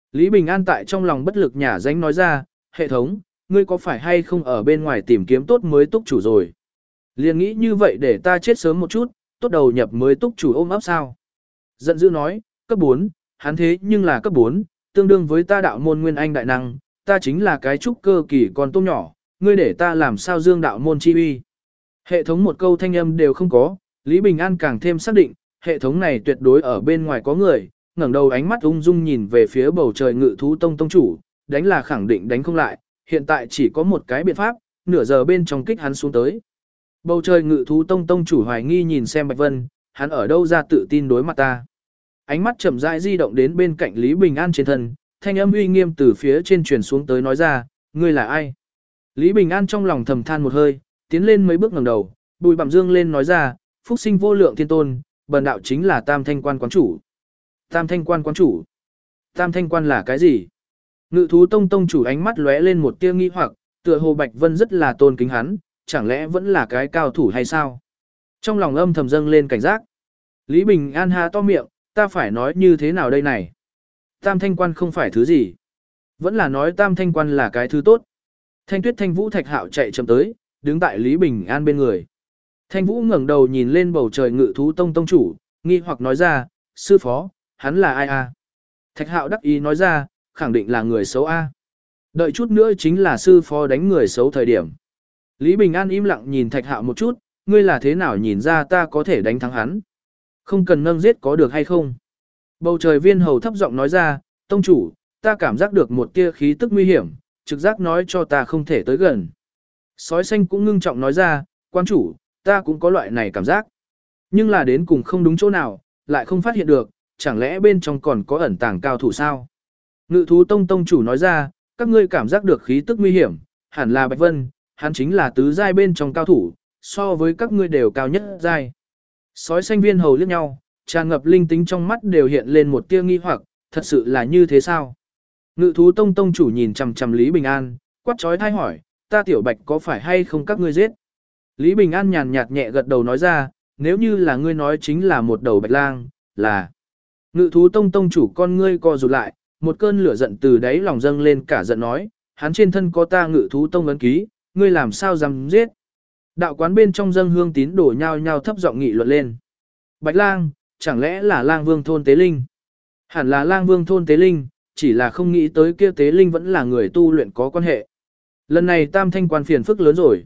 Lý Bình An tại trong lòng bất lực nhả danh nói ra, hệ thống, ngươi có phải hay không ở bên ngoài tìm kiếm tốt mới túc chủ rồi? Liền nghĩ như vậy để ta chết sớm một chút, tốt đầu nhập mới túc chủ ôm ấp sao? Giận dữ nói, cấp 4, hắn thế nhưng là cấp 4, tương đương với ta đạo môn nguyên anh đại năng, ta chính là cái trúc cơ kỳ con tôm nhỏ, ngươi để ta làm sao dương đạo môn chi uy. Hệ thống một câu thanh âm đều không có, Lý Bình An càng thêm xác định, hệ thống này tuyệt đối ở bên ngoài có người, ngẩng đầu ánh mắt ung dung nhìn về phía bầu trời ngự thú tông tông chủ, đánh là khẳng định đánh không lại, hiện tại chỉ có một cái biện pháp, nửa giờ bên trong kích hắn xuống tới. Bầu trời ngự thú tông tông chủ hoài nghi nhìn xem Bạch Vân, hắn ở đâu ra tự tin đối mặt ta. Ánh mắt chậm rãi di động đến bên cạnh Lý Bình An trên thân, thanh âm uy nghiêm từ phía trên truyền xuống tới nói ra, ngươi là ai? Lý Bình An trong lòng thầm than một hơi, tiến lên mấy bước ngẩng đầu, bùi bặm dương lên nói ra, phúc sinh vô lượng thiên tôn, bần đạo chính là Tam Thanh Quan quán chủ. Tam Thanh Quan quán chủ? Tam Thanh Quan là cái gì? Ngự thú tông tông chủ ánh mắt lóe lên một tia nghi hoặc, tựa hồ Bạch Vân rất là tôn kính hắn, chẳng lẽ vẫn là cái cao thủ hay sao? Trong lòng âm thầm dâng lên cảnh giác. Lý Bình An há to miệng, ta phải nói như thế nào đây này? Tam Thanh Quan không phải thứ gì. Vẫn là nói Tam Thanh Quan là cái thứ tốt. Thanh Tuyết Thanh Vũ Thạch Hạo chạy chậm tới, đứng tại Lý Bình An bên người. Thanh Vũ ngẩng đầu nhìn lên bầu trời ngự thú tông tông chủ, nghi hoặc nói ra, sư phó, hắn là ai a? Thạch Hạo đắc ý nói ra, khẳng định là người xấu a. Đợi chút nữa chính là sư phó đánh người xấu thời điểm. Lý Bình An im lặng nhìn Thạch Hạo một chút, ngươi là thế nào nhìn ra ta có thể đánh thắng hắn? Không cần nâng giết có được hay không? Bầu trời viên hầu thấp giọng nói ra, tông chủ, ta cảm giác được một tia khí tức nguy hiểm, trực giác nói cho ta không thể tới gần. Sói xanh cũng ngưng trọng nói ra, quan chủ, ta cũng có loại này cảm giác. Nhưng là đến cùng không đúng chỗ nào, lại không phát hiện được, chẳng lẽ bên trong còn có ẩn tàng cao thủ sao? Ngự thú tông tông chủ nói ra, các ngươi cảm giác được khí tức nguy hiểm, hẳn là Bạch Vân, hắn chính là tứ giai bên trong cao thủ, so với các ngươi đều cao nhất giai. Sói xanh viên hầu liếc nhau, tràn ngập linh tính trong mắt đều hiện lên một tia nghi hoặc, thật sự là như thế sao? Ngự thú tông tông chủ nhìn chằm chằm Lý Bình An, quát chói tai hỏi, ta tiểu Bạch có phải hay không các ngươi giết? Lý Bình An nhàn nhạt nhẹ gật đầu nói ra, nếu như là ngươi nói chính là một đầu bạch lang, là. Ngự thú tông tông chủ con ngươi co rụt lại, một cơn lửa giận từ đáy lòng dâng lên cả giận nói, hắn trên thân có ta ngự thú tông ấn ký, ngươi làm sao dám giết? Đạo quán bên trong dâng hương tín đổ nhau nhau thấp giọng nghị luận lên. Bạch lang, chẳng lẽ là lang vương thôn tế linh? Hẳn là lang vương thôn tế linh, chỉ là không nghĩ tới kia tế linh vẫn là người tu luyện có quan hệ. Lần này Tam Thanh Quan phiền phức lớn rồi.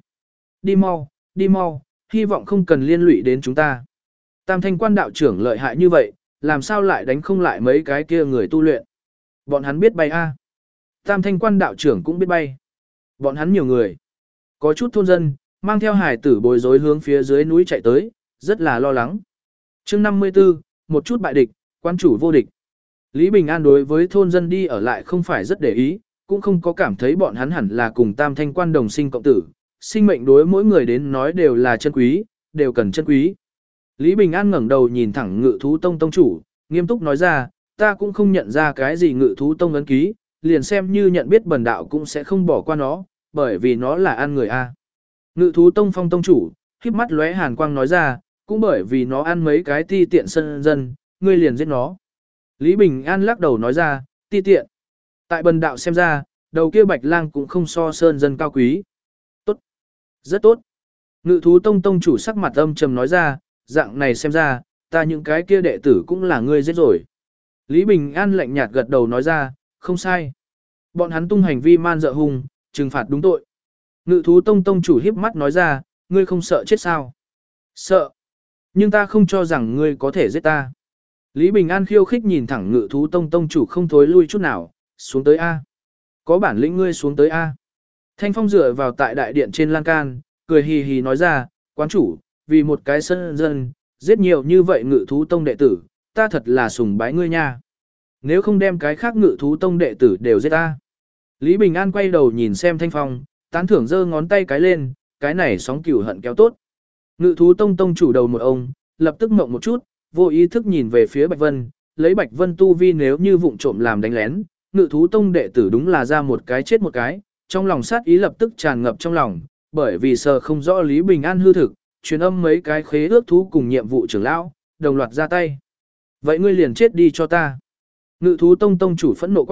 Đi mau, hy vọng không cần liên lụy đến chúng ta. Tam Thanh Quan đạo trưởng lợi hại như vậy, làm sao lại đánh không lại mấy cái kia người tu luyện? Bọn hắn biết bay a. Tam Thanh Quan đạo trưởng cũng biết bay. Bọn hắn nhiều người. Có chút thôn dân, mang theo hải tử bối rối hướng phía dưới núi chạy tới, rất là lo lắng. Chương 54, một chút bại địch, quan chủ vô địch. Lý Bình An đối với thôn dân đi ở lại không phải rất để ý, cũng không có cảm thấy bọn hắn hẳn là cùng Tam Thanh Quan đồng sinh cộng tử, sinh mệnh đối mỗi người đến nói đều là chân quý, đều cần chân quý. Lý Bình An ngẩng đầu nhìn thẳng Ngự thú tông tông chủ, nghiêm túc nói ra, ta cũng không nhận ra cái gì Ngự thú tông ấn ký, liền xem như nhận biết bần đạo cũng sẽ không bỏ qua nó, bởi vì nó là ăn người a. Ngự thú tông phong tông chủ, khép mắt lóe hàn quang nói ra, cũng bởi vì nó ăn mấy cái ti tiện sân dân, ngươi liền giết nó. Lý Bình An lắc đầu nói ra, ti tiện. Tại bần đạo xem ra, đầu kia bạch lang cũng không so sơn dân cao quý. Tốt. Rất tốt. Ngự thú tông tông chủ sắc mặt âm trầm nói ra, dạng này xem ra, ta những cái kia đệ tử cũng là ngươi giết rồi. Lý Bình An lạnh nhạt gật đầu nói ra, không sai. Bọn hắn tung hành vi man dợ hung, trừng phạt đúng tội. Ngự thú tông tông chủ hiếp mắt nói ra, ngươi không sợ chết sao? Sợ. Nhưng ta không cho rằng ngươi có thể giết ta. Lý Bình An khiêu khích nhìn thẳng ngự thú tông tông chủ không thối lui chút nào, xuống tới A. Có bản lĩnh ngươi xuống tới A. Thanh Phong dựa vào tại đại điện trên lan can, cười hì hì nói ra, quán chủ, vì một cái sân dân, giết nhiều như vậy ngự thú tông đệ tử, ta thật là sùng bái ngươi nha. Nếu không đem cái khác ngự thú tông đệ tử đều giết ta. Lý Bình An quay đầu nhìn xem Thanh Phong, tán thưởng giơ ngón tay cái lên, cái này sóng cửu hận kéo tốt. Ngự thú tông tông chủ đầu một ông, lập tức mộng một chút, vô ý thức nhìn về phía Bạch Vân, lấy Bạch Vân tu vi nếu như vụng trộm làm đánh lén, ngự thú tông đệ tử đúng là ra một cái chết một cái, trong lòng sát ý lập tức tràn ngập trong lòng, bởi vì sợ không rõ Lý Bình An hư thực, truyền âm mấy cái khế ước thú cùng nhiệm vụ trưởng lão, đồng loạt ra tay. Vậy ngươi liền chết đi cho ta. Ngự thú tông tông chủ phẫn nộ quát,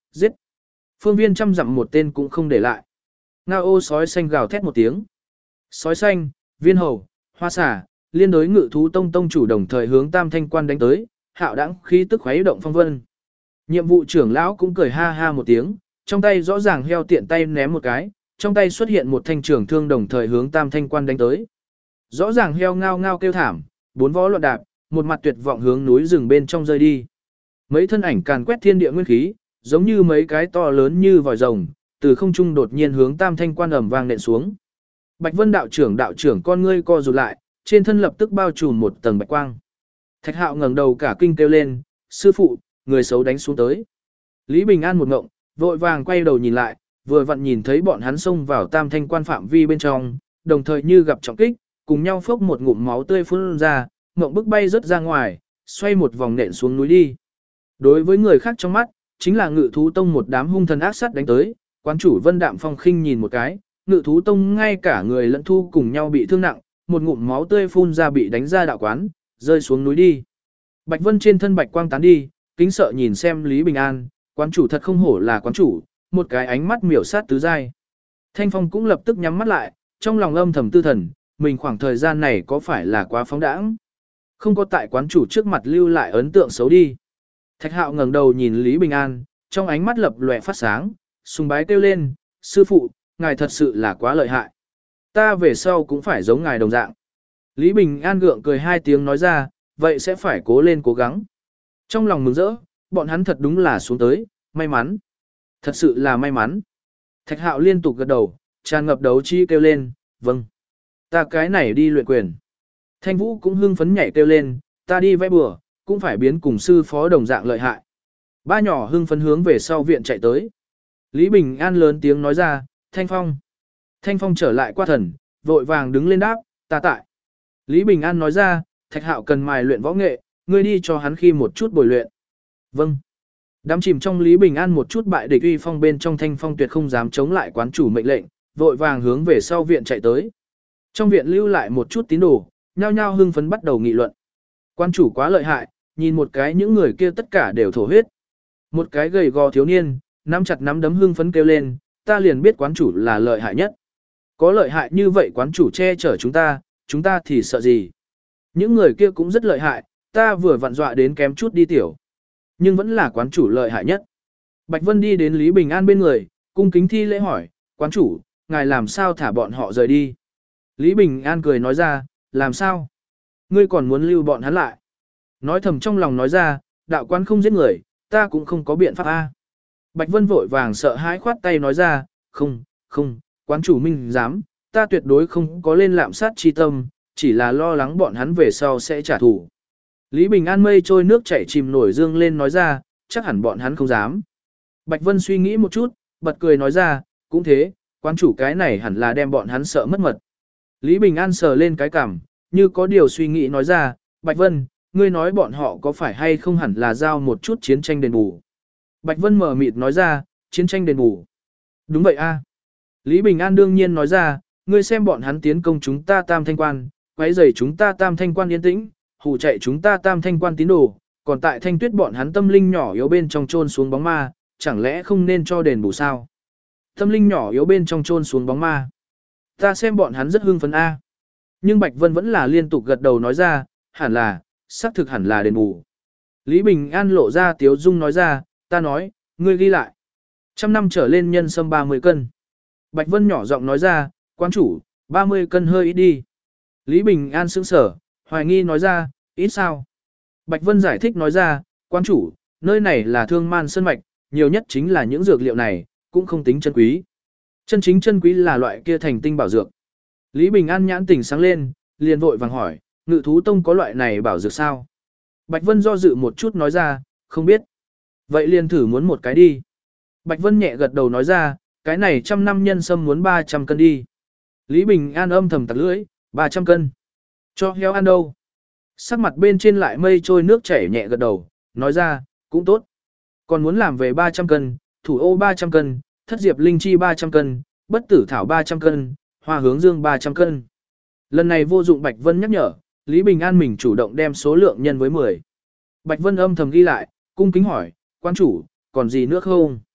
giết. Phương viên trăm dặm một tên cũng không để lại. Ngao ô sói xanh gào thét một tiếng. Sói xanh, viên hầu, hoa xà, liên đối ngự thú tông tông chủ đồng thời hướng Tam Thanh Quan đánh tới, hạo đãng khí tức khuấy động phong vân. Nhiệm vụ trưởng lão cũng cười ha ha một tiếng, trong tay rõ ràng heo tiện tay ném một cái, trong tay xuất hiện một thanh trường thương đồng thời hướng Tam Thanh Quan đánh tới. Rõ ràng heo ngao ngao kêu thảm, bốn vó loạn đạp, một mặt tuyệt vọng hướng núi rừng bên trong rơi đi. Mấy thân ảnh càn quét thiên địa nguyên khí, giống như mấy cái to lớn như vòi rồng, từ không trung đột nhiên hướng Tam Thanh Quan ầm vang nện xuống. Bạch Vân đạo trưởng con ngươi co rụt lại, trên thân lập tức bao trùm một tầng bạch quang. Thạch Hạo ngẩng đầu cả kinh kêu lên, sư phụ, người xấu đánh xuống tới. Lý Bình An một ngộng, vội vàng quay đầu nhìn lại, vừa vặn nhìn thấy bọn hắn xông vào Tam Thanh Quan phạm vi bên trong, đồng thời như gặp trọng kích, cùng nhau phốc một ngụm máu tươi phun ra, ngộng bức bay rất ra ngoài, xoay một vòng nện xuống núi đi. Đối với người khác trong mắt, chính là Ngự Thú Tông một đám hung thần ác sát đánh tới, quán chủ Vân Đạm Phong khinh nhìn một cái, Ngự Thú Tông ngay cả người lẫn thu cùng nhau bị thương nặng, một ngụm máu tươi phun ra bị đánh ra đạo quán, rơi xuống núi đi. Bạch Vân trên thân bạch quang tán đi, kính sợ nhìn xem Lý Bình An, quán chủ thật không hổ là quán chủ, một cái ánh mắt miểu sát tứ giai. Thanh Phong cũng lập tức nhắm mắt lại, trong lòng âm thầm tư thần, mình khoảng thời gian này có phải là quá phóng đãng, không có tại quán chủ trước mặt lưu lại ấn tượng xấu đi. Thạch Hạo ngẩng đầu nhìn Lý Bình An, trong ánh mắt lập lòe phát sáng, sùng bái kêu lên, sư phụ, ngài thật sự là quá lợi hại. Ta về sau cũng phải giống ngài đồng dạng. Lý Bình An gượng cười hai tiếng nói ra, vậy sẽ phải cố lên cố gắng. Trong lòng mừng rỡ, bọn hắn thật đúng là xuống tới, may mắn. Thật sự là may mắn. Thạch Hạo liên tục gật đầu, tràn ngập đấu trí kêu lên, vâng. Ta cái này đi luyện quyền. Thanh Vũ cũng hưng phấn nhảy kêu lên, ta đi vẽ bừa, cũng phải biến cùng sư phó đồng dạng lợi hại. Ba nhỏ hưng phấn hướng về sau viện chạy tới. Lý Bình An lớn tiếng nói ra, Thanh Phong. Thanh Phong trở lại qua thần, vội vàng đứng lên đáp, ta tại. Lý Bình An nói ra, Thạch Hạo cần mài luyện võ nghệ, ngươi đi cho hắn khi một chút bồi luyện. Vâng. Đám chìm trong Lý Bình An một chút bại địch uy phong bên trong Thanh Phong tuyệt không dám chống lại quán chủ mệnh lệnh, vội vàng hướng về sau viện chạy tới. Trong viện lưu lại một chút tín đồ, nhao nhao hưng phấn bắt đầu nghị luận. Quán chủ quá lợi hại, nhìn một cái những người kia tất cả đều thổ huyết. Một cái gầy gò thiếu niên, nắm chặt nắm đấm hưng phấn kêu lên, ta liền biết quán chủ là lợi hại nhất. Có lợi hại như vậy quán chủ che chở chúng ta thì sợ gì. Những người kia cũng rất lợi hại, ta vừa vặn dọa đến kém chút đi tiểu. Nhưng vẫn là quán chủ lợi hại nhất. Bạch Vân đi đến Lý Bình An bên người, cung kính thi lễ hỏi, quán chủ, ngài làm sao thả bọn họ rời đi. Lý Bình An cười nói ra, làm sao? Ngươi còn muốn lưu bọn hắn lại. Nói thầm trong lòng nói ra, đạo quán không giết người, ta cũng không có biện pháp a. Bạch Vân vội vàng sợ hãi khoát tay nói ra, không, quán chủ minh dám, ta tuyệt đối không có lên lạm sát chi tâm, chỉ là lo lắng bọn hắn về sau sẽ trả thù. Lý Bình An mây trôi nước chảy chìm nổi dương lên nói ra, chắc hẳn bọn hắn không dám. Bạch Vân suy nghĩ một chút, bật cười nói ra, cũng thế, quán chủ cái này hẳn là đem bọn hắn sợ mất mật. Lý Bình An sờ lên cái cằm, như có điều suy nghĩ nói ra, Bạch Vân, ngươi nói bọn họ có phải hay không hẳn là giao một chút chiến tranh đền bù. Bạch Vân mở mịt nói ra, chiến tranh đền bù. Đúng vậy a. Lý Bình An đương nhiên nói ra, ngươi xem bọn hắn tiến công chúng ta Tam Thanh Quan, quấy rầy chúng ta Tam Thanh Quan yên tĩnh, hù chạy chúng ta Tam Thanh Quan tín đồ, còn tại Thanh Tuyết bọn hắn tâm linh nhỏ yếu bên trong chôn xuống bóng ma, chẳng lẽ không nên cho đền bù sao? Tâm linh nhỏ yếu bên trong chôn xuống bóng ma. Ta xem bọn hắn rất hưng phấn a. Nhưng Bạch Vân vẫn là liên tục gật đầu nói ra, hẳn là, xác thực hẳn là đền bù. Lý Bình An lộ ra tiếu dung nói ra, ta nói, ngươi ghi lại. 100 năm trở lên nhân sâm 30 cân. Bạch Vân nhỏ giọng nói ra, quán chủ, 30 cân hơi ít đi. Lý Bình An sững sở, hoài nghi nói ra, ít sao? Bạch Vân giải thích nói ra, quán chủ, nơi này là thương man sơn mạch, nhiều nhất chính là những dược liệu này, cũng không tính chân quý. Chân chính chân quý là loại kia thành tinh bảo dược. Lý Bình An nhãn tỉnh sáng lên, liền vội vàng hỏi, Ngự Thú Tông có loại này bảo dược sao? Bạch Vân do dự một chút nói ra, không biết. Vậy liền thử muốn một cái đi. Bạch Vân nhẹ gật đầu nói ra, cái này 100 năm nhân sâm muốn 300 cân đi. Lý Bình An âm thầm tặc lưỡi, 300 cân. Cho heo ăn đâu? Sắc mặt bên trên lại mây trôi nước chảy nhẹ gật đầu, nói ra, cũng tốt. Còn muốn làm về 300 cân, thủ ô 300 cân, thất diệp linh chi 300 cân, bất tử thảo 300 cân, hoa hướng dương 300 cân. Lần này vô dụng Bạch Vân nhắc nhở, Lý Bình An mình chủ động đem số lượng nhân với 10. Bạch Vân âm thầm ghi lại, cung kính hỏi, quan chủ, còn gì nữa không?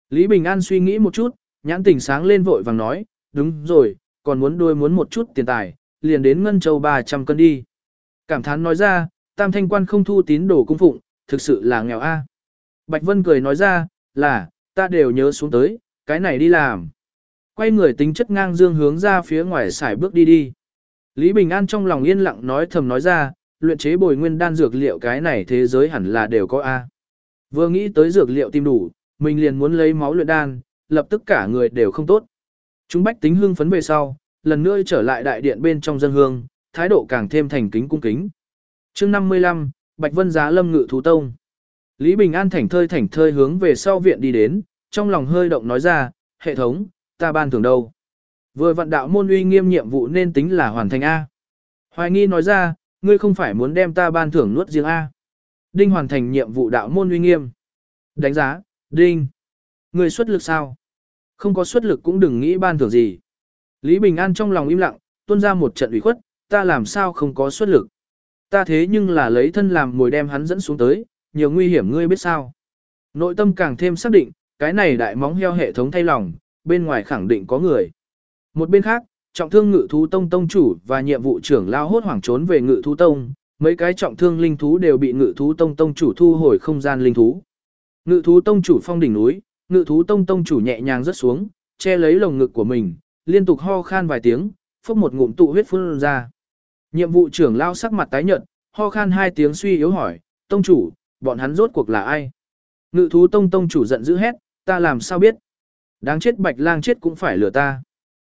Lý Bình An suy nghĩ một chút, nhãn tình sáng lên vội vàng nói, đúng rồi, còn muốn một chút tiền tài, liền đến Ngân Châu 300 cân đi. Cảm thán nói ra, Tam Thanh Quan không thu tín đồ cung phụng, thực sự là nghèo a. Bạch Vân cười nói ra, là, ta đều nhớ xuống tới, cái này đi làm. Quay người tính chất ngang dương hướng ra phía ngoài xài bước đi đi. Lý Bình An trong lòng yên lặng nói thầm nói ra, luyện chế bồi nguyên đan dược liệu cái này thế giới hẳn là đều có a. Vừa nghĩ tới dược liệu tìm đủ, mình liền muốn lấy máu luyện đan, lập tức cả người đều không tốt. Chúng bách tính hương phấn về sau, lần nữa trở lại đại điện bên trong dân hương, thái độ càng thêm thành kính cung kính. Chương 55, Bạch Vân Giá Lâm Ngự Thú Tông. Lý Bình An thảnh thơi hướng về sau viện đi đến, trong lòng hơi động nói ra, hệ thống, ta ban thưởng đâu? Vừa vận đạo môn uy nghiêm nhiệm vụ nên tính là hoàn thành A. Hoài nghi nói ra, ngươi không phải muốn đem ta ban thưởng nuốt riêng A. Đinh hoàn thành nhiệm vụ đạo môn uy nghiêm. Đánh giá, Đinh. Ngươi xuất lực sao? Không có xuất lực cũng đừng nghĩ ban thưởng gì. Lý Bình An trong lòng im lặng, tuôn ra một trận ủy khuất, ta làm sao không có xuất lực. Ta thế nhưng là lấy thân làm mồi đem hắn dẫn xuống tới, nhiều nguy hiểm ngươi biết sao. Nội tâm càng thêm xác định, cái này đại móng heo hệ thống thay lòng, bên ngoài khẳng định có người. Một bên khác, trọng thương Ngự Thú Tông tông chủ và nhiệm vụ trưởng lao hốt hoảng trốn về Ngự Thú Tông, mấy cái trọng thương linh thú đều bị Ngự Thú Tông tông chủ thu hồi không gian linh thú. Ngự Thú Tông chủ phong đỉnh núi, Ngự Thú Tông tông chủ nhẹ nhàng rớt xuống, che lấy lồng ngực của mình, liên tục ho khan vài tiếng, phốc một ngụm tụ huyết phun ra. Nhiệm vụ trưởng lao sắc mặt tái nhợt, ho khan hai tiếng suy yếu hỏi, tông chủ, bọn hắn rốt cuộc là ai? Ngự Thú Tông tông chủ giận dữ hét, ta làm sao biết? Đáng chết Bạch Lang chết cũng phải lừa ta.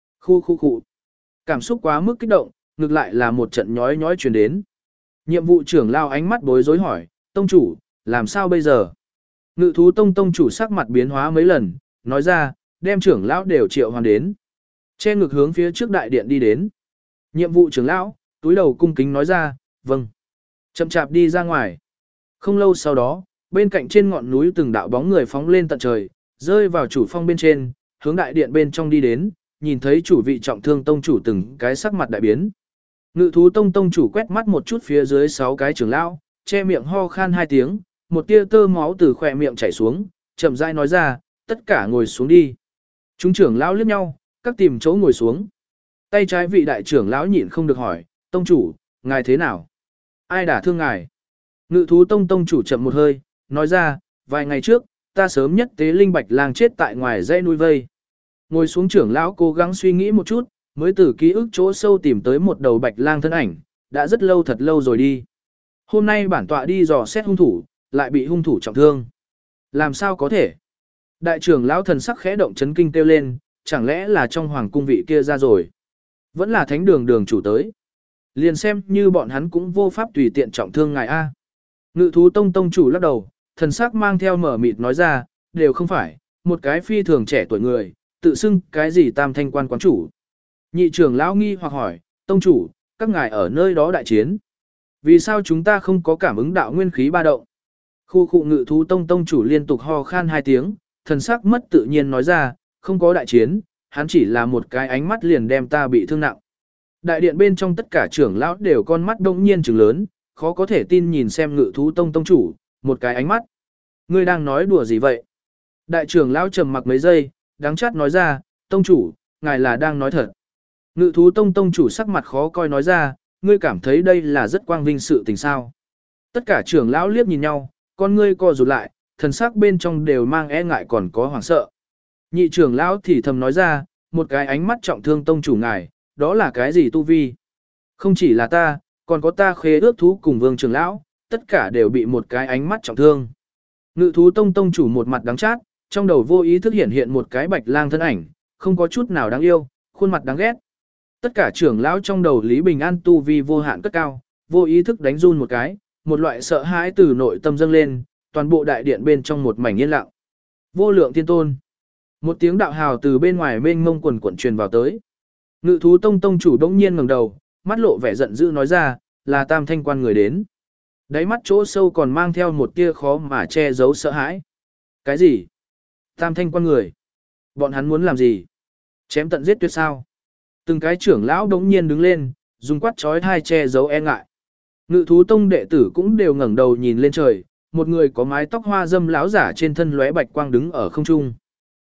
Khu. Cảm xúc quá mức kích động, ngược lại là một trận nhói nhói truyền đến. Nhiệm vụ trưởng lao ánh mắt bối rối hỏi, tông chủ, làm sao bây giờ? Ngự Thú Tông tông chủ sắc mặt biến hóa mấy lần, nói ra, đem trưởng lão đều triệu hoàn đến. Che ngực hướng phía trước đại điện đi đến. Nhiệm vụ trưởng lão, túi đầu cung kính nói ra, vâng. Chậm chạp đi ra ngoài. Không lâu sau đó, bên cạnh trên ngọn núi từng đạo bóng người phóng lên tận trời, rơi vào chủ phong bên trên, hướng đại điện bên trong đi đến, nhìn thấy chủ vị trọng thương tông chủ từng cái sắc mặt đại biến. Ngự Thú Tông tông chủ quét mắt một chút phía dưới 6 cái trưởng lão, che miệng ho khan 2 tiếng, một tia tơ máu từ khỏe miệng chảy xuống, chậm rãi nói ra, tất cả ngồi xuống đi. Chúng trưởng lão liếc nhau, các tìm chỗ ngồi xuống. Tay trái vị đại trưởng lão nhịn không được hỏi, tông chủ, ngài thế nào? Ai đả thương ngài? Ngự Thú Tông tông chủ chậm một hơi, nói ra, vài ngày trước, ta sớm nhất tế linh Bạch Lang chết tại ngoài dãy núi vây. Ngồi xuống trưởng lão cố gắng suy nghĩ một chút, mới từ ký ức chỗ sâu tìm tới một đầu Bạch Lang thân ảnh, đã rất lâu thật lâu rồi đi. Hôm nay bản tọa đi dò xét hung thủ, lại bị hung thủ trọng thương. Làm sao có thể? Đại trưởng lão thần sắc khẽ động chấn kinh kêu lên, chẳng lẽ là trong hoàng cung vị kia ra rồi? Vẫn là thánh đường đường chủ tới. Liền xem như bọn hắn cũng vô pháp tùy tiện trọng thương ngài A. Ngự Thú Tông tông chủ lắc đầu, thần sắc mang theo mở mịt nói ra, đều không phải, một cái phi thường trẻ tuổi người, tự xưng cái gì Tam Thanh Quan quán chủ. Nhị trưởng lão nghi hoặc hỏi, tông chủ, các ngài ở nơi đó đại chiến. Vì sao chúng ta không có cảm ứng đạo nguyên khí ba động? Khu Ngự Thú Tông tông chủ liên tục ho khan 2 tiếng, thần sắc mất tự nhiên nói ra, không có đại chiến, hắn chỉ là một cái ánh mắt liền đem ta bị thương nặng. Đại điện bên trong tất cả trưởng lão đều con mắt đông nhiên trừng lớn, khó có thể tin nhìn xem Ngự Thú Tông tông chủ, một cái ánh mắt. Ngươi đang nói đùa gì vậy? Đại trưởng lão trầm mặc mấy giây, đắng chát nói ra, tông chủ, ngài là đang nói thật. Ngự Thú Tông tông chủ sắc mặt khó coi nói ra, ngươi cảm thấy đây là rất quang vinh sự tình sao. Tất cả trưởng lão liếc nhìn nhau, con ngươi co rụt lại, thần sắc bên trong đều mang e ngại còn có hoảng sợ. Nhị trưởng lão thì thầm nói ra, một cái ánh mắt trọng thương tông chủ ngài, đó là cái gì tu vi? Không chỉ là ta, còn có ta khế ước thú cùng vương trưởng lão, tất cả đều bị một cái ánh mắt trọng thương. Ngự Thú Tông tông chủ một mặt đắng chát, trong đầu vô ý thức hiện một cái Bạch Lang thân ảnh, không có chút nào đáng yêu, khuôn mặt đáng ghét. Tất cả trưởng lão trong đầu Lý Bình An tu vi vô hạn cất cao, vô ý thức đánh run một cái, một loại sợ hãi từ nội tâm dâng lên, toàn bộ đại điện bên trong một mảnh yên lặng. Vô lượng thiên tôn. Một tiếng đạo hào từ bên ngoài mênh mông quần quần truyền vào tới. Ngự Thú Tông tông chủ đống nhiên ngẩng đầu, mắt lộ vẻ giận dữ nói ra, là Tam Thanh Quan người đến. Đáy mắt chỗ sâu còn mang theo một tia khó mà che giấu sợ hãi. Cái gì? Tam Thanh Quan người? Bọn hắn muốn làm gì? Chém tận giết tuyệt sao? Từng cái trưởng lão đống nhiên đứng lên, dùng quát chói tai che giấu e ngại. Ngự Thú Tông đệ tử cũng đều ngẩng đầu nhìn lên trời, một người có mái tóc hoa dâm lão giả trên thân lóe bạch quang đứng ở không trung.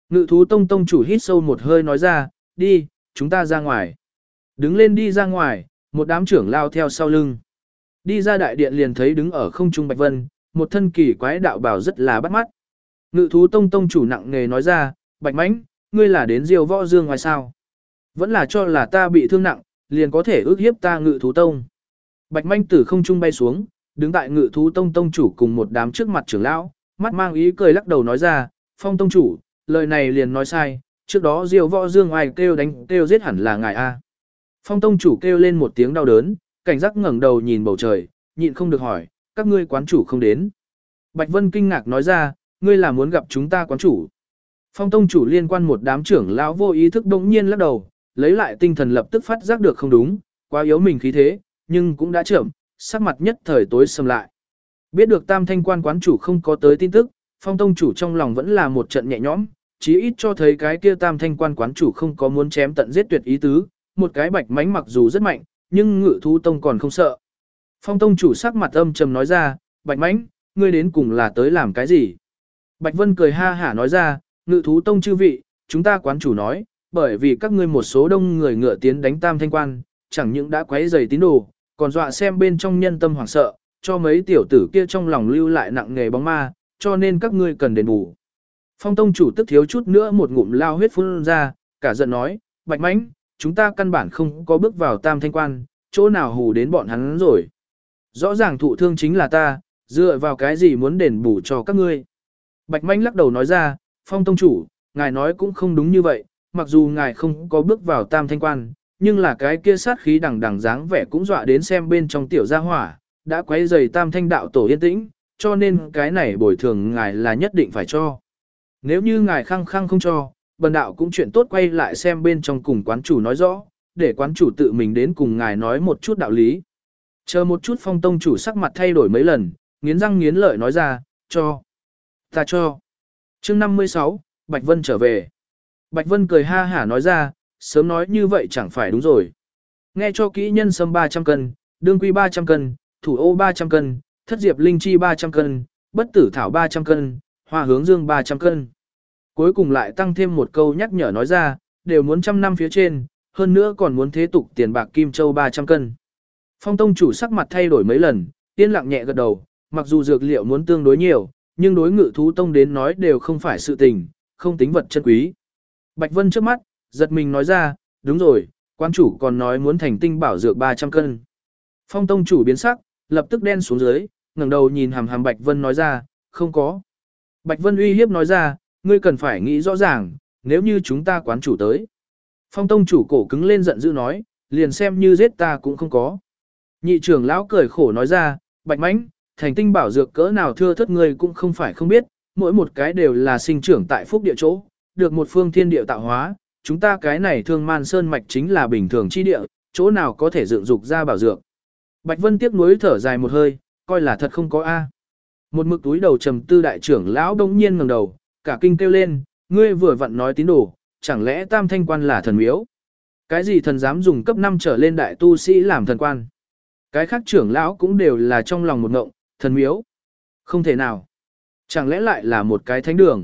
Ngự thú tông tông chủ hít sâu một hơi nói ra, đi, chúng ta ra ngoài. Đứng lên đi ra ngoài, một đám trưởng lao theo sau lưng. Đi ra đại điện liền thấy đứng ở không trung Bạch Vân, một thân kỳ quái đạo bảo rất là bắt mắt. Ngự thú tông tông chủ nặng nề nói ra, Bạch Mãnh, ngươi là đến Diêu Võ Dương ngoài sao? Vẫn là cho là ta bị thương nặng, liền có thể ước hiếp ta Ngự thú tông. Bạch Mãnh từ không trung bay xuống, đứng tại Ngự thú tông tông chủ cùng một đám trước mặt trưởng lão, mắt mang ý cười lắc đầu nói ra, Phong tông chủ, lời này liền nói sai, trước đó Diêu Võ Dương ngoài kêu đánh kêu giết hẳn là ngài a. Phong tông chủ kêu lên một tiếng đau đớn, cảnh giác ngẩng đầu nhìn bầu trời, nhịn không được hỏi, các ngươi quán chủ không đến. Bạch Vân kinh ngạc nói ra, ngươi là muốn gặp chúng ta quán chủ. Phong tông chủ liên quan một đám trưởng lão vô ý thức đống nhiên lắc đầu, lấy lại tinh thần lập tức phát giác được không đúng, quá yếu mình khí thế, nhưng cũng đã chậm, sắc mặt nhất thời tối sầm lại. Biết được Tam Thanh quan quán chủ không có tới tin tức, Phong tông chủ trong lòng vẫn là một trận nhẹ nhõm, chí ít cho thấy cái kia Tam Thanh quan quán chủ không có muốn chém tận giết tuyệt ý tứ, một cái Bạch Mãnh mặc dù rất mạnh, nhưng Ngự thú tông còn không sợ. Phong tông chủ sắc mặt âm trầm nói ra, Bạch Mãnh, ngươi đến cùng là tới làm cái gì? Bạch Vân cười ha hả nói ra, Ngự thú tông chư vị, chúng ta quán chủ nói, bởi vì các ngươi một số đông người ngựa tiến đánh Tam Thanh quan, chẳng những đã quấy rầy tín đồ, còn dọa xem bên trong nhân tâm hoảng sợ, cho mấy tiểu tử kia trong lòng lưu lại nặng nghề bóng ma, cho nên các ngươi cần đền bù. Phong tông chủ tức thiếu chút nữa một ngụm lao huyết phun ra, cả giận nói, Bạch Mãnh, chúng ta căn bản không có bước vào Tam Thanh quan, chỗ nào hù đến bọn hắn rồi. Rõ ràng thụ thương chính là ta, dựa vào cái gì muốn đền bù cho các ngươi. Bạch Mãnh lắc đầu nói ra, Phong tông chủ, ngài nói cũng không đúng như vậy, mặc dù ngài không có bước vào Tam Thanh quan, nhưng là cái kia sát khí đằng đằng dáng vẻ cũng dọa đến xem bên trong tiểu gia hỏa, đã quấy rầy Tam Thanh đạo tổ yên tĩnh, cho nên cái này bồi thường ngài là nhất định phải cho. Nếu như ngài khăng khăng không cho, bần đạo cũng chuyện tốt quay lại xem bên trong cùng quán chủ nói rõ, để quán chủ tự mình đến cùng ngài nói một chút đạo lý. Chờ một chút Phong tông chủ sắc mặt thay đổi mấy lần, nghiến răng nghiến lợi nói ra, cho. Ta cho. Chương 56, Bạch Vân trở về. Bạch Vân cười ha hả nói ra, sớm nói như vậy chẳng phải đúng rồi. Nghe cho kỹ, nhân sâm 300 cân, đương quy 300 cân, thủ ô 300 cân, thất diệp linh chi 300 cân, bất tử thảo 300 cân, hoa hướng dương 300 cân. Cuối cùng lại tăng thêm một câu nhắc nhở nói ra, đều muốn trăm năm phía trên, hơn nữa còn muốn thế tục tiền bạc kim châu 300 cân. Phong tông chủ sắc mặt thay đổi mấy lần, yên lặng nhẹ gật đầu, mặc dù dược liệu muốn tương đối nhiều, nhưng đối Ngự thú tông đến nói đều không phải sự tình, không tính vật chân quý. Bạch Vân trước mắt, giật mình nói ra, đúng rồi, quan chủ còn nói muốn thành tinh bảo dược 300 cân. Phong tông chủ biến sắc, lập tức đen xuống dưới, ngẩng đầu nhìn hàm hàm Bạch Vân nói ra, không có. Bạch Vân uy hiếp nói ra, ngươi cần phải nghĩ rõ ràng, nếu như chúng ta quán chủ tới. Phong tông chủ cổ cứng lên giận dữ nói, liền xem như giết ta cũng không có. Nhị trưởng lão cười khổ nói ra, Bạch Mãnh, thành tinh bảo dược cỡ nào thưa thất ngươi cũng không phải không biết, mỗi một cái đều là sinh trưởng tại phúc địa chỗ, được một phương thiên địa tạo hóa, chúng ta cái này Thương Man Sơn mạch chính là bình thường chi địa, chỗ nào có thể dựng dục ra bảo dược. Bạch Vân tiếc nuối thở dài một hơi, coi là thật không có a. Một mực túi đầu trầm tư đại trưởng lão đông nhiên ngẩng đầu, cả kinh kêu lên, ngươi vừa vặn nói tín đồ, chẳng lẽ Tam Thanh quan là thần miếu? Cái gì thần dám dùng cấp 5 trở lên đại tu sĩ làm thần quan? Cái khác trưởng lão cũng đều là trong lòng một ngộng, thần miếu. Không thể nào. Chẳng lẽ lại là một cái thánh đường?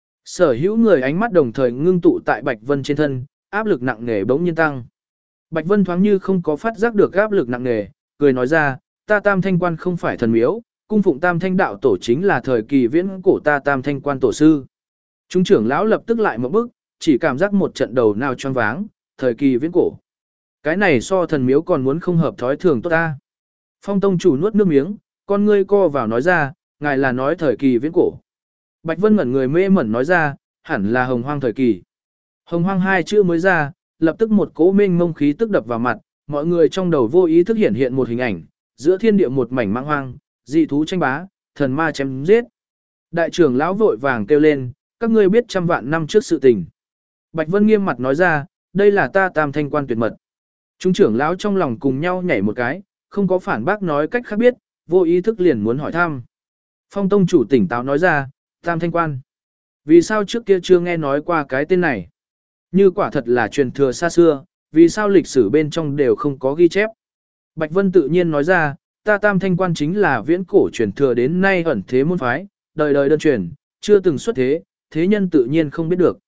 Sở hữu người ánh mắt đồng thời ngưng tụ tại Bạch Vân trên thân, áp lực nặng nề bỗng nhiên tăng. Bạch Vân thoáng như không có phát giác được áp lực nặng nề, cười nói ra, ta Tam Thanh quan không phải thần miếu, cung phụng Tam Thanh đạo tổ chính là thời kỳ viễn cổ ta Tam Thanh quan tổ sư. Chúng trưởng lão lập tức lại một bước, chỉ cảm giác một trận đầu nào choáng váng, thời kỳ viễn cổ. Cái này so thần miếu còn muốn không hợp thói thường tốt ta. Phong tông chủ nuốt nước miếng, con ngươi co vào nói ra, ngài là nói thời kỳ viễn cổ. Bạch Vân ngẩn người mê mẩn nói ra, hẳn là hồng hoang thời kỳ. Hồng hoang hai chữ mới ra, lập tức một cỗ mênh mông khí tức đập vào mặt, mọi người trong đầu vô ý thức hiện một hình ảnh, giữa thiên địa một mảnh mãng hoang, dị thú tranh bá, thần ma chém giết. Đại trưởng lão vội vàng kêu lên, các ngươi biết trăm vạn năm trước sự tình. Bạch Vân nghiêm mặt nói ra, đây là ta Tam Thanh quan tuyệt mật. Chúng trưởng lão trong lòng cùng nhau nhảy một cái, không có phản bác nói cách khác biết, vô ý thức liền muốn hỏi thăm. Phong tông chủ tỉnh táo nói ra, Tam Thanh quan. Vì sao trước kia chưa nghe nói qua cái tên này? Như quả thật là truyền thừa xa xưa, vì sao lịch sử bên trong đều không có ghi chép? Bạch Vân tự nhiên nói ra, ta Tam Thanh quan chính là viễn cổ truyền thừa đến nay ẩn thế môn phái, đời đời đơn truyền, chưa từng xuất thế, thế nhân tự nhiên không biết được.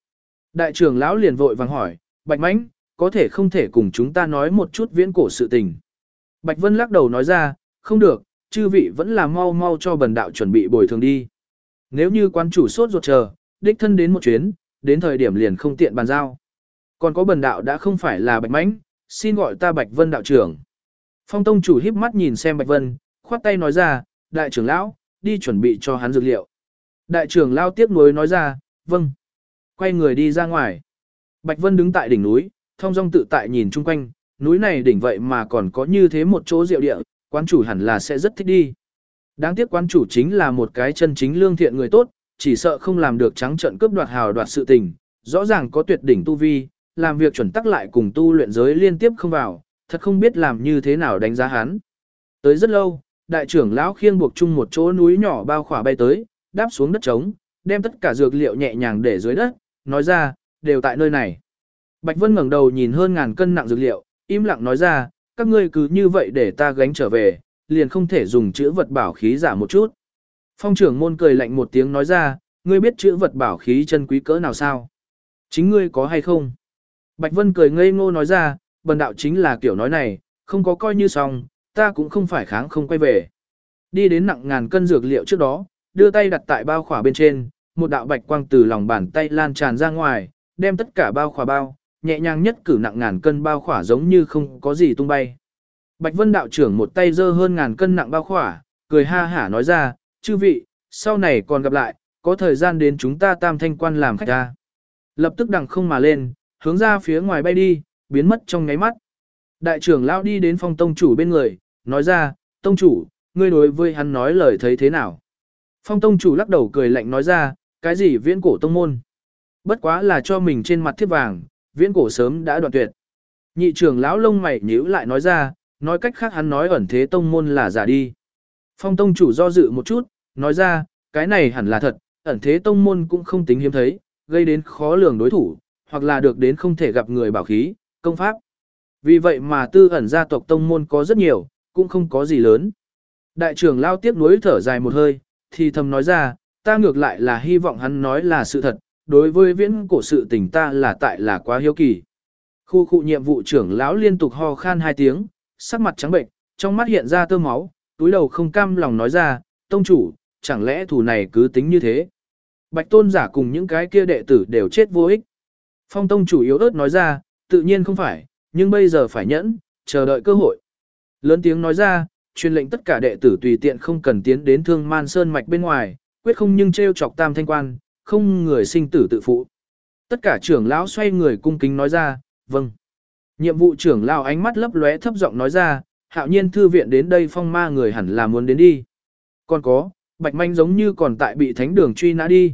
Đại trưởng lão liền vội vàng hỏi, Bạch Mãnh, có thể không thể cùng chúng ta nói một chút viễn cổ sự tình. Bạch Vân lắc đầu nói ra, không được, chư vị vẫn là mau mau cho bần đạo chuẩn bị bồi thường đi. Nếu như quán chủ sốt ruột chờ, đích thân đến một chuyến, đến thời điểm liền không tiện bàn giao. Còn có bần đạo đã không phải là Bạch Mãnh, xin gọi ta Bạch Vân đạo trưởng. Phong tông chủ híp mắt nhìn xem Bạch Vân, khoát tay nói ra, đại trưởng lão, đi chuẩn bị cho hắn dược liệu. Đại trưởng lão tiếc nuối nói ra, vâng. Quay người đi ra ngoài. Bạch Vân đứng tại đỉnh núi, thong dong tự tại nhìn chung quanh, núi này đỉnh vậy mà còn có như thế một chỗ diệu địa, quán chủ hẳn là sẽ rất thích đi. Đáng tiếc quán chủ chính là một cái chân chính lương thiện người tốt, chỉ sợ không làm được trắng trợn cướp đoạt hào đoạt sự tình, rõ ràng có tuyệt đỉnh tu vi, làm việc chuẩn tắc lại cùng tu luyện giới liên tiếp không vào, thật không biết làm như thế nào đánh giá hắn. Tới rất lâu, đại trưởng lão khiêng buộc chung một chỗ núi nhỏ bao khỏa bay tới, đáp xuống đất trống, đem tất cả dược liệu nhẹ nhàng để dưới đất, nói ra, đều tại nơi này. Bạch Vân ngẩng đầu nhìn hơn ngàn cân nặng dược liệu, im lặng nói ra, các ngươi cứ như vậy để ta gánh trở về, liền không thể dùng chữ vật bảo khí giả một chút. Phong trưởng môn cười lạnh một tiếng nói ra, ngươi biết chữ vật bảo khí chân quý cỡ nào sao? Chính ngươi có hay không? Bạch Vân cười ngây ngô nói ra, bần đạo chính là kiểu nói này, không có coi như xong, ta cũng không phải kháng không quay về. Đi đến nặng ngàn cân dược liệu trước đó, đưa tay đặt tại bao khỏa bên trên, một đạo bạch quang từ lòng bàn tay lan tràn ra ngoài, đem tất cả bao khỏa bao, nhẹ nhàng nhất cử nặng ngàn cân bao khỏa giống như không có gì tung bay. Bạch Vân đạo trưởng một tay giơ hơn ngàn cân nặng bao khỏa, cười ha hả nói ra, chư vị, sau này còn gặp lại, có thời gian đến chúng ta Tam Thanh Quan làm khách ta. Lập tức đằng không mà lên, hướng ra phía ngoài bay đi, biến mất trong nháy mắt. Đại trưởng lão đi đến Phong tông chủ bên người, nói ra, tông chủ, ngươi đối với hắn nói lời thấy thế nào? Phong tông chủ lắc đầu cười lạnh nói ra, cái gì viễn cổ tông môn? Bất quá là cho mình trên mặt thiếp vàng, viễn cổ sớm đã đoạn tuyệt. Nhị trưởng lão lông mày nhíu lại nói ra, nói cách khác hắn nói ẩn thế tông môn là giả đi. Phong tông chủ do dự một chút, nói ra, cái này hẳn là thật, ẩn thế tông môn cũng không tính hiếm thấy, gây đến khó lường đối thủ, hoặc là được đến không thể gặp người bảo khí, công pháp. Vì vậy mà tư ẩn gia tộc tông môn có rất nhiều, cũng không có gì lớn. Đại trưởng lao tiếc nuối thở dài một hơi, thì thầm nói ra, ta ngược lại là hy vọng hắn nói là sự thật, đối với viễn cổ sự tình ta là tại là quá hiếu kỳ. Khu nhiệm vụ trưởng lão liên tục ho khan 2 tiếng, sắc mặt trắng bệnh, trong mắt hiện ra tơ máu, túi đầu không cam lòng nói ra, tông chủ, chẳng lẽ thù này cứ tính như thế. Bạch tôn giả cùng những cái kia đệ tử đều chết vô ích. Phong tông chủ yếu ớt nói ra, tự nhiên không phải, nhưng bây giờ phải nhẫn, chờ đợi cơ hội. Lớn tiếng nói ra, truyền lệnh tất cả đệ tử tùy tiện không cần tiến đến Thương Man Sơn mạch bên ngoài, quyết không nhưng trêu chọc Tam Thanh Quan, không người sinh tử tự phụ. Tất cả trưởng lão xoay người cung kính nói ra, vâng. Nhiệm vụ trưởng lão ánh mắt lấp lóe thấp giọng nói ra, Hạo Nhiên thư viện đến đây phong ma người hẳn là muốn đến đi. Còn có, Bạch Manh giống như còn tại bị thánh đường truy nã đi.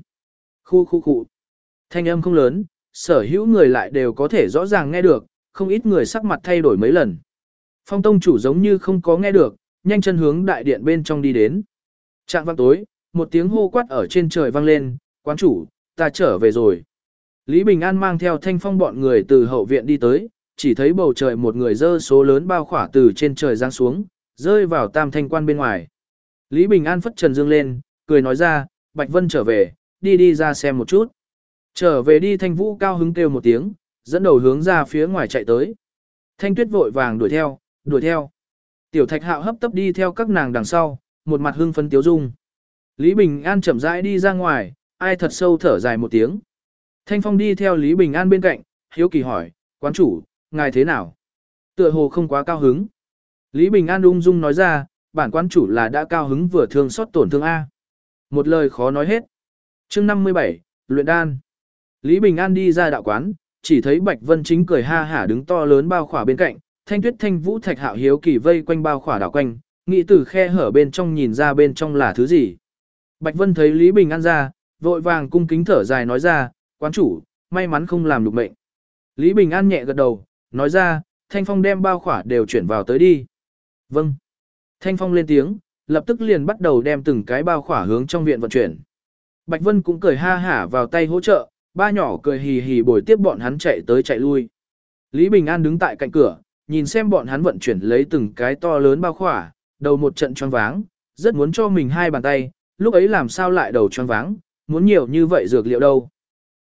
Khu. Thanh âm không lớn, sở hữu người lại đều có thể rõ ràng nghe được, không ít người sắc mặt thay đổi mấy lần. Phong tông chủ giống như không có nghe được, nhanh chân hướng đại điện bên trong đi đến. Trạng vang tối, một tiếng hô quát ở trên trời vang lên, quán chủ, ta trở về rồi. Lý Bình An mang theo Thanh Phong bọn người từ hậu viện đi tới, chỉ thấy bầu trời một người dơ số lớn bao khỏa từ trên trời giáng xuống, rơi vào Tam Thanh Quan bên ngoài. Lý Bình An phất trần dương lên, cười nói ra, Bạch Vân trở về, đi ra xem một chút. Trở về đi Thanh Vũ cao hứng kêu một tiếng, dẫn đầu hướng ra phía ngoài chạy tới. Thanh Tuyết vội vàng đuổi theo. Tiểu Thạch Hạo hấp tấp đi theo các nàng đằng sau, một mặt hưng phấn tiếu dung. Lý Bình An chậm rãi đi ra ngoài, ai thật sâu thở dài một tiếng. Thanh Phong đi theo Lý Bình An bên cạnh, hiếu kỳ hỏi, quán chủ, ngài thế nào? Tựa hồ không quá cao hứng. Lý Bình An ung dung nói ra, bản quán chủ là đã cao hứng vừa thương xót tổn thương A. Một lời khó nói hết. Chương 57, luyện đan. Lý Bình An đi ra đạo quán, chỉ thấy Bạch Vân Chính cười ha hả đứng to lớn bao khỏa bên cạnh, Thanh Tuyết Thanh Vũ Thạch Hạo hiếu kỳ vây quanh bao khỏa đảo quanh, nghĩ từ khe hở bên trong nhìn ra bên trong là thứ gì. Bạch Vân thấy Lý Bình An ra, vội vàng cung kính thở dài nói ra, quán chủ, may mắn không làm được mệnh. Lý Bình An nhẹ gật đầu, nói ra, Thanh Phong đem bao khỏa đều chuyển vào tới đi. Vâng. Thanh Phong lên tiếng, lập tức liền bắt đầu đem từng cái bao khỏa hướng trong viện vận chuyển. Bạch Vân cũng cười ha hả vào tay hỗ trợ, ba nhỏ cười hì hì bồi tiếp bọn hắn chạy tới chạy lui. Lý Bình An đứng tại cạnh cửa, nhìn xem bọn hắn vận chuyển lấy từng cái to lớn bao khỏa, đầu một trận choáng váng, rất muốn cho mình 2 bàn tay, lúc ấy làm sao lại đầu choáng váng, muốn nhiều như vậy dược liệu đâu.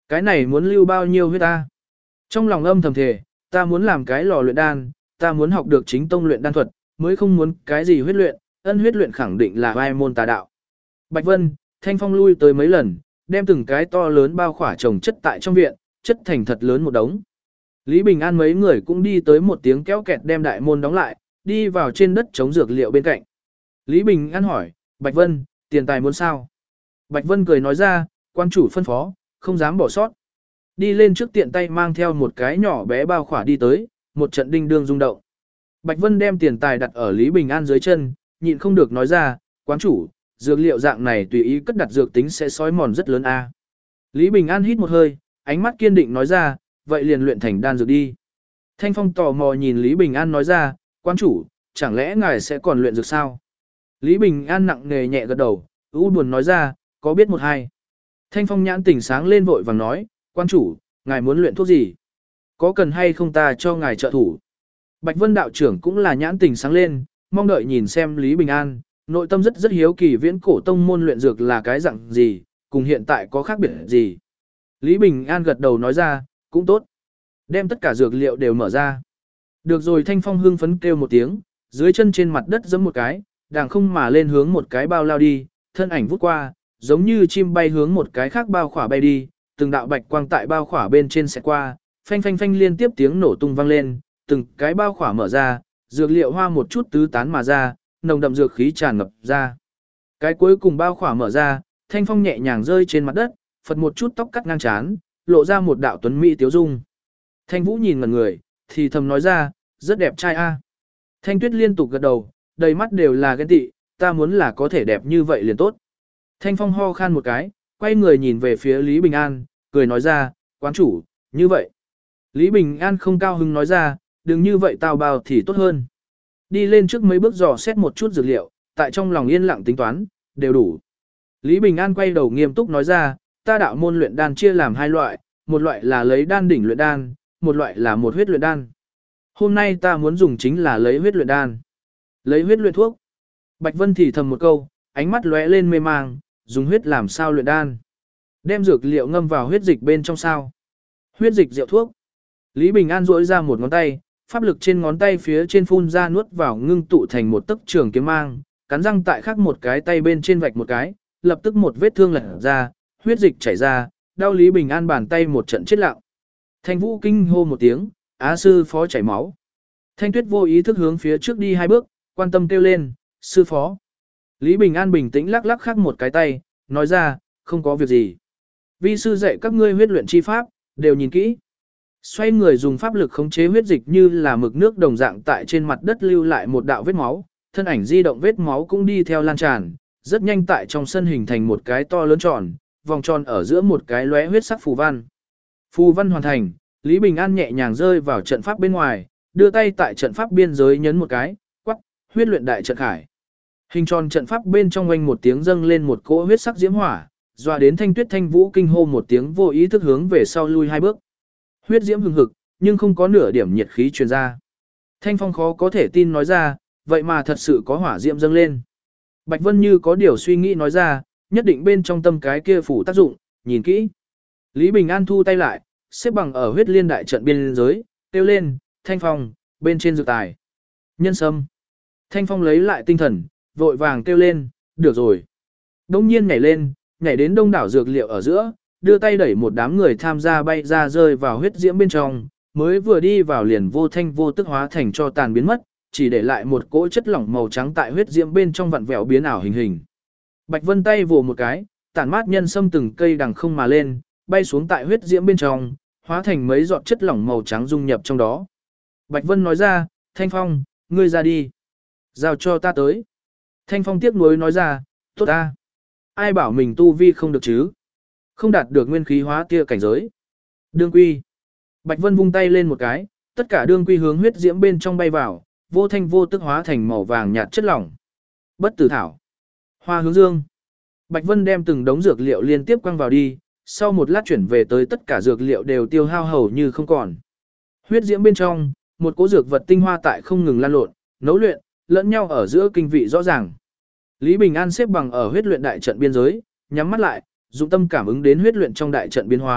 Cái này muốn lưu bao nhiêu huyết ta? Trong lòng âm thầm thề, ta muốn làm cái lò luyện đan, ta muốn học được chính tông luyện đan thuật, mới không muốn cái gì huyết luyện, ân huyết luyện khẳng định là vai môn tà đạo. Bạch Vân, Thanh Phong lui tới mấy lần, đem từng cái to lớn bao khỏa trồng chất tại trong viện, chất thành thật lớn một đống. Lý Bình An mấy người cũng đi tới một tiếng kéo kẹt đem đại môn đóng lại, đi vào trên đất chống dược liệu bên cạnh. Lý Bình An hỏi, Bạch Vân, tiền tài muốn sao? Bạch Vân cười nói ra, quan chủ phân phó, không dám bỏ sót. Đi lên trước tiện tay mang theo một cái nhỏ bé bao khỏa đi tới, một trận đinh đương rung động. Bạch Vân đem tiền tài đặt ở Lý Bình An dưới chân, nhịn không được nói ra, quán chủ, dược liệu dạng này tùy ý cất đặt dược tính sẽ sói mòn rất lớn a. Lý Bình An hít một hơi, ánh mắt kiên định nói ra, vậy liền luyện thành đan dược đi. Thanh Phong tò mò nhìn Lý Bình An nói ra, quán chủ, chẳng lẽ ngài sẽ còn luyện dược sao? Lý Bình An nặng nề nhẹ gật đầu, u buồn nói ra, có biết một hai. Thanh Phong nhãn tỉnh sáng lên vội vàng nói, quan chủ, ngài muốn luyện thuốc gì? Có cần hay không ta cho ngài trợ thủ? Bạch Vân đạo trưởng cũng là nhãn tỉnh sáng lên, mong đợi nhìn xem Lý Bình An, nội tâm rất hiếu kỳ viễn cổ tông môn luyện dược là cái dạng gì, cùng hiện tại có khác biệt gì. Lý Bình An gật đầu nói ra, cũng tốt. Đem tất cả dược liệu đều mở ra. Được rồi, Thanh Phong hưng phấn kêu một tiếng, dưới chân trên mặt đất giẫm một cái, đàng không mà lên hướng một cái bao lao đi, thân ảnh vút qua, giống như chim bay hướng một cái khác bao khỏa bay đi, từng đạo bạch quang tại bao khỏa bên trên sẽ qua, phanh phanh phanh liên tiếp tiếng nổ tung vang lên, từng cái bao khỏa mở ra, dược liệu hoa một chút tứ tán mà ra, nồng đậm dược khí tràn ngập ra. Cái cuối cùng bao khỏa mở ra, Thanh Phong nhẹ nhàng rơi trên mặt đất, phật một chút tóc cắt ngang trán, lộ ra một đạo tuấn mỹ tiếu dung. Thanh Vũ nhìn ngẩn người, thì thầm nói ra, rất đẹp trai a. Thanh Tuyết liên tục gật đầu, đầy mắt đều là ghen tị, ta muốn là có thể đẹp như vậy liền tốt. Thanh Phong ho khan một cái, quay người nhìn về phía Lý Bình An, cười nói ra, quán chủ, như vậy. Lý Bình An không cao hứng nói ra, đừng như vậy tao bao thì tốt hơn. Đi lên trước mấy bước dò xét một chút dược liệu, tại trong lòng yên lặng tính toán, đều đủ. Lý Bình An quay đầu nghiêm túc nói ra, ta đạo môn luyện đan chia làm hai loại, một loại là lấy đan đỉnh luyện đan, một loại là một huyết luyện đan. Hôm nay ta muốn dùng chính là lấy huyết luyện đan. Lấy huyết luyện thuốc. Bạch Vân thì thầm một câu, ánh mắt lóe lên mê mang, dùng huyết làm sao luyện đan. Đem dược liệu ngâm vào huyết dịch bên trong sao. Huyết dịch rượu thuốc. Lý Bình An duỗi ra một ngón tay, pháp lực trên ngón tay phía trên phun ra nuốt vào ngưng tụ thành một tấc trường kiếm mang, cắn răng tại khắc một cái tay bên trên vạch một cái, lập tức một vết thương lở ra, huyết dịch chảy ra, đau Lý Bình An bàn tay một trận chết lặng. Thanh Vũ kinh hô một tiếng, á sư phó chảy máu. Thanh Tuyết vô ý thức hướng phía trước đi hai bước, quan tâm kêu lên, sư phó. Lý Bình An bình tĩnh lắc lắc khắc một cái tay, nói ra, không có việc gì. Vi sư dạy các ngươi huyết luyện chi pháp, đều nhìn kỹ. Xoay người dùng pháp lực khống chế huyết dịch như là mực nước đồng dạng tại trên mặt đất lưu lại một đạo vết máu, thân ảnh di động vết máu cũng đi theo lan tràn, rất nhanh tại trong sân hình thành một cái to lớn tròn, vòng tròn ở giữa một cái lóe huyết sắc phù văn. Phù văn hoàn thành, Lý Bình An nhẹ nhàng rơi vào trận pháp bên ngoài, đưa tay tại trận pháp biên giới nhấn một cái, quắc, huyết luyện đại trận khải. Hình tròn trận pháp bên trong oanh một tiếng dâng lên một cỗ huyết sắc diễm hỏa, dọa đến Thanh Tuyết Thanh Vũ kinh hô một tiếng vô ý thức hướng về sau lui hai bước. Huyết diễm hừng hực, nhưng không có nửa điểm nhiệt khí truyền ra. Thanh Phong khó có thể tin nói ra, vậy mà thật sự có hỏa diễm dâng lên. Bạch Vân như có điều suy nghĩ nói ra, nhất định bên trong tâm cái kia phủ tác dụng, nhìn kỹ. Lý Bình An thu tay lại, xếp bằng ở huyết liên đại trận biên giới, kêu lên, Thanh Phong, bên trên dược tài. Nhân sâm. Thanh Phong lấy lại tinh thần, vội vàng kêu lên, được rồi. Đông nhiên nhảy lên, nhảy đến đông đảo dược liệu ở giữa, đưa tay đẩy một đám người tham gia bay ra rơi vào huyết diễm bên trong, mới vừa đi vào liền vô thanh vô tức hóa thành cho tàn biến mất, chỉ để lại một cỗ chất lỏng màu trắng tại huyết diễm bên trong vặn vẹo biến ảo hình hình. Bạch Vân tay vồ một cái, tản mát nhân sâm từng cây đằng không mà lên, bay xuống tại huyết diễm bên trong, hóa thành mấy giọt chất lỏng màu trắng dung nhập trong đó. Bạch Vân nói ra, Thanh Phong, ngươi ra đi. Giao cho ta tới. Thanh Phong tiếc nuối nói ra, tốt ta. Ai bảo mình tu vi không được chứ? Không đạt được nguyên khí hóa tia cảnh giới. Đương quy. Bạch Vân vung tay lên một cái, tất cả đương quy hướng huyết diễm bên trong bay vào, vô thanh vô tức hóa thành màu vàng nhạt chất lỏng. Bất tử thảo. Hoa hướng dương. Bạch Vân đem từng đống dược liệu liên tiếp quăng vào đi, sau một lát chuyển về tới tất cả dược liệu đều tiêu hao hầu như không còn. Huyết diễm bên trong, một cỗ dược vật tinh hoa tại không ngừng lan lộn, nấu luyện, lẫn nhau ở giữa kinh vị rõ ràng. Lý Bình An xếp bằng ở huyết luyện đại trận biên giới, nhắm mắt lại, dụng tâm cảm ứng đến huyết luyện trong đại trận biến hóa,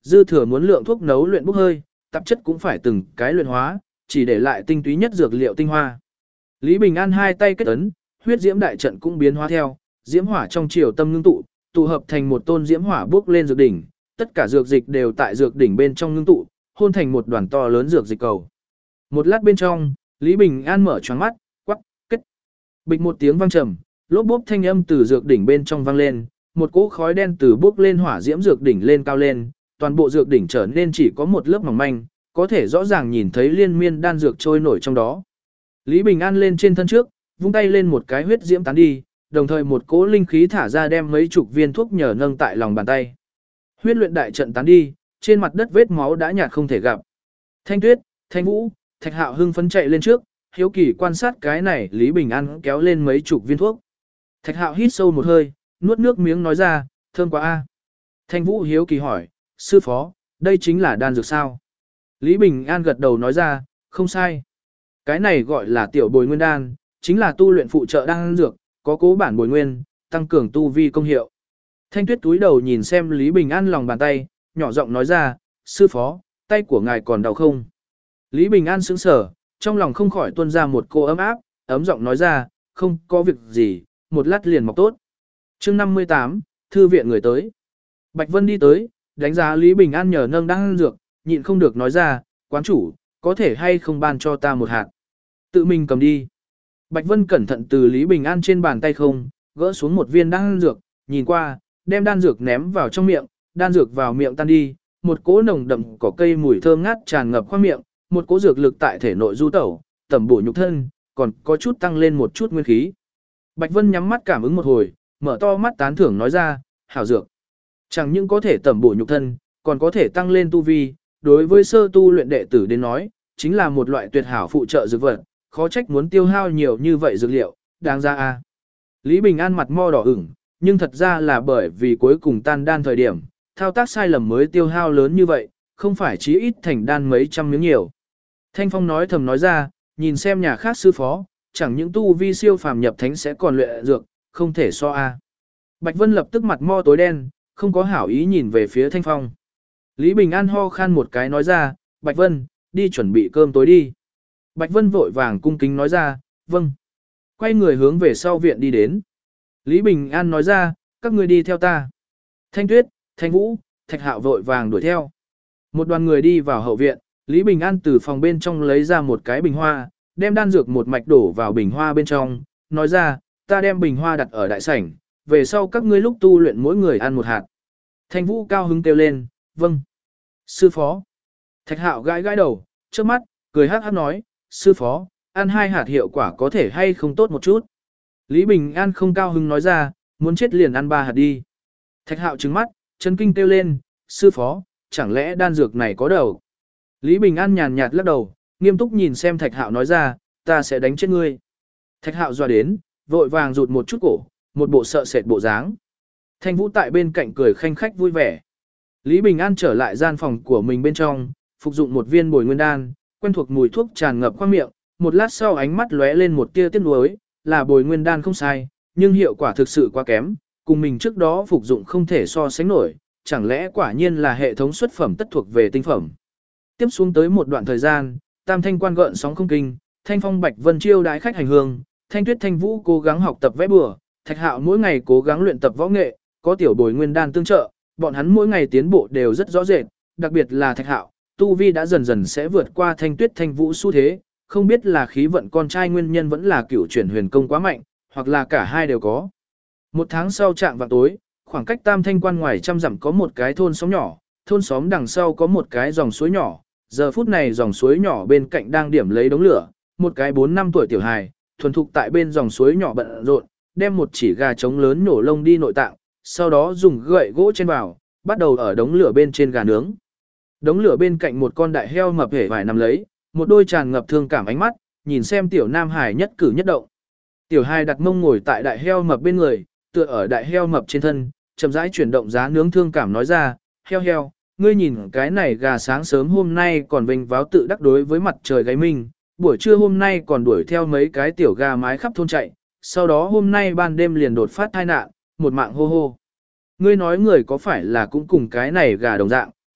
dư thừa muốn lượng thuốc nấu luyện bốc hơi, tạp chất cũng phải từng cái luyện hóa, chỉ để lại tinh túy nhất dược liệu tinh hoa. Lý Bình An hai tay kết ấn, huyết diễm đại trận cũng biến hóa theo, diễm hỏa trong chiều tâm ngưng tụ, tụ hợp thành một tôn diễm hỏa bước lên dược đỉnh, tất cả dược dịch đều tại dược đỉnh bên trong ngưng tụ, hôn thành một đoàn to lớn dược dịch cầu. Một lát bên trong, Lý Bình An mở choáng mắt, quắc, kết. Bịch một tiếng vang trầm, lốp bốp thanh âm từ dược đỉnh bên trong vang lên, một cỗ khói đen từ bốc lên hỏa diễm dược đỉnh lên cao lên, toàn bộ dược đỉnh trở nên chỉ có một lớp mỏng manh, có thể rõ ràng nhìn thấy liên miên đan dược trôi nổi trong đó. Lý Bình An lên trên thân trước, vung tay lên một cái huyết diễm tán đi, đồng thời một cỗ linh khí thả ra đem mấy chục viên thuốc nhờ nâng tại lòng bàn tay. Huyết luyện đại trận tán đi, trên mặt đất vết máu đã nhạt không thể gặp. Thanh Tuyết, Thanh Vũ, Thạch Hạo hưng phấn chạy lên trước, hiếu kỳ quan sát cái này Lý Bình An kéo lên mấy chục viên thuốc. Thạch Hạo hít sâu một hơi, nuốt nước miếng nói ra, thơm quá a. Thanh Vũ hiếu kỳ hỏi, sư phó, đây chính là đan dược sao? Lý Bình An gật đầu nói ra, không sai. Cái này gọi là tiểu bồi nguyên đan, chính là tu luyện phụ trợ đan dược, có cố bản bồi nguyên, tăng cường tu vi công hiệu. Thanh Tuyết túi đầu nhìn xem Lý Bình An lòng bàn tay, nhỏ giọng nói ra, sư phó, tay của ngài còn đau không? Lý Bình An sững sờ, trong lòng không khỏi tuôn ra một cô ấm áp, ấm giọng nói ra, không có việc gì, một lát liền mọc tốt. Chương 58, thư viện người tới. Bạch Vân đi tới, đánh giá Lý Bình An nhờ nâng đan dược, nhịn không được nói ra, quán chủ, có thể hay không ban cho ta một hạt. Tự mình cầm đi. Bạch Vân cẩn thận từ Lý Bình An trên bàn tay không, gỡ xuống một viên đan dược, nhìn qua, đem đan dược ném vào trong miệng, đan dược vào miệng tan đi, một cỗ nồng đậm cỏ cây mùi thơm ngát tràn ngập khoang miệng, một cỗ dược lực tại thể nội du tẩu, tẩm bổ nhục thân, còn có chút tăng lên một chút nguyên khí. Bạch Vân nhắm mắt cảm ứng một hồi, mở to mắt tán thưởng nói ra, hảo dược. Chẳng những có thể tẩm bổ nhục thân, còn có thể tăng lên tu vi, đối với sơ tu luyện đệ tử đến nói, chính là một loại tuyệt hảo phụ trợ dược vật, khó trách muốn tiêu hao nhiều như vậy dược liệu, đáng ra a. Lý Bình An mặt mo đỏ ửng, nhưng thật ra là bởi vì cuối cùng tan đan thời điểm, thao tác sai lầm mới tiêu hao lớn như vậy, không phải chí ít thành đan mấy trăm miếng nhiều. Thanh Phong nói thầm nói ra, nhìn xem nhà khác sư phó, chẳng những tu vi siêu phàm nhập thánh sẽ còn luyện dược, không thể so a. Bạch Vân lập tức mặt mo tối đen, không có hảo ý nhìn về phía Thanh Phong. Lý Bình An ho khan một cái nói ra, Bạch Vân, đi chuẩn bị cơm tối đi. Bạch Vân vội vàng cung kính nói ra, vâng. Quay người hướng về sau viện đi đến. Lý Bình An nói ra, các người đi theo ta. Thanh Tuyết, Thanh Vũ, Thạch Hạo vội vàng đuổi theo. Một đoàn người đi vào hậu viện, Lý Bình An từ phòng bên trong lấy ra một cái bình hoa, đem đan dược một mạch đổ vào bình hoa bên trong, nói ra, ta đem bình hoa đặt ở đại sảnh, về sau các ngươi lúc tu luyện mỗi người ăn một hạt. Thanh Vũ cao hứng kêu lên, vâng. Sư phó. Thạch Hạo gãi gãi đầu, trước mắt, cười hát hát nói, sư phó, ăn 2 hạt hiệu quả có thể hay không tốt một chút. Lý Bình An không cao hứng nói ra, muốn chết liền ăn 3 hạt đi. Thạch Hạo trừng mắt, chấn kinh kêu lên, sư phó, chẳng lẽ đan dược này có đầu. Lý Bình An nhàn nhạt lắc đầu, nghiêm túc nhìn xem Thạch Hạo nói ra, ta sẽ đánh chết ngươi. Thạch Hạo dọa đến, vội vàng rụt một chút cổ, một bộ sợ sệt bộ dáng. Thanh Vũ tại bên cạnh cười khanh khách vui vẻ. Lý Bình An trở lại gian phòng của mình bên trong, phục dụng một viên bồi nguyên đan, quen thuộc mùi thuốc tràn ngập khoang miệng, một lát sau ánh mắt lóe lên một tia tiếc nuối, là bồi nguyên đan không sai, nhưng hiệu quả thực sự quá kém, cùng mình trước đó phục dụng không thể so sánh nổi, chẳng lẽ quả nhiên là hệ thống xuất phẩm tất thuộc về tinh phẩm. Tiếp xuống tới một đoạn thời gian, Tam Thanh quan gợn sóng không kinh, Thanh Phong Bạch Vân chiêu đái khách hành hương, Thanh Tuyết Thanh Vũ cố gắng học tập vẽ bừa, Thạch Hạo mỗi ngày cố gắng luyện tập võ nghệ, có tiểu bồi nguyên đan tương trợ, bọn hắn mỗi ngày tiến bộ đều rất rõ rệt, đặc biệt là Thạch Hạo, tu vi đã dần dần sẽ vượt qua Thanh Tuyết Thanh Vũ xu thế, không biết là khí vận con trai nguyên nhân vẫn là cửu chuyển huyền công quá mạnh, hoặc là cả hai đều có. Một tháng sau trạng vào tối, khoảng cách Tam Thanh quan ngoài trăm dặm có một cái thôn xóm nhỏ, thôn xóm đằng sau có một cái dòng suối nhỏ, giờ phút này dòng suối nhỏ bên cạnh đang điểm lấy đống lửa, một cái 4-5 tuổi tiểu hài, thuần thục tại bên dòng suối nhỏ bận rộn, đem một chỉ gà trống lớn nổ lông đi nội tạng, sau đó dùng gậy gỗ trên vào, bắt đầu ở đống lửa bên trên gà nướng. Đống lửa bên cạnh một con đại heo mập hể vải nằm lấy, một đôi tràn ngập thương cảm ánh mắt, nhìn xem tiểu nam hải nhất cử nhất động. Tiểu hài đặt mông ngồi tại đại heo mập bên người, tựa ở đại heo mập trên thân, chậm rãi chuyển động giá nướng thương cảm nói ra, heo heo, ngươi nhìn cái này gà sáng sớm hôm nay còn vênh váo tự đắc đối với mặt trời gáy minh, buổi trưa hôm nay còn đuổi theo mấy cái tiểu gà mái khắp thôn chạy, sau đó hôm nay ban đêm liền đột phát tai nạn, một mạng hô hô. Ngươi nói người có phải là cũng cùng cái này gà đồng dạng,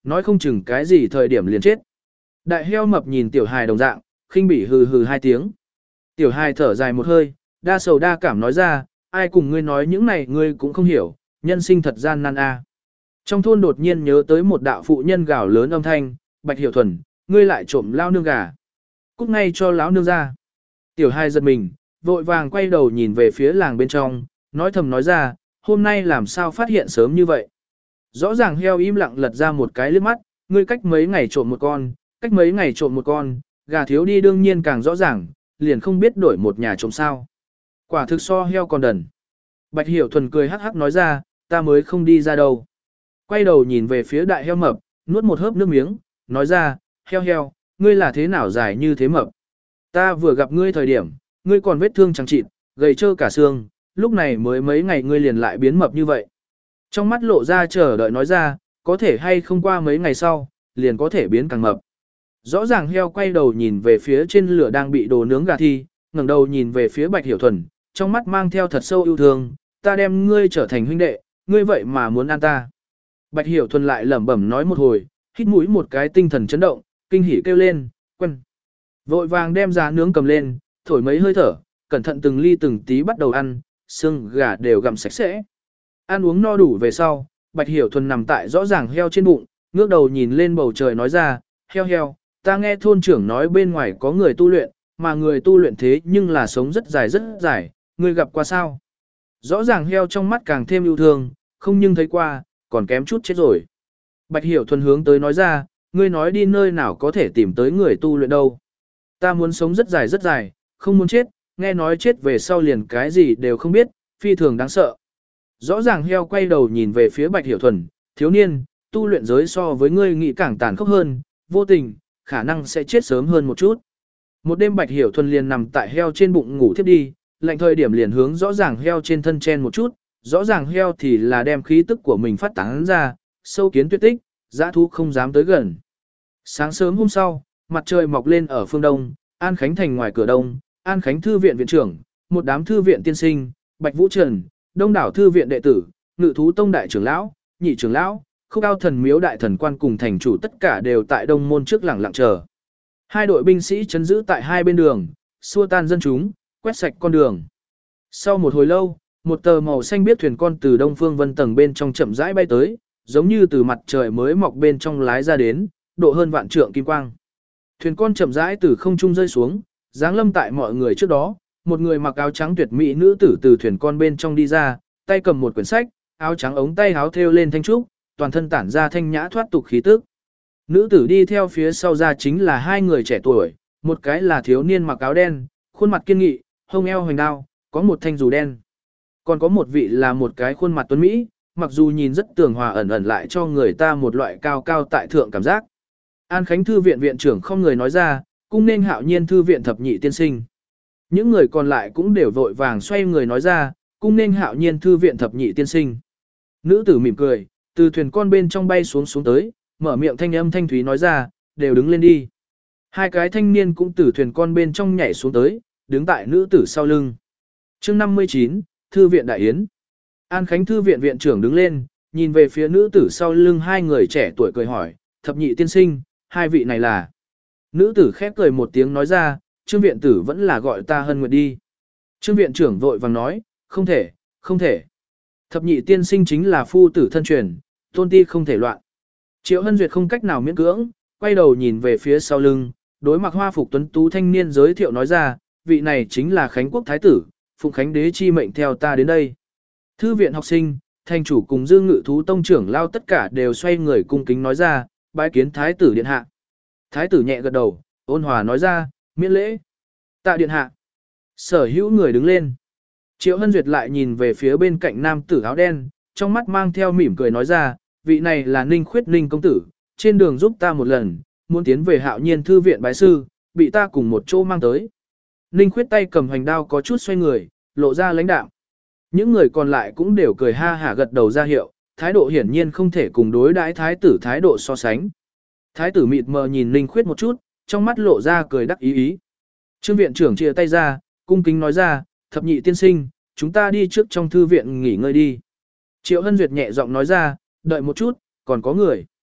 nói không chừng cái gì thời điểm liền chết. Đại heo mập nhìn tiểu hài đồng dạng, khinh bỉ hừ hừ hai tiếng. Tiểu hài thở dài một hơi, đa sầu đa cảm nói ra, ai cùng ngươi nói những này ngươi cũng không hiểu, nhân sinh thật gian nan a. Trong thôn đột nhiên nhớ tới một đạo phụ nhân gào lớn âm thanh, Bạch Hiểu Thuần, ngươi lại trộm lao nương gà. Cút ngay cho lão nương ra. Tiểu hài giật mình, vội vàng quay đầu nhìn về phía làng bên trong, nói thầm nói ra, hôm nay làm sao phát hiện sớm như vậy. Rõ ràng heo im lặng lật ra một cái liếc mắt, ngươi cách mấy ngày trộm một con, cách mấy ngày trộm một con, gà thiếu đi đương nhiên càng rõ ràng, liền không biết đổi một nhà trộm sao. Quả thực so heo còn đần. Bạch Hiểu Thuần cười hắc hắc nói ra, ta mới không đi ra đâu. Quay đầu nhìn về phía đại heo mập, nuốt một hớp nước miếng, nói ra, heo heo, ngươi là thế nào dài như thế mập. Ta vừa gặp ngươi thời điểm, ngươi còn vết thương chẳng chịt, gầy trơ cả xương, lúc này mới mấy ngày ngươi liền lại biến mập như vậy. Trong mắt lộ ra chờ đợi nói ra, có thể hay không qua mấy ngày sau, liền có thể biến càng mập. Rõ ràng heo quay đầu nhìn về phía trên lửa đang bị đồ nướng gà thi, ngẩng đầu nhìn về phía Bạch Hiểu Thuần, trong mắt mang theo thật sâu yêu thương, ta đem ngươi trở thành huynh đệ, ngươi vậy mà muốn ăn ta. Bạch Hiểu Thuần lại lẩm bẩm nói một hồi, hít mũi một cái tinh thần chấn động, kinh hỉ kêu lên, quân. Vội vàng đem giá nướng cầm lên, thổi mấy hơi thở, cẩn thận từng ly từng tí bắt đầu ăn, xương gà đều gặm sạch sẽ. Ăn uống no đủ về sau, Bạch Hiểu Thuần nằm tại rõ ràng heo trên bụng, ngước đầu nhìn lên bầu trời nói ra, heo heo, ta nghe thôn trưởng nói bên ngoài có người tu luyện, mà người tu luyện thế nhưng là sống rất dài, ngươi gặp qua sao? Rõ ràng heo trong mắt càng thêm yêu thương, không nhưng thấy qua, còn kém chút chết rồi. Bạch Hiểu Thuần hướng tới nói ra, ngươi nói đi nơi nào có thể tìm tới người tu luyện đâu. Ta muốn sống rất dài, không muốn chết, nghe nói chết về sau liền cái gì đều không biết, phi thường đáng sợ. Rõ ràng heo quay đầu nhìn về phía Bạch Hiểu Thuần, thiếu niên, tu luyện giới so với ngươi nghĩ càng tàn khốc hơn, vô tình, khả năng sẽ chết sớm hơn một chút. Một đêm Bạch Hiểu Thuần liền nằm tại heo trên bụng ngủ thiếp đi, lạnh thời điểm liền hướng rõ ràng heo trên thân chen một chút, rõ ràng heo thì là đem khí tức của mình phát tán ra, sâu kiến tuyệt tích, dã thú không dám tới gần. Sáng sớm hôm sau, mặt trời mọc lên ở phương đông, An Khánh thành ngoài cửa đông, An Khánh thư viện viện trưởng, một đám thư viện tiên sinh, Bạch Vũ Trần, đông đảo thư viện đệ tử, Ngự thú tông đại trưởng lão, nhị trưởng lão, Khúc Cao thần miếu đại thần quan cùng thành chủ tất cả đều tại đông môn trước lặng lặng chờ. Hai đội binh sĩ chấn giữ tại hai bên đường, xua tan dân chúng, quét sạch con đường. Sau một hồi lâu, một tờ màu xanh biếc thuyền con từ Đông Phương Vân tầng bên trong chậm rãi bay tới, giống như từ mặt trời mới mọc bên trong lái ra đến, độ hơn vạn trượng kim quang. Thuyền con chậm rãi từ không trung rơi xuống, giáng lâm tại mọi người trước đó, một người mặc áo trắng tuyệt mỹ nữ tử từ thuyền con bên trong đi ra, tay cầm một quyển sách, áo trắng ống tay áo thêu lên thanh trúc, toàn thân tản ra thanh nhã thoát tục khí tức. Nữ tử đi theo phía sau ra chính là hai người trẻ tuổi, một cái là thiếu niên mặc áo đen, khuôn mặt kiên nghị, hông eo hoành đao, có một thanh dù đen. Còn có một vị là một cái khuôn mặt tuấn mỹ, mặc dù nhìn rất tường hòa ẩn ẩn lại cho người ta một loại cao cao tại thượng cảm giác. An Khánh thư viện viện trưởng không người nói ra, cung nên Hạo Nhiên thư viện thập nhị tiên sinh. Những người còn lại cũng đều vội vàng xoay người nói ra, cung nên Hạo Nhiên thư viện thập nhị tiên sinh. Nữ tử mỉm cười, từ thuyền con bên trong bay xuống tới, mở miệng thanh âm thanh thúy nói ra, đều đứng lên đi. Hai cái thanh niên cũng từ thuyền con bên trong nhảy xuống tới, đứng tại nữ tử sau lưng. Chương 59, thư viện đại yến. An Khánh thư viện viện trưởng đứng lên, nhìn về phía nữ tử sau lưng hai người trẻ tuổi cười hỏi, thập nhị tiên sinh, hai vị này là. Nữ tử khép cười một tiếng nói ra, Trương viện tử vẫn là gọi ta Hân Nguyệt đi. Trương viện trưởng vội vàng nói, không thể, không thể. Thập nhị tiên sinh chính là phu tử thân truyền, tôn ti không thể loạn. Triệu Hân Duyệt không cách nào miễn cưỡng, quay đầu nhìn về phía sau lưng, đối mặc hoa phục tuấn tú thanh niên giới thiệu nói ra, vị này chính là Khánh quốc thái tử, Phụng Khánh đế chi mệnh theo ta đến đây. Thư viện học sinh, thành chủ cùng Dương Ngự thú tông trưởng lao tất cả đều xoay người cung kính nói ra, bái kiến thái tử điện hạ. Thái tử nhẹ gật đầu, ôn hòa nói ra, miễn lễ. Tạ điện hạ. Sở hữu người đứng lên. Triệu Hân Duyệt lại nhìn về phía bên cạnh nam tử áo đen, trong mắt mang theo mỉm cười nói ra, vị này là Ninh Khuyết Ninh công tử, trên đường giúp ta một lần, muốn tiến về Hạo Nhiên thư viện bái sư, bị ta cùng một chỗ mang tới. Ninh Khuyết tay cầm hoành đao có chút xoay người, lộ ra lãnh đạm. Những người còn lại cũng đều cười ha hả gật đầu ra hiệu, thái độ hiển nhiên không thể cùng đối đãi thái tử thái độ so sánh. Thái tử mịt mờ nhìn Ninh Khuyết một chút, trong mắt lộ ra cười đắc ý ý. Trương viện trưởng chia tay ra, cung kính nói ra, thập nhị tiên sinh, chúng ta đi trước trong thư viện nghỉ ngơi đi. Triệu Hân Duyệt nhẹ giọng nói ra, đợi một chút, còn có người.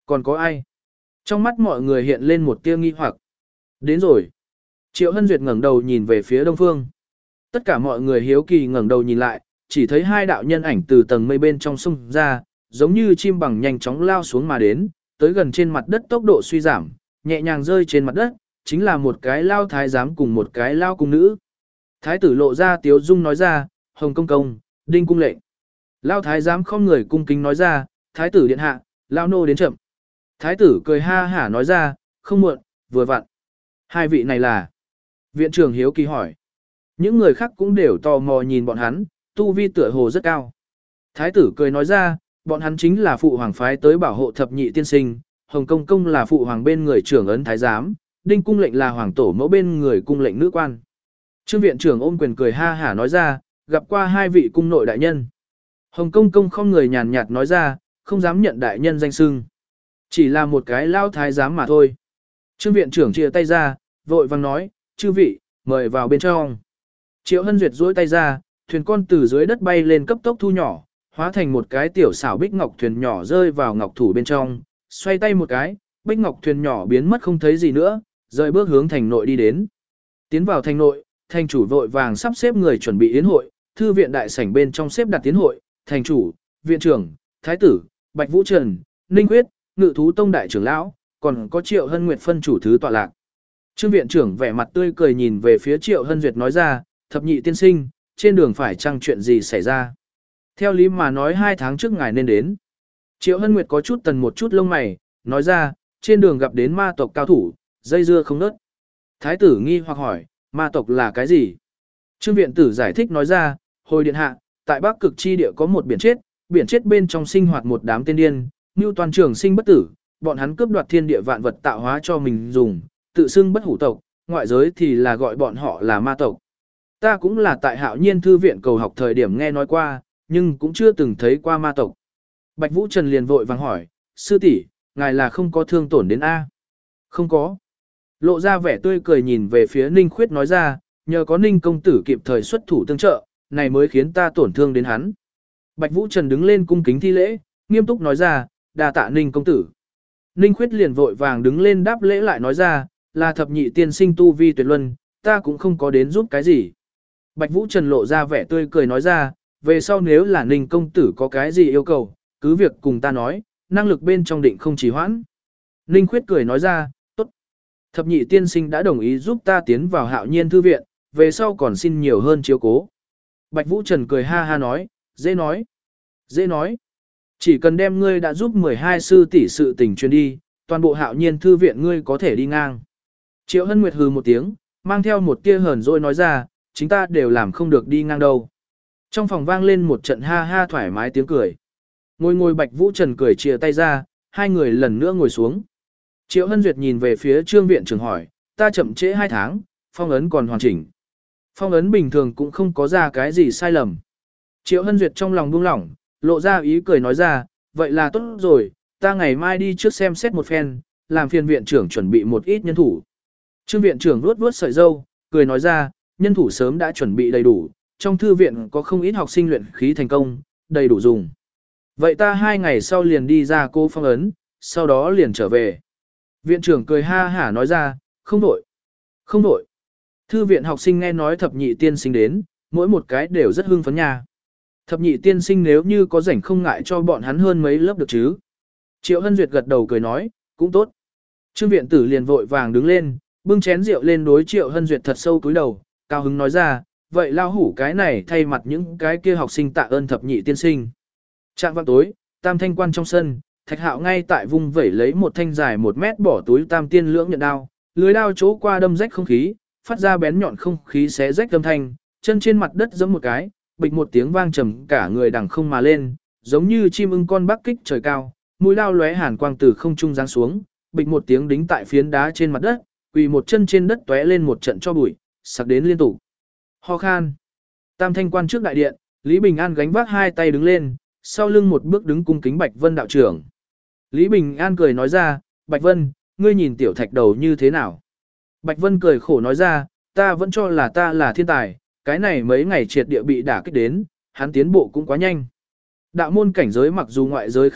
Còn có ai? Trong mắt mọi người hiện lên một tia nghi hoặc. Đến rồi. Triệu Hân Duyệt ngẩng đầu nhìn về phía đông phương. Tất cả mọi người hiếu kỳ ngẩng đầu nhìn lại, chỉ thấy hai đạo nhân ảnh từ tầng mây bên trong sông ra, giống như chim bằng nhanh chóng lao xuống mà đến, tới gần trên mặt đất tốc độ suy giảm, nhẹ nhàng rơi trên mặt đất, chính là một cái lao thái giám cùng một cái lao cung nữ. Thái tử lộ ra tiếu dung nói ra, Hồng công công, Đinh cung lệnh. Lao thái giám không người cung kính nói ra, thái tử điện hạ, lao nô đến chậm. Thái tử cười ha hả nói ra, không muộn, vừa vặn. Hai vị này là. Viện trưởng hiếu kỳ hỏi. Những người khác cũng đều tò mò nhìn bọn hắn, tu vi tựa hồ rất cao. Thái tử cười nói ra, bọn hắn chính là phụ hoàng phái tới bảo hộ thập nhị tiên sinh, Hồng công công là phụ hoàng bên người trưởng ấn thái giám, Đinh cung lệnh là hoàng tổ mẫu bên người cung lệnh nữ quan. Trương viện trưởng ôm quyền cười ha hả nói ra, gặp qua hai vị cung nội đại nhân. Hồng công công không người nhàn nhạt nói ra, không dám nhận đại nhân danh xưng. Chỉ là một cái lao thái giám mà thôi. Trương viện trưởng chia tay ra, vội vàng nói, chư vị, mời vào bên trong. Triệu Hân Duyệt duỗi tay ra, thuyền con từ dưới đất bay lên cấp tốc thu nhỏ, hóa thành một cái tiểu xảo bích ngọc thuyền nhỏ rơi vào ngọc thủ bên trong, xoay tay một cái, bích ngọc thuyền nhỏ biến mất không thấy gì nữa, rời bước hướng thành nội đi đến. Tiến vào thành nội, thành chủ vội vàng sắp xếp người chuẩn bị yến hội, thư viện đại sảnh bên trong xếp đặt yến hội, thành chủ, viện trưởng, thái tử, Bạch Vũ Trần, Ninh Quyết, Ngự thú tông đại trưởng lão, còn có Triệu Hân Nguyệt phân chủ thứ tọa lạc. Trương viện trưởng vẻ mặt tươi cười nhìn về phía Triệu Hân Duyệt nói ra, thập nhị tiên sinh, trên đường phải chăng chuyện gì xảy ra? Theo lý mà nói 2 tháng trước ngài nên đến. Triệu Hân Nguyệt có chút tần một chút lông mày, nói ra, trên đường gặp đến ma tộc cao thủ, dây dưa không nớt. Thái tử nghi hoặc hỏi, ma tộc là cái gì? Trương viện tử giải thích nói ra, hồi điện hạ, tại Bắc Cực chi địa có một biển chết bên trong sinh hoạt một đám tên điên, Ngưu toàn trường sinh bất tử, bọn hắn cướp đoạt thiên địa vạn vật tạo hóa cho mình dùng, tự xưng bất hủ tộc, ngoại giới thì là gọi bọn họ là ma tộc. Ta cũng là tại Hạo Nhiên thư viện cầu học thời điểm nghe nói qua, nhưng cũng chưa từng thấy qua ma tộc. Bạch Vũ Trần liền vội vàng hỏi, sư tỷ, ngài là không có thương tổn đến A? Không có. Lộ ra vẻ tươi cười nhìn về phía Ninh Khuyết nói ra, nhờ có Ninh công tử kịp thời xuất thủ tương trợ, này mới khiến ta tổn thương đến hắn. Bạch Vũ Trần đứng lên cung kính thi lễ, nghiêm túc nói ra, đa tạ Ninh công tử. Ninh Khuyết liền vội vàng đứng lên đáp lễ lại nói ra, là thập nhị tiên sinh tu vi tuyệt luân, ta cũng không có đến giúp cái gì. Bạch Vũ Trần lộ ra vẻ tươi cười nói ra, về sau nếu là Ninh công tử có cái gì yêu cầu, cứ việc cùng ta nói, năng lực bên trong định không trì hoãn. Ninh Khuyết cười nói ra, tốt. Thập nhị tiên sinh đã đồng ý giúp ta tiến vào Hạo Nhiên thư viện, về sau còn xin nhiều hơn chiếu cố. Bạch Vũ Trần cười ha ha nói, dễ nói. Dễ nói. Chỉ cần đem ngươi đã giúp 12 sư tỷ sự tình truyền đi, toàn bộ Hạo Nhiên thư viện ngươi có thể đi ngang. Triệu Hân Nguyệt hừ một tiếng, mang theo một tia hờn dỗi nói ra, chính ta đều làm không được đi ngang đâu. Trong phòng vang lên một trận ha ha thoải mái tiếng cười. Ngồi Bạch Vũ Trần cười chia tay ra, hai người lần nữa ngồi xuống. Triệu Hân Duyệt nhìn về phía Trương viện trưởng hỏi, ta chậm trễ 2 tháng, phong ấn còn hoàn chỉnh. Phong ấn bình thường cũng không có ra cái gì sai lầm. Triệu Hân Duyệt trong lòng buông lỏng, lộ ra ý cười nói ra, vậy là tốt rồi, ta ngày mai đi trước xem xét một phen, làm phiền viện trưởng chuẩn bị một ít nhân thủ. Trương viện trưởng vuốt vuốt sợi râu, cười nói ra, nhân thủ sớm đã chuẩn bị đầy đủ, trong thư viện có không ít học sinh luyện khí thành công, đầy đủ dùng. Vậy ta 2 ngày sau liền đi ra cô phong ấn, sau đó liền trở về. Viện trưởng cười ha hả nói ra, không đổi. Không đổi. Thư viện học sinh nghe nói thập nhị tiên sinh đến, mỗi một cái đều rất hưng phấn nha. Thập nhị tiên sinh nếu như có rảnh không ngại cho bọn hắn hơn mấy lớp được chứ. Triệu Hân Duyệt gật đầu cười nói, cũng tốt. Trương viện tử liền vội vàng đứng lên, bưng chén rượu lên đối Triệu Hân Duyệt thật sâu cúi đầu, cao hứng nói ra, vậy lao hủ cái này thay mặt những cái kia học sinh tạ ơn thập nhị tiên sinh. Trạng vạng tối, Tam Thanh quan trong sân, Thạch Hạo ngay tại vung vẩy lấy một thanh dài 1 mét bỏ túi tam tiên lưỡng nhận đao, lưới đao chỗ qua đâm rách không khí, phát ra bén nhọn không khí xé rách âm thanh, chân trên mặt đất giẫm một cái, bịch một tiếng vang trầm cả người đằng không mà lên, giống như chim ưng con bắc kích trời cao, mũi đao lóe hàn quang từ không trung giáng xuống, bịch một tiếng đính tại phiến đá trên mặt đất, quỳ một chân trên đất tóe lên một trận cho bụi, sặc đến liên tục. Ho khan. Tam Thanh quan trước đại điện, Lý Bình An gánh vác 2 tay đứng lên, sau lưng một bước đứng cung kính Bạch Vân đạo trưởng. Lý Bình An cười nói ra, Bạch Vân, ngươi nhìn tiểu thạch đầu như thế nào? Bạch Vân cười khổ nói ra, ta vẫn cho là ta là thiên tài, cái này mấy ngày triệt địa bị đả kích đến, hắn tiến bộ cũng quá nhanh. Đạo môn cảnh giới mặc dù ngoại giới khác biệt,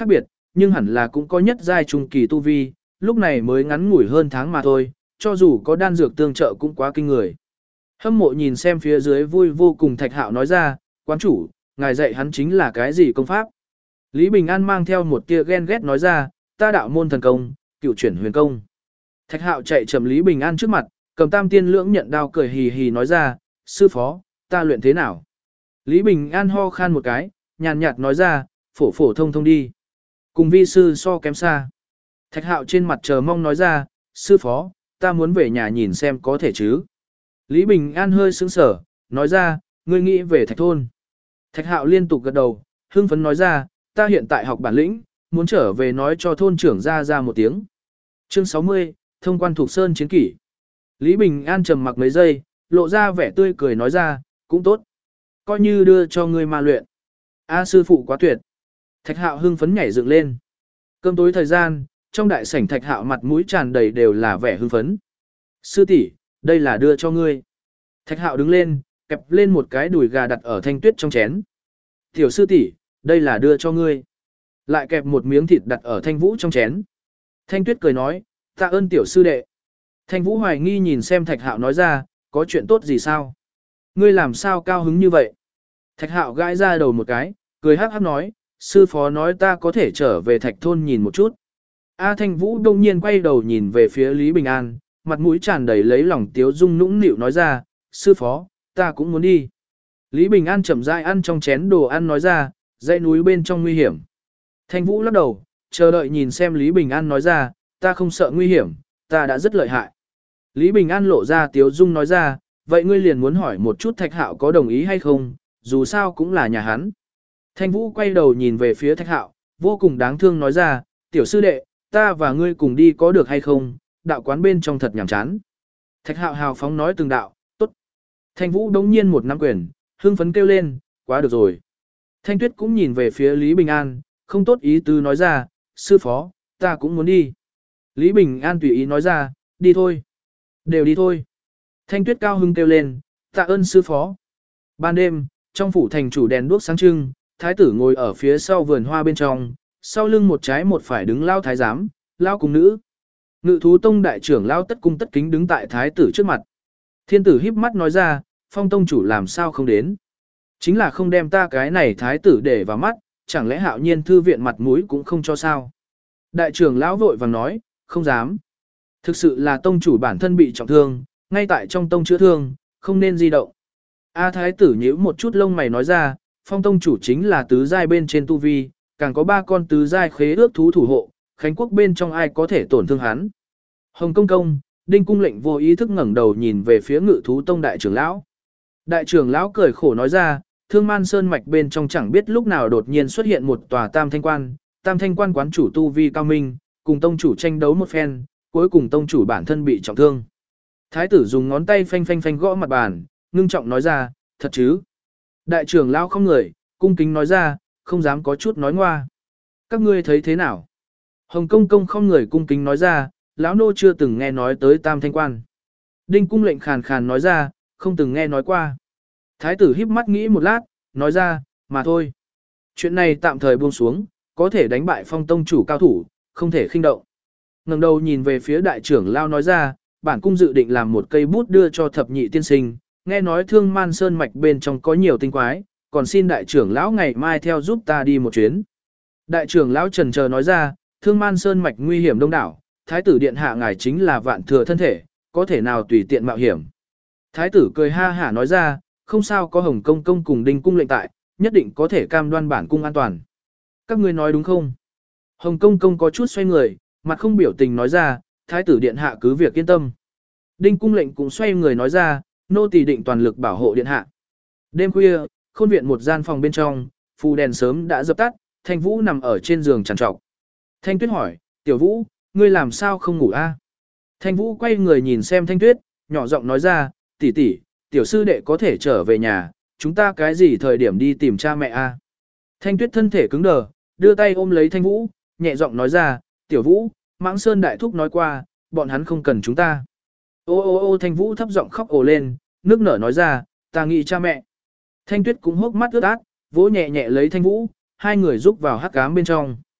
nhưng hẳn là cũng có nhất giai trung kỳ tu vi, lúc này mới ngắn ngủi hơn tháng mà thôi, cho dù có đan dược tương trợ cũng quá kinh người. Hâm mộ nhìn xem phía dưới vui vô cùng Thạch Hạo nói ra, quán chủ, ngài dạy hắn chính là cái gì công pháp? Lý Bình An mang theo một tia ghen ghét nói ra, ta đạo môn thần công, cựu chuyển huyền công. Thạch Hạo chạy chậm Lý Bình An trước mặt, cầm tam tiên lưỡng nhận đao cười hì hì nói ra, sư phó, ta luyện thế nào? Lý Bình An ho khan một cái, nhàn nhạt nói ra, phổ phổ thông thông đi. Cùng vi sư so kém xa. Thạch Hạo trên mặt chờ mong nói ra, sư phó, ta muốn về nhà nhìn xem có thể chứ. Lý Bình An hơi sững sở, nói ra, ngươi nghĩ về Thạch thôn. Thạch Hạo liên tục gật đầu, hưng phấn nói ra, ta hiện tại học bản lĩnh, muốn trở về nói cho thôn trưởng ra một tiếng. Chương 60, thông quan thuộc sơn chiến kỷ. Lý Bình An trầm mặc mấy giây, lộ ra vẻ tươi cười nói ra, cũng tốt. Coi như đưa cho ngươi ma luyện. A sư phụ quá tuyệt. Thạch Hạo hưng phấn nhảy dựng lên. Cơm tối thời gian, trong đại sảnh Thạch Hạo mặt mũi tràn đầy đều là vẻ hưng phấn. Sư tỷ, đây là đưa cho ngươi. Thạch Hạo đứng lên, kẹp lên một cái đùi gà đặt ở Thanh Tuyết trong chén. Tiểu sư tỷ, đây là đưa cho ngươi. Lại kẹp một miếng thịt đặt ở Thanh Vũ trong chén. Thanh Tuyết cười nói, tạ ơn tiểu sư đệ. Thanh Vũ hoài nghi nhìn xem Thạch Hạo nói ra, có chuyện tốt gì sao? Ngươi làm sao cao hứng như vậy? Thạch Hạo gãi ra đầu một cái, cười hắc hắc nói, sư phó nói ta có thể trở về Thạch thôn nhìn một chút. A Thanh Vũ đông nhiên quay đầu nhìn về phía Lý Bình An, mặt mũi tràn đầy lấy lòng tiếu dung nũng nịu nói ra, sư phó, ta cũng muốn đi. Lý Bình An chậm rãi ăn trong chén đồ ăn nói ra, dãy núi bên trong nguy hiểm. Thanh Vũ lắc đầu, chờ đợi nhìn xem Lý Bình An nói ra, ta không sợ nguy hiểm, ta đã rất lợi hại. Lý Bình An lộ ra tiếu dung nói ra, vậy ngươi liền muốn hỏi một chút Thạch Hạo có đồng ý hay không, dù sao cũng là nhà hắn. Thanh Vũ quay đầu nhìn về phía Thạch Hạo, vô cùng đáng thương nói ra, tiểu sư đệ, ta và ngươi cùng đi có được hay không, đạo quán bên trong thật nhàm chán. Thạch Hạo hào phóng nói từng đạo, tốt. Thanh Vũ đống nhiên một nắm quyền, hưng phấn kêu lên, quá được rồi. Thanh Tuyết cũng nhìn về phía Lý Bình An, không tốt ý tứ nói ra, sư phó, ta cũng muốn đi. Lý Bình An tùy ý nói ra, đi thôi. Đều đi thôi. Thanh Tuyết cao hưng kêu lên, tạ ơn sư phó. Ban đêm, trong phủ thành chủ đèn đuốc sáng trưng, thái tử ngồi ở phía sau vườn hoa bên trong, sau lưng một trái một phải đứng lao thái giám, lao cung nữ. Ngự thú tông đại trưởng lao tất cung tất kính đứng tại thái tử trước mặt. Thiên tử híp mắt nói ra, Phong tông chủ làm sao không đến. Chính là không đem ta cái này thái tử để vào mắt, chẳng lẽ Hạo Nhiên thư viện mặt mũi cũng không cho sao. Đại trưởng lão vội vàng nói, không dám. Thực sự là tông chủ bản thân bị trọng thương, ngay tại trong tông chữa thương, không nên di động. A thái tử nhíu một chút lông mày nói ra, Phong tông chủ chính là tứ giai bên trên tu vi, càng có 3 con tứ giai khế ước thú thủ hộ, Khánh quốc bên trong ai có thể tổn thương hắn. Hồng công công, Đinh cung lệnh vô ý thức ngẩng đầu nhìn về phía Ngự thú tông đại trưởng lão. Đại trưởng lão cười khổ nói ra, Thương Man Sơn mạch bên trong chẳng biết lúc nào đột nhiên xuất hiện một tòa Tam Thanh quan quán chủ tu vi cao minh, cùng tông chủ tranh đấu một phen, cuối cùng tông chủ bản thân bị trọng thương. Thái tử dùng ngón tay phanh phanh phanh gõ mặt bàn, ngưng trọng nói ra, thật chứ? Đại trưởng lão không người, cung kính nói ra, không dám có chút nói ngoa. Các ngươi thấy thế nào? Hồng công công không người cung kính nói ra, lão nô chưa từng nghe nói tới Tam Thanh quan. Đinh cung lệnh khàn khàn nói ra, không từng nghe nói qua. Thái tử híp mắt nghĩ một lát, nói ra, mà thôi. Chuyện này tạm thời buông xuống, có thể đánh bại Phong tông chủ cao thủ, không thể khinh động. Ngẩng đầu nhìn về phía đại trưởng lao nói ra, bản cung dự định làm một cây bút đưa cho thập nhị tiên sinh, nghe nói Thương Man Sơn mạch bên trong có nhiều tinh quái, còn xin đại trưởng lão ngày mai theo giúp ta đi một chuyến. Đại trưởng lão trần chờ nói ra, Thương Man Sơn mạch nguy hiểm đông đảo, thái tử điện hạ ngài chính là vạn thừa thân thể, có thể nào tùy tiện mạo hiểm. Thái tử cười ha hả nói ra, không sao, có Hồng công công cùng Đinh cung lệnh tại, nhất định có thể cam đoan bản cung an toàn. Các ngươi nói đúng không? Hồng công công có chút xoay người, mặt không biểu tình nói ra, thái tử điện hạ cứ việc yên tâm. Đinh cung lệnh cũng xoay người nói ra, nô tỳ định toàn lực bảo hộ điện hạ. Đêm khuya, khôn viện một gian phòng bên trong, phù đèn sớm đã dập tắt, Thanh Vũ nằm ở trên giường trằn trọc. Thanh Tuyết hỏi, Tiểu Vũ, ngươi làm sao không ngủ a? Thanh Vũ quay người nhìn xem Thanh Tuyết, nhỏ giọng nói ra, tỷ tỷ, tiểu sư đệ có thể trở về nhà, chúng ta cái gì thời điểm đi tìm cha mẹ a? Thanh Tuyết thân thể cứng đờ, đưa tay ôm lấy Thanh Vũ, nhẹ giọng nói ra, Tiểu Vũ, Mãng Sơn đại thúc nói qua, bọn hắn không cần chúng ta. Ô ô ô Thanh Vũ thấp giọng khóc ồ lên, nước nở nói ra, ta nghĩ cha mẹ. Thanh Tuyết cũng hốc mắt ướt át, vỗ nhẹ nhẹ lấy Thanh Vũ, hai người rúc vào hắc ám bên trong.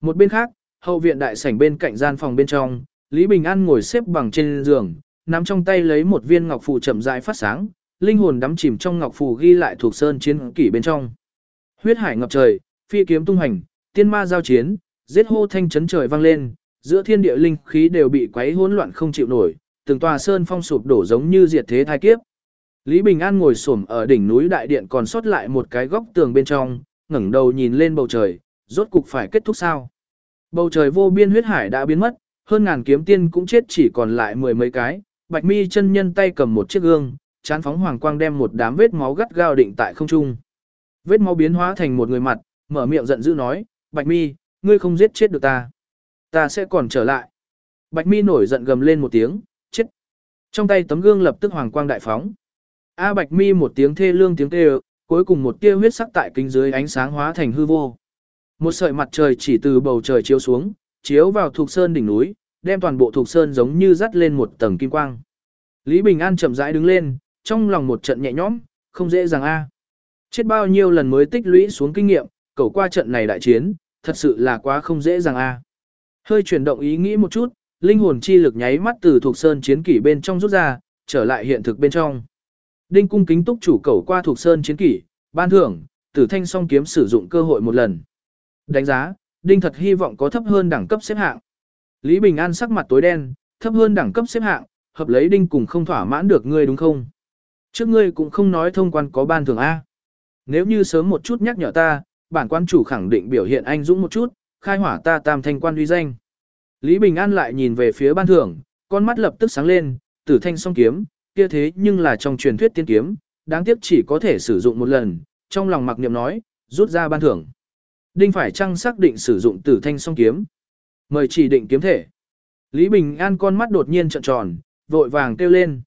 Một bên khác, hậu viện đại sảnh bên cạnh gian phòng bên trong, Lý Bình An ngồi xếp bằng trên giường, nắm trong tay lấy một viên ngọc phù chậm rãi phát sáng, linh hồn đắm chìm trong ngọc phù ghi lại thuộc sơn chiến kỷ bên trong. Huyết hải ngập trời, phi kiếm tung hành, tiên ma giao chiến, giết hô thanh chấn trời vang lên, giữa thiên địa linh khí đều bị quấy hỗn loạn không chịu nổi, từng tòa sơn phong sụp đổ giống như diệt thế thai kiếp. Lý Bình An ngồi xổm ở đỉnh núi đại điện còn sót lại một cái góc tường bên trong, ngẩng đầu nhìn lên bầu trời, rốt cục phải kết thúc sao? Bầu trời vô biên huyết hải đã biến mất, hơn ngàn kiếm tiên cũng chết chỉ còn lại mười mấy cái. Bạch Mi chân nhân tay cầm một chiếc gương, chán phóng hoàng quang đem một đám vết máu gắt gao định tại không trung. Vết máu biến hóa thành một người mặt, mở miệng giận dữ nói, Bạch Mi, ngươi không giết chết được ta. Ta sẽ còn trở lại. Bạch Mi nổi giận gầm lên một tiếng, chết. Trong tay tấm gương lập tức hoàng quang đại phóng. A Bạch Mi một tiếng thê lương tiếng kêu, cuối cùng một tia huyết sắc tại kính dưới ánh sáng hóa thành hư vô. Một sợi mặt trời chỉ từ bầu trời chiếu xuống, chiếu vào thuộc sơn đỉnh núi, đem toàn bộ thuộc sơn giống như dắt lên một tầng kim quang. Lý Bình An chậm rãi đứng lên, trong lòng một trận nhẹ nhõm, không dễ dàng a. Chết bao nhiêu lần mới tích lũy xuống kinh nghiệm, cầu qua trận này đại chiến, thật sự là quá không dễ dàng a. Hơi chuyển động ý nghĩ một chút, linh hồn chi lực nháy mắt từ thuộc sơn chiến kỷ bên trong rút ra, trở lại hiện thực bên trong. Đinh cung kính túc chủ cầu qua thuộc sơn chiến kỷ, ban thưởng, Tử Thanh song kiếm sử dụng cơ hội một lần. Đánh giá, Đinh thật hy vọng có thấp hơn đẳng cấp xếp hạng. Lý Bình An sắc mặt tối đen, thấp hơn đẳng cấp xếp hạng, hợp lấy Đinh cùng không thỏa mãn được ngươi đúng không? Trước ngươi cũng không nói thông quan có ban thưởng A. Nếu như sớm một chút nhắc nhở ta, bản quan chủ khẳng định biểu hiện anh dũng một chút, khai hỏa ta tam thanh quan uy danh. Lý Bình An lại nhìn về phía ban thưởng, con mắt lập tức sáng lên, Tử Thanh song kiếm, kia thế nhưng là trong truyền thuyết tiên kiếm, đáng tiếc chỉ có thể sử dụng một lần, trong lòng mặc niệm nói, rút ra ban thưởng. Đinh phải chăng xác định sử dụng Tử Thanh song kiếm? Mời chỉ định kiếm thể. Lý Bình An con mắt đột nhiên trợn tròn, vội vàng kêu lên,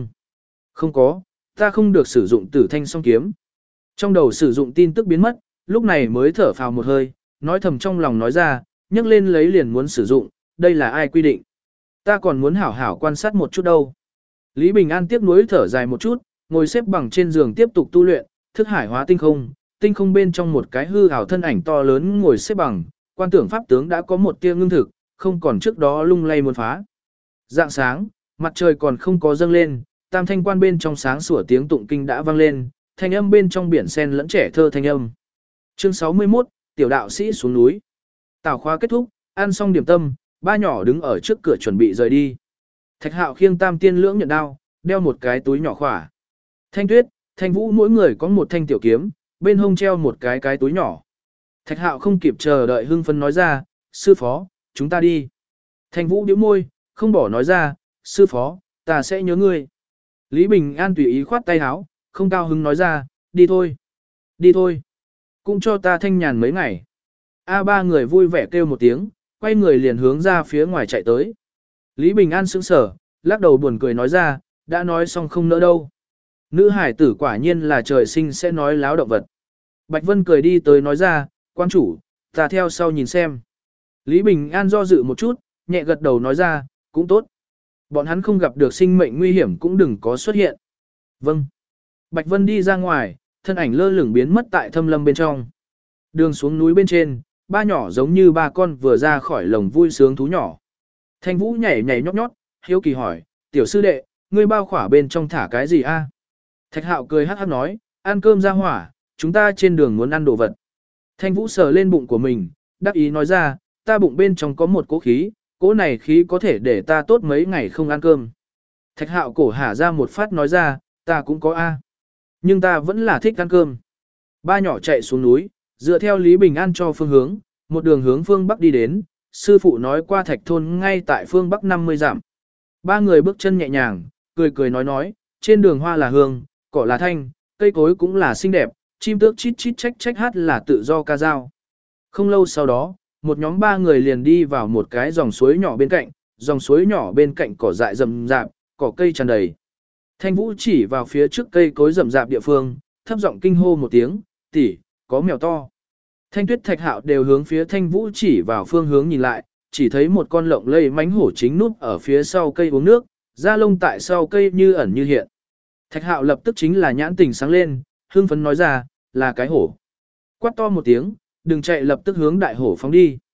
không có, ta không được sử dụng Tử Thanh song kiếm. Trong đầu sử dụng tin tức biến mất, lúc này mới thở phào một hơi, nói thầm trong lòng nói ra, nhấc lên lấy liền muốn sử dụng, đây là ai quy định. Ta còn muốn hảo hảo quan sát một chút đâu. Lý Bình An tiếc nuối thở dài một chút, ngồi xếp bằng trên giường tiếp tục tu luyện, thức hải hóa tinh không bên trong một cái hư ảo thân ảnh to lớn ngồi xếp bằng, quan tưởng pháp tướng đã có một tia ngưng thực, không còn trước đó lung lay muốn phá. Dạng sáng, mặt trời còn không có dâng lên, tam thanh quan bên trong sáng sủa tiếng tụng kinh đã vang lên, thanh âm bên trong biển sen lẫn trẻ thơ thanh âm. Chương 61, tiểu đạo sĩ xuống núi. Tảo khóa kết thúc, ăn xong điểm tâm, ba nhỏ đứng ở trước cửa chuẩn bị rời đi. Thạch Hạo khiêng tam tiên lưỡng nhận đao, đeo một cái túi nhỏ khỏa. Thanh Tuyết, Thanh Vũ mỗi người có một thanh tiểu kiếm, bên hông treo một cái túi nhỏ. Thạch Hạo không kịp chờ đợi hưng phấn nói ra, sư phó, chúng ta đi. Thanh Vũ điếu môi, không bỏ nói ra, sư phó, ta sẽ nhớ ngươi. Lý Bình An tùy ý khoát tay áo, không cao hứng nói ra, đi thôi. Đi thôi. Cũng cho ta thanh nhàn mấy ngày. Ba người vui vẻ kêu một tiếng, quay người liền hướng ra phía ngoài chạy tới. Lý Bình An sững sờ, lắc đầu buồn cười nói ra, đã nói xong không nỡ đâu. Nữ hải tử quả nhiên là trời sinh sẽ nói láo động vật. Bạch Vân cười đi tới nói ra, quan chủ, ta theo sau nhìn xem. Lý Bình An do dự một chút, nhẹ gật đầu nói ra, cũng tốt. Bọn hắn không gặp được sinh mệnh nguy hiểm cũng đừng có xuất hiện. Vâng. Bạch Vân đi ra ngoài, thân ảnh lơ lửng biến mất tại thâm lâm bên trong. Đường xuống núi bên trên, ba nhỏ giống như ba con vừa ra khỏi lồng vui sướng thú nhỏ. Thanh Vũ nhảy nhảy nhót nhót, hiếu kỳ hỏi, tiểu sư đệ, ngươi bao khỏa bên trong thả cái gì a? Thạch Hạo cười hắc hắc nói, ăn cơm ra hỏa, chúng ta trên đường muốn ăn đồ vật. Thanh Vũ sờ lên bụng của mình, đắc ý nói ra, ta bụng bên trong có một cỗ khí, cỗ này khí có thể để ta tốt mấy ngày không ăn cơm. Thạch Hạo cổ hả ra một phát nói ra, ta cũng có a, nhưng ta vẫn là thích ăn cơm. Ba nhỏ chạy xuống núi, dựa theo Lý Bình An cho phương hướng, một đường hướng phương Bắc đi đến, sư phụ nói qua Thạch thôn ngay tại phương Bắc 50 dặm. Ba người bước chân nhẹ nhàng, cười cười nói, trên đường hoa là hương, cỏ là thanh, cây cối cũng là xinh đẹp, chim tước chít chít trách trách hát là tự do ca dao. Không lâu sau đó, một nhóm ba người liền đi vào một cái dòng suối nhỏ bên cạnh, dòng suối nhỏ bên cạnh cỏ dại rậm rạp, cỏ cây tràn đầy. Thanh Vũ chỉ vào phía trước cây cối rậm rạp địa phương, thấp giọng kinh hô một tiếng, tỷ, có mèo to. Thanh Tuyết Thạch Hạo đều hướng phía Thanh Vũ chỉ vào phương hướng nhìn lại, chỉ thấy một con lộng lây mánh hổ chính núp ở phía sau cây uống nước, da lông tại sau cây như ẩn như hiện. Thạch Hạo lập tức chính là nhãn tình sáng lên, hưng phấn nói ra, là cái hổ. Quát to một tiếng, đừng chạy lập tức hướng đại hổ phóng đi.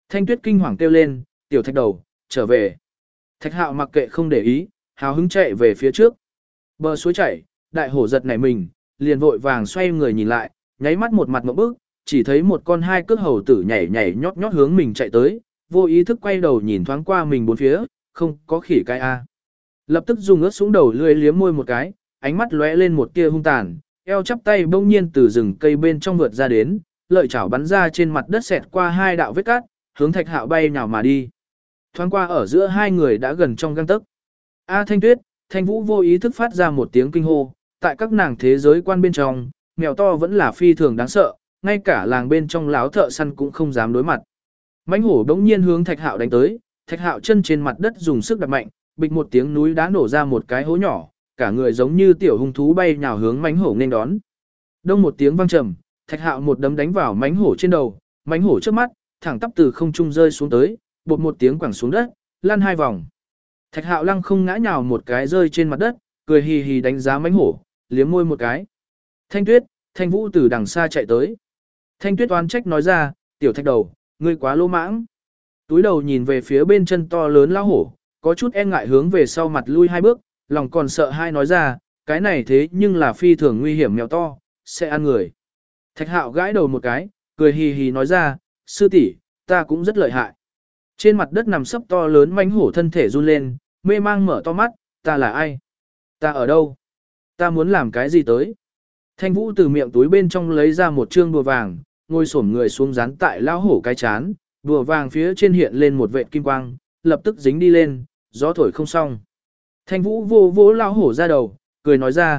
Thanh Tuyết kinh hoàng kêu lên, tiểu Thạch đầu, trở về. Thạch Hạo mặc kệ không để ý, hào hứng chạy về phía trước. Bờ suối chảy, đại hổ giật nảy mình, liền vội vàng xoay người nhìn lại, nháy mắt một mặt ngộp bức, chỉ thấy một con hai cước hầu tử nhảy nhảy nhót nhót hướng mình chạy tới, vô ý thức quay đầu nhìn thoáng qua mình bốn phía, không có khỉ cái a. Lập tức dùng ớt súng đầu lưỡi liếm môi một cái, ánh mắt lóe lên một tia hung tàn, eo chắp tay bỗng nhiên từ rừng cây bên trong vượt ra đến, lợi chảo bắn ra trên mặt đất xẹt qua hai đạo vết cát, hướng Thạch Hạo bay nhào mà đi. Thoáng qua ở giữa hai người đã gần trong gang tấc. A Thanh Tuyết, Thanh Vũ vô ý thức phát ra một tiếng kinh hô, tại các nàng thế giới quan bên trong, mèo to vẫn là phi thường đáng sợ, ngay cả làng bên trong láo thợ săn cũng không dám đối mặt. Mãnh hổ đống nhiên hướng Thạch Hạo đánh tới, Thạch Hạo chân trên mặt đất dùng sức đập mạnh, bịch một tiếng núi đá nổ ra một cái hố nhỏ, cả người giống như tiểu hung thú bay nhào hướng mãnh hổ nên đón. Đông một tiếng vang trầm, Thạch Hạo một đấm đánh vào mãnh hổ trên đầu, mãnh hổ trước mắt, thẳng tắp từ không trung rơi xuống tới, bột một tiếng quẳng xuống đất, lăn hai vòng. Thạch Hạo lăng không ngã nhào một cái rơi trên mặt đất, cười hì hì đánh giá mãnh hổ, liếm môi một cái. Thanh Tuyết, Thanh Vũ từ đằng xa chạy tới. Thanh Tuyết oán trách nói ra, tiểu Thạch đầu, ngươi quá lỗ mãng. Túi đầu nhìn về phía bên chân to lớn lao hổ, có chút e ngại hướng về sau mặt lui hai bước, lòng còn sợ hai nói ra, cái này thế nhưng là phi thường nguy hiểm mèo to, sẽ ăn người. Thạch Hạo gãi đầu một cái, cười hì hì nói ra, sư tỷ, ta cũng rất lợi hại. Trên mặt đất nằm sấp to lớn mãnh hổ thân thể run lên, mê mang mở to mắt, ta là ai? Ta ở đâu? Ta muốn làm cái gì tới? Thanh Vũ từ miệng túi bên trong lấy ra một trương đùa vàng, ngồi xổm người xuống dán tại lao hổ cái chán, đùa vàng phía trên hiện lên một vệt kim quang, lập tức dính đi lên, gió thổi không xong. Thanh Vũ vô vỗ lao hổ ra đầu, cười nói ra,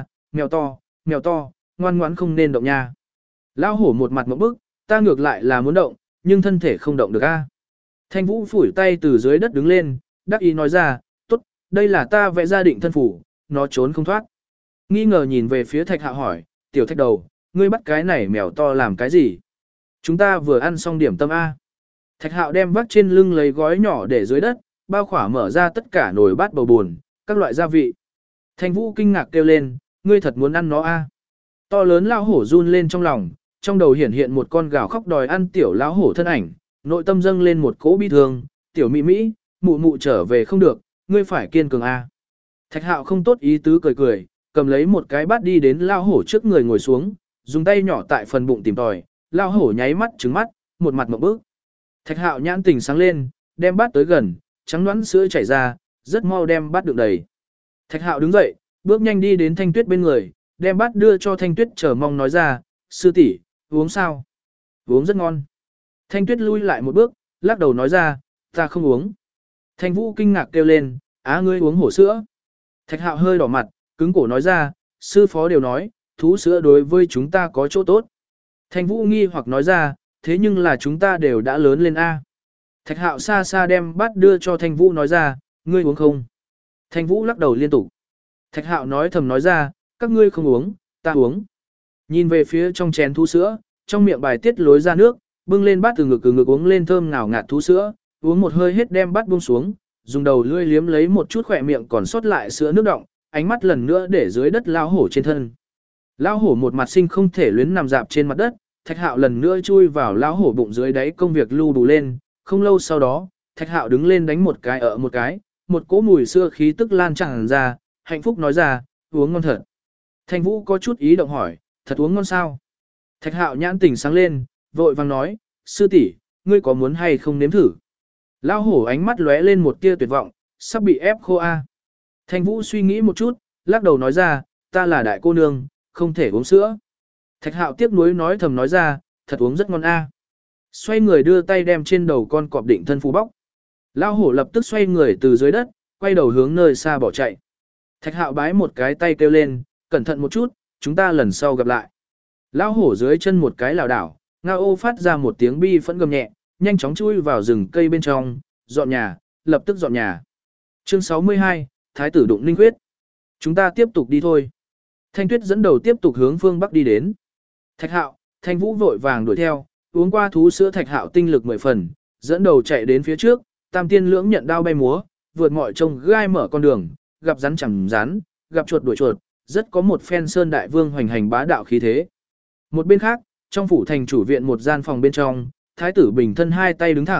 mèo to, ngoan ngoãn không nên động nha. Lao hổ một mặt ngộp bức, ta ngược lại là muốn động, nhưng thân thể không động được a. Thanh Vũ phủi tay từ dưới đất đứng lên, đắc ý nói ra, tốt, đây là ta vẽ gia định thân phủ, nó trốn không thoát. Nghi ngờ nhìn về phía Thạch Hạo hỏi, tiểu Thạch đầu, ngươi bắt cái này mèo to làm cái gì? Chúng ta vừa ăn xong điểm tâm A. Thạch Hạo đem vác trên lưng lấy gói nhỏ để dưới đất, bao khỏa mở ra tất cả nồi bát bầu buồn, các loại gia vị. Thanh Vũ kinh ngạc kêu lên, ngươi thật muốn ăn nó A. To lớn lao hổ run lên trong lòng, trong đầu hiển hiện một con gào khóc đòi ăn tiểu lão hổ thân ảnh, nội tâm dâng lên một cỗ bi thương, tiểu mỹ mỹ, mụ mụ trở về không được, ngươi phải kiên cường A. Thạch Hạo không tốt ý tứ cười cười, cầm lấy một cái bát đi đến lao hổ trước người ngồi xuống, dùng tay nhỏ tại phần bụng tìm tòi, lao hổ nháy mắt trứng mắt, một mặt mộng bức. Thạch Hạo nhãn tình sáng lên, đem bát tới gần, trắng đoán sữa chảy ra, rất mau đem bát đựng đầy. Thạch Hạo đứng dậy, bước nhanh đi đến Thanh Tuyết bên người, đem bát đưa cho Thanh Tuyết chờ mong nói ra, sư tỷ, uống sao? Uống rất ngon. Thanh Tuyết lui lại một bước, lắc đầu nói ra, ta không uống. Thanh Vũ kinh ngạc kêu lên, á ngươi uống hổ sữa. Thạch Hạo hơi đỏ mặt, cứng cổ nói ra, sư phó đều nói, thú sữa đối với chúng ta có chỗ tốt. Thanh Vũ nghi hoặc nói ra, thế nhưng là chúng ta đều đã lớn lên A. Thạch Hạo xa xa đem bát đưa cho Thanh Vũ nói ra, ngươi uống không? Thanh Vũ lắc đầu liên tục. Thạch Hạo nói thầm nói ra, các ngươi không uống, ta uống. Nhìn về phía trong chén thú sữa, trong miệng bài tiết lối ra nước, bưng lên bát từ ngực uống lên thơm ngào ngạt thú sữa, uống một hơi hết đem bát buông xuống, dùng đầu lưỡi liếm lấy một chút khỏe miệng còn sót lại sữa nước đọng, ánh mắt lần nữa để dưới đất lao hổ trên thân. Lao hổ một mặt sinh không thể luyến nằm dạp trên mặt đất, Thạch Hạo lần nữa chui vào lao hổ bụng dưới đáy công việc lưu đủ lên, không lâu sau đó, Thạch Hạo đứng lên đánh một cái ở một cái, một cỗ mùi sữa khí tức lan tràn ra, hạnh phúc nói ra, uống ngon thật. Thanh Vũ có chút ý động hỏi, thật uống ngon sao? Thạch Hạo nhãn tỉnh sáng lên, vội vàng nói, sư tỷ, ngươi có muốn hay không nếm thử? Lao hổ ánh mắt lóe lên một tia tuyệt vọng, sắp bị ép khô a. Thanh Vũ suy nghĩ một chút, lắc đầu nói ra, ta là đại cô nương, không thể uống sữa. Thạch Hạo tiếc nuối nói thầm nói ra, thật uống rất ngon a. Xoay người đưa tay đem trên đầu con cọp định thân phù bóc. Lao hổ lập tức xoay người từ dưới đất, quay đầu hướng nơi xa bỏ chạy. Thạch Hạo bái một cái tay kêu lên, cẩn thận một chút, chúng ta lần sau gặp lại. Lao hổ dưới chân một cái lảo đảo, ngao ô phát ra một tiếng bi phẫn gầm nhẹ, nhanh chóng chui vào rừng cây bên trong, dọn nhà, lập tức dọn nhà. Chương 62, Thái tử đụng Ninh Khuyết. Chúng ta tiếp tục đi thôi. Thanh Tuyết dẫn đầu tiếp tục hướng phương Bắc đi đến. Thạch Hạo, Thanh Vũ vội vàng đuổi theo, uống qua thú sữa Thạch Hạo tinh lực 10 phần, dẫn đầu chạy đến phía trước, Tam Tiên Lưỡng nhận đao bay múa, vượt mọi trông gai mở con đường, gặp rắn chẳng rắn, gặp chuột đuổi chuột, rất có một phen sơn đại vương hoành hành bá đạo khí thế. Một bên khác, trong phủ thành chủ viện một gian phòng bên trong, thái tử bình thân hai tay đứng thẳng,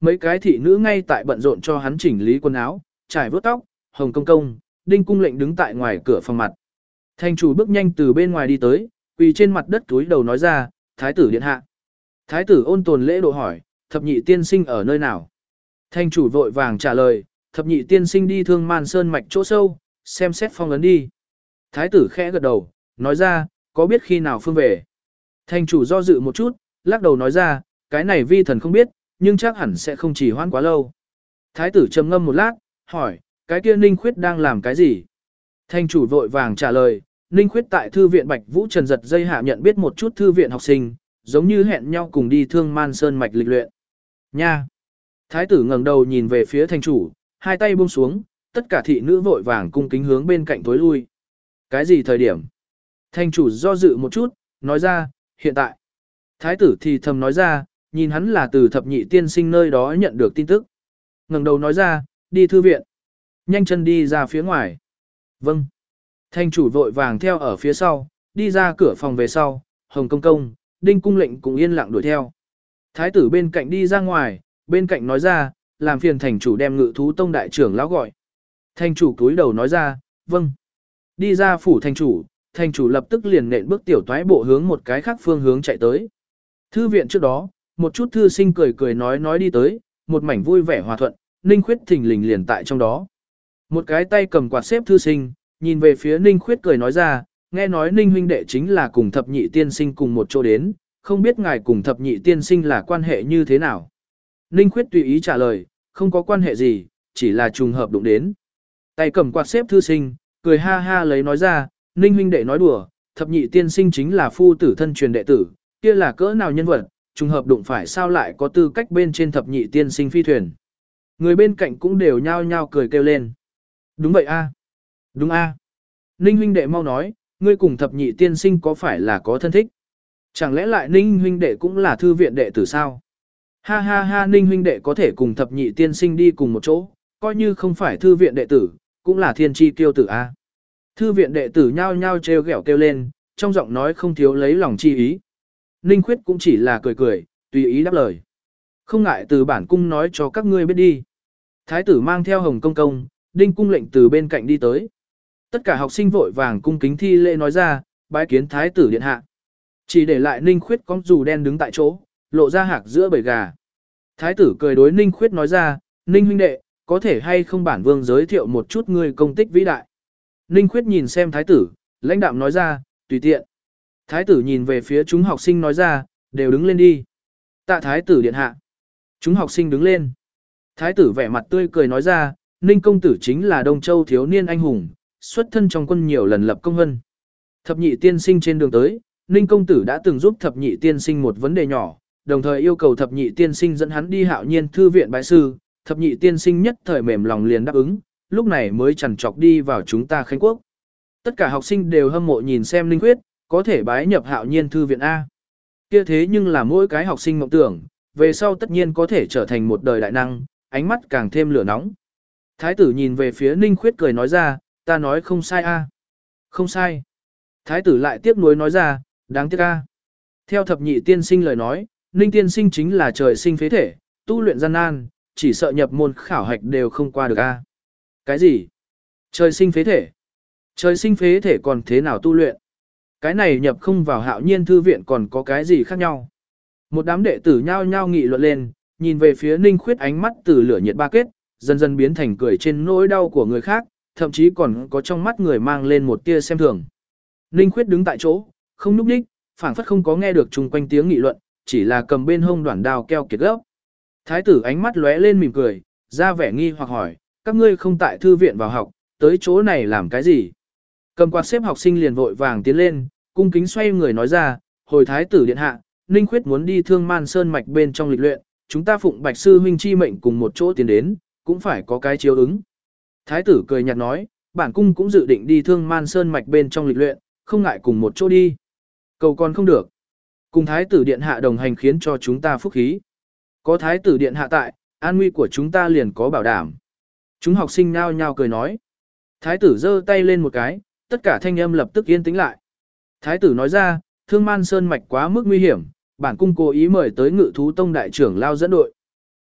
mấy cái thị nữ ngay tại bận rộn cho hắn chỉnh lý quần áo, trải vuốt tóc, Hồng Công Công, Đinh Cung Lệnh đứng tại ngoài cửa phòng mặt. Thành chủ bước nhanh từ bên ngoài đi tới, quỳ trên mặt đất cúi đầu nói ra, Thái tử điện hạ. Thái tử ôn tồn lễ độ hỏi, thập nhị tiên sinh ở nơi nào? Thành chủ vội vàng trả lời, thập nhị tiên sinh đi Thương Man Sơn mạch chỗ sâu, xem xét phong ấn đi. Thái tử khẽ gật đầu, nói ra, có biết khi nào phương về? Thành chủ do dự một chút, lắc đầu nói ra, cái này vi thần không biết, nhưng chắc hẳn sẽ không chỉ hoãn quá lâu. Thái tử trầm ngâm một lát, hỏi, cái kia Ninh Khuyết đang làm cái gì? Thành chủ vội vàng trả lời, Ninh Khuyết tại thư viện Bạch Vũ Trần giật dây hạ nhận biết một chút thư viện học sinh, giống như hẹn nhau cùng đi Thương Man Sơn mạch lịch luyện. Nha! Thái tử ngẩng đầu nhìn về phía thành chủ, hai tay buông xuống, tất cả thị nữ vội vàng cung kính hướng bên cạnh tối lui. Cái gì thời điểm? Thành chủ do dự một chút, nói ra, hiện tại. Thái tử thì thầm nói ra, nhìn hắn là từ thập nhị tiên sinh nơi đó nhận được tin tức. Ngẩng đầu nói ra, đi thư viện. Nhanh chân đi ra phía ngoài. Vâng. Thành chủ vội vàng theo ở phía sau, đi ra cửa phòng về sau, Hồng Công Công, Đinh Cung Lệnh cũng yên lặng đuổi theo. Thái tử bên cạnh đi ra ngoài, bên cạnh nói ra, làm phiền thành chủ đem Ngự Thú Tông đại trưởng lão gọi. Thành chủ cúi đầu nói ra, vâng. Đi ra phủ thành chủ lập tức liền nện bước tiểu toái bộ hướng một cái khác phương hướng chạy tới. Thư viện trước đó, một chút thư sinh cười cười nói đi tới, một mảnh vui vẻ hòa thuận, Ninh Khuyết thình lình liền tại trong đó. Một cái tay cầm quạt xếp thư sinh, nhìn về phía Ninh Khuyết cười nói ra, nghe nói Ninh huynh đệ chính là cùng thập nhị tiên sinh cùng một chỗ đến, không biết ngài cùng thập nhị tiên sinh là quan hệ như thế nào. Ninh Khuyết tùy ý trả lời, không có quan hệ gì, chỉ là trùng hợp đụng đến. Tay cầm quạt xếp thư sinh, cười ha ha lấy nói ra, Ninh huynh đệ nói đùa, thập nhị tiên sinh chính là phu tử thân truyền đệ tử, kia là cỡ nào nhân vật, trùng hợp đụng phải sao lại có tư cách bên trên thập nhị tiên sinh phi thuyền. Người bên cạnh cũng đều nhao nhao cười kêu lên. Đúng vậy a, đúng a. Ninh huynh đệ mau nói, ngươi cùng thập nhị tiên sinh có phải là có thân thích? Chẳng lẽ lại Ninh huynh đệ cũng là thư viện đệ tử sao? Ha ha ha, Ninh huynh đệ có thể cùng thập nhị tiên sinh đi cùng một chỗ, coi như không phải thư viện đệ tử, cũng là thiên chi kiêu tử a. Thư viện đệ tử nhao nhao trêu ghẹo kêu lên, trong giọng nói không thiếu lấy lòng chi ý. Ninh Khuyết cũng chỉ là cười cười, tùy ý đáp lời. Không ngại từ bản cung nói cho các ngươi biết đi. Thái tử mang theo Hồng Công Công, Đinh Cung Lệnh từ bên cạnh đi tới. Tất cả học sinh vội vàng cung kính thi lễ nói ra, bái kiến Thái tử điện hạ. Chỉ để lại Ninh Khuyết con dù đen đứng tại chỗ, lộ ra hạc giữa bầy gà. Thái tử cười đối Ninh Khuyết nói ra, Ninh huynh đệ, có thể hay không bản vương giới thiệu một chút ngươi công tích vĩ đại. Ninh Khuyết nhìn xem thái tử, lãnh đạm nói ra, tùy tiện. Thái tử nhìn về phía chúng học sinh nói ra, đều đứng lên đi. Tạ thái tử điện hạ. Chúng học sinh đứng lên. Thái tử vẻ mặt tươi cười nói ra, Ninh công tử chính là Đông Châu thiếu niên anh hùng, xuất thân trong quân nhiều lần lập công vân. Thập nhị tiên sinh trên đường tới, Ninh công tử đã từng giúp thập nhị tiên sinh một vấn đề nhỏ, đồng thời yêu cầu thập nhị tiên sinh dẫn hắn đi Hạo Nhiên thư viện bái sư, thập nhị tiên sinh nhất thời mềm lòng liền đáp ứng, lúc này mới chằn chọc đi vào chúng ta Khánh Quốc. Tất cả học sinh đều hâm mộ nhìn xem Ninh Khuyết, có thể bái nhập Hạo Nhiên thư viện A. Kia thế nhưng là mỗi cái học sinh mộng tưởng, về sau tất nhiên có thể trở thành một đời đại năng, ánh mắt càng thêm lửa nóng. Thái tử nhìn về phía Ninh Khuyết cười nói ra, ta nói không sai A. Không sai. Thái tử lại tiếc nuối nói ra, đáng tiếc A. Theo thập nhị tiên sinh lời nói, Ninh tiên sinh chính là trời sinh phế thể, tu luyện gian nan, chỉ sợ nhập môn khảo hạch đều không qua được A. Cái gì? Trời sinh phế thể? Trời sinh phế thể còn thế nào tu luyện? Cái này nhập không vào Hạo Nhiên thư viện còn có cái gì khác nhau? Một đám đệ tử nhao nhao nghị luận lên, nhìn về phía Ninh Khuyết ánh mắt từ lửa nhiệt ba kết, dần dần biến thành cười trên nỗi đau của người khác, thậm chí còn có trong mắt người mang lên một tia xem thường. Ninh Khuyết đứng tại chỗ, không nhúc nhích, phảng phất không có nghe được chung quanh tiếng nghị luận, chỉ là cầm bên hông đoạn đao keo kiệt gốc. Thái tử ánh mắt lóe lên mỉm cười, ra vẻ nghi hoặc hỏi, các ngươi không tại thư viện vào học, tới chỗ này làm cái gì? Cầm quạt xếp học sinh liền vội vàng tiến lên, cung kính xoay người nói ra, hồi thái tử điện hạ, Ninh Khuyết muốn đi Thương Man Sơn mạch bên trong lịch luyện, chúng ta phụng Bạch sư huynh chi mệnh cùng một chỗ tiến đến, cũng phải có cái chiếu ứng. Thái tử cười nhạt nói, bản cung cũng dự định đi Thương Man Sơn mạch bên trong lịch luyện, không ngại cùng một chỗ đi. Cầu còn không được. Cùng thái tử điện hạ đồng hành khiến cho chúng ta phúc khí. Có thái tử điện hạ tại, an nguy của chúng ta liền có bảo đảm. Chúng học sinh nhao nhao cười nói. Thái tử giơ tay lên một cái, tất cả thanh âm lập tức yên tĩnh lại. Thái tử nói ra, Thương Man Sơn mạch quá mức nguy hiểm, bản cung cố ý mời tới Ngự Thú Tông đại trưởng lao dẫn đội.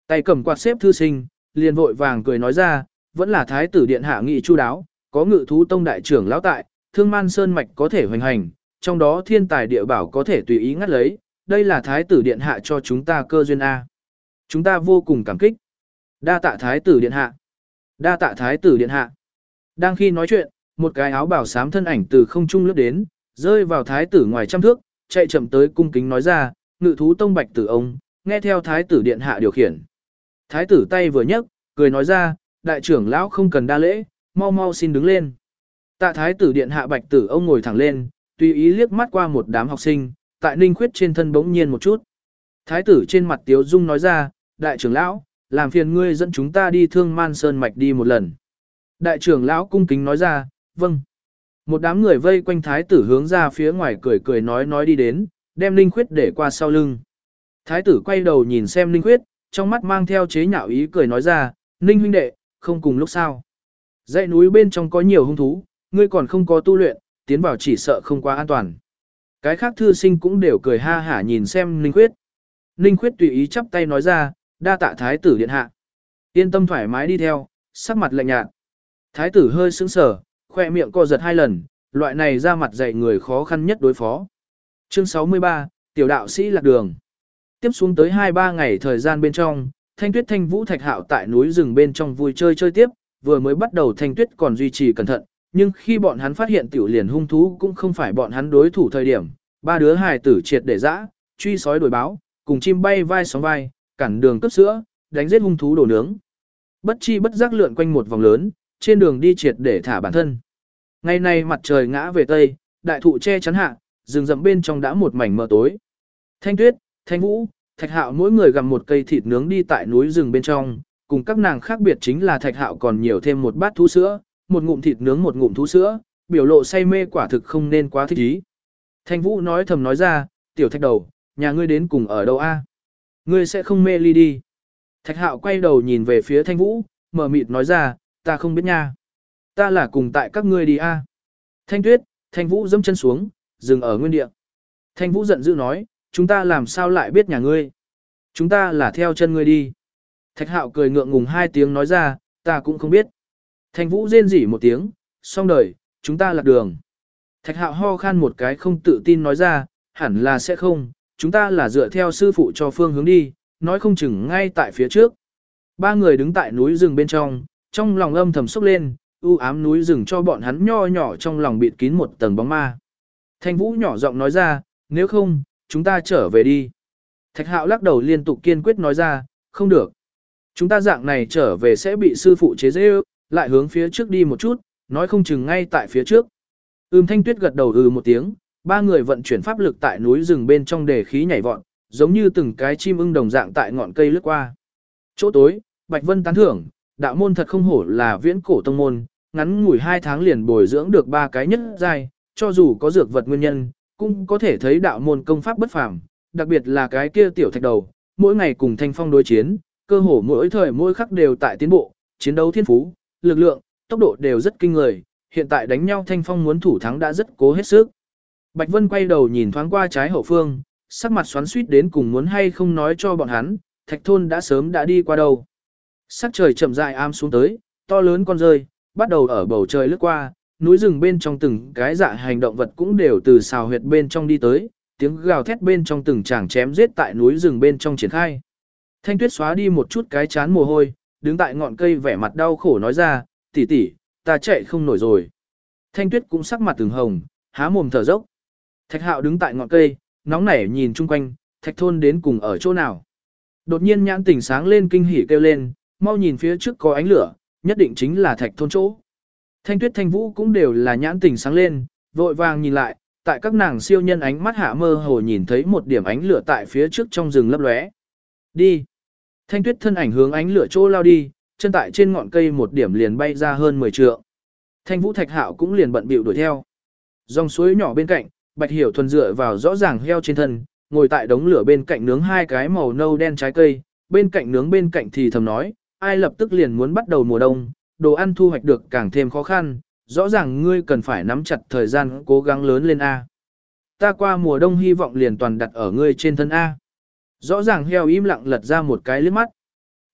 Tay cầm quạt xếp thư sinh, liền vội vàng cười nói ra, vẫn là thái tử điện hạ nghị chu đáo, có ngự thú tông đại trưởng lão tại, thương man sơn mạch có thể hoành hành, trong đó thiên tài địa bảo có thể tùy ý ngắt lấy, đây là thái tử điện hạ cho chúng ta cơ duyên A. Chúng ta vô cùng cảm kích. Đa tạ thái tử điện hạ. Đa tạ thái tử điện hạ. Đang khi nói chuyện, một cái áo bào xám thân ảnh từ không trung lướt đến, rơi vào thái tử ngoài trăm thước, chạy chậm tới cung kính nói ra, ngự thú tông bạch tử ông, nghe theo thái tử điện hạ điều khiển. Thái tử tay vừa nhấc, cười nói ra, đại trưởng lão không cần đa lễ, mau mau xin đứng lên. Tạ thái tử điện hạ bạch tử ông ngồi thẳng lên, tùy ý liếc mắt qua một đám học sinh, tại Ninh Khuyết trên thân bỗng nhiên một chút. Thái tử trên mặt tiếu dung nói ra, đại trưởng lão, làm phiền ngươi dẫn chúng ta đi Thương Man Sơn mạch đi một lần. Đại trưởng lão cung kính nói ra, vâng. Một đám người vây quanh thái tử hướng ra phía ngoài cười cười nói đi đến, đem Ninh Khuyết để qua sau lưng. Thái tử quay đầu nhìn xem Ninh Khuyết, trong mắt mang theo chế nhạo ý cười nói ra, Ninh huynh đệ, không cùng lúc sao. Dãy núi bên trong có nhiều hung thú, ngươi còn không có tu luyện, tiến vào chỉ sợ không quá an toàn. Cái khác thư sinh cũng đều cười ha hả nhìn xem Ninh Khuyết. Ninh Khuyết tùy ý chắp tay nói ra, đa tạ thái tử điện hạ. Yên tâm thoải mái đi theo, sắc mặt lạnh nhạt. Thái tử hơi sững sờ, khoe miệng co giật 2 lần, loại này ra mặt dạy người khó khăn nhất đối phó. Chương 63, tiểu đạo sĩ lạc đường. Tiếp xuống tới 2-3 ngày thời gian bên trong, Thanh Tuyết Thanh Vũ Thạch Hạo tại núi rừng bên trong vui chơi tiếp, vừa mới bắt đầu Thanh Tuyết còn duy trì cẩn thận, nhưng khi bọn hắn phát hiện tiểu liền hung thú cũng không phải bọn hắn đối thủ thời điểm, 3 đứa hài tử triệt để dã, truy sói đuổi báo, cùng chim bay vai sóng vai, cản đường cướp sữa, đánh giết hung thú đổ nướng. Bất chi bất giác lượn quanh một vòng lớn, trên đường đi triệt để thả bản thân. Ngày nay mặt trời ngã về tây, đại thụ che chắn hạ, rừng rậm bên trong đã một mảnh mờ tối. Thanh Tuyết, Thanh Vũ, Thạch Hạo mỗi người gặm một cây thịt nướng đi tại núi rừng bên trong, cùng các nàng khác biệt chính là Thạch Hạo còn nhiều thêm một bát thú sữa, một ngụm thịt nướng một ngụm thú sữa, biểu lộ say mê quả thực không nên quá thích ý. Thanh Vũ nói thầm nói ra, tiểu Thạch đầu, nhà ngươi đến cùng ở đâu a? Ngươi sẽ không mê ly đi. Thạch Hạo quay đầu nhìn về phía Thanh Vũ, mờ mịt nói ra, ta không biết nha. Ta là cùng tại các ngươi đi a. Thanh Tuyết, Thanh Vũ dẫm chân xuống, dừng ở nguyên địa. Thanh Vũ giận dữ nói, chúng ta làm sao lại biết nhà ngươi? Chúng ta là theo chân ngươi đi. Thạch Hạo cười ngượng ngùng 2 tiếng nói ra, ta cũng không biết. Thanh Vũ rên rỉ một tiếng, xong đời, chúng ta lạc đường. Thạch Hạo ho khan một cái không tự tin nói ra, hẳn là sẽ không, chúng ta là dựa theo sư phụ cho phương hướng đi, nói không chừng ngay tại phía trước. 3 người đứng tại núi rừng bên trong lòng âm thầm sốc lên, u ám núi rừng cho bọn hắn nho nhỏ trong lòng bịt kín một tầng bóng ma. Thanh Vũ nhỏ giọng nói ra, nếu không, chúng ta trở về đi. Thạch Hạo lắc đầu liên tục kiên quyết nói ra, không được. Chúng ta dạng này trở về sẽ bị sư phụ chế giễu, lại hướng phía trước đi một chút, nói không chừng ngay tại phía trước. Thanh Tuyết gật đầu một tiếng, 3 người vận chuyển pháp lực tại núi rừng bên trong để khí nhảy vọt, giống như từng cái chim ưng đồng dạng tại ngọn cây lướt qua. Chỗ tối, Bạch Vân tán thưởng, đạo môn thật không hổ là viễn cổ tông môn, ngắn ngủi 2 tháng liền bồi dưỡng được 3 cái nhất giai, cho dù có dược vật nguyên nhân, cũng có thể thấy đạo môn công pháp bất phàm, đặc biệt là cái kia tiểu Thạch đầu, mỗi ngày cùng Thanh Phong đối chiến, cơ hồ mỗi thời mỗi khắc đều tại tiến bộ, chiến đấu thiên phú, lực lượng, tốc độ đều rất kinh người, hiện tại đánh nhau Thanh Phong muốn thủ thắng đã rất cố hết sức. Bạch Vân quay đầu nhìn thoáng qua trái hậu phương, sắc mặt xoắn xuýt đến cùng muốn hay không nói cho bọn hắn, Thạch thôn đã sớm đã đi qua đâu. Sắc trời chậm rãi am xuống tới, to lớn con rơi, bắt đầu ở bầu trời lướt qua, núi rừng bên trong từng cái dạ hành động vật cũng đều từ xào huyệt bên trong đi tới, tiếng gào thét bên trong từng chàng chém giết tại núi rừng bên trong triển khai. Thanh Tuyết xóa đi một chút cái chán mồ hôi, đứng tại ngọn cây vẻ mặt đau khổ nói ra, tỷ tỷ, ta chạy không nổi rồi. Thanh Tuyết cũng sắc mặt từng hồng, há mồm thở dốc. Thạch Hạo đứng tại ngọn cây, nóng nảy nhìn chung quanh, Thạch thôn đến cùng ở chỗ nào. Đột nhiên nhãn tỉnh sáng lên kinh hỉ kêu lên, mau nhìn phía trước có ánh lửa, nhất định chính là Thạch thôn chỗ. Thanh Tuyết Thanh Vũ cũng đều là nhãn tỉnh sáng lên, vội vàng nhìn lại, tại các nàng siêu nhân ánh mắt hạ mơ hồ nhìn thấy một điểm ánh lửa tại phía trước trong rừng lấp lóe. Đi. Thanh Tuyết thân ảnh hướng ánh lửa chỗ lao đi, chân tại trên ngọn cây một điểm liền bay ra hơn 10 trượng. Thanh Vũ Thạch Hạo cũng liền bận bịu đuổi theo. Dòng suối nhỏ bên cạnh, Bạch Hiểu Thuần dựa vào rõ ràng heo trên thân, ngồi tại đống lửa bên cạnh nướng 2 cái màu nâu đen trái cây, bên cạnh nướng bên cạnh thì thầm nói, ai lập tức liền muốn bắt đầu mùa đông, đồ ăn thu hoạch được càng thêm khó khăn, rõ ràng ngươi cần phải nắm chặt thời gian cố gắng lớn lên A. Ta qua mùa đông hy vọng liền toàn đặt ở ngươi trên thân A. Rõ ràng heo im lặng lật ra một cái liếc mắt.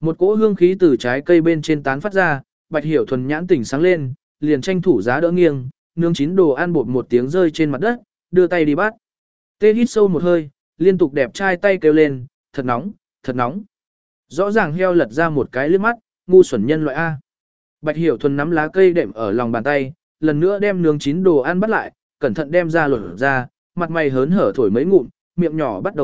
Một cỗ hương khí từ trái cây bên trên tán phát ra, Bạch Hiểu Thuần nhãn tỉnh sáng lên, liền tranh thủ giá đỡ nghiêng, nướng chín đồ ăn bột một tiếng rơi trên mặt đất, đưa tay đi bắt. Tê hít sâu một hơi, liên tục đẹp trai tay kêu lên, thật nóng, thật nóng. Rõ ràng heo lật ra một cái liếc mắt, ngu xuẩn nhân loại A. Bạch Hiểu Thuần nắm lá cây đệm ở lòng bàn tay, lần nữa đem nướng chín đồ ăn bắt lại, cẩn thận đem ra lột ra, mặt mày hớn hở thổi mấy ngụm, miệng nhỏ bắt đầu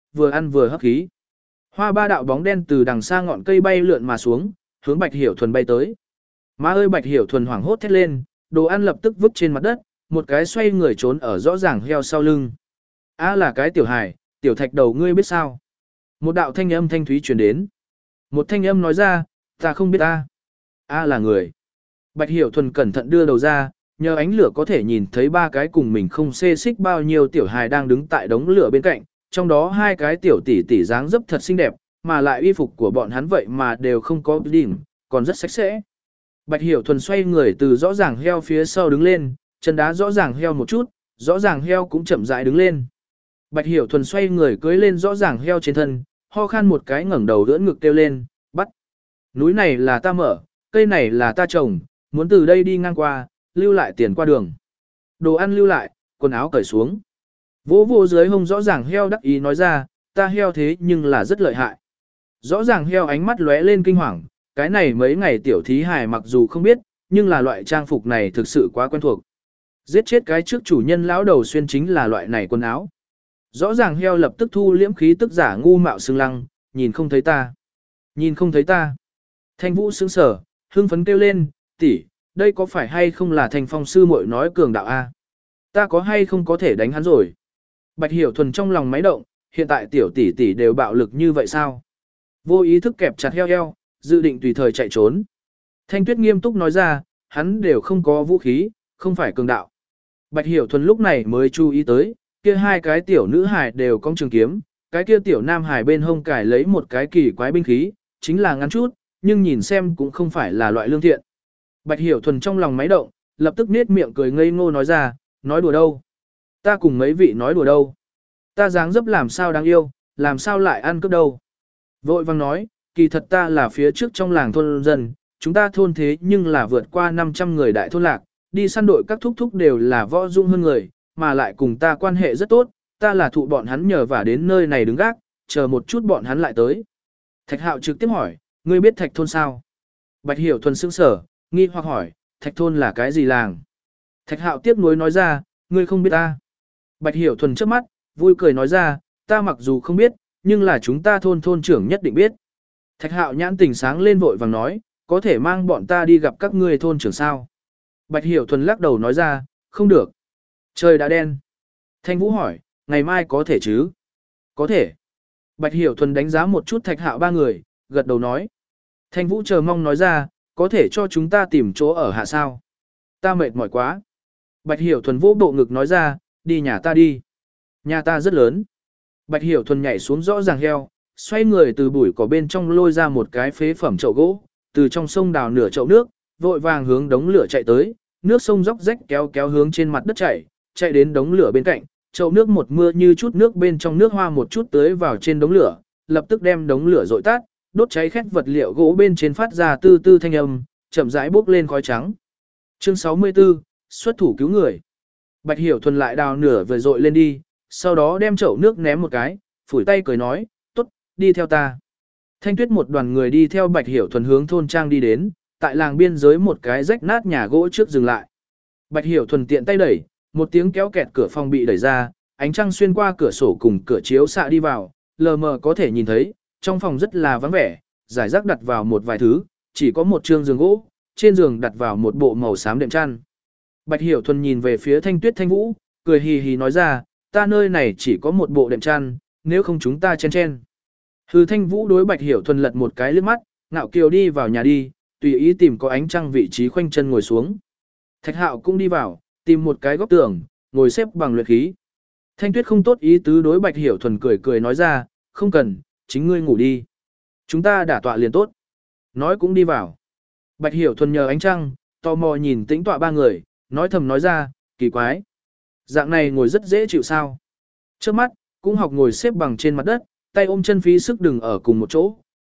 ăn vừa hấp khí. Hoa ba đạo bóng đen từ đằng xa ngọn cây bay lượn mà xuống, hướng Bạch Hiểu Thuần bay tới. Má ơi, Bạch Hiểu Thuần hoảng hốt thét lên, đồ ăn lập tức vứt trên mặt đất, một cái xoay người trốn ở rõ ràng heo sau lưng. A là cái tiểu hài, tiểu thạch đầu ngươi biết sao? Một đạo thanh âm thanh thúy truyền đến. Một thanh âm nói ra, ta không biết ta. A là người. Bạch Hiểu Thuần cẩn thận đưa đầu ra, nhờ ánh lửa có thể nhìn thấy ba cái cùng mình không xê xích bao nhiêu tiểu hài đang đứng tại đống lửa bên cạnh, trong đó hai cái tiểu tỷ tỷ dáng dấp thật xinh đẹp, mà lại y phục của bọn hắn vậy mà đều không có đỉnh, còn rất sạch sẽ. Bạch Hiểu Thuần xoay người từ rõ ràng heo phía sau đứng lên, chân đá rõ ràng heo một chút, rõ ràng heo cũng chậm rãi đứng lên. Bạch Hiểu Thuần xoay người cưỡi lên rõ ràng heo trên thân, ho khan một cái ngẩng đầu ưỡn ngực kêu lên, bắt. Núi này là ta mở, cây này là ta trồng, muốn từ đây đi ngang qua, lưu lại tiền qua đường. Đồ ăn lưu lại, quần áo cởi xuống. Vỗ vô dưới hông rõ ràng heo đắc ý nói ra, ta heo thế nhưng là rất lợi hại. Rõ ràng heo ánh mắt lóe lên kinh hoàng, cái này mấy ngày tiểu thí hài mặc dù không biết, nhưng là loại trang phục này thực sự quá quen thuộc. Giết chết cái trước chủ nhân lão đầu xuyên chính là loại này quần áo. Rõ ràng heo lập tức thu liễm khí tức giả ngu mạo xương lăng, nhìn không thấy ta. Nhìn không thấy ta. Thanh Vũ sững sờ, hưng phấn kêu lên, tỷ, đây có phải hay không là Thanh Phong sư muội nói cường đạo a? Ta có hay không có thể đánh hắn rồi? Bạch Hiểu Thuần trong lòng máy động, hiện tại tiểu tỷ tỷ đều bạo lực như vậy sao? Vô ý thức kẹp chặt heo heo, dự định tùy thời chạy trốn. Thanh Tuyết nghiêm túc nói ra, hắn đều không có vũ khí, không phải cường đạo. Bạch Hiểu Thuần lúc này mới chú ý tới, kia hai cái tiểu nữ hài đều cong trường kiếm, cái kia tiểu nam hài bên hông cải lấy một cái kỳ quái binh khí, chính là ngắn chút, nhưng nhìn xem cũng không phải là loại lương thiện. Bạch Hiểu Thuần trong lòng máy động, lập tức nết miệng cười ngây ngô nói ra, nói đùa đâu? Ta cùng mấy vị nói đùa đâu? Ta dáng dấp làm sao đáng yêu, làm sao lại ăn cướp đâu? Vội vang nói, kỳ thật ta là phía trước trong làng thôn dân, chúng ta thôn thế nhưng là vượt qua 500 người đại thôn lạc, đi săn đội các thúc thúc đều là võ dung hơn người, mà lại cùng ta quan hệ rất tốt, ta là thụ bọn hắn nhờ vả đến nơi này đứng gác, chờ một chút bọn hắn lại tới. Thạch Hạo trực tiếp hỏi, ngươi biết Thạch thôn sao? Bạch Hiểu Thuần sững sở, nghi hoặc hỏi, Thạch thôn là cái gì làng? Thạch Hạo tiếc nuối nói ra, ngươi không biết ta. Bạch Hiểu Thuần trước mắt, vui cười nói ra, ta mặc dù không biết, nhưng là chúng ta thôn trưởng nhất định biết. Thạch Hạo nhãn tình sáng lên vội vàng nói, có thể mang bọn ta đi gặp các ngươi thôn trưởng sao? Bạch Hiểu Thuần lắc đầu nói ra, không được. Trời đã đen. Thanh Vũ hỏi, ngày mai có thể chứ? Có thể. Bạch Hiểu Thuần đánh giá một chút Thạch Hạo ba người, gật đầu nói. Thanh Vũ chờ mong nói ra, có thể cho chúng ta tìm chỗ ở hạ sao? Ta mệt mỏi quá. Bạch Hiểu Thuần vỗ bộ ngực nói ra, đi nhà ta đi. Nhà ta rất lớn. Bạch Hiểu Thuần nhảy xuống rõ ràng heo, xoay người từ bụi cỏ bên trong lôi ra một cái phế phẩm chậu gỗ, từ trong sông đào nửa chậu nước, vội vàng hướng đống lửa chạy tới, nước sông róc rách kéo kéo hướng trên mặt đất chạy đến đống lửa bên cạnh, chậu nước một mưa như chút nước bên trong nước hoa một chút tưới vào trên đống lửa, lập tức đem đống lửa dội tắt, đốt cháy khét vật liệu gỗ bên trên phát ra tư tư thanh âm, chậm rãi bốc lên khói trắng. Chương 64, xuất thủ cứu người. Bạch Hiểu Thuần lại đào nửa vừa dội lên đi, sau đó đem chậu nước ném một cái, phủi tay cười nói, tốt, đi theo ta. Thanh Tuyết một đoàn người đi theo Bạch Hiểu Thuần hướng thôn trang đi đến, tại làng biên giới một cái rách nát nhà gỗ trước dừng lại. Bạch Hiểu Thuần tiện tay đẩy, một tiếng kéo kẹt cửa phòng bị đẩy ra, ánh trăng xuyên qua cửa sổ cùng cửa chiếu xạ đi vào, lờ mờ có thể nhìn thấy, trong phòng rất là vắng vẻ, giải rác đặt vào một vài thứ, chỉ có một trương giường gỗ, trên giường đặt vào một bộ màu xám đệm chăn. Bạch Hiểu Thuần nhìn về phía Thanh Tuyết Thanh Vũ, cười hì hì nói ra, ta nơi này chỉ có một bộ đệm chăn, nếu không chúng ta chen chen. Hư Thanh Vũ đối Bạch Hiểu Thuần lật một cái liếc mắt, ngạo kiều đi vào nhà đi, tùy ý tìm có ánh trăng vị trí khoanh chân ngồi xuống. Thạch Hạo cũng đi vào, tìm một cái góc tường, ngồi xếp bằng luyện khí. Thanh Tuyết không tốt ý tứ đối Bạch Hiểu Thuần cười cười nói ra, không cần, chính ngươi ngủ đi. Chúng ta đả tọa liền tốt. Nói cũng đi vào. Bạch Hiểu Thuần nhờ ánh trăng, tò mò nhìn tĩnh tọa ba người, nói thầm nói ra, kỳ quái. Dạng này ngồi rất dễ chịu sao. Trước mắt, cũng học ngồi xếp bằng trên mặt đất, tay ôm chân phí sức đừng ở cùng một chỗ,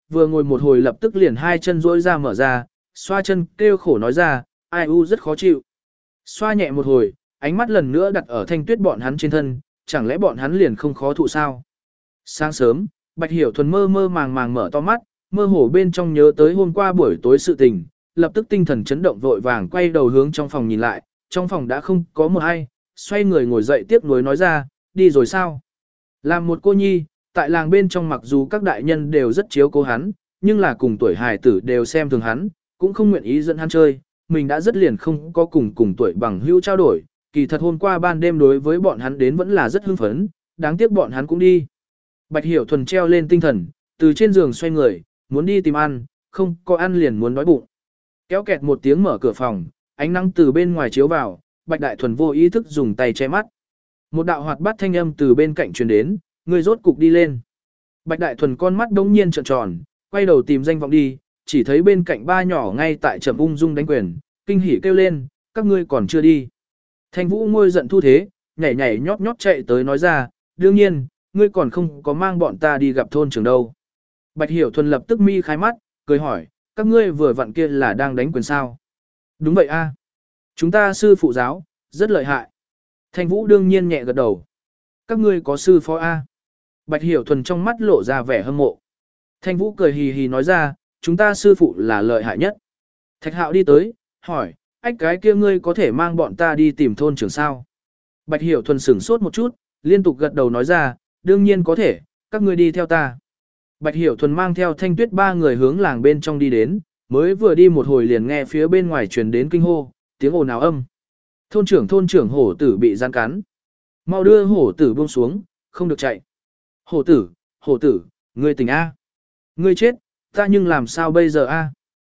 vừa ngồi một hồi lập tức liền hai chân duỗi ra mở ra, xoa chân kêu khổ nói ra, ai u rất khó chịu. Xoa nhẹ một hồi, ánh mắt lần nữa đặt ở Thanh Tuyết bọn hắn trên thân, chẳng lẽ bọn hắn liền không khó thụ sao? Sáng sớm, Bạch Hiểu Thuần mơ mơ màng màng mở to mắt, mơ hồ bên trong nhớ tới hôm qua buổi tối sự tình, lập tức tinh thần chấn động vội vàng quay đầu hướng trong phòng nhìn lại, trong phòng đã không có một ai, xoay người ngồi dậy tiếc nuối nói ra, đi rồi sao? Làm một cô nhi, tại làng bên trong mặc dù các đại nhân đều rất chiếu cố hắn, nhưng là cùng tuổi hài tử đều xem thường hắn, cũng không nguyện ý dẫn hắn chơi, mình đã rất liền không có cùng tuổi bằng hữu trao đổi, kỳ thật hôm qua ban đêm đối với bọn hắn đến vẫn là rất hưng phấn, đáng tiếc bọn hắn cũng đi. Bạch Hiểu Thuần treo lên tinh thần, từ trên giường xoay người, muốn đi tìm ăn, không có ăn liền muốn đói bụng. Kéo kẹt một tiếng mở cửa phòng, ánh nắng từ bên ngoài chiếu vào, Bạch Đại Thuần vô ý thức dùng tay che mắt. Một đạo hoạt bát thanh âm từ bên cạnh truyền đến, người rốt cục đi lên. Bạch Đại Thuần con mắt đống nhiên trợn tròn, quay đầu tìm danh vọng đi, chỉ thấy bên cạnh ba nhỏ ngay tại trầm ung dung đánh quyền, kinh hỉ kêu lên, các ngươi còn chưa đi. Thanh Vũ ngôi giận thu thế, nhảy nhảy nhót nhót chạy tới nói ra, đương nhiên, ngươi còn không có mang bọn ta đi gặp thôn trưởng đâu. Bạch Hiểu Thuần lập tức mi khai mắt, cười hỏi, các ngươi vừa vặn kia là đang đánh quyền sao? Đúng vậy a, chúng ta sư phụ giáo, rất lợi hại. Thanh Vũ đương nhiên nhẹ gật đầu. Các ngươi có sư phó a? Bạch Hiểu Thuần trong mắt lộ ra vẻ hâm mộ. Thanh Vũ cười hì hì nói ra, chúng ta sư phụ là lợi hại nhất. Thạch Hạo đi tới, hỏi, ách cái kia ngươi có thể mang bọn ta đi tìm thôn trưởng sao? Bạch Hiểu Thuần sửng sốt một chút, liên tục gật đầu nói ra, đương nhiên có thể, các ngươi đi theo ta. Bạch Hiểu Thuần mang theo Thanh Tuyết ba người hướng làng bên trong đi đến, mới vừa đi một hồi liền nghe phía bên ngoài truyền đến kinh hô, tiếng ồn ào âm. Thôn trưởng hổ tử bị gian cắn. Mau đưa hổ tử buông xuống, không được chạy. Hổ tử, ngươi tỉnh A. Ngươi chết, ta nhưng làm sao bây giờ A.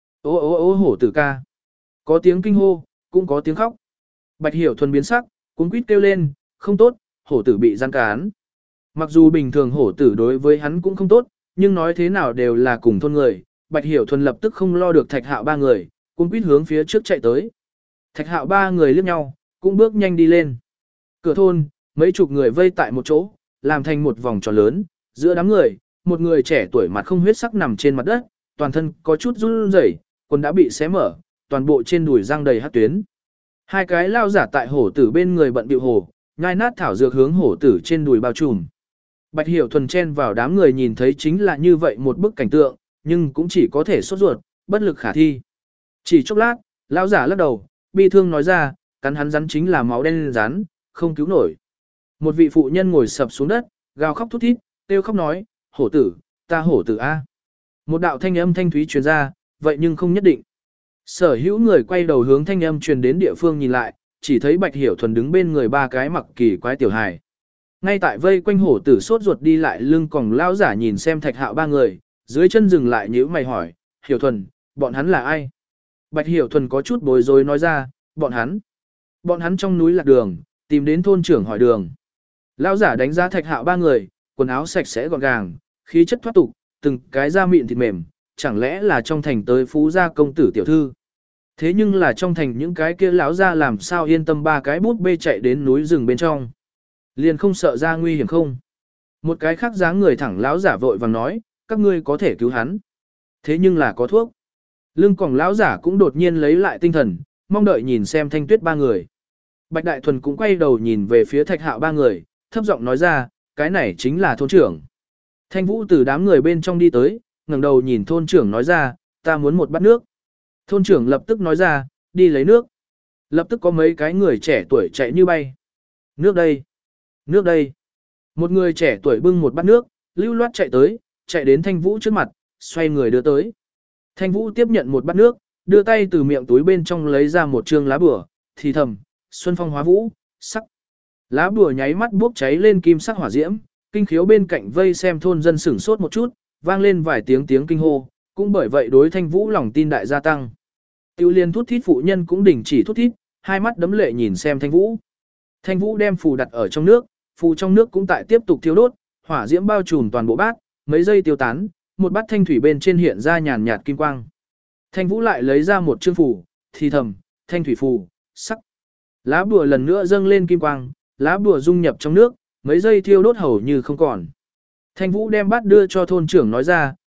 Ô hổ tử ca. Có tiếng kinh hô, cũng có tiếng khóc. Bạch Hiểu Thuần biến sắc, cuống quýt kêu lên, không tốt, hổ tử bị gian cắn. Mặc dù bình thường hổ tử đối với hắn cũng không tốt, nhưng nói thế nào đều là cùng thôn người. Bạch Hiểu Thuần lập tức không lo được Thạch Hạo ba người, cuống quýt hướng phía trước chạy tới. Thạch Hạo ba người liếc nhau, cũng bước nhanh đi lên. Cửa thôn, mấy chục người vây tại một chỗ, làm thành một vòng tròn lớn, giữa đám người, một người trẻ tuổi mặt không huyết sắc nằm trên mặt đất, toàn thân có chút run rẩy, quần đã bị xé mở, toàn bộ trên đùi răng đầy hắc tuyến. Hai cái lao giả tại hổ tử bên người bận bịu hổ, nhai nát thảo dược hướng hổ tử trên đùi bao trùm. Bạch Hiểu Thuần chen vào đám người nhìn thấy chính là như vậy một bức cảnh tượng, nhưng cũng chỉ có thể sốt ruột, bất lực khả thi. Chỉ chốc lát, lao giả lắc đầu, bi thương nói ra, cắn hắn rắn chính là máu đen rắn, không cứu nổi. Một vị phụ nhân ngồi sập xuống đất, gào khóc thút thít, kêu khóc nói, hổ tử, ta hổ tử a. Một đạo thanh âm thanh thúy truyền ra, vậy nhưng không nhất định. Sở hữu người quay đầu hướng thanh âm truyền đến địa phương nhìn lại, chỉ thấy Bạch Hiểu Thuần đứng bên người ba cái mặc kỳ quái tiểu hài. Ngay tại vây quanh hổ tử sốt ruột đi lại lưng còng lao giả nhìn xem Thạch Hạo ba người, dưới chân dừng lại nhíu mày hỏi, Hiểu Thuần, bọn hắn là ai? Bạch Hiểu Thuần có chút bối rối nói ra, bọn hắn trong núi lạc đường, tìm đến thôn trưởng hỏi đường. Lão giả đánh giá Thạch Hạo ba người, quần áo sạch sẽ gọn gàng, khí chất thoát tục, từng cái da mịn thịt mềm, chẳng lẽ là trong thành tới phú gia công tử tiểu thư. Thế nhưng là trong thành những cái kia lão gia làm sao yên tâm ba cái bút bê chạy đến núi rừng bên trong. Liền không sợ ra nguy hiểm không? Một cái khác dáng người thẳng lão giả vội vàng nói, các ngươi có thể cứu hắn. Thế nhưng là có thuốc. Lưng còng lão giả cũng đột nhiên lấy lại tinh thần, mong đợi nhìn xem Thanh Tuyết ba người. Bạch Đại Thuần cũng quay đầu nhìn về phía Thạch Hạo ba người, thấp giọng nói ra, cái này chính là thôn trưởng. Thanh Vũ từ đám người bên trong đi tới, ngẩng đầu nhìn thôn trưởng nói ra, ta muốn một bát nước. Thôn trưởng lập tức nói ra, đi lấy nước. Lập tức có mấy cái người trẻ tuổi chạy như bay. Nước đây, nước đây. Một người trẻ tuổi bưng một bát nước, lưu loát chạy tới, chạy đến Thanh Vũ trước mặt, xoay người đưa tới. Thanh Vũ tiếp nhận một bát nước, đưa tay từ miệng túi bên trong lấy ra một trương lá bùa, thì thầm, xuân phong hóa vũ, sắc. Lá bùa nháy mắt bốc cháy lên kim sắc hỏa diễm, kinh khiếu bên cạnh vây xem thôn dân sửng sốt một chút, vang lên vài tiếng kinh hô, cũng bởi vậy đối Thanh Vũ lòng tin đại gia tăng. Tiêu liên thút thít phụ nhân cũng đình chỉ thút thít, hai mắt đấm lệ nhìn xem Thanh Vũ. Thanh Vũ đem phù đặt ở trong nước, phù trong nước cũng tại tiếp tục thiêu đốt, hỏa diễm bao trùm toàn bộ bát, mấy giây tiêu tán, một bát thanh thủy bên trên hiện ra nhàn nhạt kim quang. Thanh Vũ lại lấy ra một chương phù, thì thầm, thanh thủy phù, sắc. Lá bùa lần nữa dâng lên kim quang, lá bùa dung nhập trong nước, mấy giây thiêu đốt hầu như không còn. Thanh Vũ đem bát đưa cho thôn trưởng nói ra,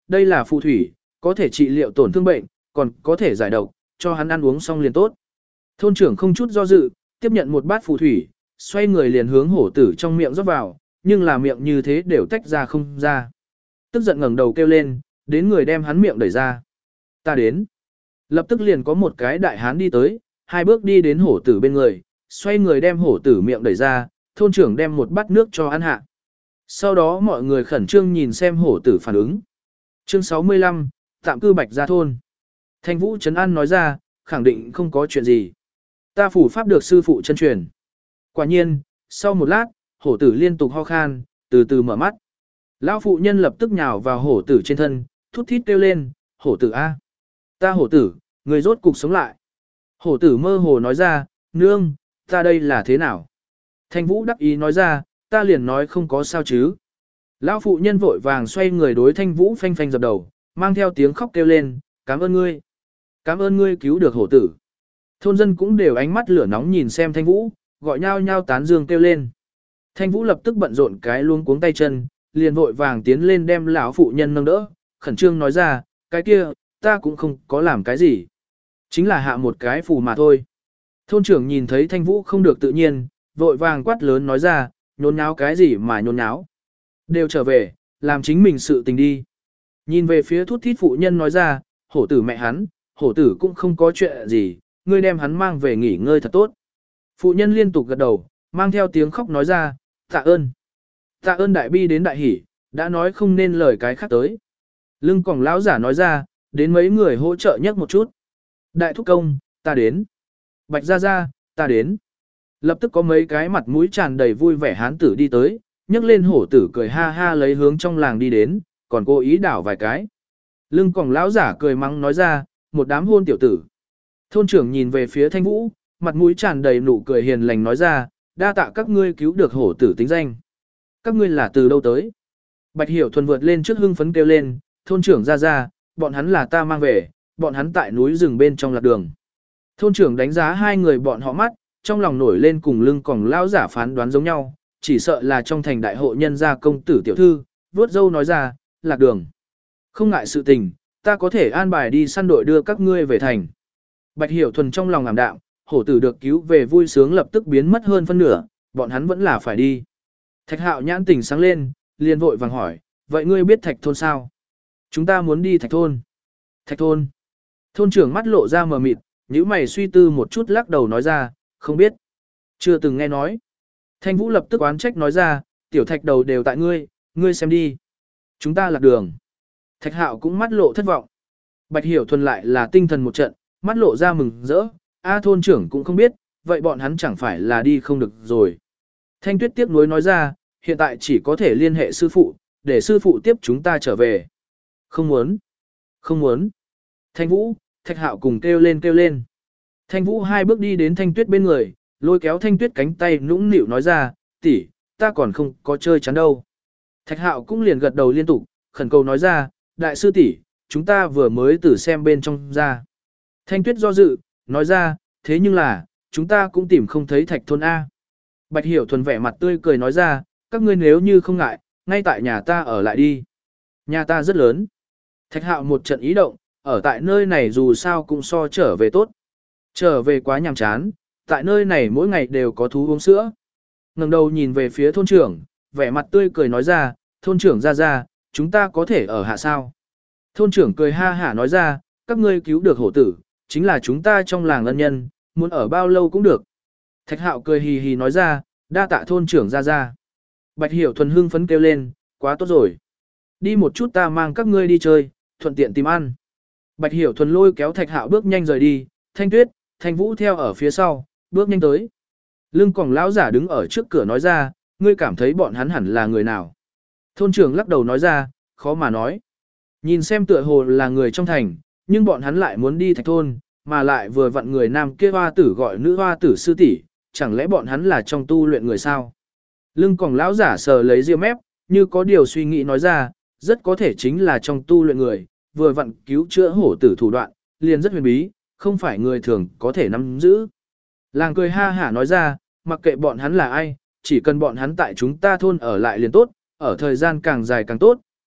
đây là phù thủy, có thể trị liệu tổn thương bệnh, còn có thể giải độc, cho hắn ăn uống xong liền tốt. Thôn trưởng không chút do dự, tiếp nhận một bát phù thủy, xoay người liền hướng hổ tử trong miệng rót vào, nhưng là miệng như thế đều tách ra không ra. Tức giận ngẩng đầu kêu lên, đến người đem hắn miệng đẩy ra. Ta đến. Lập tức liền có một cái đại hán đi tới, hai bước đi đến hổ tử bên người, xoay người đem hổ tử miệng đẩy ra, thôn trưởng đem một bát nước cho ăn hạ. Sau đó mọi người khẩn trương nhìn xem hổ tử phản ứng. Chương 65, tạm cư Bạch Gia thôn. Thanh Vũ Trấn An nói ra, khẳng định không có chuyện gì. Ta phủ pháp được sư phụ chân truyền. Quả nhiên, sau một lát, hổ tử liên tục ho khan, từ từ mở mắt. Lão phụ nhân lập tức nhào vào hổ tử trên thân, thút thít kêu lên, hổ tử A. Ta hổ tử, người rốt cục sống lại. Hổ tử mơ hồ nói ra, nương, ta đây là thế nào? Thanh Vũ đắc ý nói ra, ta liền nói không có sao chứ. Lão phụ nhân vội vàng xoay người đối Thanh Vũ phanh phanh dập đầu, mang theo tiếng khóc kêu lên, cảm ơn ngươi. Cảm ơn ngươi cứu được hổ tử. Thôn dân cũng đều ánh mắt lửa nóng nhìn xem Thanh Vũ, gọi nhau nhau tán dương kêu lên. Thanh Vũ lập tức bận rộn cái luống cuống tay chân, liền vội vàng tiến lên đem lão phụ nhân nâng đỡ, khẩn trương nói ra, cái kia, ta cũng không có làm cái gì. Chính là hạ một cái phù mà thôi. Thôn trưởng nhìn thấy Thanh Vũ không được tự nhiên, vội vàng quát lớn nói ra, nhốn nháo cái gì mà nhốn nháo. Đều trở về, làm chính mình sự tình đi. Nhìn về phía thút thít phụ nhân nói ra, hổ tử mẹ hắn, hổ tử cũng không có chuyện gì, ngươi đem hắn mang về nghỉ ngơi thật tốt. Phụ nhân liên tục gật đầu, mang theo tiếng khóc nói ra, tạ ơn. Tạ ơn đại bi đến đại hỉ, đã nói không nên lời cái khác tới. Lưng còng lão giả nói ra, đến mấy người hỗ trợ nhắc một chút. Đại thúc công, ta đến. Bạch gia gia, ta đến. Lập tức có mấy cái mặt mũi tràn đầy vui vẻ hán tử đi tới, nhấc lên hổ tử cười ha ha lấy hướng trong làng đi đến, còn cố ý đảo vài cái. Lưng còng lão giả cười mắng nói ra, một đám hôn tiểu tử. Thôn trưởng nhìn về phía Thanh Vũ, mặt mũi tràn đầy nụ cười hiền lành nói ra, đa tạ các ngươi cứu được hổ tử tính danh. Các ngươi là từ đâu tới? Bạch Hiểu Thuần vượt lên trước hưng phấn kêu lên, thôn trưởng ra, bọn hắn là ta mang về, bọn hắn tại núi rừng bên trong lạc đường. Thôn trưởng đánh giá hai người bọn họ mắt, trong lòng nổi lên cùng lưng còng lão giả phán đoán giống nhau, chỉ sợ là trong thành đại hộ nhân gia công tử tiểu thư, vuốt dâu nói ra, lạc đường. Không ngại sự tình, ta có thể an bài đi săn đội đưa các ngươi về thành. Bạch Hiểu Thuần trong lòng ảm đạm, hổ tử được cứu về vui sướng lập tức biến mất hơn phân nửa, bọn hắn vẫn là phải đi. Thạch Hạo nhãn tỉnh sáng lên, liền vội vàng hỏi, vậy ngươi biết Thạch thôn sao? Chúng ta muốn đi Thạch thôn. Thạch thôn. Thôn trưởng mắt lộ ra mờ mịt, nhíu mày suy tư một chút lắc đầu nói ra, không biết. Chưa từng nghe nói. Thanh Vũ lập tức oán trách nói ra, tiểu Thạch đầu đều tại ngươi, ngươi xem đi. Chúng ta lạc đường. Thạch Hạo cũng mắt lộ thất vọng. Bạch Hiểu Thuần lại là tinh thần một trận, mắt lộ ra mừng rỡ, thôn trưởng cũng không biết, vậy bọn hắn chẳng phải là đi không được rồi. Thanh Tuyết tiếc nuối nói ra, hiện tại chỉ có thể liên hệ sư phụ, để sư phụ tiếp chúng ta trở về. Không muốn. Không muốn. Thanh Vũ, Thạch Hạo cùng kêu lên kêu lên. Thanh Vũ hai bước đi đến Thanh Tuyết bên người, lôi kéo Thanh Tuyết cánh tay nũng nịu nói ra, tỷ, ta còn không có chơi chán đâu. Thạch Hạo cũng liền gật đầu liên tục, khẩn cầu nói ra, đại sư tỷ, chúng ta vừa mới từ xem bên trong ra. Thanh Tuyết do dự, nói ra, thế nhưng là, chúng ta cũng tìm không thấy Thạch thôn A. Bạch Hiểu Thuần vẻ mặt tươi cười nói ra, các ngươi nếu như không ngại, ngay tại nhà ta ở lại đi. Nhà ta rất lớn. Thạch Hạo một trận ý động, ở tại nơi này dù sao cũng so trở về tốt. Trở về quá nhàm chán, tại nơi này mỗi ngày đều có thú uống sữa. Ngẩng đầu nhìn về phía thôn trưởng, vẻ mặt tươi cười nói ra, thôn trưởng ra, chúng ta có thể ở hạ sao. Thôn trưởng cười ha hả nói ra, các ngươi cứu được hổ tử, chính là chúng ta trong làng ân nhân, muốn ở bao lâu cũng được. Thạch Hạo cười hì hì nói ra, đa tạ thôn trưởng ra. Bạch Hiểu Thuần hưng phấn kêu lên, quá tốt rồi. Đi một chút ta mang các ngươi đi chơi, thuận tiện tìm ăn. Bạch Hiểu Thuần lôi kéo Thạch Hạo bước nhanh rời đi, Thanh Tuyết, Thanh Vũ theo ở phía sau, bước nhanh tới. Lưng còng lão giả đứng ở trước cửa nói ra, ngươi cảm thấy bọn hắn hẳn là người nào? Thôn trưởng lắc đầu nói ra, khó mà nói. Nhìn xem tựa hồ là người trong thành, nhưng bọn hắn lại muốn đi Thạch thôn, mà lại vừa vặn người nam kia hoa tử gọi nữ hoa tử sư tỷ, chẳng lẽ bọn hắn là trong tu luyện người sao? Lưng còng lão giả sờ lấy ria mép, như có điều suy nghĩ nói ra, rất có thể chính là trong tu luyện người, vừa vặn cứu chữa hổ tử thủ đoạn, liền rất huyền bí, không phải người thường có thể nắm giữ. Làng cười ha hả nói ra, mặc kệ bọn hắn là ai, chỉ cần bọn hắn tại chúng ta thôn ở lại liền tốt, ở thời gian càng dài càng tốt,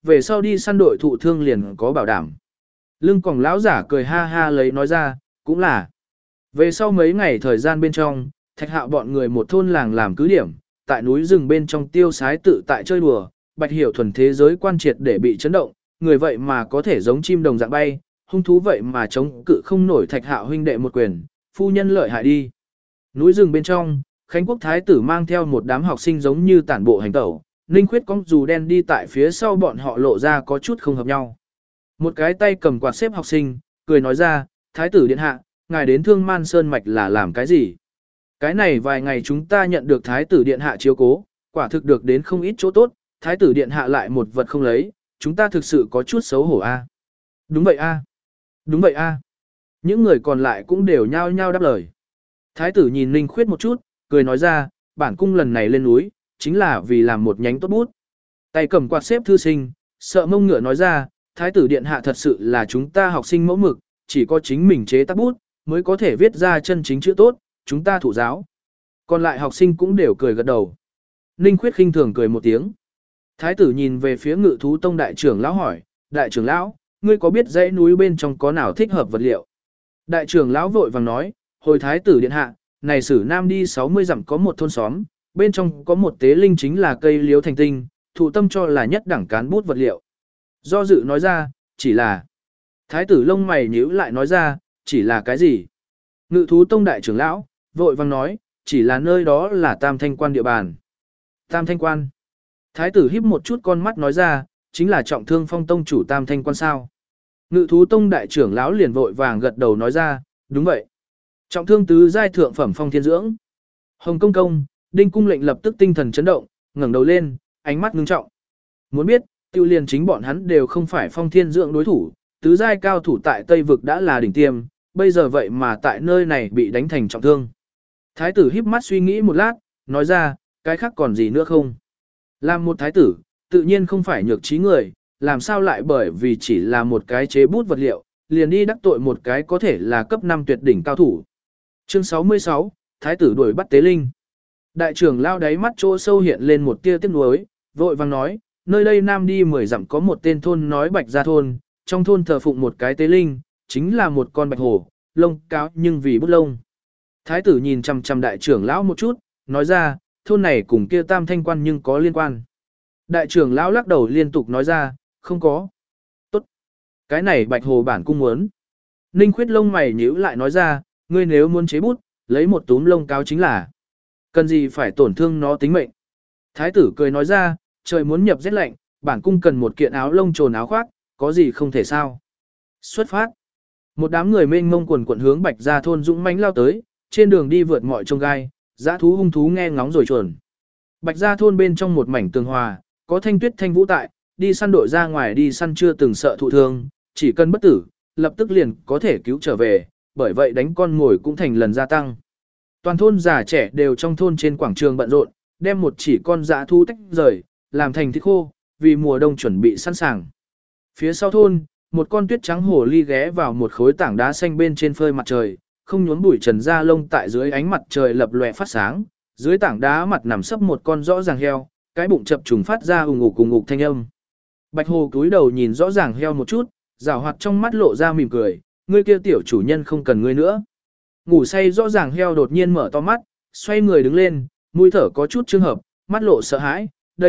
về sau đi săn đội thụ thương liền có bảo đảm. Lưng còng lão giả cười ha ha lấy nói ra, cũng là. Về sau mấy ngày thời gian bên trong, Thạch Hạo bọn người một thôn làng làm cứ điểm, tại núi rừng bên trong tiêu sái tự tại chơi đùa, Bạch Hiểu thuần thế giới quan triệt để bị chấn động, người vậy mà có thể giống chim đồng dạng bay, hung thú vậy mà chống cự không nổi Thạch Hạo huynh đệ một quyền, phu nhân lợi hại đi. Núi rừng bên trong, Khánh Quốc thái tử mang theo một đám học sinh giống như tản bộ hành tẩu, Ninh Khuyết cong dù đen đi tại phía sau bọn họ lộ ra có chút không hợp nhau. Một cái tay cầm quạt xếp học sinh, cười nói ra, thái tử điện hạ, ngài đến Thương Man Sơn Mạch là làm cái gì? Cái này vài ngày chúng ta nhận được thái tử điện hạ chiếu cố, quả thực được đến không ít chỗ tốt, thái tử điện hạ lại một vật không lấy, chúng ta thực sự có chút xấu hổ a. Đúng vậy a. Đúng vậy a. Những người còn lại cũng đều nhao nhao đáp lời. Thái tử nhìn Ninh Khuyết một chút, cười nói ra, bản cung lần này lên núi, chính là vì làm một nhánh tốt bút. Tay cầm quạt xếp thư sinh, sợ mông ngựa nói ra, thái tử điện hạ thật sự là chúng ta học sinh mẫu mực, chỉ có chính mình chế tác bút, mới có thể viết ra chân chính chữ tốt, chúng ta thụ giáo. Còn lại học sinh cũng đều cười gật đầu. Ninh Khuyết khinh thường cười một tiếng. Thái tử nhìn về phía Ngự thú tông đại trưởng lão hỏi, đại trưởng lão, ngươi có biết dãy núi bên trong có nào thích hợp vật liệu? Đại trưởng lão vội vàng nói, hồi thái tử điện hạ, này Sử Nam đi 60 dặm có một thôn xóm, bên trong có một tế linh chính là cây liễu thành tinh, thụ tâm cho là nhất đẳng cán bút vật liệu. Do dự nói ra, chỉ là. Thái tử lông mày nhíu lại nói ra, chỉ là cái gì? Ngự thú tông đại trưởng lão, vội vàng nói, chỉ là nơi đó là Tam Thanh Quan địa bàn. Tam Thanh Quan. Thái tử híp một chút con mắt nói ra, chính là Trọng Thương Phong tông chủ Tam Thanh Quan sao? Ngự thú tông đại trưởng lão liền vội vàng gật đầu nói ra, đúng vậy. Trọng thương tứ giai thượng phẩm phong thiên dưỡng. Hồng công công, Đinh cung lệnh lập tức tinh thần chấn động, ngẩng đầu lên, ánh mắt ngưng trọng. Muốn biết, tiêu liền chính bọn hắn đều không phải phong thiên dưỡng đối thủ, tứ giai cao thủ tại Tây vực đã là đỉnh tiêm, bây giờ vậy mà tại nơi này bị đánh thành trọng thương. Thái tử híp mắt suy nghĩ một lát, nói ra, cái khác còn gì nữa không? Làm một thái tử, tự nhiên không phải nhược trí người, làm sao lại bởi vì chỉ là một cái chế bút vật liệu, liền đi đắc tội một cái có thể là cấp 5 tuyệt đỉnh cao thủ. Chương 66, Thái tử đuổi bắt tế linh. Đại trưởng lao đáy mắt chỗ sâu hiện lên một tia tiếc nuối, vội vàng nói, nơi đây nam đi 10 dặm có một tên thôn nói Bạch Gia thôn, trong thôn thờ phụng một cái tế linh, chính là một con bạch hổ, lông cáo nhưng vì bút lông. Thái tử nhìn chằm chằm đại trưởng lão một chút, nói ra, thôn này cùng kia Tam Thanh Quan nhưng có liên quan. Đại trưởng lão lắc đầu liên tục nói ra, không có. Tốt. Cái này bạch hồ bản cung muốn. Ninh Khuyết lông mày nhíu lại nói ra, ngươi nếu muốn chế bút, lấy một túm lông cáo chính là. Cần gì phải tổn thương nó tính mệnh. Thái tử cười nói ra, trời muốn nhập rét lạnh, bản cung cần một kiện áo lông trồn áo khoác, có gì không thể sao. Xuất phát. Một đám người mênh mông quần quận hướng Bạch Gia thôn dũng mãnh lao tới, trên đường đi vượt mọi trông gai, dã thú hung thú nghe ngóng rồi chuồn. Bạch Gia thôn bên trong một mảnh tường hòa, có Thanh Tuyết Thanh Vũ tại, đi săn đội ra ngoài đi săn chưa từng sợ thụ thương, chỉ cần bất tử, lập tức liền có thể cứu trở về, bởi vậy đánh con ngồi cũng thành lần gia tăng. Toàn thôn già trẻ đều trong thôn trên quảng trường bận rộn, đem một chỉ con dã thú tách rời, làm thành thịt khô, vì mùa đông chuẩn bị sẵn sàng. Phía sau thôn, một con tuyết trắng hồ ly ghé vào một khối tảng đá xanh bên trên phơi mặt trời, không nhốn bụi trần da lông tại dưới ánh mặt trời lập lòe phát sáng, dưới tảng đá mặt nằm sấp một con rõ ràng heo, cái bụng chập trùng phát ra ùng ục thanh âm. Bạch hồ cúi đầu nhìn rõ ràng heo một chút, rảo hoạt trong mắt lộ ra mỉm cười, ngươi kia tiểu chủ nhân không cần ngươi nữa. Ngủ say rõ ràng heo đột nhiên mở to mắt, xoay người đứng lên, mũi thở có chút trường hợp, mắt lộ sợ hãi, đây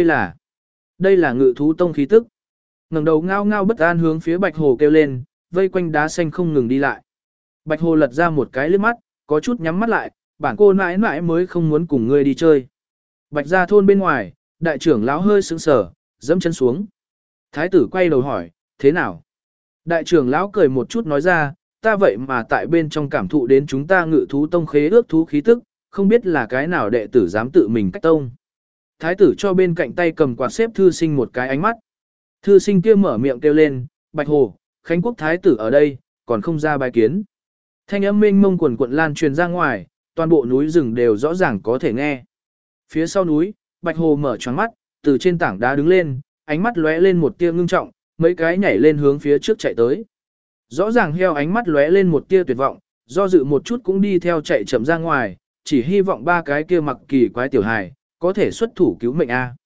là Ngự thú tông khí tức. Ngẩng đầu ngao ngao bất an hướng phía Bạch hồ kêu lên, vây quanh đá xanh không ngừng đi lại. Bạch hồ lật ra một cái liếc mắt, có chút nhắm mắt lại, bản cô mãi mãi mới không muốn cùng ngươi đi chơi. Bạch Gia thôn bên ngoài, đại trưởng lão hơi sững sờ, dẫm chân xuống. Thái tử quay đầu hỏi, thế nào? Đại trưởng lão cười một chút nói ra, ta vậy mà tại bên trong cảm thụ đến chúng ta Ngự thú tông khế ước thú khí tức, không biết là cái nào đệ tử dám tự mình cách tông. Thái tử cho bên cạnh tay cầm quạt xếp thư sinh một cái ánh mắt. Thư sinh kia mở miệng kêu lên, Bạch hồ, Khánh Quốc thái tử ở đây, còn không ra bài kiến. Thanh âm mênh mông quần quận lan truyền ra ngoài, toàn bộ núi rừng đều rõ ràng có thể nghe. Phía sau núi, Bạch hồ mở choáng mắt, từ trên tảng đá đứng lên, ánh mắt lóe lên một tia ngưng trọng, mấy cái nhảy lên hướng phía trước chạy tới. Rõ ràng heo ánh mắt lóe lên một tia tuyệt vọng, do dự một chút cũng đi theo chạy chậm ra ngoài, chỉ hy vọng ba cái kia mặc kỳ quái tiểu hài có thể xuất thủ cứu mệnh a.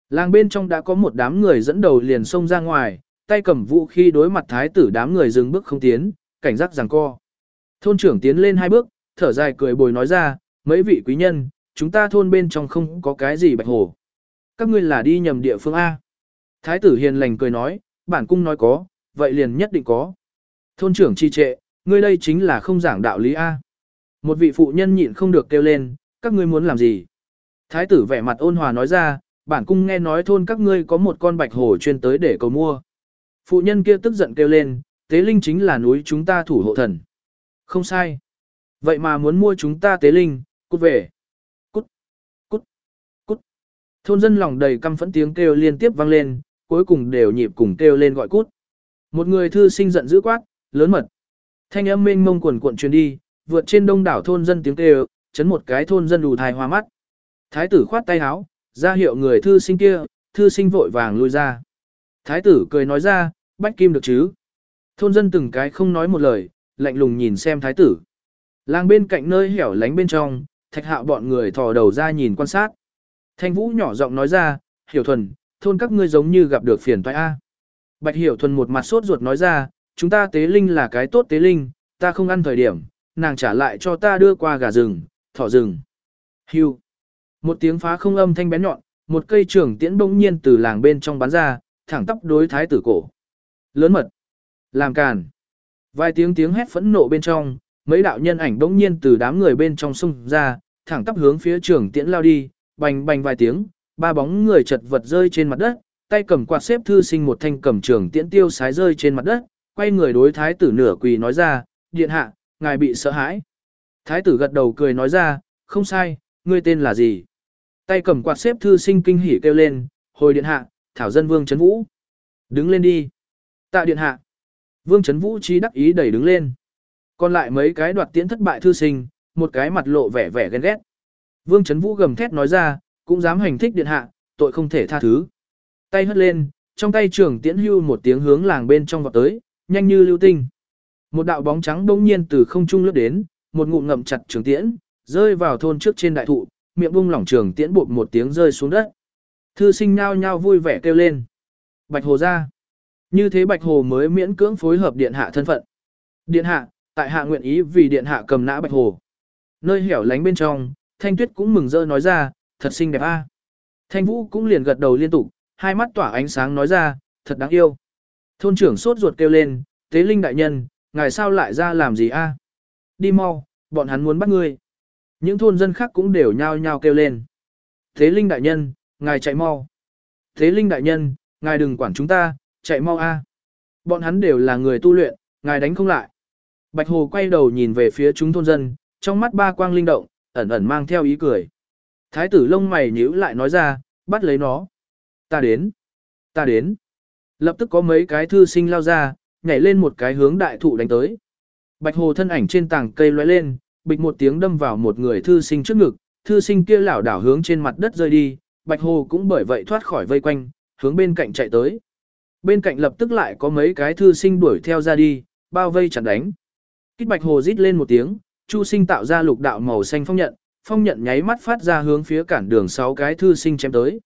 Làng bên trong đã có một đám người dẫn đầu liền xông ra ngoài, tay cầm vũ khí đối mặt thái tử, đám người dừng bước không tiến, cảnh giác giằng co. Thôn trưởng tiến lên 2 bước, thở dài cười bồi nói ra, mấy vị quý nhân, chúng ta thôn bên trong không có cái gì bạch hổ. Các ngươi là đi nhầm địa phương A. Thái tử hiền lành cười nói, bản cung nói có, vậy liền nhất định có. Thôn trưởng trì trệ, ngươi đây chính là không giảng đạo lý A. Một vị phụ nhân nhịn không được kêu lên, các ngươi muốn làm gì? Thái tử vẻ mặt ôn hòa nói ra, bản cung nghe nói thôn các ngươi có một con bạch hổ chuyên tới để cầu mua. Phụ nhân kia tức giận kêu lên, tế linh chính là núi chúng ta thủ hộ thần. Không sai. Vậy mà muốn mua chúng ta tế linh, cút về. Cút, cút, cút. Thôn dân lòng đầy căm phẫn tiếng kêu liên tiếp vang lên, cuối cùng đều nhịp cùng kêu lên gọi cút. Một người thư sinh giận dữ quát, lớn mật. Thanh âm mênh mông quần cuộn truyền đi, vượt trên đông đảo thôn dân tiếng kêu, chấn một cái thôn dân đủ thai hoa mắt. Thái tử khoát tay áo, ra hiệu người thư sinh kia, thư sinh vội vàng lui ra. Thái tử cười nói ra, bách kim được chứ. Thôn dân từng cái không nói một lời, lạnh lùng nhìn xem thái tử. Làng bên cạnh nơi hẻo lánh bên trong, Thạch Hạo bọn người thò đầu ra nhìn quan sát. Thanh Vũ nhỏ giọng nói ra, Hiểu Thuần, thôn các ngươi giống như gặp được phiền toái a. Bạch Hiểu Thuần một mặt sốt ruột nói ra, chúng ta tế linh là cái tốt tế linh, ta không ăn thời điểm, nàng trả lại cho ta đưa qua gà rừng, thỏ rừng. Hưu. Một tiếng phá không âm thanh bén nhọn, một cây trường tiễn bỗng nhiên từ làng bên trong bắn ra, thẳng tắp đối thái tử cổ. Lớn mật. Làm càn. Vài tiếng hét phẫn nộ bên trong, mấy đạo nhân ảnh bỗng nhiên từ đám người bên trong xông ra, thẳng tắp hướng phía trường tiễn lao đi, bành bành vài tiếng, 3 bóng người chật vật rơi trên mặt đất, tay cầm quạt xếp thư sinh một thanh cầm trường tiễn tiêu sái rơi trên mặt đất, quay người đối thái tử nửa quỳ nói ra, điện hạ, ngài bị sợ hãi. Thái tử gật đầu cười nói ra, không sai, ngươi tên là gì? Tay cầm quạt xếp thư sinh kinh hỉ kêu lên, hồi điện hạ, thảo dân Vương Trấn Vũ. Đứng lên đi. Tạ điện hạ. Vương Trấn Vũ trí đắc ý đẩy đứng lên. Còn lại mấy cái đoạt tiễn thất bại thư sinh, một cái mặt lộ vẻ vẻ ghen ghét. Vương Trấn Vũ gầm thét nói ra, cũng dám hành thích điện hạ, tội không thể tha thứ. Tay hất lên, trong tay trường tiễn hưu một tiếng hướng làng bên trong vọt tới, nhanh như lưu tinh. Một đạo bóng trắng bỗng nhiên từ không trung lướt đến, một ngụm ngậm chặt trường tiễn, rơi vào thôn trước trên đại thụ, miệng bung lỏng trường tiễn bột một tiếng rơi xuống đất. Thư sinh nhao nhao vui vẻ kêu lên. Bạch Hồ ra. Như thế Bạch Hồ mới miễn cưỡng phối hợp điện hạ thân phận. Điện hạ, tại hạ nguyện ý vì điện hạ cầm nã Bạch Hồ. Nơi hẻo lánh bên trong, Thanh Tuyết cũng mừng rỡ nói ra, thật xinh đẹp a. Thanh Vũ cũng liền gật đầu liên tục, hai mắt tỏa ánh sáng nói ra, thật đáng yêu. Thôn trưởng sốt ruột kêu lên, Tế Linh đại nhân, ngài sao lại ra làm gì a? Đi mau, bọn hắn muốn bắt ngươi. Những thôn dân khác cũng đều nhao nhao kêu lên. Tế Linh đại nhân, ngài chạy mau. Tế Linh đại nhân, ngài đừng quản chúng ta, chạy mau a. Bọn hắn đều là người tu luyện, ngài đánh không lại. Bạch Hồ quay đầu nhìn về phía chúng thôn dân, trong mắt ba quang linh động, ẩn ẩn mang theo ý cười. Thái tử lông mày nhíu lại nói ra, bắt lấy nó. Ta đến. Ta đến. Lập tức có mấy cái thư sinh lao ra, nhảy lên một cái hướng đại thụ đánh tới. Bạch Hồ thân ảnh trên tảng cây lóe lên, bịch một tiếng đâm vào một người thư sinh trước ngực, thư sinh kia lảo đảo hướng trên mặt đất rơi đi, Bạch Hồ cũng bởi vậy thoát khỏi vây quanh, hướng bên cạnh chạy tới. Bên cạnh lập tức lại có mấy cái thư sinh đuổi theo ra đi, bao vây chặn đánh. Kích Bạch Hồ rít lên một tiếng, Chu Sinh tạo ra lục đạo màu xanh phong nhận nháy mắt phát ra hướng phía cản đường 6 cái thư sinh chém tới.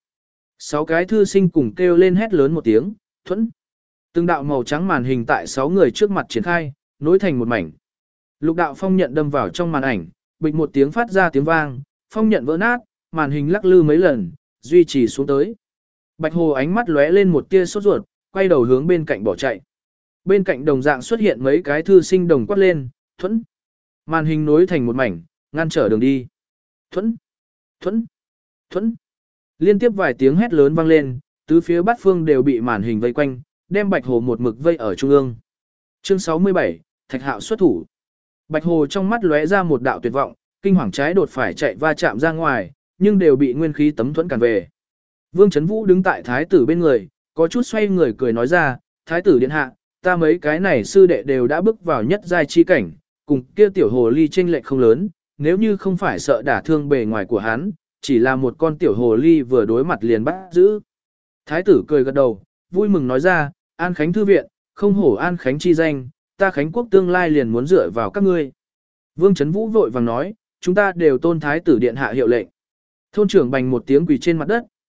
6 cái thư sinh cùng kêu lên hét lớn một tiếng, thuẫn. Từng đạo màu trắng màn hình tại 6 người trước mặt triển khai, nối thành một mảnh. Lục đạo phong nhận đâm vào trong màn ảnh, bịch một tiếng phát ra tiếng vang, phong nhận vỡ nát, màn hình lắc lư mấy lần, duy trì xuống tới. Bạch Hồ ánh mắt lóe lên một tia sốt ruột, quay đầu hướng bên cạnh bỏ chạy. Bên cạnh đồng dạng xuất hiện mấy cái thư sinh đồng quát lên, thuẫn. Màn hình nối thành một mảnh, ngăn trở đường đi. Thuẫn, thuẫn, thuẫn. Liên tiếp vài tiếng hét lớn vang lên, tứ phía bát phương đều bị màn hình vây quanh, đem Bạch Hồ một mực vây ở trung ương. Chương 67, Thạch Hạo xuất thủ. Bạch Hồ trong mắt lóe ra một đạo tuyệt vọng, kinh hoàng trái đột phải chạy va chạm ra ngoài, nhưng đều bị nguyên khí tấm thuẫn cản về. Vương Trấn Vũ đứng tại thái tử bên người, có chút xoay người cười nói ra, thái tử điện hạ, ta mấy cái này sư đệ đều đã bước vào nhất giai chi cảnh, cùng kia tiểu hồ ly chênh lệch không lớn, nếu như không phải sợ đả thương bề ngoài của hắn, chỉ là một con tiểu hồ ly vừa đối mặt liền bắt giữ. Thái tử cười gật đầu, vui mừng nói ra, An Khánh thư viện, không hổ An Khánh chi danh, ta Khánh quốc tương lai liền muốn dựa vào các ngươi. Vương Trấn Vũ vội vàng nói, chúng ta đều tôn thái tử điện hạ hiệu lệnh. Thôn trưởng bành một tiếng quỳ trên mặt đất,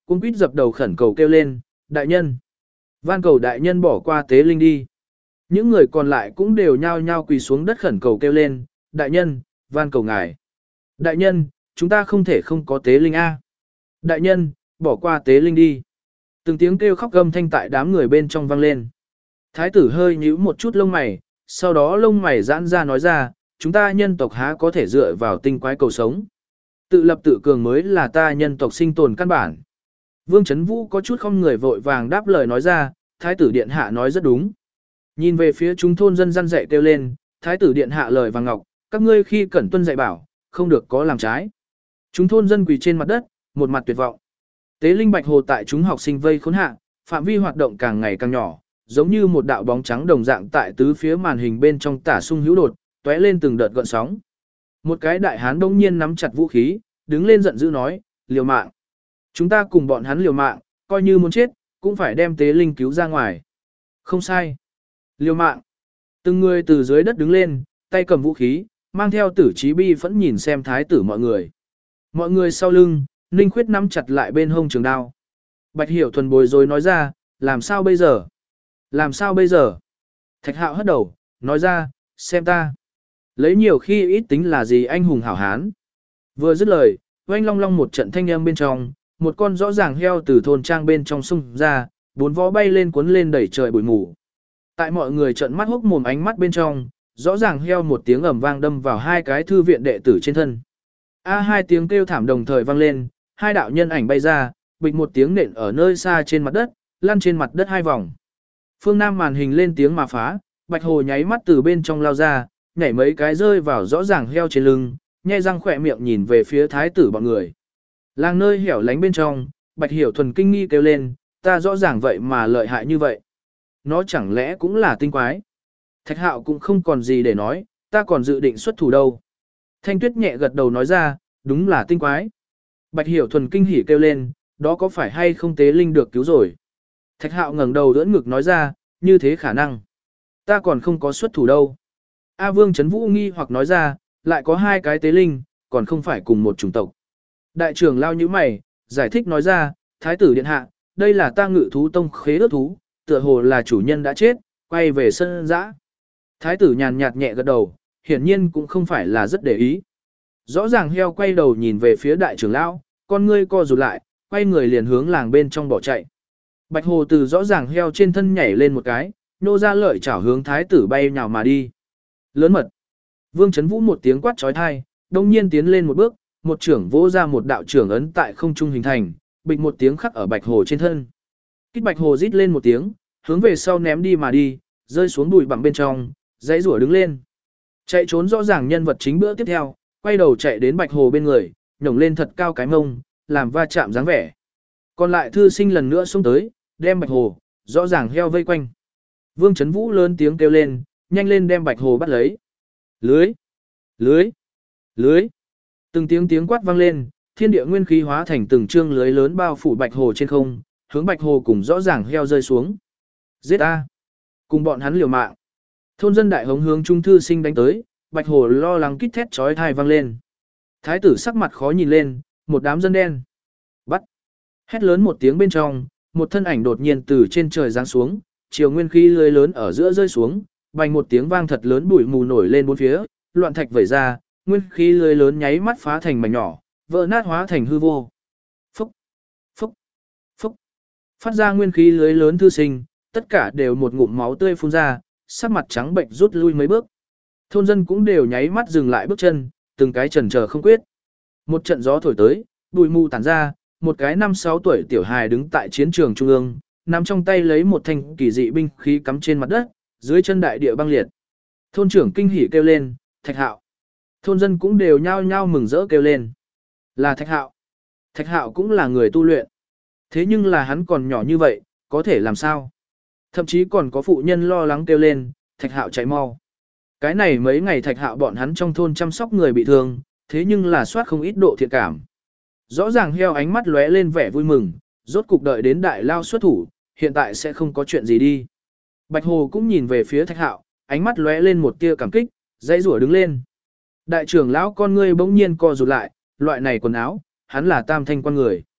cuống quýt dập đầu khẩn cầu kêu lên, đại nhân. Van cầu đại nhân bỏ qua tế linh đi. Những người còn lại cũng đều nhao nhao quỳ xuống đất khẩn cầu kêu lên, đại nhân, van cầu ngài. Đại nhân, chúng ta không thể không có tế linh A. Đại nhân, bỏ qua tế linh đi. Từng tiếng kêu khóc gầm thanh tại đám người bên trong vang lên. Thái tử hơi nhíu một chút lông mày, sau đó lông mày giãn ra nói ra, chúng ta nhân tộc há có thể dựa vào tinh quái cầu sống. Tự lập tự cường mới là ta nhân tộc sinh tồn căn bản. Vương Chấn Vũ có chút không người vội vàng đáp lời nói ra, thái tử điện hạ nói rất đúng. Nhìn về phía chúng thôn dân răn dạy kêu lên, thái tử điện hạ lời vàng ngọc, các ngươi khi cẩn tuân dạy bảo, không được có làm trái. Chúng thôn dân quỳ trên mặt đất, một mặt tuyệt vọng. Tế linh bạch hồ tại chúng học sinh vây khốn hạ, phạm vi hoạt động càng ngày càng nhỏ, giống như một đạo bóng trắng đồng dạng tại tứ phía màn hình bên trong tả sung hữu đột, tóe lên từng đợt gợn sóng. Một cái đại hán đông nhiên nắm chặt vũ khí, đứng lên giận dữ nói, liều mạng. Chúng ta cùng bọn hắn liều mạng, coi như muốn chết, cũng phải đem tế linh cứu ra ngoài. Không sai. Liều mạng. Từng người từ dưới đất đứng lên, tay cầm vũ khí, mang theo tử chí bi phẫn nhìn xem thái tử mọi người. Mọi người sau lưng, Ninh Khuyết nắm chặt lại bên hông trường đao. Bạch Hiểu Thuần bối rối nói ra, làm sao bây giờ? Làm sao bây giờ? Thạch Hạo hất đầu, nói ra, xem ta. Lấy nhiều khi ít tính là gì anh hùng hảo hán. Vừa dứt lời, oanh long long một trận thanh âm bên trong, một con rõ ràng heo từ thôn trang bên trong sông ra, bốn vó bay lên cuốn lên đẩy trời bụi mù. Tại mọi người trợn mắt hốc mồm ánh mắt bên trong, rõ ràng heo một tiếng ầm vang đâm vào hai cái thư viện đệ tử trên thân. Hai tiếng kêu thảm đồng thời vang lên, hai đạo nhân ảnh bay ra, bịch một tiếng nện ở nơi xa trên mặt đất, lăn trên mặt đất hai vòng. Phương Nam màn hình lên tiếng mà phá, Bạch Hồ nháy mắt từ bên trong lao ra, nhảy mấy cái rơi vào rõ ràng heo trên lưng, nhe răng khỏe miệng nhìn về phía thái tử bọn người. Làng nơi hẻo lánh bên trong, Bạch Hiểu Thuần kinh nghi kêu lên, ta rõ ràng vậy mà lợi hại như vậy. Nó chẳng lẽ cũng là tinh quái? Thạch Hạo cũng không còn gì để nói, ta còn dự định xuất thủ đâu. Thanh Tuyết nhẹ gật đầu nói ra, đúng là tinh quái. Bạch Hiểu Thuần kinh hỉ kêu lên, đó có phải hay không tế linh được cứu rồi? Thạch Hạo ngẩng đầu đỡ ngực nói ra, như thế khả năng. Ta còn không có xuất thủ đâu. A Vương Chấn Vũ nghi hoặc nói ra, lại có hai cái tế linh, còn không phải cùng một chủng tộc. Đại trưởng lao như mày, giải thích nói ra, thái tử điện hạ, đây là ta Ngự thú tông khế ước thú, tựa hồ là chủ nhân đã chết, quay về sân dã. Thái tử nhàn nhạt nhẹ gật đầu, hiển nhiên cũng không phải là rất để ý. Rõ ràng heo quay đầu nhìn về phía đại trưởng lão, con ngươi co rụt lại, quay người liền hướng làng bên trong bỏ chạy. Bạch Hồ từ rõ ràng heo trên thân nhảy lên một cái, nô ra lợi chảo hướng thái tử bay nhào mà đi. Lớn mật. Vương Chấn Vũ một tiếng quát trói thai, đông nhiên tiến lên một bước, một trưởng vỗ ra một đạo trưởng ấn tại không trung hình thành, bịch một tiếng khắc ở Bạch Hồ trên thân. Kích Bạch Hồ rít lên một tiếng, hướng về sau ném đi mà đi, rơi xuống bụi bặm bên trong, dãy rủa đứng lên. Chạy trốn rõ ràng nhân vật chính bữa tiếp theo, quay đầu chạy đến Bạch Hồ bên người, nhổng lên thật cao cái mông, làm va chạm dáng vẻ. Còn lại thư sinh lần nữa xông tới, đem Bạch Hồ, rõ ràng heo vây quanh. Vương Chấn Vũ lớn tiếng kêu lên, nhanh lên đem Bạch Hồ bắt lấy. Lưới! Lưới! Lưới! Từng tiếng quát vang lên, thiên địa nguyên khí hóa thành từng trương lưới lớn bao phủ Bạch Hồ trên không, hướng Bạch Hồ cùng rõ ràng heo rơi xuống. Giết a! Cùng bọn hắn liều mạng. Thôn dân đại hống hướng trung thư sinh đánh tới, Bạch Hồ lo lắng kít thét chói tai vang lên. Thái tử sắc mặt khó nhìn lên, một đám dân đen. Bắt! Hét lớn một tiếng bên trong, một thân ảnh đột nhiên từ trên trời giáng xuống, chiều nguyên khí lưới lớn ở giữa rơi xuống, bành một tiếng vang thật lớn bụi mù nổi lên bốn phía, loạn thạch vẩy ra, nguyên khí lưới lớn nháy mắt phá thành mảnh nhỏ, vỡ nát hóa thành hư vô. Phúc, phúc, phúc. Phát ra nguyên khí lưới lớn thư sinh, tất cả đều một ngụm máu tươi phun ra, sắc mặt trắng bệnh rút lui mấy bước. Thôn dân cũng đều nháy mắt dừng lại bước chân, từng cái chần chờ không quyết. Một trận gió thổi tới, bụi mù tản ra, một cái 5-6 tuổi tiểu hài đứng tại chiến trường trung ương, nắm trong tay lấy một thanh kỳ dị binh khí cắm trên mặt đất, dưới chân đại địa băng liệt. Thôn trưởng kinh hỉ kêu lên, Thạch Hạo. Thôn dân cũng đều nhao nhao mừng rỡ kêu lên. Là Thạch Hạo. Thạch Hạo cũng là người tu luyện. Thế nhưng là hắn còn nhỏ như vậy, có thể làm sao? Thậm chí còn có phụ nhân lo lắng kêu lên, Thạch Hạo chạy mau. Cái này mấy ngày Thạch Hạo bọn hắn trong thôn chăm sóc người bị thương, thế nhưng là soát không ít độ thiện cảm. Rõ ràng heo ánh mắt lóe lên vẻ vui mừng, rốt cục đợi đến đại lao xuất thủ, hiện tại sẽ không có chuyện gì đi. Bạch Hồ cũng nhìn về phía Thạch Hạo, ánh mắt lóe lên một tia cảm kích, dãy rủa đứng lên. Đại trưởng lão con ngươi bỗng nhiên co rụt lại, loại này quần áo, hắn là tam thanh quan người.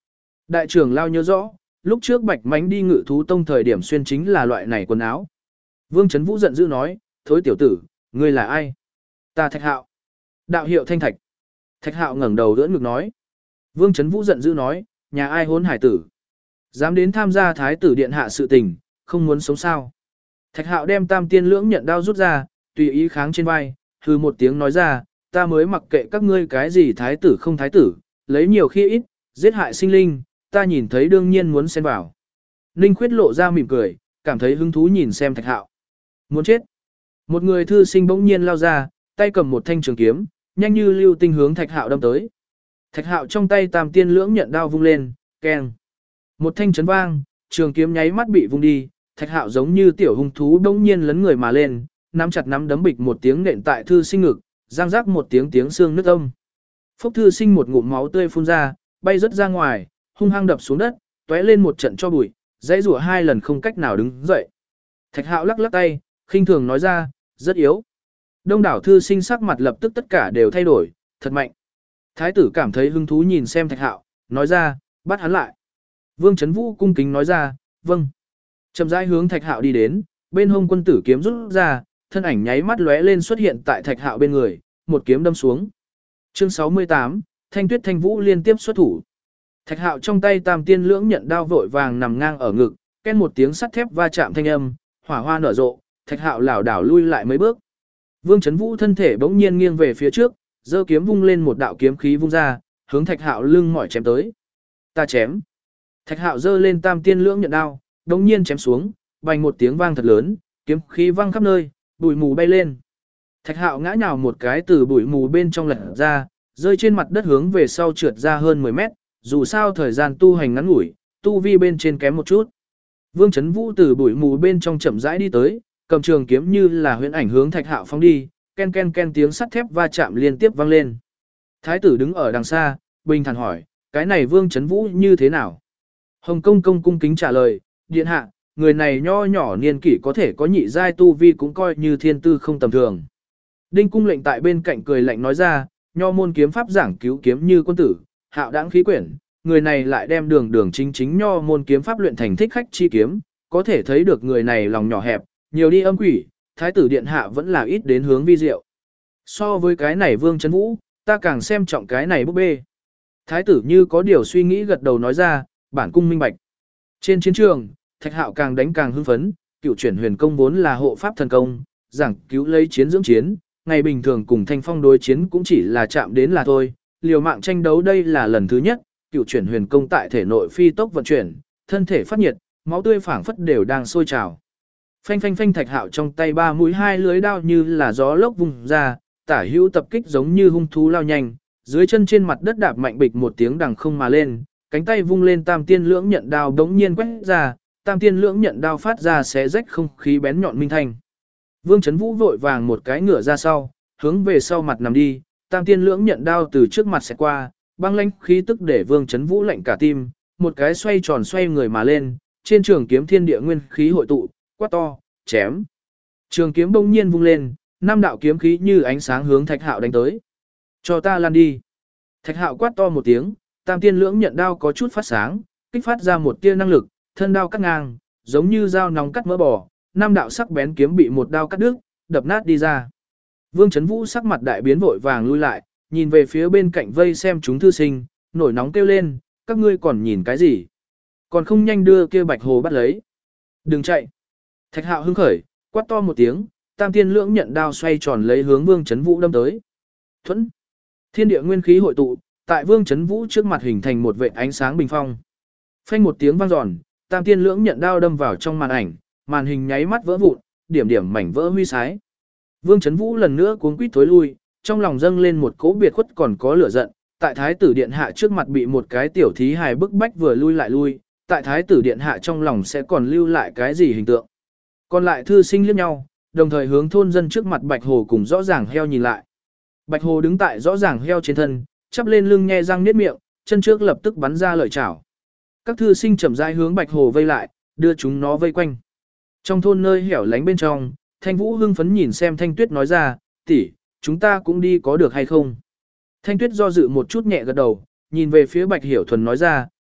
Đại trưởng lao nhớ rõ, lúc trước Bạch Mánh đi Ngự Thú Tông thời điểm xuyên chính là loại này quần áo. Vương Chấn Vũ giận dữ nói, thối tiểu tử, ngươi là ai? Ta Thạch Hạo. Đạo hiệu Thanh Thạch. Thạch Hạo ngẩng đầu đỡ ngực nói. Vương Chấn Vũ giận dữ nói, nhà ai hốn hải tử? Dám đến tham gia thái tử điện hạ sự tình, không muốn sống sao? Thạch Hạo đem Tam Tiên Lưỡng Nhận đao rút ra, tùy ý kháng trên vai, hừ một tiếng nói ra, ta mới mặc kệ các ngươi cái gì thái tử không thái tử, lấy nhiều khi ít, giết hại sinh linh, ta nhìn thấy đương nhiên muốn xen vào. Ninh Khuyết lộ ra mỉm cười, cảm thấy hứng thú nhìn xem Thạch Hạo. Muốn chết. Một người thư sinh bỗng nhiên lao ra, tay cầm một thanh trường kiếm, nhanh như lưu tinh hướng Thạch Hạo đâm tới. Thạch Hạo trong tay Tam Tiên Lưỡng Nhận đao vung lên, keng. Một thanh chấn vang, trường kiếm nháy mắt bị vung đi, Thạch Hạo giống như tiểu hung thú bỗng nhiên lấn người mà lên, nắm chặt nắm đấm bịch một tiếng nện tại thư sinh ngực, răng rắc một tiếng tiếng xương nứt âm. Phúc thư sinh một ngụm máu tươi phun ra, bay rất ra ngoài, hung hăng đập xuống đất, tóe lên một trận cho bụi, dãy rủa 2 lần không cách nào đứng dậy. Thạch Hạo lắc lắc tay, khinh thường nói ra, rất yếu. Đông đảo thư sinh sắc mặt lập tức tất cả đều thay đổi, thật mạnh. Thái tử cảm thấy hứng thú nhìn xem Thạch Hạo, nói ra, bắt hắn lại. Vương Chấn Vũ cung kính nói ra, vâng. Chậm rãi hướng Thạch Hạo đi đến, bên hông quân tử kiếm rút ra, thân ảnh nháy mắt lóe lên xuất hiện tại Thạch Hạo bên người, một kiếm đâm xuống. Chương 68, Thanh Tuyết Thanh Vũ liên tiếp xuất thủ. Thạch Hạo trong tay Tam Tiên Lưỡng Nhận đao vội vàng nằm ngang ở ngực, ken một tiếng sắt thép va chạm thanh âm, hỏa hoa nở rộ, Thạch Hạo lảo đảo lui lại mấy bước. Vương Chấn Vũ thân thể bỗng nhiên nghiêng về phía trước, giơ kiếm vung lên một đạo kiếm khí vung ra, hướng Thạch Hạo lưng mỏi chém tới. Ta chém. Thạch Hạo giơ lên Tam Tiên Lưỡng Nhận đao, đống nhiên chém xuống, bành một tiếng vang thật lớn, kiếm khí vang khắp nơi, bụi mù bay lên. Thạch Hạo ngã nhào một cái từ bụi mù bên trong lật ra, rơi trên mặt đất hướng về sau trượt ra hơn 10 mét, dù sao thời gian tu hành ngắn ngủi, tu vi bên trên kém một chút. Vương Chấn Vũ từ bụi mù bên trong chậm rãi đi tới, cầm trường kiếm như là huyễn ảnh hướng Thạch Hạo phóng đi, ken ken ken tiếng sắt thép va chạm liên tiếp vang lên. Thái tử đứng ở đằng xa, bình thản hỏi, cái này Vương Chấn Vũ như thế nào? Hồng Công công cung kính trả lời, điện hạ, người này nho nhỏ niên kỷ có thể có nhị giai tu vi cũng coi như thiên tư không tầm thường. Đinh cung lệnh tại bên cạnh cười lạnh nói ra, nho môn kiếm pháp giảng cứu kiếm như quân tử, hạo đãng khí quyển, người này lại đem đường đường chính chính nho môn kiếm pháp luyện thành thích khách chi kiếm, có thể thấy được người này lòng nhỏ hẹp, nhiều đi âm quỷ, thái tử điện hạ vẫn là ít đến hướng vi diệu. So với cái này Vương Chấn Vũ, ta càng xem trọng cái này búp bê. Thái tử như có điều suy nghĩ gật đầu nói ra, bản cung minh bạch. Trên chiến trường, Thạch Hạo càng đánh càng hưng phấn, cựu chuyển huyền công vốn là hộ pháp thần công, giảng cứu lấy chiến dưỡng chiến, ngày bình thường cùng Thanh Phong đối chiến cũng chỉ là chạm đến là thôi, liều mạng tranh đấu đây là lần thứ nhất, cựu chuyển huyền công tại thể nội phi tốc vận chuyển, thân thể phát nhiệt, máu tươi phảng phất đều đang sôi trào. Phanh phanh phanh, Thạch Hạo trong tay 3 mũi 2 lưới đao như là gió lốc vung ra, tả hữu tập kích giống như hung thú lao nhanh, dưới chân trên mặt đất đạp mạnh bịch một tiếng đằng không mà lên, cánh tay vung lên Tam Tiên Lưỡng Nhận đao đống nhiên quét ra, Tam Tiên Lưỡng Nhận đao phát ra xé rách không khí bén nhọn minh thanh. Vương Chấn Vũ vội vàng một cái ngửa ra sau, hướng về sau mặt nằm đi, Tam Tiên Lưỡng Nhận đao từ trước mặt sẽ qua, băng lãnh khí tức để Vương Chấn Vũ lạnh cả tim, một cái xoay tròn xoay người mà lên, trên trường kiếm thiên địa nguyên khí hội tụ, quát to, chém. Trường kiếm bỗng nhiên vung lên, 5 đạo kiếm khí như ánh sáng hướng Thạch Hạo đánh tới. Cho ta lan đi. Thạch Hạo quát to một tiếng, Tam Tiên Lưỡng Nhận đao có chút phát sáng, kích phát ra một tia năng lực, thân đao cắt ngang, giống như dao nóng cắt mỡ bò, 5 đạo sắc bén kiếm bị một đao cắt đứt, đập nát đi ra. Vương Chấn Vũ sắc mặt đại biến vội vàng lui lại, nhìn về phía bên cạnh vây xem chúng thư sinh, nổi nóng kêu lên, các ngươi còn nhìn cái gì? Còn không nhanh đưa kia Bạch Hồ bắt lấy. Đừng chạy. Thạch Hạo hưng khởi, quát to một tiếng, Tam Tiên Lưỡng Nhận đao xoay tròn lấy hướng Vương Chấn Vũ đâm tới. Thuẫn. Thiên địa nguyên khí hội tụ, tại Vương Chấn Vũ trước mặt hình thành một vệt ánh sáng bình phong. Phanh một tiếng vang dọn, Tam Tiên Lưỡng Nhận đao đâm vào trong màn ảnh, màn hình nháy mắt vỡ vụn, điểm điểm mảnh vỡ huy sái. Vương Chấn Vũ lần nữa cuống quýt thối lui, trong lòng dâng lên một cỗ biệt khuất còn có lửa giận, tại thái tử điện hạ trước mặt bị một cái tiểu thí hài bức bách vừa lui lại lui, tại thái tử điện hạ trong lòng sẽ còn lưu lại cái gì hình tượng. Còn lại thư sinh liếc nhau, đồng thời hướng thôn dân trước mặt Bạch Hồ cùng rõ ràng heo nhìn lại. Bạch Hồ đứng tại rõ ràng heo trên thân, chắp lên lưng nhe răng niết miệng, chân trước lập tức bắn ra lợi chảo. Các thư sinh chậm rãi hướng Bạch Hồ vây lại, đưa chúng nó vây quanh. Trong thôn nơi hẻo lánh bên trong, Thanh Vũ hưng phấn nhìn xem Thanh Tuyết nói ra, tỷ, chúng ta cũng đi có được hay không? Thanh Tuyết do dự một chút nhẹ gật đầu, nhìn về phía Bạch Hiểu Thuần nói ra,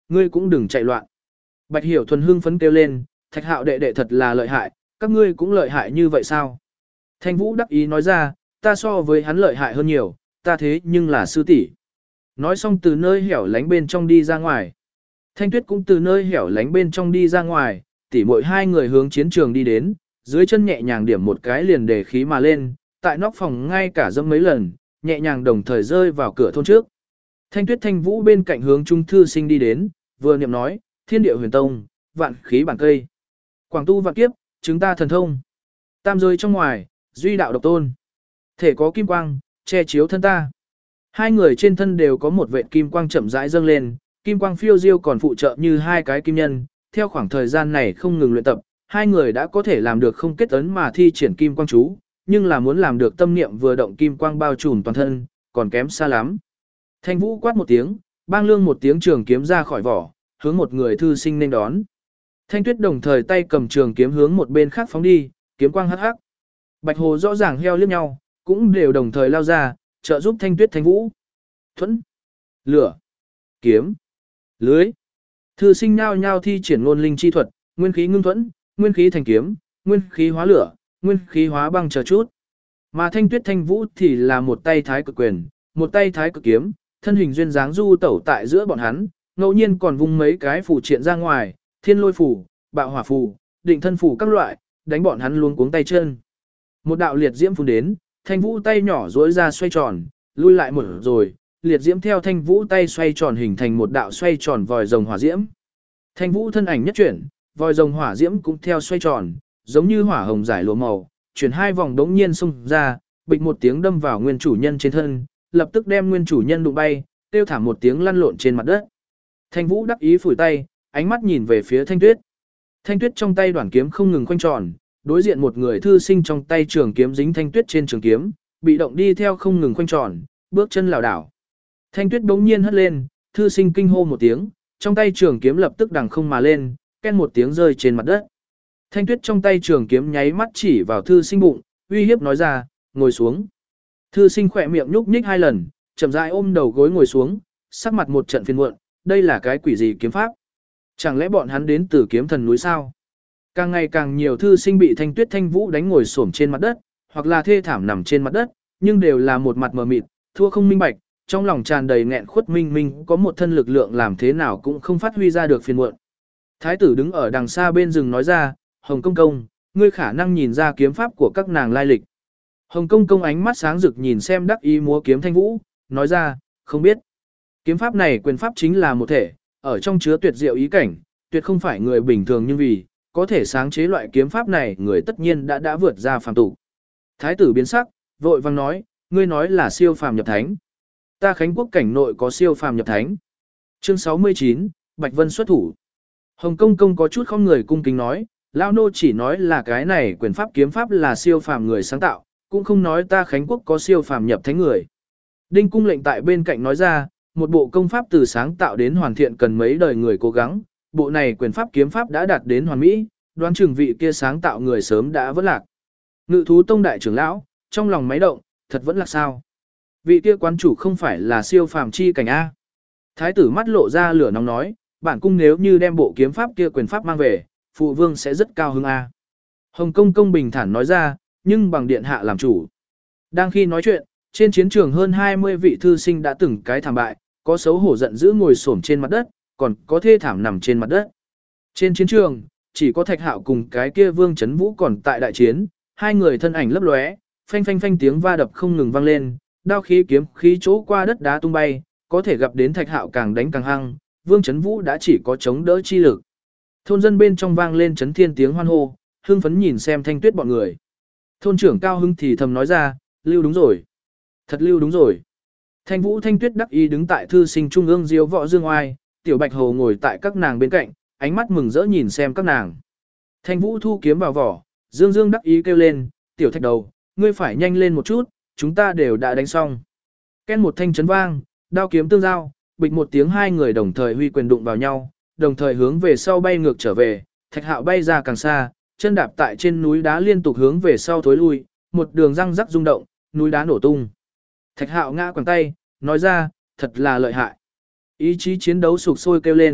ngươi cũng đừng chạy loạn. Bạch Hiểu Thuần hưng phấn kêu lên, Thạch Hạo đệ đệ thật là lợi hại, các ngươi cũng lợi hại như vậy sao? Thanh Vũ đắc ý nói ra, ta so với hắn lợi hại hơn nhiều, ta thế nhưng là sư tỷ. Nói xong từ nơi hẻo lánh bên trong đi ra ngoài. Thanh Tuyết cũng từ nơi hẻo lánh bên trong đi ra ngoài, tỉ muội hai người hướng chiến trường đi đến, dưới chân nhẹ nhàng điểm một cái liền để khí mà lên, tại nóc phòng ngay cả dẫm mấy lần, nhẹ nhàng đồng thời rơi vào cửa thôn trước. Thanh Tuyết Thanh Vũ bên cạnh hướng Trung Thư Sinh đi đến, vừa niệm nói, Thiên Địa Huyền Tông, vạn khí bản cây. Quảng tu vạn kiếp, chúng ta thần thông. Tam giới trong ngoài, duy đạo độc tôn. Thể có kim quang, che chiếu thân ta. Hai người trên thân đều có một vệt kim quang chậm rãi dâng lên, kim quang phiêu diêu còn phụ trợ như hai cái kim nhân. Theo khoảng thời gian này không ngừng luyện tập, hai người đã có thể làm được không kết ấn mà thi triển kim quang chú, nhưng là muốn làm được tâm niệm vừa động kim quang bao trùm toàn thân, còn kém xa lắm. Thanh Vũ quát một tiếng, bang lương một tiếng trường kiếm ra khỏi vỏ, hướng một người thư sinh nên đón. Thanh Tuyết đồng thời tay cầm trường kiếm hướng một bên khác phóng đi, kiếm quang hắc hắc. Bạch Hồ rõ ràng heo liếc nhau, cũng đều đồng thời lao ra, trợ giúp Thanh Tuyết Thanh Vũ. Thuẫn, lửa, kiếm, lưới. Thư sinh nhao nhao thi triển ngôn linh chi thuật, nguyên khí ngưng thuẫn, nguyên khí thành kiếm, nguyên khí hóa lửa, nguyên khí hóa băng chờ chút. Mà Thanh Tuyết Thanh Vũ thì là một tay thái cực quyền, một tay thái cực kiếm, thân hình duyên dáng du tẩu tại giữa bọn hắn, ngẫu nhiên còn vung mấy cái phù triện ra ngoài, thiên lôi phù, bạo hỏa phù, định thân phù các loại, đánh bọn hắn luống cuống tay chân. Một đạo liệt diễm phun đến, Thanh Vũ tay nhỏ duỗi ra xoay tròn, lui lại một rồi, liệt diễm theo Thanh Vũ tay xoay tròn hình thành một đạo xoay tròn vòi rồng hỏa diễm. Thanh Vũ thân ảnh nhất chuyển, vòi rồng hỏa diễm cũng theo xoay tròn, giống như hỏa hồng giải lúa màu, chuyển hai vòng đống nhiên xung ra, bịch một tiếng đâm vào nguyên chủ nhân trên thân, lập tức đem nguyên chủ nhân đụng bay, kêu thảm một tiếng lăn lộn trên mặt đất. Thanh Vũ đắc ý phủi tay, ánh mắt nhìn về phía Thanh Tuyết. Thanh Tuyết trong tay đoản kiếm không ngừng quanh tròn, đối diện một người thư sinh trong tay trường kiếm dính Thanh Tuyết trên trường kiếm, bị động đi theo không ngừng quanh tròn, bước chân lảo đảo. Thanh Tuyết bỗng nhiên hất lên, thư sinh kinh hô một tiếng, trong tay trường kiếm lập tức đằng không mà lên, ken một tiếng rơi trên mặt đất. Thanh Tuyết trong tay trường kiếm nháy mắt chỉ vào thư sinh bụng, uy hiếp nói ra, ngồi xuống. Thư sinh khỏe miệng nhúc nhích hai lần, chậm rãi ôm đầu gối ngồi xuống, sắc mặt một trận phiền muộn, đây là cái quỷ gì kiếm pháp? Chẳng lẽ bọn hắn đến từ kiếm thần núi sao? Càng ngày càng nhiều thư sinh bị Thanh Tuyết Thanh Vũ đánh ngồi xổm trên mặt đất, hoặc là thê thảm nằm trên mặt đất, nhưng đều là một mặt mờ mịt, thua không minh bạch, trong lòng tràn đầy nghẹn khuất minh minh có một thân lực lượng làm thế nào cũng không phát huy ra được phiền muộn. Thái tử đứng ở đằng xa bên rừng nói ra, Hồng Công Công, ngươi khả năng nhìn ra kiếm pháp của các nàng lai lịch. Hồng Công Công ánh mắt sáng rực nhìn xem đắc ý múa kiếm Thanh Vũ, nói ra, không biết. Kiếm pháp này quyền pháp chính là một thể, ở trong chứa tuyệt diệu ý cảnh, tuyệt không phải người bình thường nhưng vì, có thể sáng chế loại kiếm pháp này người tất nhiên đã vượt ra phàm tục. Thái tử biến sắc, vội vang nói, ngươi nói là siêu phàm nhập thánh. Ta Khánh Quốc cảnh nội có siêu phàm nhập thánh. Chương 69, Bạch Vân xuất thủ. Hồng Công Công có chút không người cung kính nói, Lao nô chỉ nói là cái này quyền pháp kiếm pháp là siêu phàm người sáng tạo, cũng không nói ta Khánh Quốc có siêu phàm nhập thánh người. Đinh Cung lệnh tại bên cạnh nói ra, một bộ công pháp từ sáng tạo đến hoàn thiện cần mấy đời người cố gắng, bộ này quyền pháp kiếm pháp đã đạt đến hoàn mỹ, đoán chừng vị kia sáng tạo người sớm đã vỡ lạc. Ngự thú tông đại trưởng lão, trong lòng máy động, thật vẫn là sao? Vị kia quán chủ không phải là siêu phàm chi cảnh A. Thái tử mắt lộ ra lửa nóng nói, bản cung nếu như đem bộ kiếm pháp kia quyền pháp mang về, phụ vương sẽ rất cao hứng A. Hồng Công Công bình thản nói ra, nhưng bằng điện hạ làm chủ. Đang khi nói chuyện, trên chiến trường hơn 20 vị thư sinh đã từng cái thảm bại, có xấu hổ giận dữ ngồi xổm trên mặt đất, còn có thê thảm nằm trên mặt đất. Trên chiến trường, chỉ có Thạch Hạo cùng cái kia Vương Chấn Vũ còn tại đại chiến, hai người thân ảnh lấp lóe, phanh phanh phanh tiếng va đập không ngừng vang lên, đao khí kiếm khí chỗ qua đất đá tung bay, có thể gặp đến Thạch Hạo càng đánh càng hăng, Vương Chấn Vũ đã chỉ có chống đỡ chi lực. Thôn dân bên trong vang lên chấn thiên tiếng hoan hô, hưng phấn nhìn xem Thanh Tuyết bọn người. Thôn trưởng Cao Hưng thì thầm nói ra, lưu đúng rồi. Thật lưu đúng rồi. Thanh Vũ Thanh Tuyết đắc ý đứng tại thư sinh trung ương diếu võ dương oai, Tiểu Bạch Hồ ngồi tại các nàng bên cạnh, ánh mắt mừng rỡ nhìn xem các nàng. Thanh Vũ thu kiếm vào vỏ, dương dương đắc ý kêu lên, Tiểu Thạch đầu, ngươi phải nhanh lên một chút, chúng ta đều đã đánh xong. Ken một thanh chấn vang, đao kiếm tương giao, bịch một tiếng hai người đồng thời huy quyền đụng vào nhau, đồng thời hướng về sau bay ngược trở về, Thạch Hạo bay ra càng xa, chân đạp tại trên núi đá liên tục hướng về sau thối lui, một đường răng rắc rung động, núi đá nổ tung. Thạch Hạo ngã quàng tay, nói ra, thật là lợi hại. Ý chí chiến đấu sục sôi kêu lên,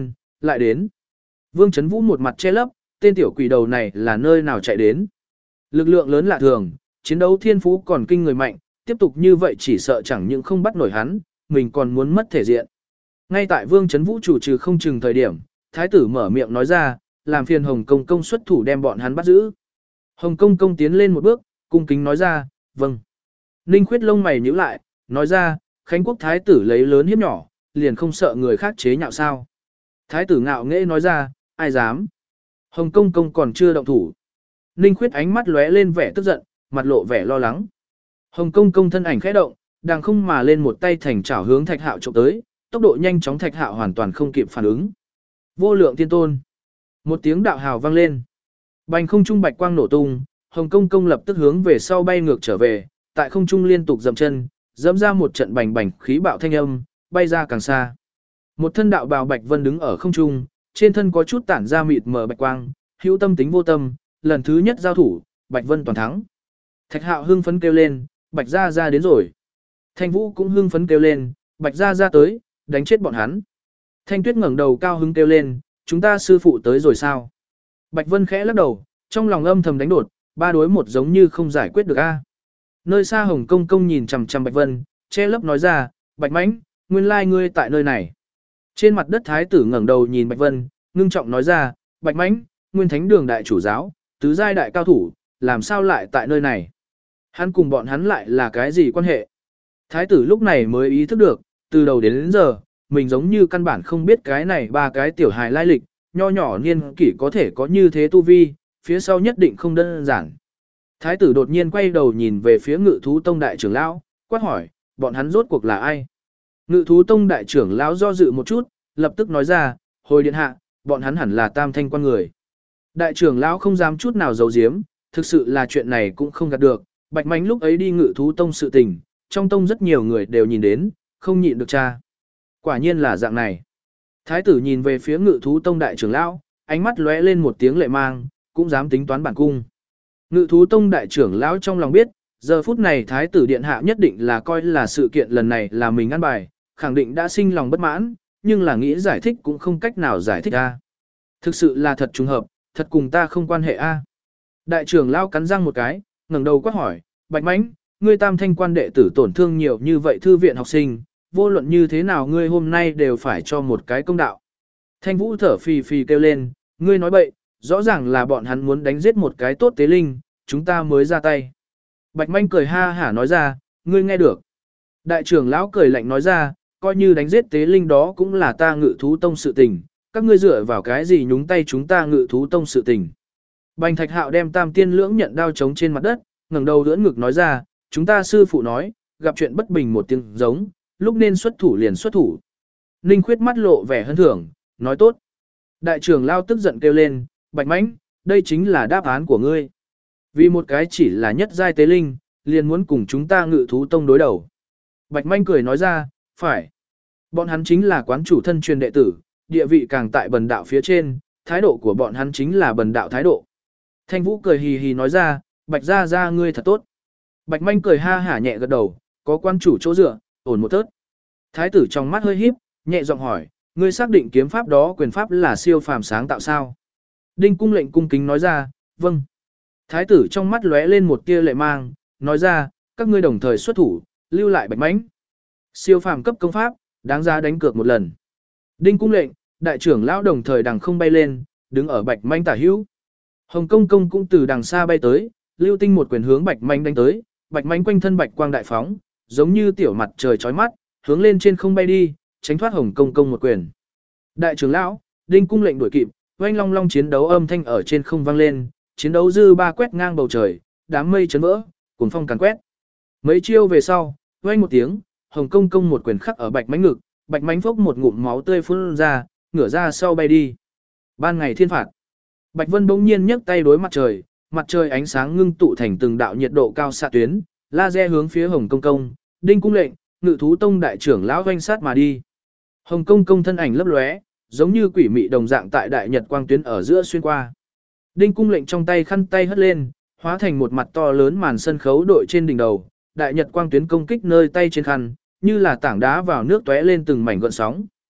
lại đến. Vương Chấn Vũ một mặt che lấp, tên tiểu quỷ đầu này là nơi nào chạy đến. Lực lượng lớn lạ thường, chiến đấu thiên phú còn kinh người mạnh, tiếp tục như vậy chỉ sợ chẳng những không bắt nổi hắn, mình còn muốn mất thể diện. Ngay tại Vương Chấn Vũ chủ trừ không chừng thời điểm, thái tử mở miệng nói ra, làm phiền Hồng Công Công xuất thủ đem bọn hắn bắt giữ. Hồng Công Công tiến lên một bước, cung kính nói ra, vâng. Ninh Khuyết lông mày nhíu lại, nói ra, Khánh Quốc thái tử lấy lớn hiếp nhỏ, liền không sợ người khác chế nhạo sao. Thái tử ngạo nghễ nói ra, ai dám. Hồng Công Công còn chưa động thủ. Ninh Khuyết ánh mắt lóe lên vẻ tức giận, mặt lộ vẻ lo lắng. Hồng Công Công thân ảnh khẽ động, đang không mà lên một tay thành chảo hướng Thạch Hạo chụp tới, tốc độ nhanh chóng Thạch Hạo hoàn toàn không kịp phản ứng. Vô lượng tiên tôn. Một tiếng đạo hào vang lên. Bành không trung bạch quang nổ tung, Hồng Công Công lập tức hướng về sau bay ngược trở về, tại không trung liên tục dậm chân, dẫm ra một trận bành bành khí bạo thanh âm, bay ra càng xa. Một thân đạo bào Bạch Vân đứng ở không trung, trên thân có chút tản ra mịt mờ bạch quang, hữu tâm tính vô tâm, lần thứ nhất giao thủ, Bạch Vân toàn thắng. Thạch Hạo hưng phấn kêu lên, Bạch gia gia đến rồi. Thanh Vũ cũng hưng phấn kêu lên, Bạch gia gia tới, đánh chết bọn hắn. Thanh Tuyết ngẩng đầu cao hứng kêu lên, chúng ta sư phụ tới rồi sao? Bạch Vân khẽ lắc đầu, trong lòng âm thầm đánh đột, 3 đối 1 giống như không giải quyết được a. Nơi xa Hồng Công Công nhìn chằm chằm Bạch Vân, che lấp nói ra, Bạch Mãnh, nguyên lai ngươi tại nơi này. Trên mặt đất thái tử ngẩng đầu nhìn Bạch Vân, ngưng trọng nói ra, Bạch Mãnh, Nguyên Thánh Đường đại chủ giáo, tứ giai đại cao thủ, làm sao lại tại nơi này? Hắn cùng bọn hắn lại là cái gì quan hệ? Thái tử lúc này mới ý thức được, từ đầu đến giờ, mình giống như căn bản không biết cái này 3 cái tiểu hài lai lịch, nho nhỏ niên kỷ có thể có như thế tu vi, phía sau nhất định không đơn giản. Thái tử đột nhiên quay đầu nhìn về phía Ngự Thú Tông đại trưởng lão, quát hỏi, bọn hắn rốt cuộc là ai? Ngự Thú Tông đại trưởng lão do dự một chút, lập tức nói ra, hồi điện hạ, bọn hắn hẳn là Tam Thanh quan người. Đại trưởng lão không dám chút nào giấu giếm, thực sự là chuyện này cũng không gạt được, Bạch Mãnh lúc ấy đi Ngự Thú Tông sự tình, trong tông rất nhiều người đều nhìn đến, không nhịn được cha. Quả nhiên là dạng này. Thái tử nhìn về phía Ngự Thú Tông đại trưởng lão, ánh mắt lóe lên một tiếng lệ mang, cũng dám tính toán bản cung. Ngự Thú Tông đại trưởng lão trong lòng biết, giờ phút này thái tử điện hạ nhất định là coi là sự kiện lần này là mình ăn bài, khẳng định đã sinh lòng bất mãn, nhưng là nghĩ giải thích cũng không cách nào giải thích a. Thực sự là thật trùng hợp, thật cùng ta không quan hệ a. Đại trưởng lão cắn răng một cái, ngẩng đầu quát hỏi, Bạch Mãnh, ngươi Tam Thanh quan đệ tử tổn thương nhiều như vậy thư viện học sinh, vô luận như thế nào ngươi hôm nay đều phải cho một cái công đạo. Thanh Vũ thở phì phì kêu lên, ngươi nói bậy, rõ ràng là bọn hắn muốn đánh giết một cái tốt tế linh, chúng ta mới ra tay. Bạch Manh cười ha hả nói ra, ngươi nghe được. Đại trưởng lão cười lạnh nói ra, coi như đánh giết tế linh đó cũng là ta Ngự Thú Tông sự tình, các ngươi dựa vào cái gì nhúng tay chúng ta Ngự Thú Tông sự tình. Bành Thạch Hạo đem Tam Tiên Lưỡng nhận đao trống trên mặt đất, ngẩng đầu đỡ ngực nói ra, chúng ta sư phụ nói, gặp chuyện bất bình một tiếng giống, lúc nên xuất thủ liền xuất thủ. Ninh Khuyết mắt lộ vẻ hân thưởng, nói tốt. Đại trưởng lão tức giận kêu lên, Bạch Mãnh, đây chính là đáp án của ngươi. Vì một cái chỉ là nhất giai tế linh, liền muốn cùng chúng ta Ngự Thú Tông đối đầu. Bạch Manh cười nói ra, phải. Bọn hắn chính là quán chủ thân truyền đệ tử, địa vị càng tại bần đạo phía trên, thái độ của bọn hắn chính là bần đạo thái độ. Thanh Vũ cười hì hì nói ra, Bạch gia gia ngươi thật tốt. Bạch Manh cười ha hả nhẹ gật đầu, có quan chủ chỗ dựa, ổn một tớt. Thái tử trong mắt hơi híp, nhẹ giọng hỏi, ngươi xác định kiếm pháp đó quyền pháp là siêu phàm sáng tạo sao? Đinh Cung lệnh cung kính nói ra, vâng. Thái tử trong mắt lóe lên một tia lệ mang, nói ra, các ngươi đồng thời xuất thủ, lưu lại Bạch Mãnh. Siêu phàm cấp công pháp, đáng giá đánh cược một lần. Đinh Cung lệnh, đại trưởng lão đồng thời đằng không bay lên, đứng ở Bạch Mãnh tả hữu. Hồng Công Công cũng từ đằng xa bay tới, lưu tinh một quyền hướng Bạch Mãnh đánh tới, Bạch Mãnh quanh thân bạch quang đại phóng, giống như tiểu mặt trời chói mắt, hướng lên trên không bay đi, tránh thoát Hồng Công Công một quyền. Đại trưởng lão, Đinh Cung lệnh đuổi kịp, oanh long long chiến đấu âm thanh ở trên không vang lên, chiến đấu dư ba quét ngang bầu trời, đám mây chấn vỡ, cuồng phong càn quét. Mấy chiêu về sau, oanh một tiếng, Hồng Công Công một quyền khắc ở Bạch Mãnh ngực, Bạch Mãnh phốc một ngụm máu tươi phun ra, ngửa ra sau bay đi. Ban ngày thiên phạt. Bạch Vân bỗng nhiên nhấc tay đối mặt trời ánh sáng ngưng tụ thành từng đạo nhiệt độ cao xạ tuyến, laser hướng phía Hồng Công Công, Đinh Cung lệnh, Ngự Thú Tông đại trưởng lão oanh sát mà đi. Hồng Công Công thân ảnh lấp lóe, giống như quỷ mị đồng dạng tại đại nhật quang tuyến ở giữa xuyên qua. Đinh Cung lệnh trong tay khăn tay hất lên, hóa thành một mặt to lớn màn sân khấu đội trên đỉnh đầu, đại nhật quang tuyến công kích nơi tay trên khăn, như là tảng đá vào nước tóe lên từng mảnh gợn sóng.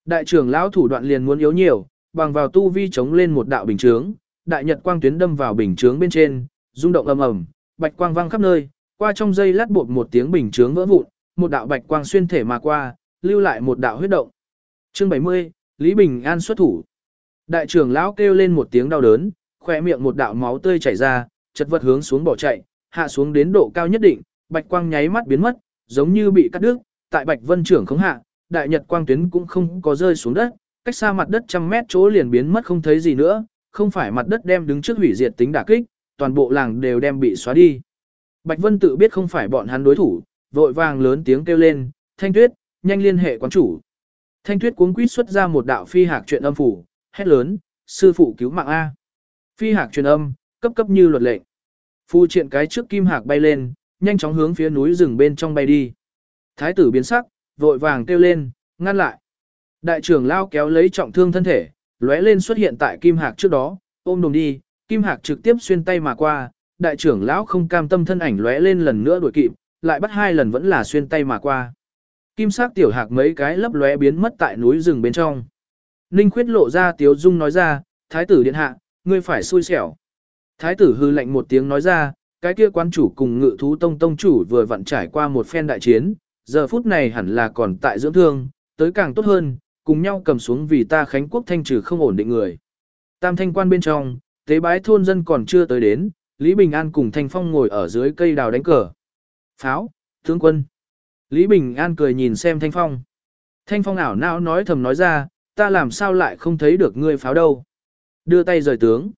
Đại trưởng lão thủ đoạn liền muốn yếu nhiều, bằng vào tu vi chống lên một đạo bình chướng, đại nhật quang tuyến đâm vào bình chướng bên trên, rung động ầm ầm, bạch quang vang khắp nơi, qua trong giây lát bột một tiếng bình chướng vỡ vụn, một đạo bạch quang xuyên thể mà qua, lưu lại một đạo huyết động. Chương 70, Lý Bình An xuất thủ. Đại trưởng lão kêu lên một tiếng đau đớn, khỏe miệng một đạo máu tươi chảy ra, chật vật hướng xuống bỏ chạy, hạ xuống đến độ cao nhất định, bạch quang nháy mắt biến mất, giống như bị cắt đứt, tại Bạch Vân trưởng khống hạ, đại nhật quang tuyến cũng không có rơi xuống đất, cách xa mặt đất trăm mét chỗ liền biến mất không thấy gì nữa, không phải mặt đất đem đứng trước hủy diệt tính đả kích, toàn bộ làng đều đem bị xóa đi. Bạch Vân tự biết không phải bọn hắn đối thủ, vội vàng lớn tiếng kêu lên, Thanh Tuyết, nhanh liên hệ quán chủ. Thanh Tuyết cuống quýt xuất ra một đạo phi hạc truyền âm phủ, hét lớn, sư phụ cứu mạng A. Phi hạc truyền âm, cấp cấp như luật lệnh. Phu triện cái trước kim hạc bay lên, nhanh chóng hướng phía núi rừng bên trong bay đi. Thái tử biến sắc, vội vàng kêu lên, ngăn lại. Đại trưởng lao kéo lấy trọng thương thân thể, lóe lên xuất hiện tại kim hạc trước đó, ôm đồm đi, kim hạc trực tiếp xuyên tay mà qua, đại trưởng lão không cam tâm thân ảnh lóe lên lần nữa đuổi kịp, lại bắt hai lần vẫn là xuyên tay mà qua. Kim sắc tiểu hạc mấy cái lấp lóe biến mất tại núi rừng bên trong. Ninh Khuyết lộ ra tiếu dung nói ra, thái tử điện hạ, ngươi phải xui xẻo. Thái tử hư lạnh một tiếng nói ra, cái kia quán chủ cùng Ngự Thú Tông tông chủ vừa vặn trải qua một phen đại chiến, giờ phút này hẳn là còn tại dưỡng thương, tới càng tốt hơn, cùng nhau cầm xuống vì ta Khánh Quốc thanh trừ không ổn định người. Tam Thanh quan bên trong, tế bái thôn dân còn chưa tới đến, Lý Bình An cùng Thanh Phong ngồi ở dưới cây đào đánh cờ. Pháo, tướng quân. Lý Bình An cười nhìn xem Thanh Phong. Thanh Phong ảo não nói thầm nói ra, ta làm sao lại không thấy được ngươi pháo đâu. Đưa tay rời tướng.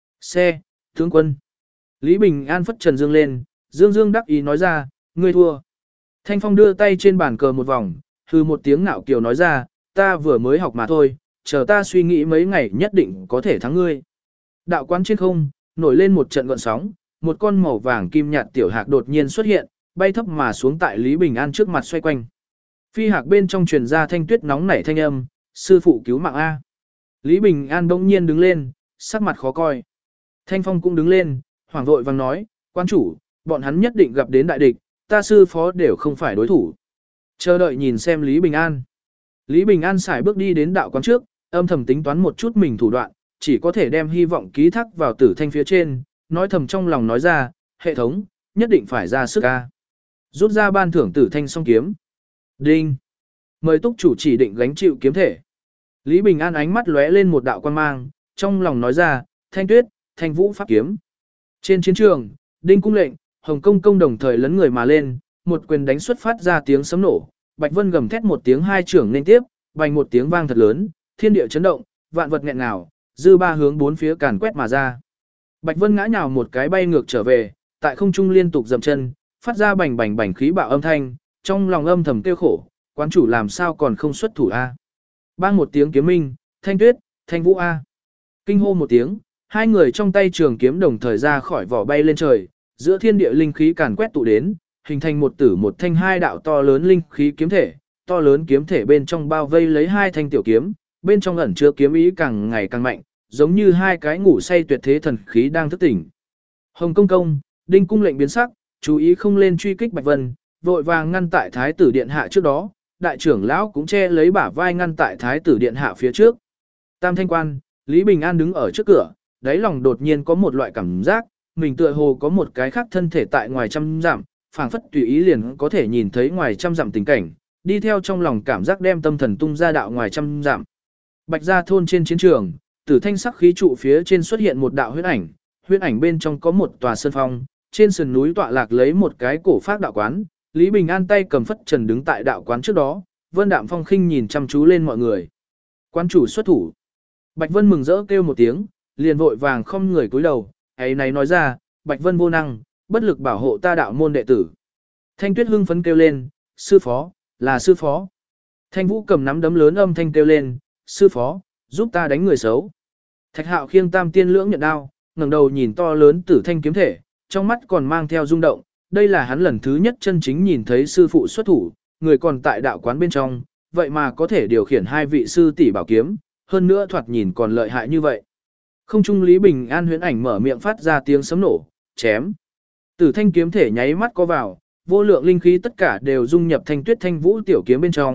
Xe, tướng quân. Lý Bình An phất trần dương lên, dương dương đắc ý nói ra, ngươi thua. Thanh Phong đưa tay trên bàn cờ một vòng, hừ một tiếng ngạo kiều nói ra, ta vừa mới học mà thôi, chờ ta suy nghĩ mấy ngày nhất định có thể thắng ngươi. Đạo quán trên không, nổi lên một trận gợn sóng, một con màu vàng kim nhạt tiểu hạc đột nhiên xuất hiện, bay thấp mà xuống tại Lý Bình An trước mặt xoay quanh. Phi hạc bên trong truyền ra thanh tuyết nóng nảy thanh âm, sư phụ cứu mạng A. Lý Bình An đông nhiên đứng lên, sắc mặt khó coi. Thanh Phong cũng đứng lên, hoảng vội vàng nói, quan chủ, bọn hắn nhất định gặp đến đại địch, ta sư phó đều không phải đối thủ. Chờ đợi nhìn xem Lý Bình An. Lý Bình An xài bước đi đến đạo quán trước, âm thầm tính toán một chút mình thủ đoạn, chỉ có thể đem hy vọng ký thác vào Tử Thanh phía trên, nói thầm trong lòng nói ra, hệ thống, nhất định phải ra sức A. Rút ra ban thưởng Tử Thanh song kiếm. Đinh. Mời túc chủ chỉ định gánh chịu kiếm thể. Lý Bình An ánh mắt lóe lên một đạo quan mang, trong lòng nói ra, Thanh Tuyết, Thanh Vũ pháp kiếm. Trên chiến trường, Đinh cung lệnh, Hồng Công công đồng thời lấn người mà lên, một quyền đánh xuất phát ra tiếng sấm nổ, Bạch Vân gầm thét một tiếng hai trưởng nên tiếp, bành một tiếng vang thật lớn, thiên địa chấn động, vạn vật nghẹn ngào, dư ba hướng bốn phía càn quét mà ra. Bạch Vân ngã nhào một cái bay ngược trở về, tại không trung liên tục dậm chân, phát ra bành bành bành khí bạo âm thanh, trong lòng âm thầm tiêu khổ, quán chủ làm sao còn không xuất thủ a? Bang một tiếng kiếm minh, Thanh Tuyết, Thanh Vũ a. Kinh hô một tiếng, hai người trong tay trường kiếm đồng thời ra khỏi vỏ bay lên trời, giữa thiên địa linh khí càn quét tụ đến, hình thành một tử một thanh hai đạo to lớn linh khí kiếm thể, to lớn kiếm thể bên trong bao vây lấy hai thanh tiểu kiếm, bên trong ẩn chứa kiếm ý càng ngày càng mạnh, giống như hai cái ngủ say tuyệt thế thần khí đang thức tỉnh. Hồng Công công, Đinh cung lệnh biến sắc, chú ý không lên truy kích Bạch Vân, vội vàng ngăn tại thái tử điện hạ trước đó, đại trưởng lão cũng che lấy bả vai ngăn tại thái tử điện hạ phía trước. Tam Thanh quan, Lý Bình An đứng ở trước cửa, đáy lòng đột nhiên có một loại cảm giác, mình tựa hồ có một cái khác thân thể tại ngoài trăm dặm, phảng phất tùy ý liền có thể nhìn thấy ngoài trăm dặm tình cảnh, đi theo trong lòng cảm giác đem tâm thần tung ra đạo ngoài trăm dặm. Bạch Gia thôn trên chiến trường, Tử Thanh sắc khí trụ phía trên xuất hiện một đạo huyễn ảnh bên trong có một tòa sơn phong, trên sườn núi tọa lạc lấy một cái cổ phác đạo quán, Lý Bình An tay cầm phất trần đứng tại đạo quán trước đó, Vân Đạm Phong khinh nhìn chăm chú lên mọi người. Quán chủ xuất thủ. Bạch Vân mừng rỡ kêu một tiếng, liền vội vàng không người cúi đầu, ấy này nói ra, Bạch Vân vô năng, bất lực bảo hộ ta đạo môn đệ tử. Thanh Tuyết hưng phấn kêu lên, sư phó, là sư phó. Thanh Vũ cầm nắm đấm lớn âm thanh kêu lên, sư phó, giúp ta đánh người xấu. Thạch Hạo khiêng tam tiên lưỡng nhận đao, ngẩng đầu nhìn to lớn tử thanh kiếm thể, trong mắt còn mang theo rung động, đây là hắn lần thứ nhất chân chính nhìn thấy sư phụ xuất thủ, người còn tại đạo quán bên trong, vậy mà có thể điều khiển hai vị sư tỷ bảo kiếm, hơn nữa thoạt nhìn còn lợi hại như vậy. Không trung Lý Bình An huyễn ảnh mở miệng phát ra tiếng sấm nổ, chém. Tử thanh kiếm thể nháy mắt có vào, vô lượng linh khí tất cả đều dung nhập Thanh Tuyết Thanh Vũ tiểu kiếm bên trong,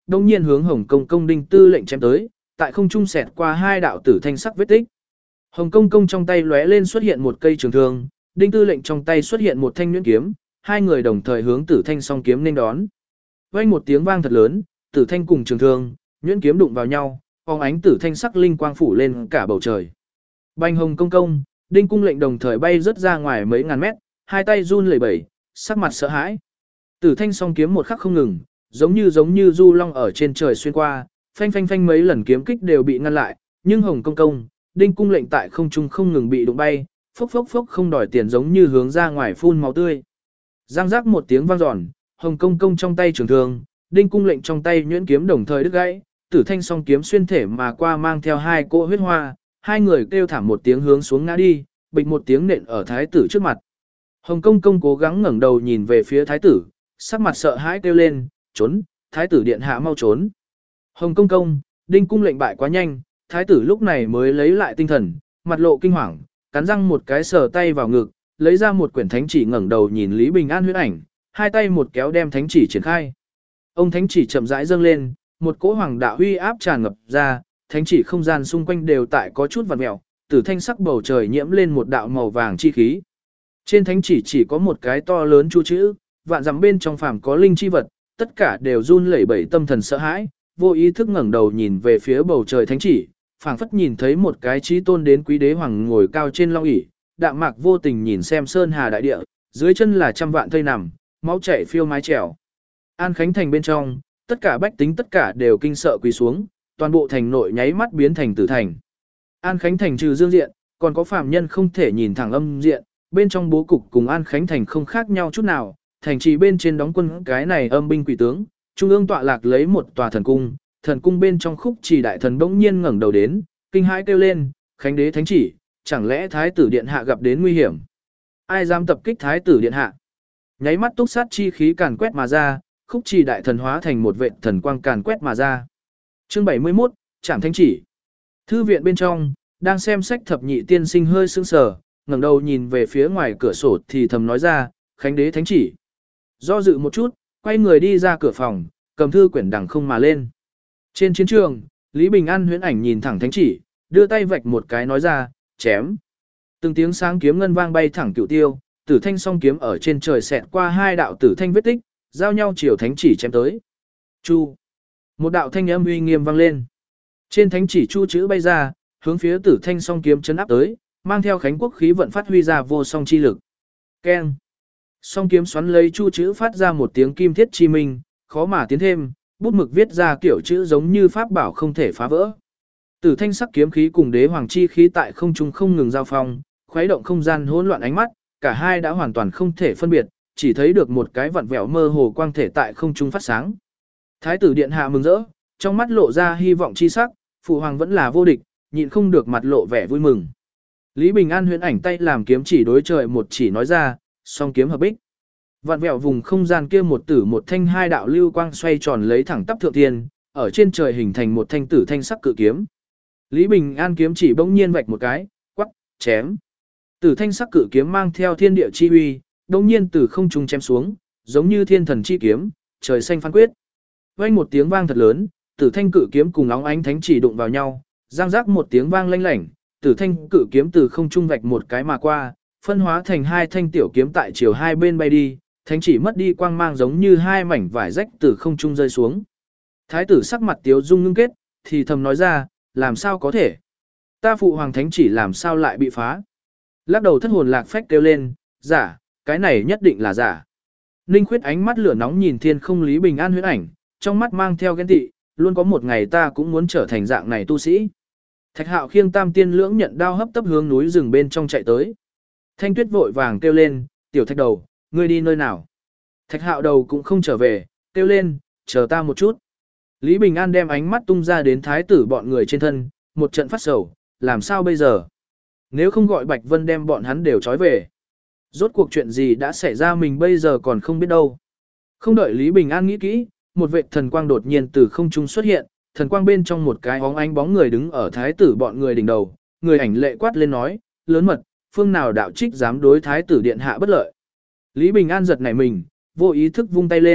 đông nhiên hướng Hồng Công Công Đinh Tư lệnh chém tới, tại không trung xẹt qua hai đạo tử thanh sắc vết tích. Hồng Công Công trong tay lóe lên xuất hiện một cây trường thương, Đinh Tư lệnh trong tay xuất hiện một thanh nhuyễn kiếm, hai người đồng thời hướng Tử Thanh song kiếm nên đón. Vang một tiếng vang thật lớn, Tử Thanh cùng trường thương, nhuyễn kiếm đụng vào nhau, phóng ánh tử thanh sắc linh quang phủ lên cả bầu trời. Bành Hồng Công Công, Đinh Cung lệnh đồng thời bay rất ra ngoài mấy ngàn mét, hai tay run lẩy bẩy, sắc mặt sợ hãi. Tử Thanh song kiếm một khắc không ngừng, giống như du long ở trên trời xuyên qua, phanh phanh phanh mấy lần kiếm kích đều bị ngăn lại, nhưng Hồng Công Công, Đinh Cung lệnh tại không trung không ngừng bị đụng bay, phốc phốc phốc không đòi tiền giống như hướng ra ngoài phun máu tươi. Giang giác một tiếng vang dọn, Hồng Công Công trong tay trường thương, Đinh Cung lệnh trong tay nhuyễn kiếm đồng thời đứt gãy, Tử Thanh song kiếm xuyên thể mà qua mang theo hai cỗ huyết hoa, hai người kêu thảm một tiếng hướng xuống ngã đi, bịch một tiếng nện ở thái tử trước mặt. Hồng Công Công cố gắng ngẩng đầu nhìn về phía thái tử, sắc mặt sợ hãi kêu lên, trốn, thái tử điện hạ mau trốn. Hồng Công Công, Đinh Cung lệnh bại quá nhanh, thái tử lúc này mới lấy lại tinh thần, mặt lộ kinh hoàng, cắn răng một cái sờ tay vào ngực, lấy ra một quyển thánh chỉ ngẩng đầu nhìn Lý Bình An huyễn ảnh, hai tay một kéo đem thánh chỉ triển khai. Ông thánh chỉ chậm rãi dâng lên, một cỗ hoàng đạo huy áp tràn ngập ra, thánh chỉ không gian xung quanh đều tại có chút vặn mèo, tử thanh sắc bầu trời nhiễm lên một đạo màu vàng chi khí. Trên thánh chỉ có một cái to lớn chu chữ, vạn dặm bên trong phàm có linh chi vật, tất cả đều run lẩy bẩy tâm thần sợ hãi, vô ý thức ngẩng đầu nhìn về phía bầu trời thánh chỉ, phảng phất nhìn thấy một cái chí tôn đến quý đế hoàng ngồi cao trên long ỷ, đạm mạc vô tình nhìn xem sơn hà đại địa, dưới chân là trăm vạn thây nằm, máu chảy phiêu mái trèo. An Khánh thành bên trong, tất cả bách tính tất cả đều kinh sợ quỳ xuống, toàn bộ thành nội nháy mắt biến thành tử thành. An Khánh thành trừ dương diện, còn có phàm nhân không thể nhìn thẳng âm diện, bên trong bố cục cùng An Khánh thành không khác nhau chút nào, thành trì bên trên đóng quân cái này âm binh quỷ tướng, trung ương tọa lạc lấy một tòa thần cung bên trong khúc chỉ đại thần bỗng nhiên ngẩng đầu đến, kinh hãi kêu lên, Khánh đế thánh chỉ, chẳng lẽ thái tử điện hạ gặp đến nguy hiểm? Ai dám tập kích thái tử điện hạ? Nháy mắt túc sát chi khí càn quét mà ra, khúc trì đại thần hóa thành một vệt thần quang càn quét mà ra. Chương 71, Trảm thánh chỉ. Thư viện bên trong, đang xem sách thập nhị tiên sinh hơi sững sờ, ngẩng đầu nhìn về phía ngoài cửa sổ thì thầm nói ra, Khánh đế thánh chỉ. Do dự một chút, quay người đi ra cửa phòng, cầm thư quyển đằng không mà lên. Trên chiến trường, Lý Bình An huyễn ảnh nhìn thẳng thánh chỉ, đưa tay vạch một cái nói ra, chém. Từng tiếng sáng kiếm ngân vang bay thẳng cửu tiêu, tử thanh song kiếm ở trên trời xẹt qua hai đạo tử thanh vết tích, giao nhau chiều thánh chỉ chém tới. Chu. Một đạo thanh âm uy nghiêm vang lên. Trên thánh chỉ chu chữ bay ra, hướng phía tử thanh song kiếm chấn áp tới, mang theo khánh quốc khí vận phát huy ra vô song chi lực. Keng. Song kiếm xoắn lấy chu chữ phát ra một tiếng kim thiết chi minh, khó mà tiến thêm, bút mực viết ra kiểu chữ giống như pháp bảo không thể phá vỡ. Tử thanh sắc kiếm khí cùng đế hoàng chi khí tại không trung không ngừng giao phong, khuấy động không gian hỗn loạn ánh mắt, cả hai đã hoàn toàn không thể phân biệt, chỉ thấy được một cái vặn vẹo mơ hồ quang thể tại không trung phát sáng. Thái tử điện hạ mừng rỡ, trong mắt lộ ra hy vọng chi sắc, phụ hoàng vẫn là vô địch, nhịn không được mặt lộ vẻ vui mừng. Lý Bình An huyễn ảnh tay làm kiếm chỉ đối trời một chỉ nói ra, song kiếm hợp bích. Vặn vẹo vùng không gian kia một tử một thanh hai đạo lưu quang xoay tròn lấy thẳng tắp thượng thiên, ở trên trời hình thành một thanh tử thanh sắc cự kiếm. Lý Bình An kiếm chỉ bỗng nhiên vạch một cái, quắc, chém. Tử thanh sắc cự kiếm mang theo thiên địa chi uy, bỗng nhiên từ không trung chém xuống, giống như thiên thần chi kiếm, trời xanh phán quyết. Vang một tiếng vang thật lớn, tử thanh cự kiếm cùng óng ánh thánh chỉ đụng vào nhau, giang giác một tiếng vang lanh lảnh, tử thanh cự kiếm từ không trung vạch một cái mà qua, phân hóa thành hai thanh tiểu kiếm tại chiều hai bên bay đi, thánh chỉ mất đi quang mang giống như hai mảnh vải rách từ không trung rơi xuống. Thái tử sắc mặt tiếu dung ngưng kết, thì thầm nói ra, làm sao có thể? Ta phụ hoàng thánh chỉ làm sao lại bị phá? Lắc đầu thất hồn lạc phách kêu lên, giả, cái này nhất định là giả. Ninh Khuyết ánh mắt lửa nóng nhìn thiên không Lý Bình An huyễn ảnh, trong mắt mang theo ghen tị, luôn có một ngày ta cũng muốn trở thành dạng này tu sĩ. Thạch Hạo khiêng tam tiên lưỡng nhận đao hấp tấp hướng núi rừng bên trong chạy tới. Thanh Tuyết vội vàng kêu lên, tiểu Thạch đầu, ngươi đi nơi nào? Thạch Hạo đầu cũng không trở về, kêu lên, chờ ta một chút. Lý Bình An đem ánh mắt tung ra đến thái tử bọn người trên thân, một trận phát sầu, làm sao bây giờ? Nếu không gọi Bạch Vân đem bọn hắn đều trói về. Rốt cuộc chuyện gì đã xảy ra mình bây giờ còn không biết đâu. Không đợi Lý Bình An nghĩ kỹ, một vệt thần quang đột nhiên từ không trung xuất hiện, thần quang bên trong một cái óng ánh bóng người đứng ở thái tử bọn người đỉnh đầu, người ảnh lệ quát lên nói, lớn mật, phương nào đạo trích dám đối thái tử điện hạ bất lợi. Lý Bình An giật nảy mình, vô ý thức vung tay lên,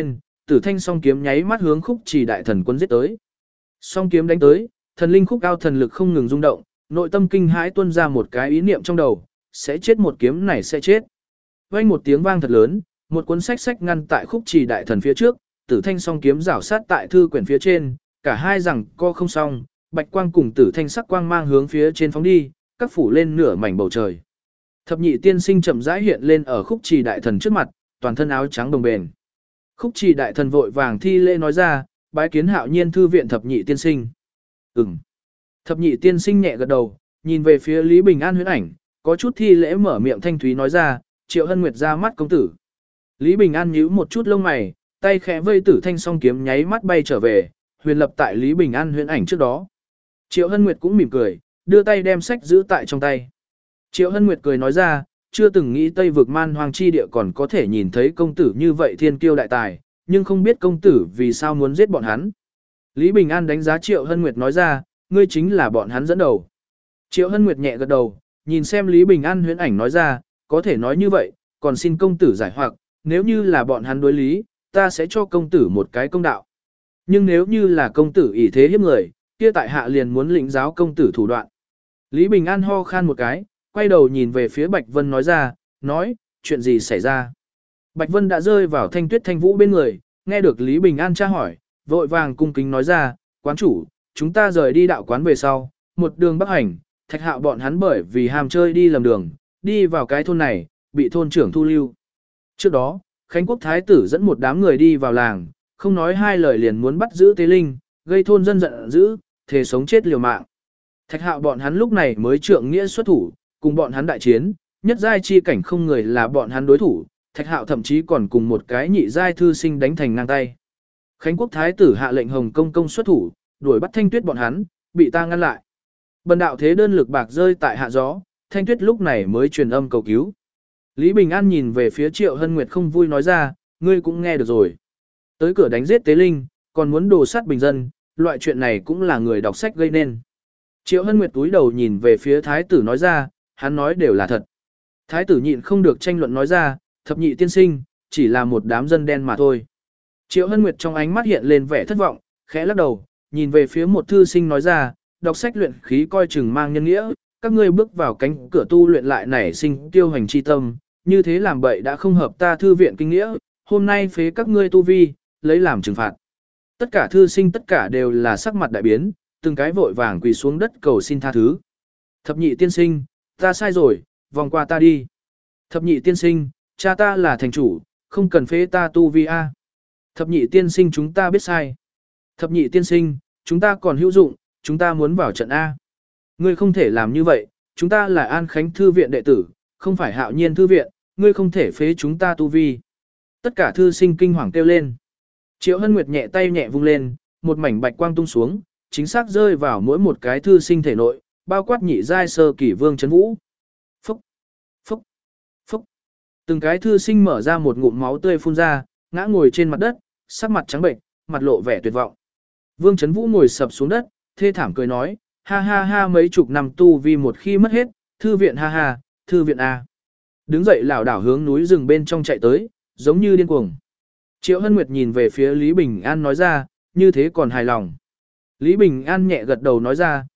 Tử Thanh song kiếm nháy mắt hướng Khúc Trì đại thần quân giết tới. Song kiếm đánh tới, thần linh khúc cao thần lực không ngừng rung động, nội tâm kinh hãi tuôn ra một cái ý niệm trong đầu, sẽ chết một kiếm này sẽ chết. Vang một tiếng vang thật lớn, một cuốn sách ngăn tại Khúc Trì đại thần phía trước, Tử Thanh song kiếm rảo sát tại thư quyển phía trên, cả hai rằng co không xong, bạch quang cùng Tử Thanh sắc quang mang hướng phía trên phóng đi, các phủ lên nửa mảnh bầu trời. Thập nhị tiên sinh chậm rãi hiện lên ở Khúc Trì đại thần trước mặt, toàn thân áo trắng đồng bền. Khúc Trì đại thần vội vàng thi lễ nói ra, bái kiến Hạo Nhiên thư viện thập nhị tiên sinh. Ừm. Thập nhị tiên sinh nhẹ gật đầu, nhìn về phía Lý Bình An huyễn ảnh, có chút thi lễ mở miệng thanh thúy nói ra, Triệu Hân Nguyệt ra mắt công tử. Lý Bình An nhíu một chút lông mày, tay khẽ vây Tử Thanh song kiếm nháy mắt bay trở về, huyền lập tại Lý Bình An huyễn ảnh trước đó. Triệu Hân Nguyệt cũng mỉm cười, đưa tay đem sách giữ tại trong tay. Triệu Hân Nguyệt cười nói ra, chưa từng nghĩ Tây vực man hoang chi địa còn có thể nhìn thấy công tử như vậy thiên kiêu đại tài, nhưng không biết công tử vì sao muốn giết bọn hắn. Lý Bình An đánh giá Triệu Hân Nguyệt nói ra, ngươi chính là bọn hắn dẫn đầu. Triệu Hân Nguyệt nhẹ gật đầu, nhìn xem Lý Bình An huyễn ảnh nói ra, có thể nói như vậy, còn xin công tử giải hoặc, nếu như là bọn hắn đối lý, ta sẽ cho công tử một cái công đạo. Nhưng nếu như là công tử ỷ thế hiếp người, kia tại hạ liền muốn lĩnh giáo công tử thủ đoạn. Lý Bình An ho khan một cái, quay đầu nhìn về phía Bạch Vân nói ra, nói, chuyện gì xảy ra. Bạch Vân đã rơi vào Thanh Tuyết Thanh Vũ bên người, nghe được Lý Bình An tra hỏi, vội vàng cung kính nói ra, quán chủ, chúng ta rời đi đạo quán về sau, một đường bắc hành, Thạch Hạo bọn hắn bởi vì ham chơi đi lầm đường, đi vào cái thôn này, bị thôn trưởng thu lưu. Trước đó, Khánh Quốc Thái tử dẫn một đám người đi vào làng, không nói hai lời liền muốn bắt giữ Tế Linh, gây thôn dân giận dữ, thề sống chết liều mạng. Thạch Hạo bọn hắn lúc này mới trượng nghĩa xuất thủ, cùng bọn hắn đại chiến, nhất giai chi cảnh không người là bọn hắn đối thủ, Thạch Hạo thậm chí còn cùng một cái nhị giai thư sinh đánh thành ngang tay. Khánh Quốc Thái tử hạ lệnh Hồng Công công xuất thủ, đuổi bắt Thanh Tuyết bọn hắn, bị ta ngăn lại. Bần đạo thế đơn lực bạc rơi tại hạ gió, Thanh Tuyết lúc này mới truyền âm cầu cứu. Lý Bình An nhìn về phía Triệu Hân Nguyệt không vui nói ra, ngươi cũng nghe được rồi. Tới cửa đánh giết Tế Linh, còn muốn đồ sát bình dân, loại chuyện này cũng là người đọc sách gây nên. Triệu Hân Nguyệt túi đầu nhìn về phía Thái tử nói ra, hắn nói đều là thật. Thái tử nhịn không được tranh luận nói ra, thập nhị tiên sinh, chỉ là một đám dân đen mà thôi. Triệu Hân Nguyệt trong ánh mắt hiện lên vẻ thất vọng, khẽ lắc đầu, nhìn về phía một thư sinh nói ra, đọc sách luyện khí coi chừng mang nhân nghĩa, các ngươi bước vào cánh cửa tu luyện lại nảy sinh tiêu hành chi tâm, như thế làm bậy đã không hợp ta thư viện kinh nghĩa, hôm nay phế các ngươi tu vi, lấy làm trừng phạt. Tất cả thư sinh tất cả đều là sắc mặt đại biến, từng cái vội vàng quỳ xuống đất cầu xin tha thứ. Thập nhị tiên sinh, ta sai rồi, vòng qua ta đi. Thập nhị tiên sinh, cha ta là thành chủ, không cần phế ta tu vi a. Thập nhị tiên sinh chúng ta biết sai. Thập nhị tiên sinh, chúng ta còn hữu dụng, chúng ta muốn vào trận A. Ngươi không thể làm như vậy, chúng ta là An Khánh Thư viện đệ tử, không phải Hạo Nhiên Thư viện, ngươi không thể phế chúng ta tu vi. Tất cả thư sinh kinh hoàng kêu lên. Triệu Hân Nguyệt nhẹ tay nhẹ vung lên, một mảnh bạch quang tung xuống, chính xác rơi vào mỗi một cái thư sinh thể nội, bao quát nhị giai sơ kỷ Vương Chấn Vũ. Phúc, phúc, phúc. Từng cái thư sinh mở ra một ngụm máu tươi phun ra, ngã ngồi trên mặt đất, sắc mặt trắng bệnh, mặt lộ vẻ tuyệt vọng. Vương Chấn Vũ ngồi sập xuống đất, thê thảm cười nói, ha ha ha mấy chục năm tu vi một khi mất hết, thư viện ha ha, thư viện a. Đứng dậy lảo đảo hướng núi rừng bên trong chạy tới, giống như điên cuồng. Triệu Hân Nguyệt nhìn về phía Lý Bình An nói ra, như thế còn hài lòng. Lý Bình An nhẹ gật đầu nói ra,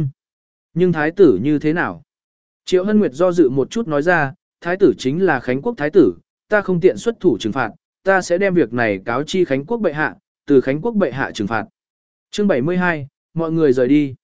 nhưng thái tử như thế nào? Triệu Hân Nguyệt do dự một chút nói ra, thái tử chính là Khánh Quốc thái tử, ta không tiện xuất thủ trừng phạt, ta sẽ đem việc này cáo chi Khánh Quốc bệ hạ, từ Khánh Quốc bệ hạ trừng phạt. Chương 72, mọi người rời đi.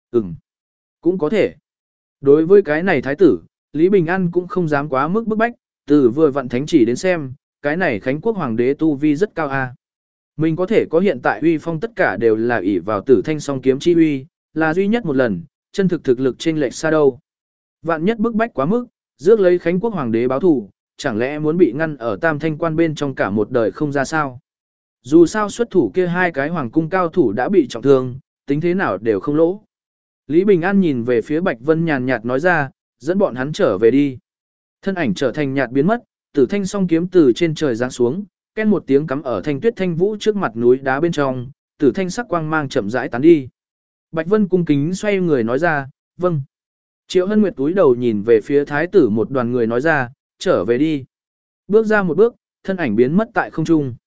Cũng có thể. Đối với cái này thái tử, Lý Bình An cũng không dám quá mức bức bách, từ vừa vặn thánh chỉ đến xem, cái này Khánh Quốc hoàng đế tu vi rất cao a. Mình có thể có hiện tại uy phong tất cả đều là ỷ vào Tử Thanh song kiếm chi uy, là duy nhất một lần, chân thực thực lực chênh lệch xa đâu. Vạn nhất bức bách quá mức, rước lấy Khánh Quốc hoàng đế báo thù, chẳng lẽ muốn bị ngăn ở Tam Thanh quan bên trong cả một đời không ra sao? Dù sao xuất thủ kia hai cái hoàng cung cao thủ đã bị trọng thương, tính thế nào đều không lỗ. Lý Bình An nhìn về phía Bạch Vân nhàn nhạt nói ra, dẫn bọn hắn trở về đi. Thân ảnh trở thành nhạt biến mất, Tử Thanh song kiếm từ trên trời giáng xuống, ken một tiếng cắm ở Thanh Tuyết Thanh Vũ trước mặt núi đá bên trong, Tử Thanh sắc quang mang chậm rãi tán đi. Bạch Vân cung kính xoay người nói ra, vâng. Triệu Hân Nguyệt túi đầu nhìn về phía thái tử một đoàn người nói ra, trở về đi. Bước ra một bước, thân ảnh biến mất tại không trung.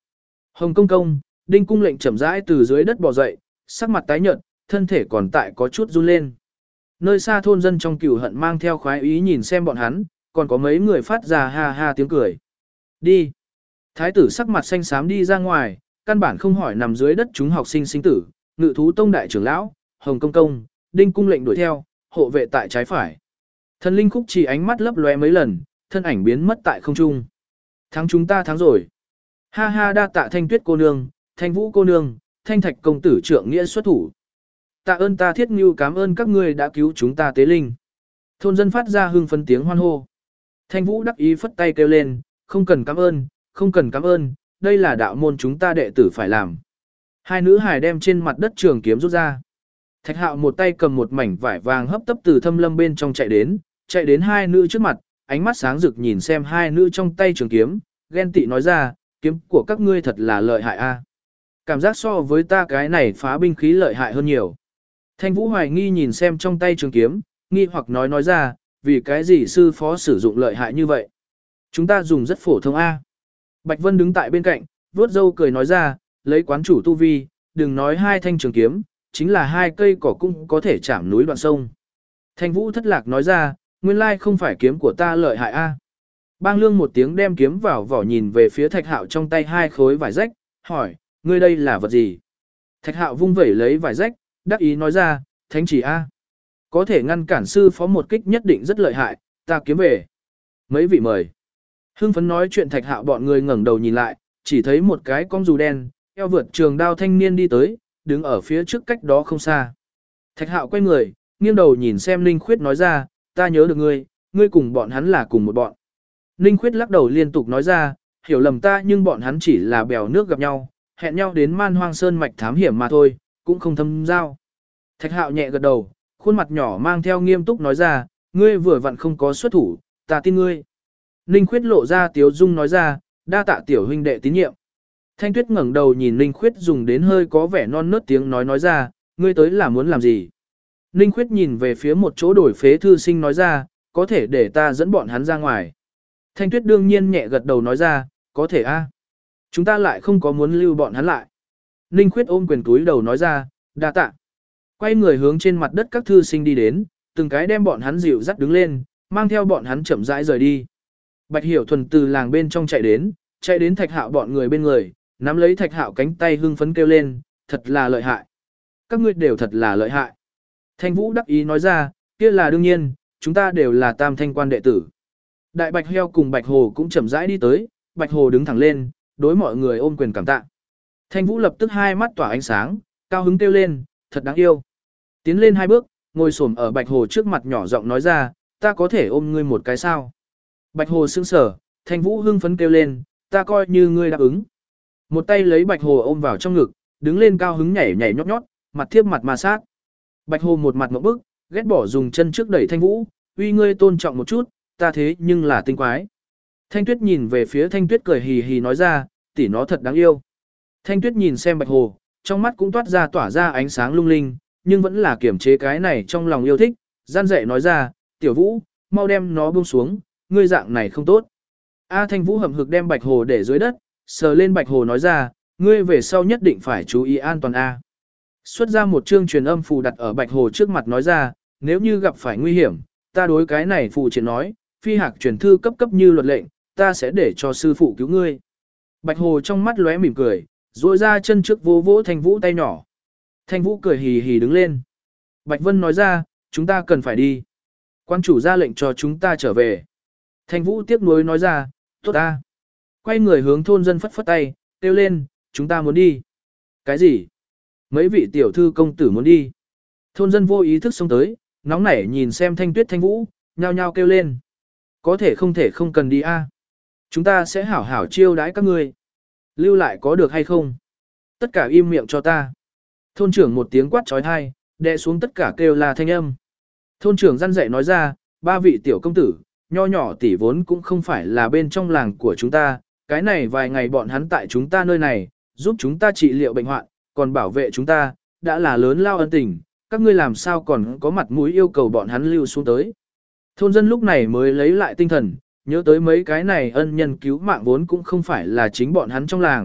Hồng công công, Đinh Cung lệnh chậm rãi từ dưới đất bò dậy, sắc mặt tái nhợt, thân thể còn tại có chút run lên. Nơi xa thôn dân trong cừu hận mang theo khoái ý nhìn xem bọn hắn, còn có mấy người phát ra ha ha tiếng cười. Đi. Thái tử sắc mặt xanh xám đi ra ngoài, căn bản không hỏi nằm dưới đất chúng học sinh sinh tử, Ngự thú tông đại trưởng lão, Hồng công công, Đinh Cung lệnh đuổi theo, hộ vệ tại trái phải. Thần linh khúc chỉ ánh mắt lấp lóe mấy lần, thân ảnh biến mất tại không trung. Thắng chúng ta thắng rồi. Ha ha, đa tạ Thanh Tuyết cô nương, Thanh Vũ cô nương, Thanh Thạch công tử trượng nghĩa xuất thủ. Tạ ơn ta Thiết Ngưu, cảm ơn các ngươi đã cứu chúng ta tế linh. Thôn dân phát ra hưng phấn tiếng hoan hô. Thanh Vũ đắc ý phất tay kêu lên, không cần cảm ơn, không cần cảm ơn, đây là đạo môn chúng ta đệ tử phải làm. Hai nữ hài đem trên mặt đất trường kiếm rút ra. Thạch Hạo một tay cầm một mảnh vải vàng hấp tấp từ thâm lâm bên trong chạy đến hai nữ trước mặt, ánh mắt sáng rực nhìn xem hai nữ trong tay trường kiếm, ghen tị nói ra, kiếm của các ngươi thật là lợi hại a. Cảm giác so với ta cái này phá binh khí lợi hại hơn nhiều. Thanh Vũ hoài nghi nhìn xem trong tay trường kiếm, nghi hoặc nói ra, vì cái gì sư phó sử dụng lợi hại như vậy? Chúng ta dùng rất phổ thông a. Bạch Vân đứng tại bên cạnh, vuốt râu cười nói ra, lấy quán chủ tu vi, đừng nói hai thanh trường kiếm, chính là hai cây cỏ cũng có thể chạm núi đoạn sông. Thanh Vũ thất lạc nói ra, nguyên lai không phải kiếm của ta lợi hại a. Bang Lương một tiếng đem kiếm vào vỏ nhìn về phía Thạch Hạo trong tay hai khối vải rách, hỏi, ngươi đây là vật gì? Thạch Hạo vung vẩy lấy vải rách, đắc ý nói ra, thánh chỉ a. Có thể ngăn cản sư phó một kích nhất định rất lợi hại, ta kiếm về. Mấy vị mời. Hưng phấn nói chuyện Thạch Hạo bọn người ngẩng đầu nhìn lại, chỉ thấy một cái con dù đen, eo vượt trường đao thanh niên đi tới, đứng ở phía trước cách đó không xa. Thạch Hạo quay người, nghiêng đầu nhìn xem Ninh Khuyết nói ra, ta nhớ được ngươi cùng bọn hắn là cùng một bọn. Ninh Khuyết lắc đầu liên tục nói ra, hiểu lầm ta nhưng bọn hắn chỉ là bèo nước gặp nhau, hẹn nhau đến Man Hoang Sơn mạch thám hiểm mà thôi, cũng không thâm giao. Thạch Hạo nhẹ gật đầu, khuôn mặt nhỏ mang theo nghiêm túc nói ra, ngươi vừa vặn không có xuất thủ, ta tin ngươi. Ninh Khuyết lộ ra tiếu dung nói ra, đa tạ tiểu huynh đệ tín nhiệm. Thanh Tuyết ngẩng đầu nhìn Ninh Khuyết dùng đến hơi có vẻ non nớt tiếng nói ra, ngươi tới là muốn làm gì? Ninh Khuyết nhìn về phía một chỗ đổi phế thư sinh nói ra, có thể để ta dẫn bọn hắn ra ngoài. Thanh Tuyết đương nhiên nhẹ gật đầu nói ra, có thể a. Chúng ta lại không có muốn lưu bọn hắn lại. Ninh Khuyết ôm quyền túi đầu nói ra, đa tạ. Quay người hướng trên mặt đất các thư sinh đi đến, từng cái đem bọn hắn dịu dắt đứng lên, mang theo bọn hắn chậm rãi rời đi. Bạch Hiểu Thuần từ làng bên trong chạy đến Thạch Hạo bọn người bên người, nắm lấy Thạch Hạo cánh tay hưng phấn kêu lên, thật là lợi hại. Các ngươi đều thật là lợi hại. Thanh Vũ đắc ý nói ra, kia là đương nhiên, chúng ta đều là tam thanh quan đệ tử. Đại Bạch Heo cùng Bạch Hồ cũng chậm rãi đi tới, Bạch Hồ đứng thẳng lên, đối mọi người ôm quyền cảm tạ. Thanh Vũ lập tức hai mắt tỏa ánh sáng, cao hứng kêu lên, thật đáng yêu. Tiến lên hai bước, ngồi xổm ở Bạch Hồ trước mặt nhỏ giọng nói ra, ta có thể ôm ngươi một cái sao? Bạch Hồ sững sờ, Thanh Vũ hưng phấn kêu lên, ta coi như ngươi đáp ứng. Một tay lấy Bạch Hồ ôm vào trong ngực, đứng lên cao hứng nhảy nhảy nhót nhót, mặt thiếp mặt ma sát. Bạch Hồ một mặt ngộp bức, ghét bỏ dùng chân trước đẩy Thanh Vũ, uy ngươi tôn trọng một chút, ta thế nhưng là tinh quái. Thanh Tuyết nhìn về phía Thanh Tuyết cười hì hì nói ra, tỷ nó thật đáng yêu. Thanh Tuyết nhìn xem Bạch Hồ, trong mắt cũng tỏa ra ánh sáng lung linh, nhưng vẫn là kiềm chế cái này trong lòng yêu thích, gian dạy nói ra, tiểu Vũ, mau đem nó buông xuống, ngươi dạng này không tốt. Thanh Vũ hậm hực đem Bạch Hồ để dưới đất, sờ lên Bạch Hồ nói ra, ngươi về sau nhất định phải chú ý an toàn a. Xuất ra một chương truyền âm phù đặt ở Bạch Hồ trước mặt nói ra, nếu như gặp phải nguy hiểm, ta đối cái này phù triển nói, phi hạc truyền thư cấp như luật lệnh, ta sẽ để cho sư phụ cứu ngươi. Bạch Hồ trong mắt lóe mỉm cười, duỗi ra chân trước vỗ vỗ Thanh Vũ tay nhỏ. Thanh Vũ cười hì hì đứng lên. Bạch Vân nói ra, chúng ta cần phải đi. Quan chủ ra lệnh cho chúng ta trở về. Thanh Vũ tiếc nuối nói ra, tốt ta. Quay người hướng thôn dân phất phất tay, kêu lên, chúng ta muốn đi. Cái gì? Mấy vị tiểu thư công tử muốn đi. Thôn dân vô ý thức xông tới, nóng nảy nhìn xem Thanh Tuyết Thanh Vũ, nhao nhao kêu lên. Có thể không cần đi a. Chúng ta sẽ hảo hảo chiêu đãi các ngươi. Lưu lại có được hay không? Tất cả im miệng cho ta. Thôn trưởng một tiếng quát trói thai, đè xuống tất cả kêu là thanh âm. Thôn trưởng răn dạy nói ra, ba vị tiểu công tử, nho nhỏ tỷ vốn cũng không phải là bên trong làng của chúng ta, cái này vài ngày bọn hắn tại chúng ta nơi này, giúp chúng ta trị liệu bệnh hoạn, còn bảo vệ chúng ta, đã là lớn lao ân tình, các ngươi làm sao còn có mặt mũi yêu cầu bọn hắn lưu xuống tới. Thôn dân lúc này mới lấy lại tinh thần, nhớ tới mấy cái này ân nhân cứu mạng vốn cũng không phải là chính bọn hắn trong làng,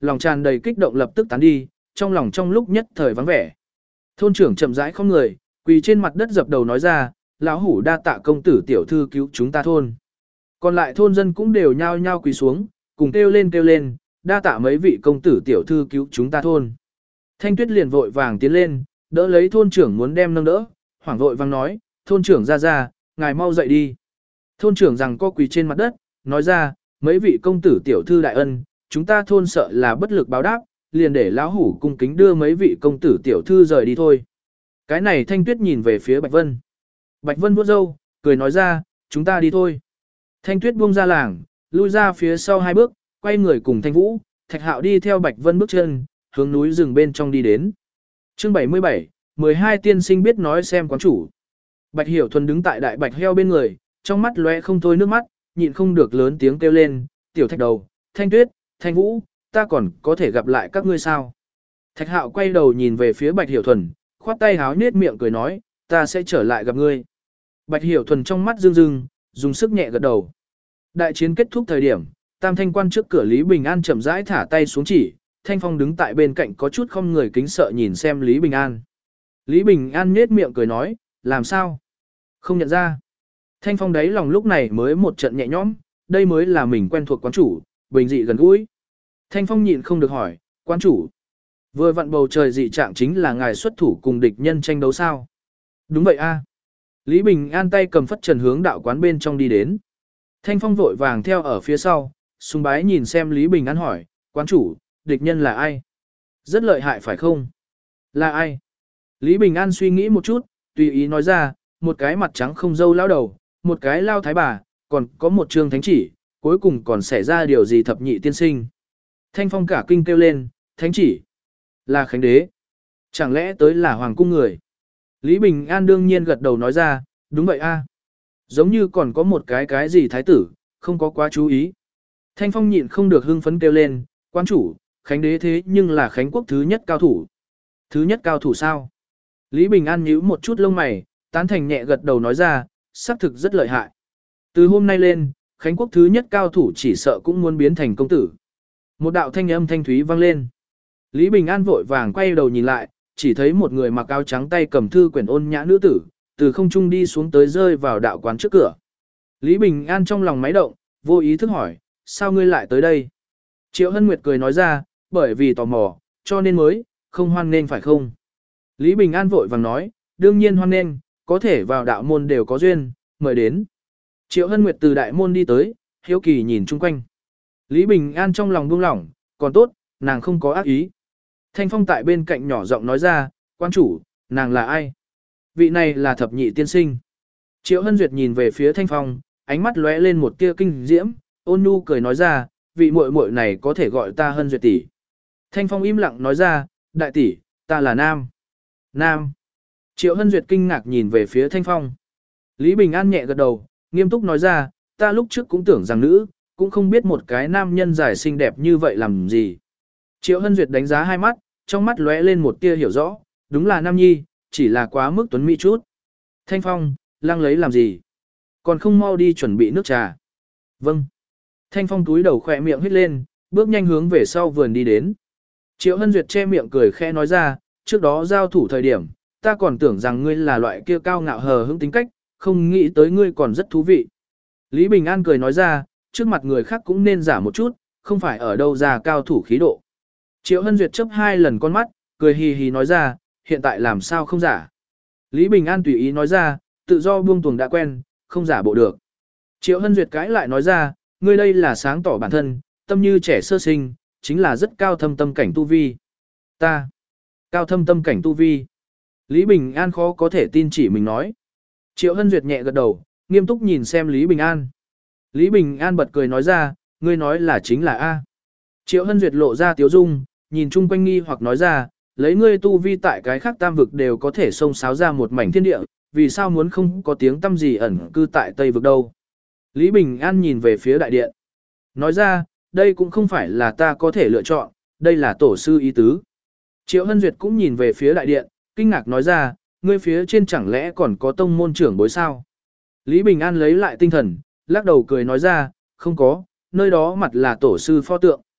lòng tràn đầy kích động lập tức tán đi, trong lòng trong lúc nhất thời vắng vẻ. Thôn trưởng chậm rãi không người, quỳ trên mặt đất dập đầu nói ra, lão hủ đa tạ công tử tiểu thư cứu chúng ta thôn. Còn lại thôn dân cũng đều nhao nhao quỳ xuống, cùng kêu lên, đa tạ mấy vị công tử tiểu thư cứu chúng ta thôn. Thanh Tuyết liền vội vàng tiến lên, đỡ lấy thôn trưởng muốn đem nâng đỡ, hoảng vội vàng nói, thôn trưởng ra, ngài mau dậy đi. Thôn trưởng rằng co quỳ trên mặt đất, nói ra, mấy vị công tử tiểu thư đại ân, chúng ta thôn sợ là bất lực báo đáp, liền để lão hủ cung kính đưa mấy vị công tử tiểu thư rời đi thôi. Cái này Thanh Tuyết nhìn về phía Bạch Vân. Bạch Vân vuốt râu, cười nói ra, chúng ta đi thôi. Thanh Tuyết buông ra làng, lui ra phía sau 2 bước, quay người cùng Thanh Vũ, Thạch Hạo đi theo Bạch Vân bước chân, hướng núi rừng bên trong đi đến. Chương 77, 12 tiên sinh biết nói xem quán chủ. Bạch Hiểu Thuần đứng tại đại bạch heo bên người, trong mắt lóe không thôi nước mắt, nhịn không được lớn tiếng kêu lên, tiểu Thạch đầu, Thanh Tuyết, Thanh Vũ, ta còn có thể gặp lại các ngươi sao? Thạch Hạo quay đầu nhìn về phía Bạch Hiểu Thuần, khoát tay háo nết miệng cười nói, ta sẽ trở lại gặp ngươi. Bạch Hiểu Thuần trong mắt rưng rưng, dùng sức nhẹ gật đầu. Đại chiến kết thúc thời điểm, Tam Thanh quan trước cửa Lý Bình An chậm rãi thả tay xuống chỉ, Thanh Phong đứng tại bên cạnh có chút không người kính sợ nhìn xem Lý Bình An. Lý Bình An nết miệng cười nói, làm sao? Không nhận ra. Thanh Phong đáy lòng lúc này mới một trận nhẹ nhõm, đây mới là mình quen thuộc quán chủ, bình dị gần gũi. Thanh Phong nhịn không được hỏi, quán chủ, vừa vặn bầu trời dị trạng chính là ngài xuất thủ cùng địch nhân tranh đấu sao? Đúng vậy a. Lý Bình An tay cầm phất trần hướng đạo quán bên trong đi đến. Thanh Phong vội vàng theo ở phía sau, sùng bái nhìn xem Lý Bình An hỏi, quán chủ, địch nhân là ai? Rất lợi hại phải không? Là ai? Lý Bình An suy nghĩ một chút, tùy ý nói ra, một cái mặt trắng không râu lão đầu, một cái lao thái bà, còn có một trương thánh chỉ, cuối cùng còn xảy ra điều gì thập nhị tiên sinh. Thanh Phong cả kinh kêu lên, thánh chỉ, là Khánh Đế. Chẳng lẽ tới là hoàng cung người? Lý Bình An đương nhiên gật đầu nói ra, đúng vậy a. Giống như còn có một cái gì thái tử, không có quá chú ý. Thanh Phong nhịn không được hưng phấn kêu lên, quan chủ, Khánh Đế thế nhưng là Khánh quốc thứ nhất cao thủ. Thứ nhất cao thủ sao? Lý Bình An nhíu một chút lông mày, tán thành nhẹ gật đầu nói ra, xác thực rất lợi hại. Từ hôm nay lên, Khánh quốc thứ nhất cao thủ chỉ sợ cũng muốn biến thành công tử. Một đạo thanh âm thanh thúy vang lên. Lý Bình An vội vàng quay đầu nhìn lại, chỉ thấy một người mặc áo trắng tay cầm thư quyển ôn nhã nữ tử, từ không trung đi xuống tới rơi vào đạo quán trước cửa. Lý Bình An trong lòng máy động, vô ý thức hỏi, sao ngươi lại tới đây? Triệu Hân Nguyệt cười nói ra, bởi vì tò mò, cho nên mới, không hoan nên phải không? Lý Bình An vội vàng nói, đương nhiên hoan nên, có thể vào đạo môn đều có duyên, mời đến. Triệu Hân Nguyệt từ đại môn đi tới, hiếu kỳ nhìn chung quanh. Lý Bình An trong lòng buông lỏng, còn tốt, nàng không có ác ý. Thanh Phong tại bên cạnh nhỏ giọng nói ra, quan chủ, nàng là ai? Vị này là thập nhị tiên sinh. Triệu Hân Duyệt nhìn về phía Thanh Phong, ánh mắt lóe lên một tia kinh diễm, ôn nhu cười nói ra, vị muội muội này có thể gọi ta Hân Duyệt tỷ. Thanh Phong im lặng nói ra, đại tỷ, ta là Nam. Nam. Triệu Hân Duyệt kinh ngạc nhìn về phía Thanh Phong. Lý Bình An nhẹ gật đầu, nghiêm túc nói ra, ta lúc trước cũng tưởng rằng nữ, cũng không biết một cái nam nhân dài xinh đẹp như vậy làm gì. Triệu Hân Duyệt đánh giá hai mắt, trong mắt lóe lên một tia hiểu rõ, đúng là nam nhi, chỉ là quá mức tuấn mỹ chút. Thanh Phong, lăng lấy làm gì? Còn không mau đi chuẩn bị nước trà. Vâng. Thanh Phong túi đầu khỏe miệng hít lên, bước nhanh hướng về sau vườn đi đến. Triệu Hân Duyệt che miệng cười khẽ nói ra, trước đó giao thủ thời điểm, ta còn tưởng rằng ngươi là loại kia cao ngạo hờ hững tính cách, không nghĩ tới ngươi còn rất thú vị. Lý Bình An cười nói ra, trước mặt người khác cũng nên giả một chút, không phải ở đâu ra cao thủ khí độ. Triệu Hân Duyệt chớp 2 lần con mắt, cười hì hì nói ra, hiện tại làm sao không giả. Lý Bình An tùy ý nói ra, tự do buông tuồng đã quen, không giả bộ được. Triệu Hân Duyệt cãi lại nói ra, ngươi đây là sáng tỏ bản thân, tâm như trẻ sơ sinh, chính là rất cao thâm tâm cảnh tu vi. Ta, cao thâm tâm cảnh tu vi. Lý Bình An khó có thể tin chỉ mình nói. Triệu Hân Duyệt nhẹ gật đầu, nghiêm túc nhìn xem Lý Bình An. Lý Bình An bật cười nói ra, ngươi nói là chính là A. Triệu Hân Duyệt lộ ra tiếu dung, nhìn chung quanh nghi hoặc nói ra, lấy ngươi tu vi tại cái khác tam vực đều có thể xông xáo ra một mảnh thiên địa, vì sao muốn không có tiếng tâm gì ẩn cư tại Tây vực đâu. Lý Bình An nhìn về phía đại điện. Nói ra, đây cũng không phải là ta có thể lựa chọn, đây là tổ sư ý tứ. Triệu Hân Duyệt cũng nhìn về phía đại điện, kinh ngạc nói ra, ngươi phía trên chẳng lẽ còn có tông môn trưởng bối sao? Lý Bình An lấy lại tinh thần, lắc đầu cười nói ra, không có, nơi đó mặt là tổ sư pho tượng.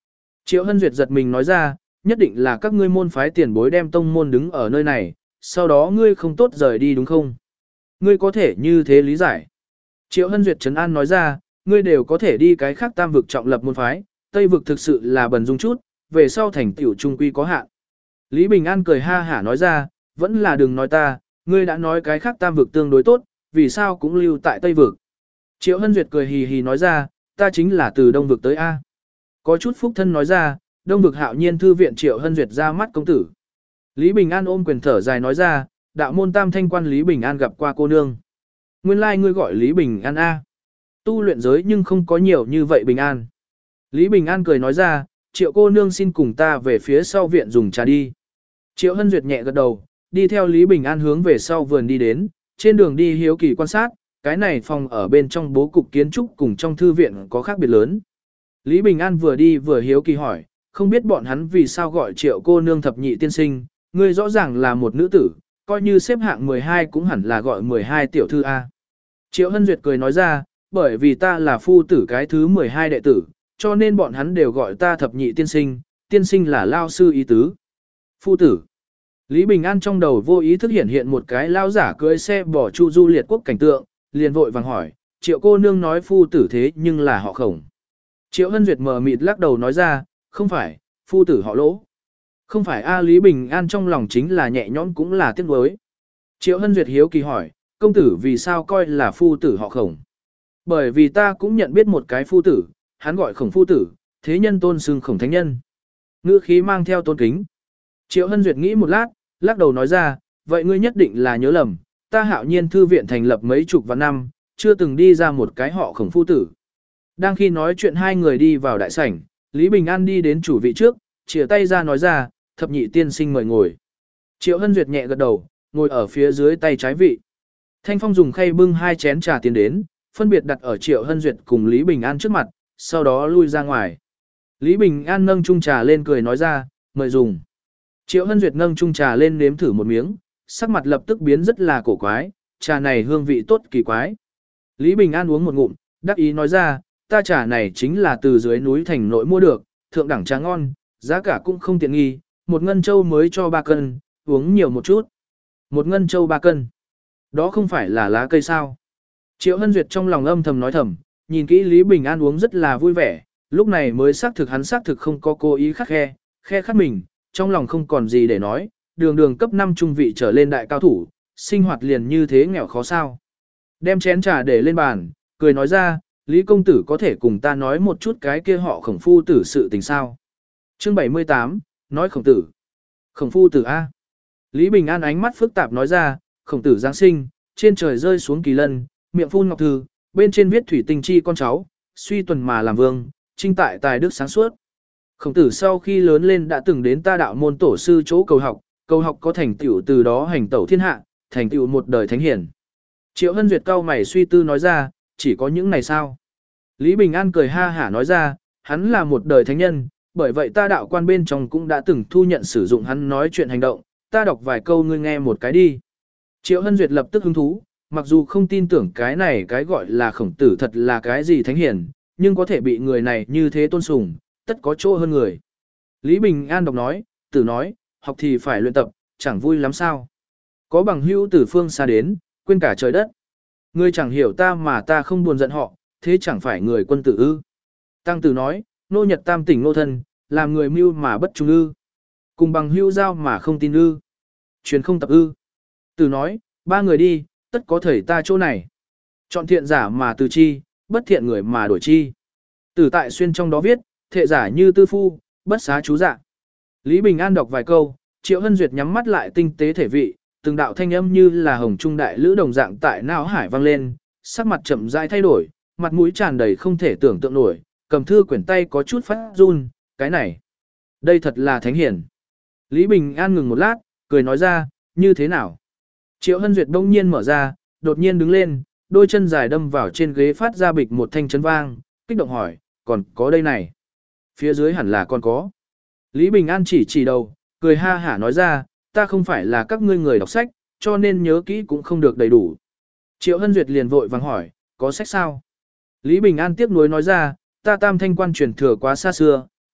Triệu Hân Duyệt giật mình nói ra, nhất định là các ngươi môn phái tiền bối đem tông môn đứng ở nơi này, sau đó ngươi không tốt rời đi đúng không? Ngươi có thể như thế lý giải. Triệu Hân Duyệt trấn an nói ra, ngươi đều có thể đi cái khác tam vực trọng lập môn phái, tây vực thực sự là bần dung chút, về sau thành tiểu trung quy có hạn. Lý Bình An cười ha hả nói ra, vẫn là đừng nói ta, ngươi đã nói cái khác tam vực tương đối tốt, vì sao cũng lưu tại tây vực. Triệu Hân Duyệt cười hì hì nói ra, ta chính là từ đông vực tới A. Có chút phúc thân nói ra, đông vực hạo nhiên thư viện Triệu Hân Duyệt ra mắt công tử. Lý Bình An ôm quyền thở dài nói ra, đạo môn tam thanh quan Lý Bình An gặp qua cô nương. Nguyên lai ngươi gọi Lý Bình An A. Tu luyện giới nhưng không có nhiều như vậy Bình An. Lý Bình An cười nói ra, Triệu cô nương xin cùng ta về phía sau viện dùng trà đi. Triệu Hân Duyệt nhẹ gật đầu, đi theo Lý Bình An hướng về sau vườn đi đến, trên đường đi hiếu kỳ quan sát, cái này phòng ở bên trong bố cục kiến trúc cùng trong thư viện có khác biệt lớn. Lý Bình An vừa đi vừa hiếu kỳ hỏi, không biết bọn hắn vì sao gọi Triệu cô nương thập nhị tiên sinh, ngươi rõ ràng là một nữ tử, coi như xếp hạng 12 cũng hẳn là gọi 12 tiểu thư A. Triệu Hân Duyệt cười nói ra, bởi vì ta là phu tử cái thứ 12 đệ tử, cho nên bọn hắn đều gọi ta thập nhị tiên sinh là lao sư ý tứ. Phu tử. Lý Bình An trong đầu vô ý thức hiện một cái lao giả cưỡi xe bỏ chu du liệt quốc cảnh tượng, liền vội vàng hỏi, Triệu cô nương nói phu tử thế nhưng là họ Khổng. Triệu Hân Duyệt mờ mịt lắc đầu nói ra, không phải, phu tử họ Lỗ. Không phải A. Lý Bình An trong lòng chính là nhẹ nhõm cũng là tiếc nuối. Triệu Hân Duyệt hiếu kỳ hỏi, công tử vì sao coi là phu tử họ Khổng? Bởi vì ta cũng nhận biết một cái phu tử, hắn gọi Khổng phu tử, thế nhân tôn xưng Khổng thánh nhân. Ngữ khí mang theo tôn kính. Triệu Hân Duyệt nghĩ một lát, lắc đầu nói ra, vậy ngươi nhất định là nhớ lầm, ta hạo nhiên thư viện thành lập mấy chục vạn năm, chưa từng đi ra một cái họ Khổng phu tử. Đang khi nói chuyện hai người đi vào đại sảnh, Lý Bình An đi đến chủ vị trước, chìa tay ra nói ra, thập nhị tiên sinh mời ngồi. Triệu Hân Duyệt nhẹ gật đầu, ngồi ở phía dưới tay trái vị. Thanh Phong dùng khay bưng 2 chén trà tiến đến, phân biệt đặt ở Triệu Hân Duyệt cùng Lý Bình An trước mặt, sau đó lui ra ngoài. Lý Bình An nâng chung trà lên cười nói ra, mời dùng. Triệu Hân Duyệt nâng chung trà lên nếm thử một miếng, sắc mặt lập tức biến rất là cổ quái, trà này hương vị tốt kỳ quái. Lý Bình An uống một ngụm, đắc ý nói ra, ta trà này chính là từ dưới núi thành nội mua được, thượng đẳng trà ngon, giá cả cũng không tiện nghi, một ngân châu mới cho 3 cân, uống nhiều một chút. Một ngân châu 3 cân. Đó không phải là lá cây sao? Triệu Hân Duyệt trong lòng âm thầm nói thầm, nhìn kỹ Lý Bình An uống rất là vui vẻ, lúc này mới xác thực không có cố ý khắc khe khắc mình, trong lòng không còn gì để nói, đường cấp 5 trung vị trở lên đại cao thủ, sinh hoạt liền như thế nghèo khó sao. Đem chén trà để lên bàn, cười nói ra, Lý công tử có thể cùng ta nói một chút cái kia họ Khổng phu tử sự tình sao. Chương 78, nói Khổng tử. Khổng phu tử A. Lý Bình An ánh mắt phức tạp nói ra, Khổng tử Giáng sinh, trên trời rơi xuống kỳ lân, miệng phun ngọc thư, bên trên viết thủy tinh chi con cháu, suy tuần mà làm vương, trinh tại tài đức sáng suốt. Khổng tử sau khi lớn lên đã từng đến ta đạo môn tổ sư chỗ cầu học có thành tựu từ đó hành tẩu thiên hạ, thành tựu một đời thánh hiển. Triệu Hân Duyệt cao mày suy tư nói ra, chỉ có những này sao? Lý Bình An cười ha hả nói ra, hắn là một đời thánh nhân, bởi vậy ta đạo quan bên trong cũng đã từng thu nhận sử dụng hắn nói chuyện hành động, ta đọc vài câu ngươi nghe một cái đi. Triệu Hân Duyệt lập tức hứng thú, mặc dù không tin tưởng cái này cái gọi là Khổng tử thật là cái gì thánh hiển, nhưng có thể bị người này như thế tôn sùng, tất có chỗ hơn người. Lý Bình An đọc nói, tử nói, học thì phải luyện tập, chẳng vui lắm sao. Có bằng hữu từ phương xa đến, quên cả trời đất. Ngươi chẳng hiểu ta mà ta không buồn giận họ, thế chẳng phải người quân tử ư. Tăng tử nói, nô nhật tam tỉnh nô thân, làm người mưu mà bất trung ư. Cùng bằng hữu giao mà không tin ư. Truyền không tập ư. Tử nói, 3 người đi, tất có thầy ta chỗ này. Chọn thiện giả mà từ chi, bất thiện người mà đổi chi. Tử tại xuyên trong đó viết, thệ giả như tư phu, bất xá chú dạ. Lý Bình An đọc vài câu, Triệu Hân Duyệt nhắm mắt lại tinh tế thể vị, từng đạo thanh âm như là hồng trung đại lữ đồng dạng tại não hải vang lên, sắc mặt chậm rãi thay đổi, mặt mũi tràn đầy không thể tưởng tượng nổi, cầm thư quyển tay có chút phát run, cái này, đây thật là thánh hiển. Lý Bình An ngừng một lát, cười nói ra, như thế nào? Triệu Hân Duyệt đông nhiên mở ra, đột nhiên đứng lên, đôi chân dài đâm vào trên ghế phát ra bịch một thanh chấn vang, kích động hỏi, còn có đây này. Phía dưới hẳn là còn có. Lý Bình An chỉ đầu, cười ha hả nói ra, ta không phải là các ngươi người đọc sách, cho nên nhớ kỹ cũng không được đầy đủ. Triệu Hân Duyệt liền vội vàng hỏi, có sách sao? Lý Bình An tiếc nuối nói ra, ta tam thanh quan truyền thừa quá xa xưa,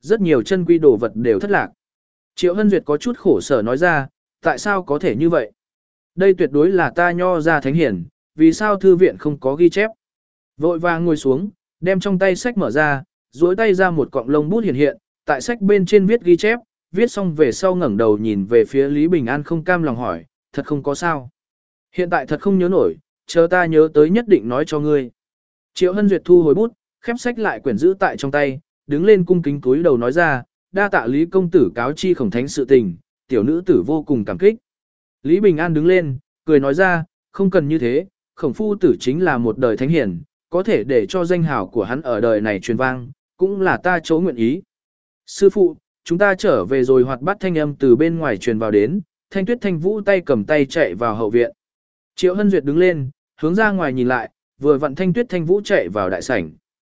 rất nhiều chân quy đồ vật đều thất lạc. Triệu Hân Duyệt có chút khổ sở nói ra, tại sao có thể như vậy? Đây tuyệt đối là ta nho ra thánh hiển, vì sao thư viện không có ghi chép? Vội vàng ngồi xuống, đem trong tay sách mở ra, duỗi tay ra một cọng lông bút hiện, tại sách bên trên viết ghi chép, viết xong về sau ngẩng đầu nhìn về phía Lý Bình An không cam lòng hỏi, thật không có sao. Hiện tại thật không nhớ nổi, chờ ta nhớ tới nhất định nói cho ngươi. Triệu Hân Duyệt thu hồi bút, khép sách lại quyển giữ tại trong tay, đứng lên cung kính cúi đầu nói ra, đa tạ Lý công tử cáo chi khổng thánh sự tình, tiểu nữ tử vô cùng cảm kích. Lý Bình An đứng lên, cười nói ra, không cần như thế, khổng phu tử chính là một đời thánh hiển, có thể để cho danh hào của hắn ở đời này truyền vang, cũng là ta chỗ nguyện ý. Sư phụ, chúng ta trở về rồi hoạt bát thanh âm từ bên ngoài truyền vào đến, Thanh Tuyết Thanh Vũ tay cầm tay chạy vào hậu viện. Triệu Hân Duyệt đứng lên, hướng ra ngoài nhìn lại, vừa vặn Thanh Tuyết Thanh Vũ chạy vào đại sảnh.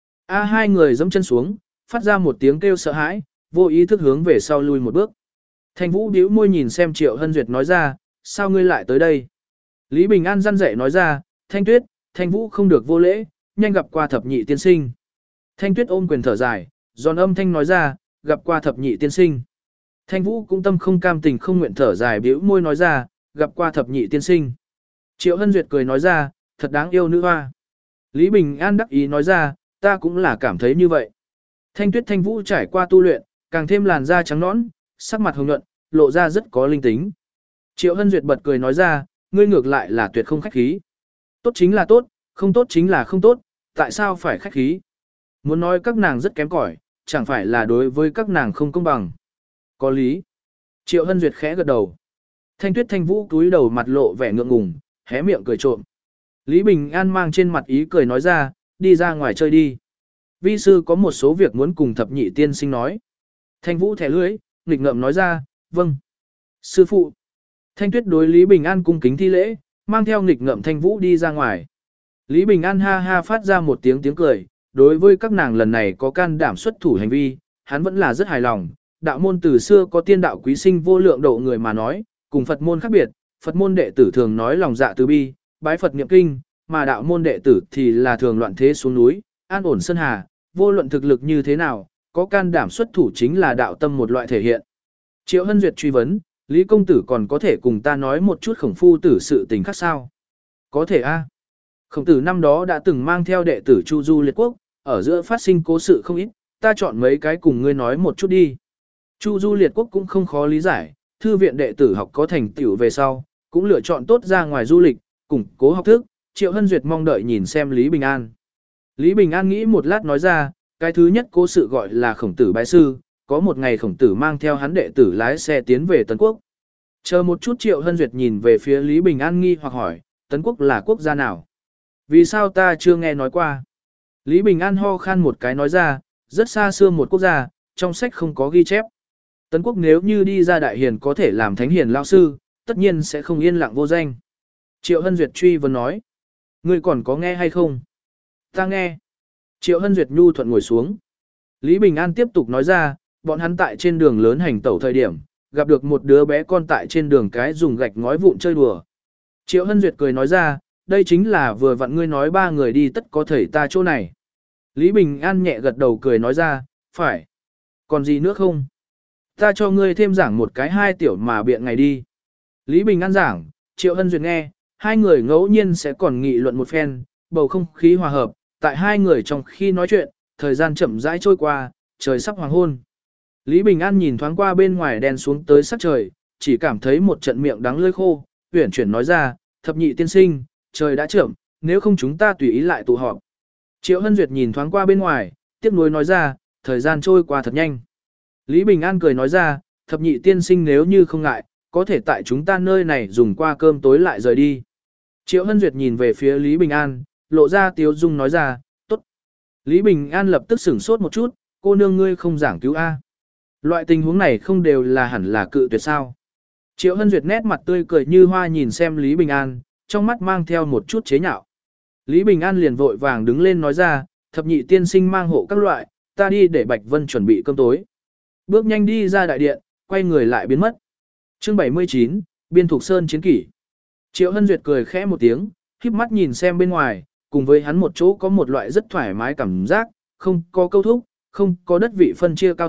Hai người giẫm chân xuống, phát ra một tiếng kêu sợ hãi, vô ý thức hướng về sau lui một bước. Thanh Vũ bĩu môi nhìn xem Triệu Hân Duyệt nói ra, sao ngươi lại tới đây? Lý Bình An răn dạy nói ra, Thanh Tuyết, Thanh Vũ không được vô lễ, nhanh gặp qua thập nhị tiên sinh. Thanh Tuyết ôm quyền thở dài, giòn âm thanh nói ra, gặp qua thập nhị tiên sinh. Thanh Vũ cũng tâm không cam tình không nguyện thở dài bĩu môi nói ra, gặp qua thập nhị tiên sinh. Triệu Hân Duyệt cười nói ra, thật đáng yêu nữ hoa. Lý Bình An đắc ý nói ra, ta cũng là cảm thấy như vậy. Thanh Tuyết Thanh Vũ trải qua tu luyện, càng thêm làn da trắng nõn, sắc mặt hồng nhuận, lộ ra rất có linh tính. Triệu Hân Duyệt bật cười nói ra, ngươi ngược lại là tuyệt không khách khí. Tốt chính là tốt, không tốt chính là không tốt, tại sao phải khách khí? Muốn nói các nàng rất kém cỏi, chẳng phải là đối với các nàng không công bằng. Có lý. Triệu Hân Duyệt khẽ gật đầu. Thanh Tuyết Thanh Vũ cúi đầu mặt lộ vẻ ngượng ngùng, hé miệng cười trộm. Lý Bình An mang trên mặt ý cười nói ra, đi ra ngoài chơi đi. Vi sư có một số việc muốn cùng thập nhị tiên sinh nói. Thanh Vũ thẻ lưỡi, nghịch ngợm nói ra, vâng. Sư phụ. Thanh Tuyết đối Lý Bình An cung kính thi lễ, mang theo nghịch ngợm Thanh Vũ đi ra ngoài. Lý Bình An ha ha phát ra một tiếng cười, đối với các nàng lần này có can đảm xuất thủ hành vi, hắn vẫn là rất hài lòng. Đạo môn từ xưa có tiên đạo quý sinh vô lượng độ người mà nói, cùng Phật môn khác biệt, Phật môn đệ tử thường nói lòng dạ từ bi, bái Phật niệm kinh, mà đạo môn đệ tử thì là thường loạn thế xuống núi, an ổn sơn hà, vô luận thực lực như thế nào, có can đảm xuất thủ chính là đạo tâm một loại thể hiện. Triệu Hân Duyệt truy vấn, Lý công tử còn có thể cùng ta nói một chút khổng phu tử sự tình khác sao? Có thể a. Khổng tử năm đó đã từng mang theo đệ tử Chu Du liệt quốc, ở giữa phát sinh cố sự không ít, ta chọn mấy cái cùng ngươi nói một chút đi. Chu Du liệt quốc cũng không khó lý giải, thư viện đệ tử học có thành tựu về sau, cũng lựa chọn tốt ra ngoài du lịch, củng cố học thức, Triệu Hân Duyệt mong đợi nhìn xem Lý Bình An. Lý Bình An nghĩ một lát nói ra, cái thứ nhất cố sự gọi là khổng tử bái sư, có một ngày khổng tử mang theo hắn đệ tử lái xe tiến về Tấn Quốc. Chờ một chút Triệu Hân Duyệt nhìn về phía Lý Bình An nghi hoặc hỏi, Tấn Quốc là quốc gia nào? Vì sao ta chưa nghe nói qua? Lý Bình An ho khan một cái nói ra, rất xa xưa một quốc gia, trong sách không có ghi chép. Tấn Quốc nếu như đi ra đại hiền có thể làm thánh hiền lao sư, tất nhiên sẽ không yên lặng vô danh. Triệu Hân Duyệt truy vấn nói, ngươi còn có nghe hay không? Ta nghe. Triệu Hân Duyệt nhu thuận ngồi xuống. Lý Bình An tiếp tục nói ra, bọn hắn tại trên đường lớn hành tẩu thời điểm, gặp được một đứa bé con tại trên đường cái dùng gạch ngói vụn chơi đùa. Triệu Hân Duyệt cười nói ra, đây chính là vừa vặn ngươi nói ba người đi tất có thể ta chỗ này. Lý Bình An nhẹ gật đầu cười nói ra, phải. Còn gì nữa không? Ta cho ngươi thêm giảng một cái hai tiểu mà biện ngày đi. Lý Bình An giảng, Triệu Hân Duyệt nghe, hai người ngẫu nhiên sẽ còn nghị luận một phen, bầu không khí hòa hợp, tại hai người trong khi nói chuyện, thời gian chậm rãi trôi qua, trời sắp hoàng hôn. Lý Bình An nhìn thoáng qua bên ngoài đen xuống tới sắc trời, chỉ cảm thấy một trận miệng đắng lưỡi khô, uyển chuyển nói ra, thập nhị tiên sinh, trời đã chậm, nếu không chúng ta tùy ý lại tụ họp. Triệu Hân Duyệt nhìn thoáng qua bên ngoài, tiếc nuối nói ra, thời gian trôi qua thật nhanh. Lý Bình An cười nói ra, thập nhị tiên sinh nếu như không ngại, có thể tại chúng ta nơi này dùng qua cơm tối lại rời đi. Triệu Hân Duyệt nhìn về phía Lý Bình An, lộ ra tiếu dung nói ra, tốt. Lý Bình An lập tức sửng sốt một chút, cô nương ngươi không giảng cứu A. Loại tình huống này không đều là hẳn là cự tuyệt sao. Triệu Hân Duyệt nét mặt tươi cười như hoa nhìn xem Lý Bình An, trong mắt mang theo một chút chế nhạo. Lý Bình An liền vội vàng đứng lên nói ra, thập nhị tiên sinh mang hộ các loại, ta đi để Bạch Vân chuẩn bị cơm tối. Bước nhanh đi ra đại điện, quay người lại biến mất. Chương 79, Biên Thục Sơn chiến kỷ. Triệu Hân Duyệt cười khẽ một tiếng, khép mắt nhìn xem bên ngoài, cùng với hắn một chỗ có một loại rất thoải mái cảm giác, không có câu thúc, không có đất vị phân chia cao thấp,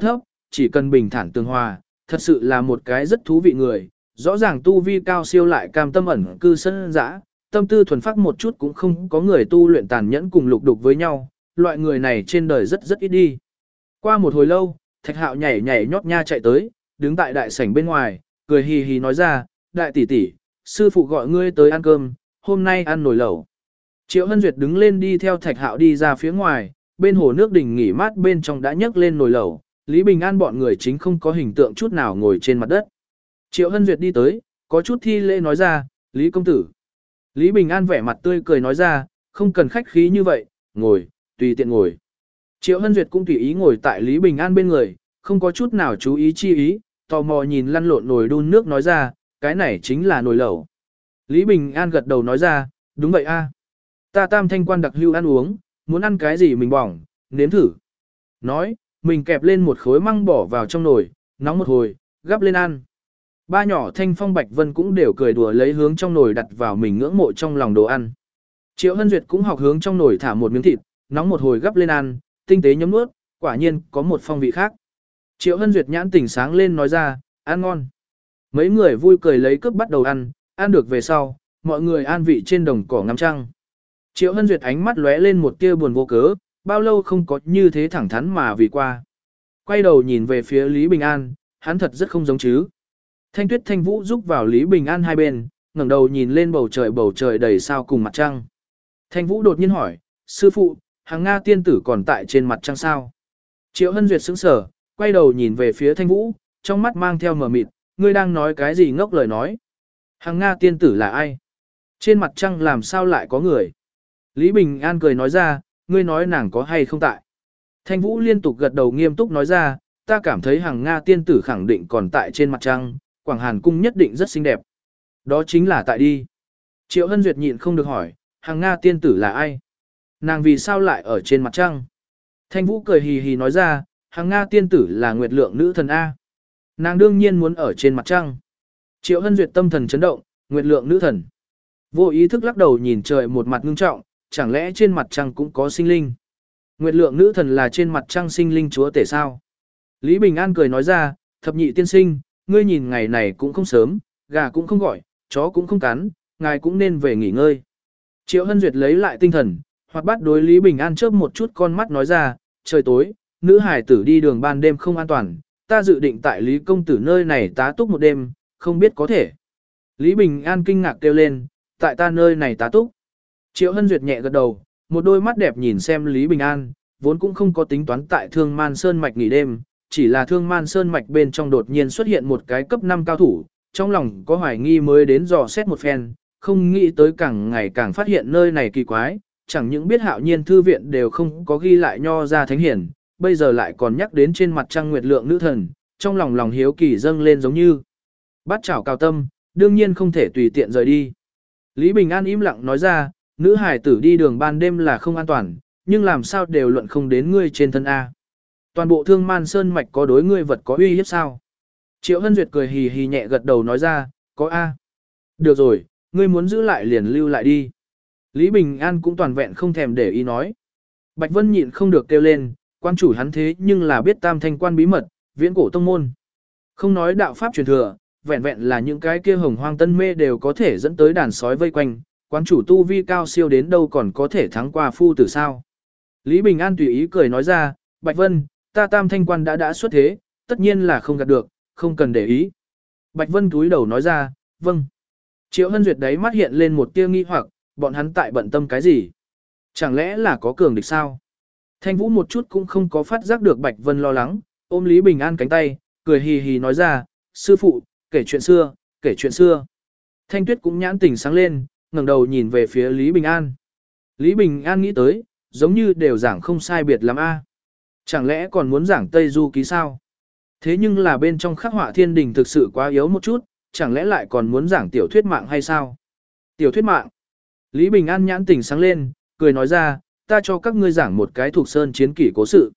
chỉ cần bình thản tường hòa, thật sự là một cái rất thú vị người, rõ ràng tu vi cao siêu lại cam tâm ẩn cư sân dã, tâm tư thuần phác một chút cũng không có người tu luyện tàn nhẫn cùng lục đục với nhau, loại người này trên đời rất rất ít đi. Qua một hồi lâu, Thạch Hạo nhảy nhảy nhót nha chạy tới, đứng tại đại sảnh bên ngoài, cười hì hì nói ra, đại tỷ tỷ, sư phụ gọi ngươi tới ăn cơm, hôm nay ăn nồi lẩu. Triệu Hân Duyệt đứng lên đi theo Thạch Hạo đi ra phía ngoài, bên hồ nước đỉnh nghỉ mát bên trong đã nhấc lên nồi lẩu, Lý Bình An bọn người chính không có hình tượng chút nào ngồi trên mặt đất. Triệu Hân Duyệt đi tới, có chút thi lễ nói ra, Lý công tử. Lý Bình An vẻ mặt tươi cười nói ra, không cần khách khí như vậy, ngồi, tùy tiện ngồi. Triệu Hân Duyệt cũng tùy ý ngồi tại Lý Bình An bên người, không có chút nào chú ý chi ý, tò mò nhìn lăn lộn nồi đun nước nói ra, cái này chính là nồi lẩu. Lý Bình An gật đầu nói ra, đúng vậy a, ta Tam Thanh Quan đặc hữu ăn uống, muốn ăn cái gì mình bỏng, nếm thử. Nói, mình kẹp lên một khối măng bỏ vào trong nồi, nóng một hồi, gắp lên ăn. Ba nhỏ Thanh Phong Bạch Vân cũng đều cười đùa lấy hướng trong nồi đặt vào mình ngưỡng mộ trong lòng đồ ăn. Triệu Hân Duyệt cũng học hướng trong nồi thả một miếng thịt, nóng một hồi gắp lên ăn, tinh tế nhấm nuốt, quả nhiên có một phong vị khác. Triệu Hân Duyệt nhãn tỉnh sáng lên nói ra, ăn ngon. Mấy người vui cười lấy cướp bắt đầu ăn, ăn được về sau, mọi người an vị trên đồng cỏ ngắm trăng. Triệu Hân Duyệt ánh mắt lóe lên một tia buồn vô cớ, bao lâu không có như thế thẳng thắn mà vì qua. Quay đầu nhìn về phía Lý Bình An, hắn thật rất không giống chứ. Thanh Tuyết Thanh Vũ giúp vào Lý Bình An hai bên, ngẩng đầu nhìn lên bầu trời đầy sao cùng mặt trăng. Thanh Vũ đột nhiên hỏi, sư phụ, Hằng Nga tiên tử còn tại trên mặt trăng sao? Triệu Hân Duyệt sững sờ, quay đầu nhìn về phía Thanh Vũ, trong mắt mang theo mờ mịt, ngươi đang nói cái gì ngốc lời nói? Hằng Nga tiên tử là ai? Trên mặt trăng làm sao lại có người? Lý Bình An cười nói ra, ngươi nói nàng có hay không tại? Thanh Vũ liên tục gật đầu nghiêm túc nói ra, ta cảm thấy Hằng Nga tiên tử khẳng định còn tại trên mặt trăng, Quảng Hàn cung nhất định rất xinh đẹp. Đó chính là tại đi. Triệu Hân Duyệt nhịn không được hỏi, Hằng Nga tiên tử là ai? Nàng vì sao lại ở trên mặt trăng? Thanh Vũ cười hì hì nói ra, Hằng Nga tiên tử là nguyệt lượng nữ thần A. Nàng đương nhiên muốn ở trên mặt trăng. Triệu Hân Duyệt tâm thần chấn động, nguyệt lượng nữ thần. Vô ý thức lắc đầu nhìn trời một mặt ngưng trọng, chẳng lẽ trên mặt trăng cũng có sinh linh? Nguyệt lượng nữ thần là trên mặt trăng sinh linh chúa tể sao? Lý Bình An cười nói ra, thập nhị tiên sinh, ngươi nhìn ngày này cũng không sớm, gà cũng không gọi, chó cũng không cắn, ngài cũng nên về nghỉ ngơi. Triệu Hân Duyệt lấy lại tinh thần, hoặc bắt đối Lý Bình An chớp một chút con mắt nói ra, trời tối, nữ hải tử đi đường ban đêm không an toàn, ta dự định tại Lý công tử nơi này tá túc một đêm, không biết có thể. Lý Bình An kinh ngạc kêu lên, tại ta nơi này tá túc. Triệu Hân Duyệt nhẹ gật đầu, một đôi mắt đẹp nhìn xem Lý Bình An, vốn cũng không có tính toán tại Thương Man Sơn Mạch nghỉ đêm, chỉ là Thương Man Sơn Mạch bên trong đột nhiên xuất hiện một cái cấp 5 cao thủ, trong lòng có hoài nghi mới đến dò xét một phen, không nghĩ tới càng ngày càng phát hiện nơi này kỳ quái, chẳng những biết Hạo Nhiên thư viện đều không có ghi lại nho ra thánh hiển, bây giờ lại còn nhắc đến trên mặt trăng nguyệt lượng nữ thần, trong lòng hiếu kỳ dâng lên giống như bát chảo cao tâm, đương nhiên không thể tùy tiện rời đi. Lý Bình An im lặng nói ra, nữ hải tử đi đường ban đêm là không an toàn, nhưng làm sao đều luận không đến ngươi trên thân A. Toàn bộ Thương Man Sơn Mạch có đối ngươi vật có uy hiếp sao? Triệu Hân Duyệt cười hì hì nhẹ gật đầu nói ra, có A. Được rồi, ngươi muốn giữ lại liền lưu lại đi. Lý Bình An cũng toàn vẹn không thèm để ý nói. Bạch Vân nhịn không được kêu lên, quan chủ hắn thế nhưng là biết Tam Thanh Quan bí mật, viễn cổ tông môn. Không nói đạo pháp truyền thừa, vẹn vẹn là những cái kia hồng hoang tân mê đều có thể dẫn tới đàn sói vây quanh, quan chủ tu vi cao siêu đến đâu còn có thể thắng qua phu tử sao. Lý Bình An tùy ý cười nói ra, Bạch Vân, ta Tam Thanh Quan đã xuất thế, tất nhiên là không gạt được, không cần để ý. Bạch Vân cúi đầu nói ra, vâng. Triệu Hân Duyệt đấy mắt hiện lên một tia nghi hoặc, bọn hắn tại bận tâm cái gì? Chẳng lẽ là có cường địch sao? Thanh Vũ một chút cũng không có phát giác được Bạch Vân lo lắng, ôm Lý Bình An cánh tay, cười hì hì nói ra, sư phụ, kể chuyện xưa, kể chuyện xưa. Thanh Tuyết cũng nhãn tỉnh sáng lên, ngẩng đầu nhìn về phía Lý Bình An. Lý Bình An nghĩ tới, giống như đều giảng không sai biệt lắm a. Chẳng lẽ còn muốn giảng Tây Du Ký sao? Thế nhưng là bên trong khắc họa thiên đình thực sự quá yếu một chút, chẳng lẽ lại còn muốn giảng tiểu thuyết mạng hay sao? Tiểu thuyết mạng. Lý Bình An nhãn tỉnh sáng lên, cười nói ra, ta cho các ngươi giảng một cái thuộc sơn chiến kỷ cố sự.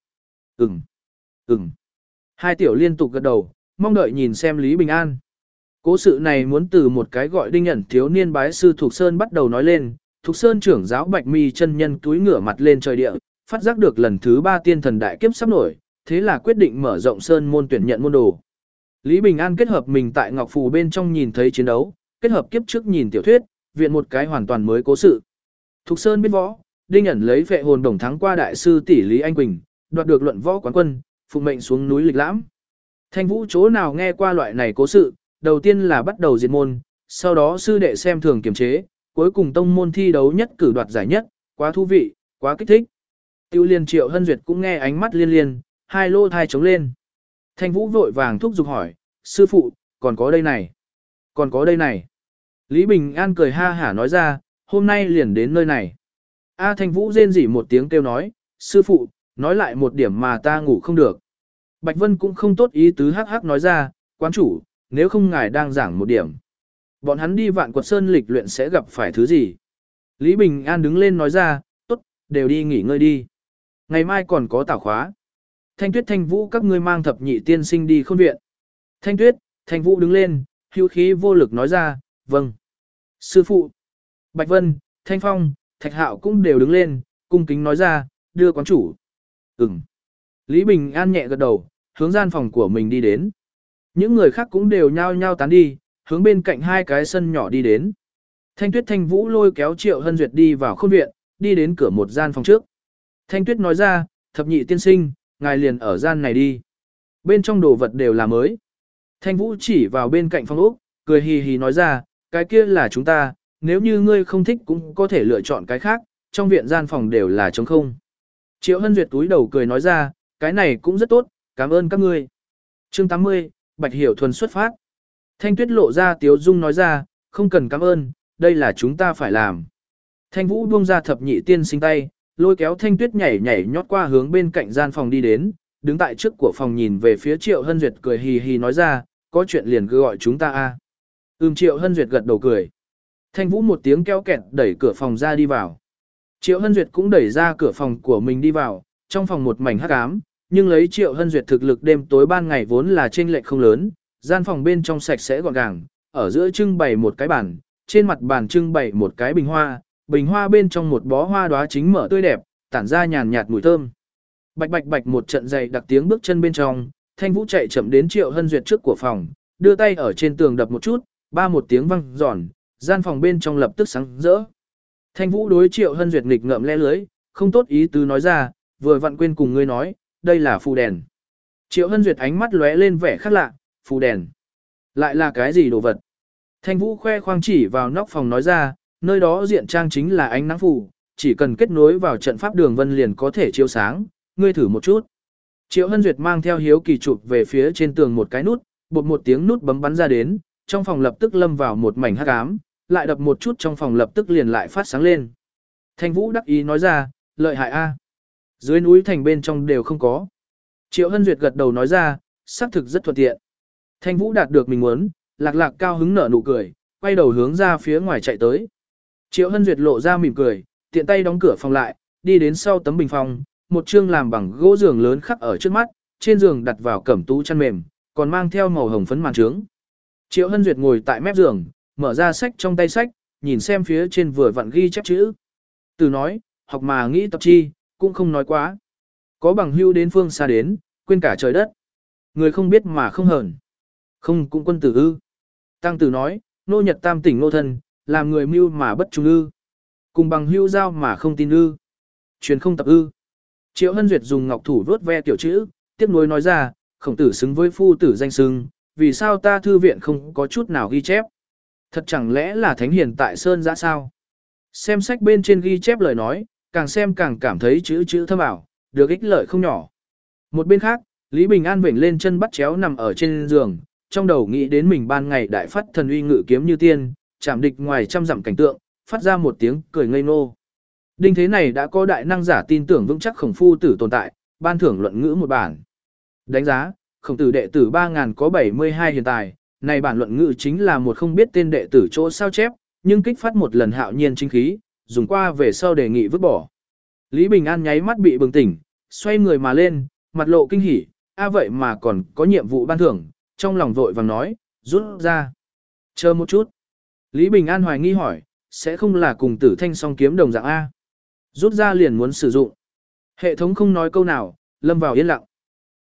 Ừm. Hai tiểu liên tục gật đầu, mong đợi nhìn xem Lý Bình An. Cố sự này muốn từ một cái gọi Đinh Nhẫn thiếu niên bái sư thuộc sơn bắt đầu nói lên. Thuộc sơn trưởng giáo Bạch Mi chân nhân túi ngửa mặt lên trời địa, phát giác được lần thứ 3 tiên thần đại kiếp sắp nổi, thế là quyết định mở rộng sơn môn tuyển nhận môn đồ. Lý Bình An kết hợp mình tại Ngọc Phù bên trong nhìn thấy chiến đấu, kết hợp kiếp trước nhìn tiểu thuyết, viện một cái hoàn toàn mới cố sự. Thục Sơn biết võ, Đinh ẩn lấy phệ hồn đồng thắng qua đại sư tỷ Lý Anh Quỳnh, đoạt được luận võ quán quân, phụng mệnh xuống núi lịch lãm. Thanh Vũ chỗ nào nghe qua loại này cố sự, đầu tiên là bắt đầu diệt môn, sau đó sư đệ xem thường kiềm chế, cuối cùng tông môn thi đấu nhất cử đoạt giải nhất, quá thú vị, quá kích thích. Tiêu Liên Triệu Hân Duyệt cũng nghe ánh mắt liên liên, hai lô thai trống lên. Thanh Vũ vội vàng thúc giục hỏi, sư phụ, còn có đây này, còn có đây này. Lý Bình An cười ha hả nói ra, hôm nay liền đến nơi này. Thanh Vũ rên rỉ một tiếng kêu nói, sư phụ, nói lại một điểm mà ta ngủ không được. Bạch Vân cũng không tốt ý tứ hắc hắc nói ra, quán chủ, nếu không ngài đang giảng một điểm. Bọn hắn đi Vạn Quật Sơn lịch luyện sẽ gặp phải thứ gì? Lý Bình An đứng lên nói ra, tốt, đều đi nghỉ ngơi đi. Ngày mai còn có tảo khóa. Thanh Tuyết Thanh Vũ các ngươi mang thập nhị tiên sinh đi khôn viện. Thanh Tuyết, Thanh Vũ đứng lên, hữu khí vô lực nói ra, vâng. Sư phụ. Bạch Vân, Thanh Phong, Thạch Hạo cũng đều đứng lên, cung kính nói ra, đưa quán chủ. Ừm. Lý Bình An nhẹ gật đầu, hướng gian phòng của mình đi đến. Những người khác cũng đều nhao nhao tán đi, hướng bên cạnh hai cái sân nhỏ đi đến. Thanh Tuyết Thanh Vũ lôi kéo Triệu Hân Duyệt đi vào khôn viện, đi đến cửa một gian phòng trước. Thanh Tuyết nói ra, thập nhị tiên sinh, ngài liền ở gian này đi. Bên trong đồ vật đều là mới. Thanh Vũ chỉ vào bên cạnh phòng ốc, cười hì hì nói ra, cái kia là chúng ta, nếu như ngươi không thích cũng có thể lựa chọn cái khác, trong viện gian phòng đều là trống không. Triệu Hân Duyệt túi đầu cười nói ra, cái này cũng rất tốt, cảm ơn các ngươi. Chương 80, Bạch Hiểu Thuần xuất phát. Thanh Tuyết lộ ra tiếu dung nói ra, không cần cảm ơn, đây là chúng ta phải làm. Thanh Vũ buông ra thập nhị tiên sinh tay, lôi kéo Thanh Tuyết nhảy nhảy nhót qua hướng bên cạnh gian phòng đi đến, đứng tại trước của phòng nhìn về phía Triệu Hân Duyệt cười hì hì nói ra, có chuyện liền cứ gọi chúng ta a. Triệu Hân Duyệt gật đầu cười. Thanh Vũ một tiếng kéo kẹt đẩy cửa phòng ra đi vào. Triệu Hân Duyệt cũng đẩy ra cửa phòng của mình đi vào, trong phòng một mảnh hắc ám, nhưng lấy Triệu Hân Duyệt thực lực đêm tối ban ngày vốn là chênh lệch không lớn, gian phòng bên trong sạch sẽ gọn gàng, ở giữa trưng bày một cái bàn, trên mặt bàn trưng bày một cái bình hoa bên trong một bó hoa đóa chính mở tươi đẹp, tản ra nhàn nhạt mùi thơm. Bạch bạch bạch một trận dày đặc tiếng bước chân bên trong, Thanh Vũ chạy chậm đến Triệu Hân Duyệt trước của phòng, đưa tay ở trên tường đập một chút, ba một tiếng vang giòn, gian phòng bên trong lập tức sáng rỡ. Thanh Vũ đối Triệu Hân Duyệt nghịch ngợm le lưới, không tốt ý tứ nói ra, vừa vặn quên cùng ngươi nói, đây là phù đèn. Triệu Hân Duyệt ánh mắt lóe lên vẻ khác lạ, phù đèn. Lại là cái gì đồ vật? Thanh Vũ khoe khoang chỉ vào nóc phòng nói ra, nơi đó diện trang chính là ánh nắng phù, chỉ cần kết nối vào trận pháp đường vân liền có thể chiếu sáng, ngươi thử một chút. Triệu Hân Duyệt mang theo hiếu kỳ chụp về phía trên tường một cái nút, bột một tiếng nút bấm bắn ra đến, trong phòng lập tức lâm vào một mảnh hắc ám, lại đập một chút trong phòng lập tức liền lại phát sáng lên. Thanh Vũ đắc ý nói ra, lợi hại a. Dưới núi thành bên trong đều không có. Triệu Hân Duyệt gật đầu nói ra, xác thực rất thuận tiện. Thanh Vũ đạt được mình muốn, lạc lạc cao hứng nở nụ cười, quay đầu hướng ra phía ngoài chạy tới. Triệu Hân Duyệt lộ ra mỉm cười, tiện tay đóng cửa phòng lại, đi đến sau tấm bình phong, một chương làm bằng gỗ giường lớn khắc ở trước mắt, trên giường đặt vào cẩm tú chăn mềm, còn mang theo màu hồng phấn màn trướng. Triệu Hân Duyệt ngồi tại mép giường, mở ra sách trong tay sách, nhìn xem phía trên vừa vặn ghi chép chữ. Từ nói, học mà nghĩ tập chi, cũng không nói quá. Có bằng hưu đến phương xa đến, quên cả trời đất. Người không biết mà không hờn. Không cũng quân tử ư. Tăng Tử nói, nô nhật tam tỉnh nô thân, làm người mưu mà bất trung ư. Cùng bằng hưu giao mà không tin ư. Truyền không tập ư. Triệu Hân Duyệt dùng ngọc thủ vớt ve tiểu chữ, tiếc nuối nói ra, Khổng Tử xứng với phu tử danh xưng, vì sao ta thư viện không có chút nào ghi chép. Thật chẳng lẽ là thánh hiền tại sơn giã sao? Xem sách bên trên ghi chép lời nói, càng xem càng cảm thấy chữ chữ thâm ảo, được ích lợi không nhỏ. Một bên khác, Lý Bình An vểnh lên chân bắt chéo nằm ở trên giường, trong đầu nghĩ đến mình ban ngày đại phát thần uy ngự kiếm như tiên, chạm địch ngoài trăm dặm cảnh tượng, phát ra một tiếng cười ngây ngô. Đinh thế này đã có đại năng giả tin tưởng vững chắc Khổng phu tử tồn tại, ban thưởng luận ngữ một bản. Đánh giá, Khổng tử đệ tử 3000 có 72 hiện tài, này bản luận ngữ chính là một không biết tên đệ tử chỗ sao chép, nhưng kích phát một lần hạo nhiên chính khí, dùng qua về sau đề nghị vứt bỏ. Lý Bình An nháy mắt bị bừng tỉnh, xoay người mà lên, mặt lộ kinh hỉ, vậy mà còn có nhiệm vụ ban thưởng, trong lòng vội vàng nói, rút ra. Chờ một chút. Lý Bình An hoài nghi hỏi, sẽ không là cùng Tử Thanh song kiếm đồng dạng A. Rút ra liền muốn sử dụng. Hệ thống không nói câu nào, lâm vào yên lặng.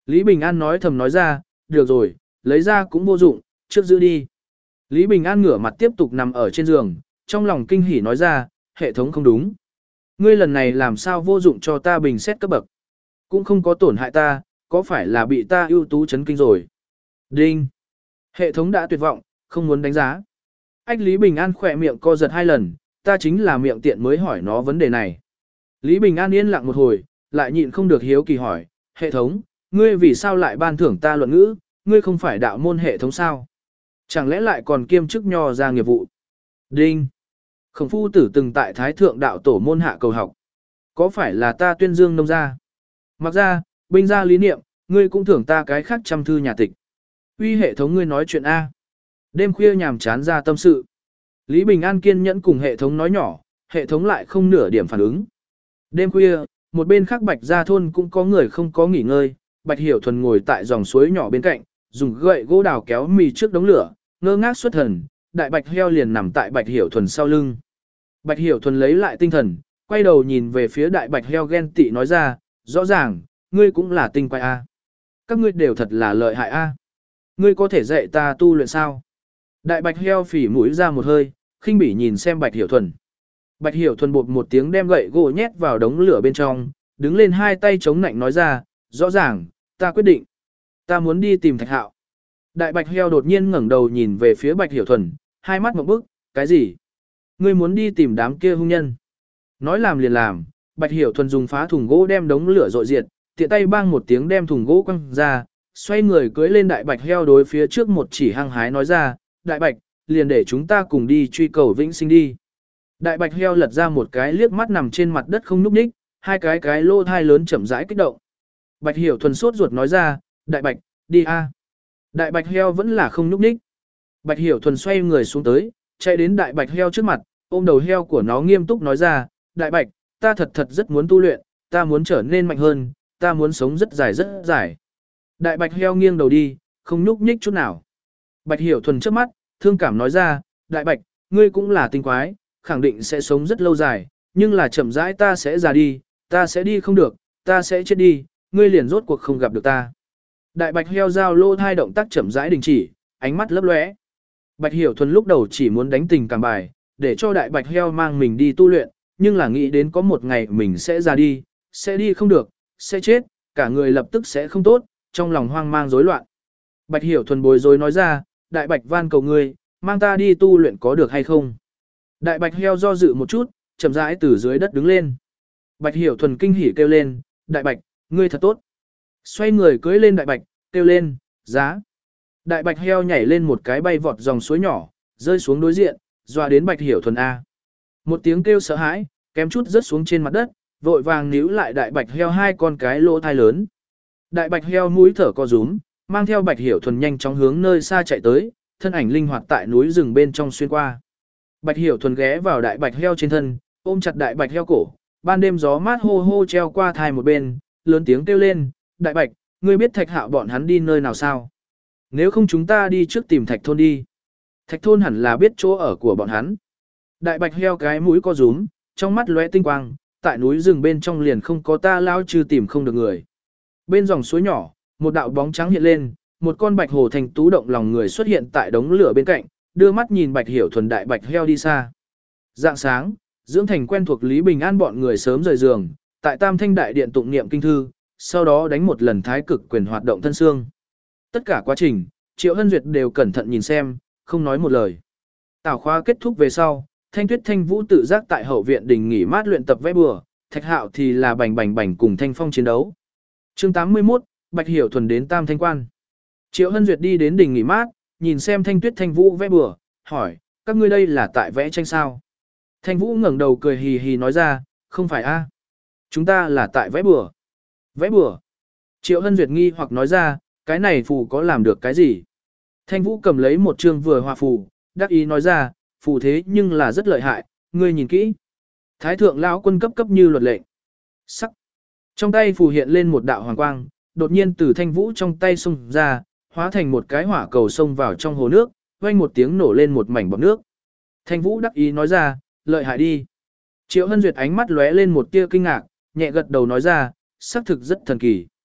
Lý Bình An nói thầm nói ra, được rồi, lấy ra cũng vô dụng, trước giữ đi. Lý Bình An ngửa mặt tiếp tục nằm ở trên giường, trong lòng kinh hỉ nói ra, hệ thống không đúng. Ngươi lần này làm sao vô dụng cho ta bình xét cấp bậc. Cũng không có tổn hại ta, có phải là bị ta ưu tú chấn kinh rồi. Đinh. Hệ thống đã tuyệt vọng, không muốn đánh giá. Ách Lý Bình An khỏe miệng co giật 2 lần, ta chính là miệng tiện mới hỏi nó vấn đề này. Lý Bình An yên lặng một hồi, lại nhịn không được hiếu kỳ hỏi, hệ thống, ngươi vì sao lại ban thưởng ta luận ngữ, ngươi không phải đạo môn hệ thống sao? Chẳng lẽ lại còn kiêm chức nho ra nghiệp vụ? Đinh. Khổng phu tử từng tại Thái Thượng đạo tổ môn hạ cầu học. Có phải là ta tuyên dương nông gia? Mặc ra, binh gia lý niệm, ngươi cũng thưởng ta cái khác trăm thư nhà tịch. Uy hệ thống ngươi nói chuyện A. Đêm khuya nhàm chán ra tâm sự. Lý Bình An kiên nhẫn cùng hệ thống nói nhỏ, hệ thống lại không nửa điểm phản ứng. Đêm khuya, một bên khác Bạch Gia thôn cũng có người không có nghỉ ngơi, Bạch Hiểu Thuần ngồi tại dòng suối nhỏ bên cạnh, dùng gậy gỗ đào kéo mì trước đống lửa, ngơ ngác xuất thần, đại bạch heo liền nằm tại Bạch Hiểu Thuần sau lưng. Bạch Hiểu Thuần lấy lại tinh thần, quay đầu nhìn về phía đại bạch heo ghen tị nói ra, rõ ràng, ngươi cũng là tinh quái A. Các ngươi đều thật là lợi hại A. Ngươi có thể dạy ta tu luyện sao? Đại bạch heo phỉ mũi ra một hơi, khinh bỉ nhìn xem Bạch Hiểu Thuần. Bạch Hiểu Thuần bột một tiếng đem gậy gỗ nhét vào đống lửa bên trong, đứng lên hai tay chống nạnh nói ra, rõ ràng, ta quyết định. Ta muốn đi tìm Thạch Hạo. Đại bạch heo đột nhiên ngẩng đầu nhìn về phía Bạch Hiểu Thuần, hai mắt ngộp bức, cái gì? Ngươi muốn đi tìm đám kia hung nhân. Nói làm liền làm, Bạch Hiểu Thuần dùng phá thùng gỗ đem đống lửa dội diệt, tiện tay bang một tiếng đem thùng gỗ quăng ra, xoay người cưỡi lên đại bạch heo đối phía trước một chỉ hăng hái nói ra, đại bạch, liền để chúng ta cùng đi truy cầu vĩnh sinh đi. Đại bạch heo lật ra một cái liếc mắt nằm trên mặt đất không nhúc nhích, hai cái lô thai lớn chậm rãi kích động. Bạch Hiểu Thuần sốt ruột nói ra, đại bạch, đi a. Đại bạch heo vẫn là không nhúc nhích. Bạch Hiểu Thuần xoay người xuống tới, chạy đến đại bạch heo trước mặt, ôm đầu heo của nó nghiêm túc nói ra, đại bạch, ta thật rất muốn tu luyện, ta muốn trở nên mạnh hơn, ta muốn sống rất dài. Đại bạch heo nghiêng đầu đi, không nhúc nhích chút nào. Bạch Hiểu Thuần trước mắt, thương cảm nói ra, đại bạch, ngươi cũng là tinh quái, khẳng định sẽ sống rất lâu dài, nhưng là chậm rãi ta sẽ già đi, ta sẽ đi không được, ta sẽ chết đi, ngươi liền rốt cuộc không gặp được ta. Đại bạch heo giao lô hai động tác chậm rãi đình chỉ, ánh mắt lấp lóe. Bạch Hiểu Thuần lúc đầu chỉ muốn đánh tình cảm bài, để cho đại bạch heo mang mình đi tu luyện, nhưng là nghĩ đến có một ngày mình sẽ già đi, sẽ đi không được, sẽ chết, cả người lập tức sẽ không tốt, trong lòng hoang mang rối loạn. Bạch Hiểu Thuần bối rối nói ra, đại bạch van cầu ngươi, mang ta đi tu luyện có được hay không? Đại bạch heo do dự một chút, chậm rãi từ dưới đất đứng lên. Bạch Hiểu Thuần kinh hỉ kêu lên, đại bạch, ngươi thật tốt. Xoay người cưỡi lên đại bạch, kêu lên, giá. Đại bạch heo nhảy lên một cái bay vọt dòng suối nhỏ, rơi xuống đối diện, dọa đến Bạch Hiểu Thuần A. Một tiếng kêu sợ hãi, kém chút rớt xuống trên mặt đất, vội vàng níu lại đại bạch heo hai con cái lỗ thai lớn. Đại bạch heo mũi thở co rúm, mang theo Bạch Hiểu Thuần nhanh chóng hướng nơi xa chạy tới, thân ảnh linh hoạt tại núi rừng bên trong xuyên qua. Bạch Hiểu Thuần ghé vào đại bạch heo trên thân, ôm chặt đại bạch heo cổ, ban đêm gió mát hô hô treo qua thai một bên, lớn tiếng kêu lên, đại bạch, ngươi biết Thạch Hạo bọn hắn đi nơi nào sao? Nếu không chúng ta đi trước tìm Thạch thôn đi. Thạch thôn hẳn là biết chỗ ở của bọn hắn. Đại bạch heo cái mũi co rúm, trong mắt lóe tinh quang, tại núi rừng bên trong liền không có ta lao trừ tìm không được người. Bên dòng suối nhỏ, một đạo bóng trắng hiện lên, một con bạch hồ thành tú động lòng người xuất hiện tại đống lửa bên cạnh, đưa mắt nhìn Bạch Hiểu Thuần đại bạch heo đi xa. Dạng sáng, dưỡng thành quen thuộc Lý Bình An bọn người sớm rời giường, tại Tam Thanh đại điện tụng niệm kinh thư, sau đó đánh một lần thái cực quyền hoạt động thân xương. Tất cả quá trình, Triệu Hân Duyệt đều cẩn thận nhìn xem, không nói một lời. Tảo khóa kết thúc về sau, Thanh Tuyết Thanh Vũ tự giác tại hậu viện đình nghỉ mát luyện tập vẽ bừa, Thạch Hạo thì là bành bành cùng Thanh Phong chiến đấu. Chương 81, Bạch Hiểu Thuần đến Tam Thanh quan. Triệu Hân Duyệt đi đến đình nghỉ mát, nhìn xem Thanh Tuyết Thanh Vũ vẽ bừa, hỏi, các ngươi đây là tại vẽ tranh sao? Thanh Vũ ngẩng đầu cười hì hì nói ra, không phải a, chúng ta là tại vẽ bừa. Vẽ bừa. Triệu Hân Duyệt nghi hoặc nói ra, cái này phù có làm được cái gì? Thanh Vũ cầm lấy một chương vừa hòa phù, đắc ý nói ra, phù thế nhưng là rất lợi hại, ngươi nhìn kỹ. Thái thượng lão quân cấp như luật lệnh. Sắc. Trong tay phù hiện lên một đạo hoàng quang, đột nhiên từ Thanh Vũ trong tay xông ra, hóa thành một cái hỏa cầu xông vào trong hồ nước, vang một tiếng nổ lên một mảnh bọt nước. Thanh Vũ đắc ý nói ra, lợi hại đi. Triệu Hân Duyệt ánh mắt lóe lên một tia kinh ngạc, nhẹ gật đầu nói ra, xác thực rất thần kỳ.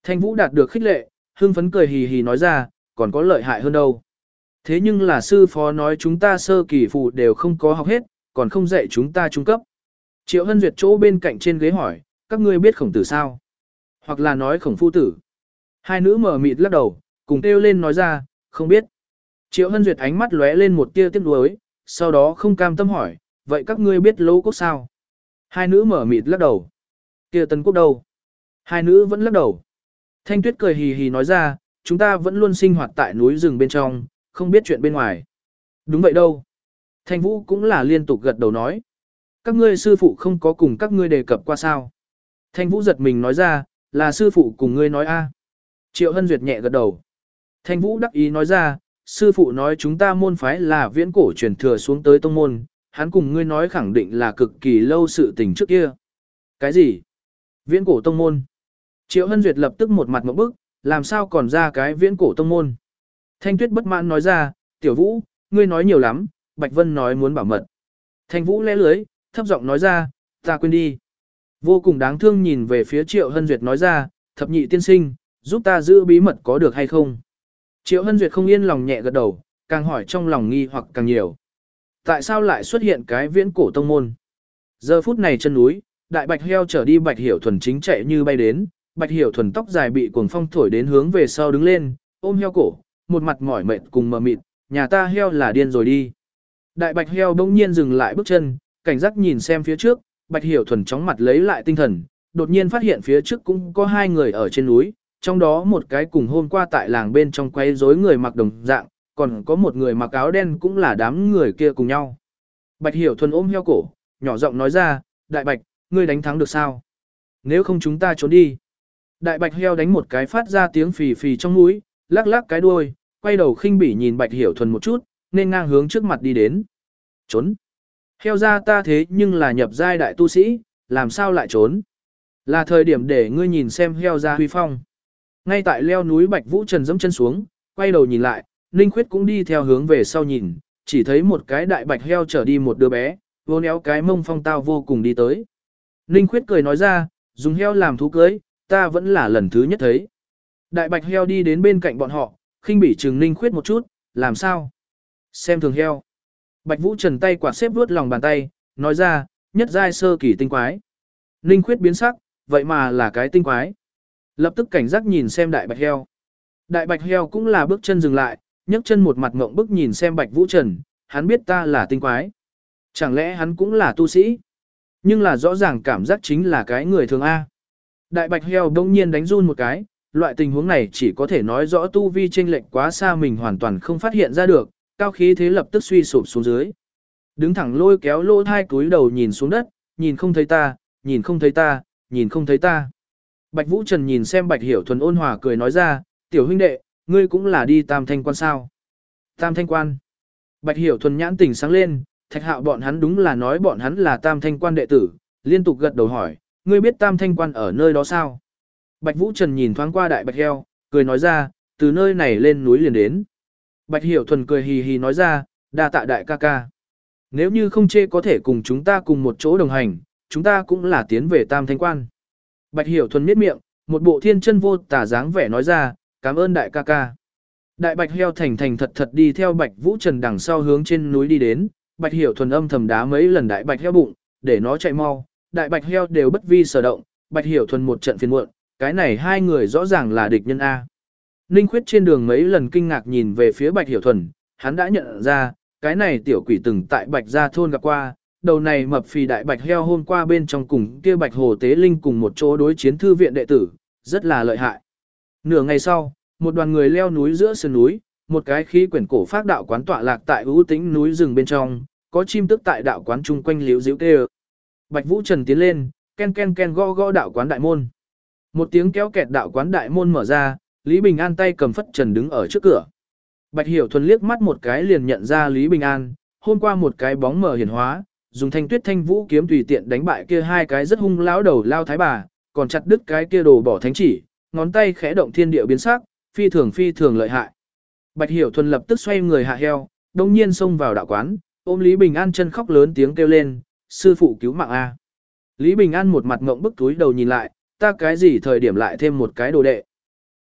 Thanh Vũ đạt được khích lệ, hưng phấn cười hì hì nói ra, còn có lợi hại hơn đâu. Thế nhưng là sư phó nói chúng ta sơ kỳ phụ đều không có học hết, còn không dạy chúng ta trung cấp. Triệu Hân Duyệt chỗ bên cạnh trên ghế hỏi, các ngươi biết khổng tử sao? Hoặc là nói khổng phu tử. Hai nữ mở mịt lắc đầu, cùng kêu lên nói ra, không biết. Triệu Hân Duyệt ánh mắt lóe lên một tia tiếc nuối, sau đó không cam tâm hỏi, vậy các ngươi biết Lỗ Quốc sao? Hai nữ mở mịt lắc đầu. Kia Tân Quốc đâu? Hai nữ vẫn lắc đầu. Thanh Tuyết cười hì hì nói ra, chúng ta vẫn luôn sinh hoạt tại núi rừng bên trong, không biết chuyện bên ngoài. Đúng vậy đâu. Thanh Vũ cũng là liên tục gật đầu nói. Các ngươi sư phụ không có cùng các ngươi đề cập qua sao? Thanh Vũ giật mình nói ra, là sư phụ cùng ngươi nói a. Triệu Hân Duyệt nhẹ gật đầu. Thanh Vũ đắc ý nói ra, sư phụ nói chúng ta môn phái là viễn cổ truyền thừa xuống tới tông môn, hắn cùng ngươi nói khẳng định là cực kỳ lâu sự tình trước kia. Cái gì? Viễn cổ tông môn. Triệu Hân Duyệt lập tức một mặt ngộp bức, làm sao còn ra cái viễn cổ tông môn. Thanh Tuyết bất mãn nói ra, Tiểu Vũ, ngươi nói nhiều lắm, Bạch Vân nói muốn bảo mật. Thanh Vũ lẽ lưới, thấp giọng nói ra, ta quên đi. Vô cùng đáng thương nhìn về phía Triệu Hân Duyệt nói ra, thập nhị tiên sinh, giúp ta giữ bí mật có được hay không? Triệu Hân Duyệt không yên lòng nhẹ gật đầu, càng hỏi trong lòng nghi hoặc càng nhiều. Tại sao lại xuất hiện cái viễn cổ tông môn? Giờ phút này chân núi, đại bạch heo trở đi Bạch Hiểu Thuần chính chạy như bay đến, Bạch Hiểu Thuần tóc dài bị cuồng phong thổi đến hướng về sau đứng lên, ôm heo cổ, một mặt mỏi mệt cùng mờ mịt, nhà ta heo là điên rồi đi. Đại bạch heo bỗng nhiên dừng lại bước chân, cảnh giác nhìn xem phía trước, Bạch Hiểu Thuần chóng mặt lấy lại tinh thần, đột nhiên phát hiện phía trước cũng có hai người ở trên núi, trong đó một cái cùng hôm qua tại làng bên trong quấy rối người mặc đồng dạng, còn có một người mặc áo đen cũng là đám người kia cùng nhau. Bạch Hiểu Thuần ôm heo cổ, nhỏ giọng nói ra, đại bạch, ngươi đánh thắng được sao? Nếu không chúng ta trốn đi. Đại bạch heo đánh một cái phát ra tiếng phì phì trong núi, lắc lắc cái đuôi, quay đầu khinh bỉ nhìn Bạch Hiểu Thuần một chút, nên ngang hướng trước mặt đi đến. Trốn. Heo ra ta thế nhưng là nhập giai đại tu sĩ, làm sao lại trốn? Là thời điểm để ngươi nhìn xem heo ra huy phong. Ngay tại leo núi Bạch Vũ Trần dẫm chân xuống, quay đầu nhìn lại, Ninh Khuyết cũng đi theo hướng về sau nhìn, chỉ thấy một cái đại bạch heo chở đi một đứa bé, vô néo cái mông phong tao vô cùng đi tới. Ninh Khuyết cười nói ra, dùng heo làm thú cưới, ta vẫn là lần thứ nhất thấy. Đại bạch heo đi đến bên cạnh bọn họ, khinh bỉ trừng Ninh Khuyết một chút, làm sao? Xem thường heo. Bạch Vũ Trần tay quạt xếp vuốt lòng bàn tay, nói ra, nhất giai sơ kỳ tinh quái. Ninh Khuyết biến sắc, vậy mà là cái tinh quái. Lập tức cảnh giác nhìn xem đại bạch heo. Đại bạch heo cũng là bước chân dừng lại, nhấc chân một mặt ngộng bức nhìn xem Bạch Vũ Trần, hắn biết ta là tinh quái. Chẳng lẽ hắn cũng là tu sĩ? Nhưng là rõ ràng cảm giác chính là cái người thường A. Đại bạch heo đông nhiên đánh run một cái, loại tình huống này chỉ có thể nói rõ tu vi chênh lệch quá xa mình hoàn toàn không phát hiện ra được, cao khí thế lập tức suy sụp xuống dưới. Đứng thẳng lôi kéo lỗ thai cúi đầu nhìn xuống đất, nhìn không thấy ta, nhìn không thấy ta, nhìn không thấy ta. Bạch Vũ Trần nhìn xem Bạch Hiểu Thuần ôn hòa cười nói ra, tiểu huynh đệ, ngươi cũng là đi Tam Thanh Quan sao? Tam Thanh Quan. Bạch Hiểu Thuần nhãn tỉnh sáng lên, Thạch Hạo bọn hắn đúng là nói bọn hắn là Tam Thanh Quan đệ tử, liên tục gật đầu hỏi, ngươi biết Tam Thanh Quan ở nơi đó sao? Bạch Vũ Trần nhìn thoáng qua đại bạch heo, cười nói ra, từ nơi này lên núi liền đến. Bạch Hiểu Thuần cười hì hì nói ra, đa tạ đại ca ca. Nếu như không chê có thể cùng chúng ta cùng một chỗ đồng hành, chúng ta cũng là tiến về Tam Thanh Quan. Bạch Hiểu Thuần miết miệng, một bộ thiên chân vô tả dáng vẻ nói ra, cảm ơn đại ca ca. Đại bạch heo thành thành thật thật đi theo Bạch Vũ Trần đằng sau hướng trên núi đi đến, Bạch Hiểu Thuần âm thầm đá mấy lần đại bạch heo bụng, để nó chạy mau, đại bạch heo đều bất vi sở động, Bạch Hiểu Thuần một trận phiền muộn, cái này hai người rõ ràng là địch nhân A. Ninh Khuyết trên đường mấy lần kinh ngạc nhìn về phía Bạch Hiểu Thuần, hắn đã nhận ra, cái này tiểu quỷ từng tại Bạch Gia thôn gặp qua, đầu này mập phì đại bạch heo hôm qua bên trong cùng kia Bạch Hồ Tế Linh cùng một chỗ đối chiến thư viện đệ tử, rất là lợi hại. Nửa ngày sau, một đoàn người leo núi giữa sườn núi, một cái khí quyển cổ phác đạo quán tọa lạc tại ưu tĩnh núi rừng bên trong, có chim tức tại đạo quán chung quanh liễu diễu kêu. Bạch Vũ Trần tiến lên, ken ken ken gõ gõ đạo quán đại môn. Một tiếng kéo kẹt đạo quán đại môn mở ra, Lý Bình An tay cầm phất trần đứng ở trước cửa. Bạch Hiểu Thuần liếc mắt một cái liền nhận ra Lý Bình An, hôm qua một cái bóng mờ hiển hóa, dùng thanh tuyết thanh vũ kiếm tùy tiện đánh bại kia hai cái rất hung lão đầu lao thái bà, còn chặt đứt cái kia đồ bỏ thánh chỉ, ngón tay khẽ động thiên địa biến sắc, phi thường lợi hại. Bạch Hiểu Thuần lập tức xoay người hạ heo, đông nhiên xông vào đạo quán, ôm Lý Bình An chân khóc lớn tiếng kêu lên, sư phụ cứu mạng a. Lý Bình An một mặt ngộng bức túi đầu nhìn lại, ta cái gì thời điểm lại thêm một cái đồ đệ.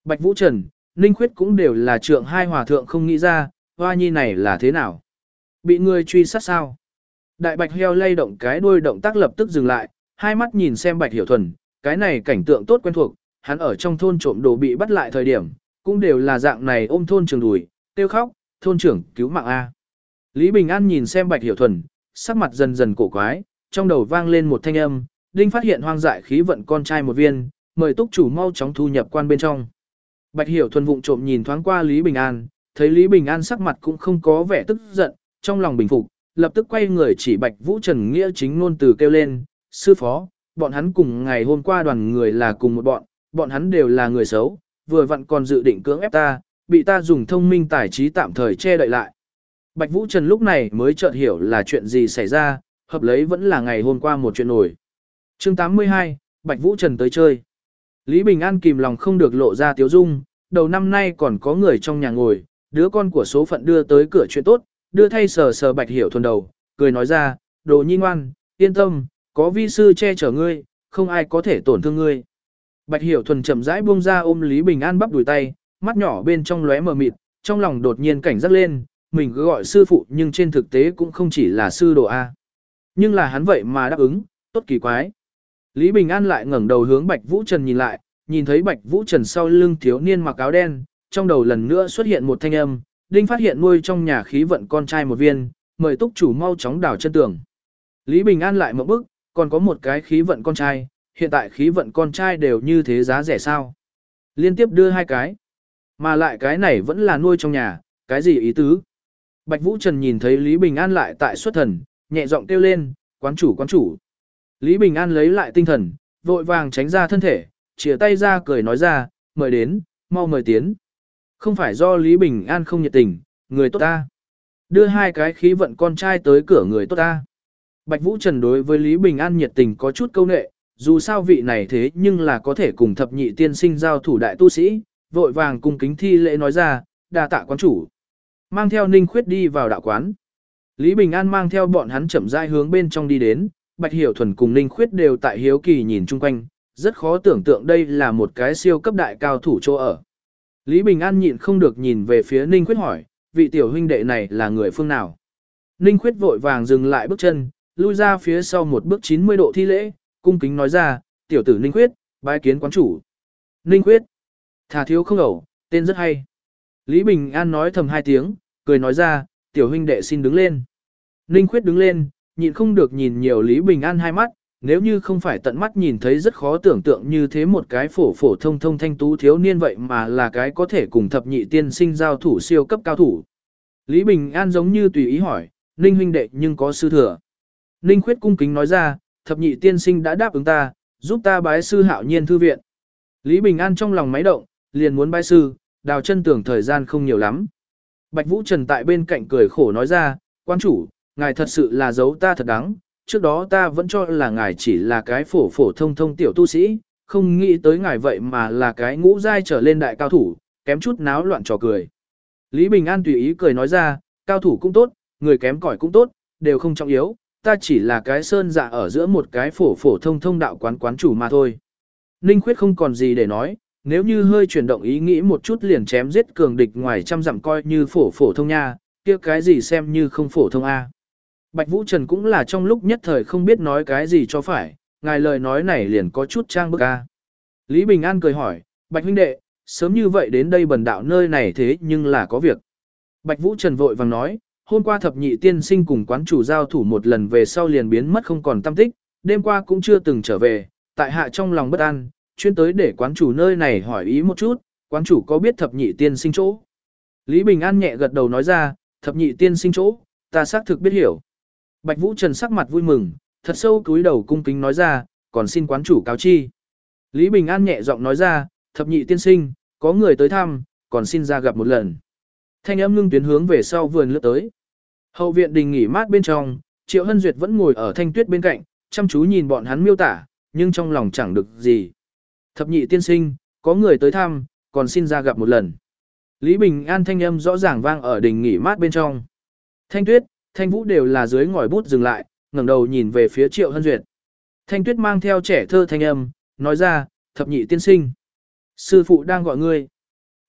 Bạch Vũ Trần, Ninh Khuyết cũng đều là trượng hai hòa thượng không nghĩ ra, hoa nhi này là thế nào? Bị người truy sát sao? Đại bạch heo lay động cái đuôi động tác lập tức dừng lại, hai mắt nhìn xem Bạch Hiểu Thuần, cái này cảnh tượng tốt quen thuộc, hắn ở trong thôn trộm đồ bị bắt lại thời điểm, cũng đều là dạng này ôm thôn trường đùi, tiêu khóc, thôn trưởng cứu mạng A. Lý Bình An nhìn xem Bạch Hiểu Thuần, sắc mặt dần dần cổ quái, trong đầu vang lên một thanh âm, đinh phát hiện hoang dại khí vận con trai một viên, mời túc chủ mau chóng thu nhập quan bên trong. Bạch Hiểu Thuần vụng trộm nhìn thoáng qua Lý Bình An, thấy Lý Bình An sắc mặt cũng không có vẻ tức giận, trong lòng bình phục, lập tức quay người chỉ Bạch Vũ Trần nghĩa chính ngôn từ kêu lên, sư phó, bọn hắn cùng ngày hôm qua đoàn người là cùng một bọn hắn đều là người xấu, vừa vặn còn dự định cưỡng ép ta, bị ta dùng thông minh tài trí tạm thời che đậy lại. Bạch Vũ Trần lúc này mới chợt hiểu là chuyện gì xảy ra, hợp lấy vẫn là ngày hôm qua một chuyện nổi. Chương 82, Bạch Vũ Trần tới chơi. Lý Bình An kìm lòng không được lộ ra tiếu dung, đầu năm nay còn có người trong nhà ngồi, đứa con của số phận đưa tới cửa chuyện tốt, đưa thay sờ sờ Bạch Hiểu Thuần đầu, cười nói ra, đồ nhi ngoan, yên tâm, có vi sư che chở ngươi, không ai có thể tổn thương ngươi. Bạch Hiểu Thuần chậm rãi buông ra ôm Lý Bình An bắp đùi tay, mắt nhỏ bên trong lóe mờ mịt, trong lòng đột nhiên cảnh giác lên, mình cứ gọi sư phụ nhưng trên thực tế cũng không chỉ là sư đồ A. Nhưng là hắn vậy mà đáp ứng, tốt kỳ quái. Lý Bình An lại ngẩng đầu hướng Bạch Vũ Trần nhìn lại, nhìn thấy Bạch Vũ Trần sau lưng thiếu niên mặc áo đen, trong đầu lần nữa xuất hiện một thanh âm, đinh phát hiện nuôi trong nhà khí vận con trai một viên, mời túc chủ mau chóng đào chân tường. Lý Bình An lại một bức, còn có một cái khí vận con trai, hiện tại khí vận con trai đều như thế giá rẻ sao. Liên tiếp đưa hai cái, mà lại cái này vẫn là nuôi trong nhà, cái gì ý tứ. Bạch Vũ Trần nhìn thấy Lý Bình An lại tại xuất thần, nhẹ giọng kêu lên, quán chủ quán chủ. Lý Bình An lấy lại tinh thần, vội vàng tránh ra thân thể, chìa tay ra cười nói ra, mời đến, mau mời tiến. Không phải do Lý Bình An không nhiệt tình, người tốt ta. Đưa hai cái khí vận con trai tới cửa người tốt ta. Bạch Vũ Trần đối với Lý Bình An nhiệt tình có chút câu nệ, dù sao vị này thế nhưng là có thể cùng thập nhị tiên sinh giao thủ đại tu sĩ, vội vàng cung kính thi lễ nói ra, đa tạ quán chủ. Mang theo Ninh Khuyết đi vào đạo quán. Lý Bình An mang theo bọn hắn chậm rãi hướng bên trong đi đến, Bạch Hiểu Thuần cùng Ninh Khuyết đều tại hiếu kỳ nhìn chung quanh, rất khó tưởng tượng đây là một cái siêu cấp đại cao thủ chỗ ở. Lý Bình An nhịn không được nhìn về phía Ninh Khuyết hỏi, vị tiểu huynh đệ này là người phương nào? Ninh Khuyết vội vàng dừng lại bước chân, lui ra phía sau một bước 90 độ thi lễ, cung kính nói ra, tiểu tử Ninh Khuyết, bái kiến quán chủ. Ninh Khuyết, thà thiếu không ẩu, tên rất hay. Lý Bình An nói thầm hai tiếng, cười nói ra, tiểu huynh đệ xin đứng lên. Ninh Khuyết đứng lên, nhịn không được nhìn nhiều Lý Bình An hai mắt, nếu như không phải tận mắt nhìn thấy rất khó tưởng tượng như thế một cái phổ phổ thông thông thanh tú thiếu niên vậy mà là cái có thể cùng thập nhị tiên sinh giao thủ siêu cấp cao thủ. Lý Bình An giống như tùy ý hỏi, Ninh huynh đệ nhưng có sư thừa. Ninh Khuyết cung kính nói ra, thập nhị tiên sinh đã đáp ứng ta, giúp ta bái sư Hạo Nhiên thư viện. Lý Bình An trong lòng máy động, liền muốn bái sư, đào chân tưởng thời gian không nhiều lắm. Bạch Vũ Trần tại bên cạnh cười khổ nói ra, quan chủ, ngài thật sự là giấu ta thật đáng, trước đó ta vẫn cho là ngài chỉ là cái phổ phổ thông thông tiểu tu sĩ, không nghĩ tới ngài vậy mà là cái ngũ giai trở lên đại cao thủ, kém chút náo loạn trò cười. Lý Bình An tùy ý cười nói ra, cao thủ cũng tốt, người kém cỏi cũng tốt, đều không trọng yếu, ta chỉ là cái sơn dạ ở giữa một cái phổ phổ thông thông đạo quán chủ mà thôi. Ninh Khuyết không còn gì để nói, nếu như hơi chuyển động ý nghĩ một chút liền chém giết cường địch ngoài trăm dặm coi như phổ phổ thông nha, kia cái gì xem như không phổ thông a. Bạch Vũ Trần cũng là trong lúc nhất thời không biết nói cái gì cho phải, ngài lời nói này liền có chút trang bức a. Lý Bình An cười hỏi, Bạch huynh đệ, sớm như vậy đến đây bần đạo nơi này thế nhưng là có việc. Bạch Vũ Trần vội vàng nói, hôm qua thập nhị tiên sinh cùng quán chủ giao thủ một lần về sau liền biến mất không còn tăm tích, đêm qua cũng chưa từng trở về, tại hạ trong lòng bất an, chuyên tới để quán chủ nơi này hỏi ý một chút, quán chủ có biết thập nhị tiên sinh chỗ? Lý Bình An nhẹ gật đầu nói ra, thập nhị tiên sinh chỗ, ta xác thực biết hiểu. Bạch Vũ Trần sắc mặt vui mừng, thật sâu cúi đầu cung kính nói ra, còn xin quán chủ cáo chi. Lý Bình An nhẹ giọng nói ra, thập nhị tiên sinh, có người tới thăm, còn xin ra gặp một lần. Thanh âm ngưng tuyến hướng về sau vườn lướt tới. Hậu viện đình nghỉ mát bên trong, Triệu Hân Duyệt vẫn ngồi ở Thanh Tuyết bên cạnh, chăm chú nhìn bọn hắn miêu tả, nhưng trong lòng chẳng được gì. Thập nhị tiên sinh, có người tới thăm, còn xin ra gặp một lần. Lý Bình An thanh âm rõ ràng vang ở đình nghỉ mát bên trong. Thanh Tuyết, Thanh Vũ đều là dưới ngòi bút dừng lại, ngẩng đầu nhìn về phía Triệu Hân Duyệt. Thanh Tuyết mang theo trẻ thơ thanh âm, nói ra, thập nhị tiên sinh. Sư phụ đang gọi ngươi.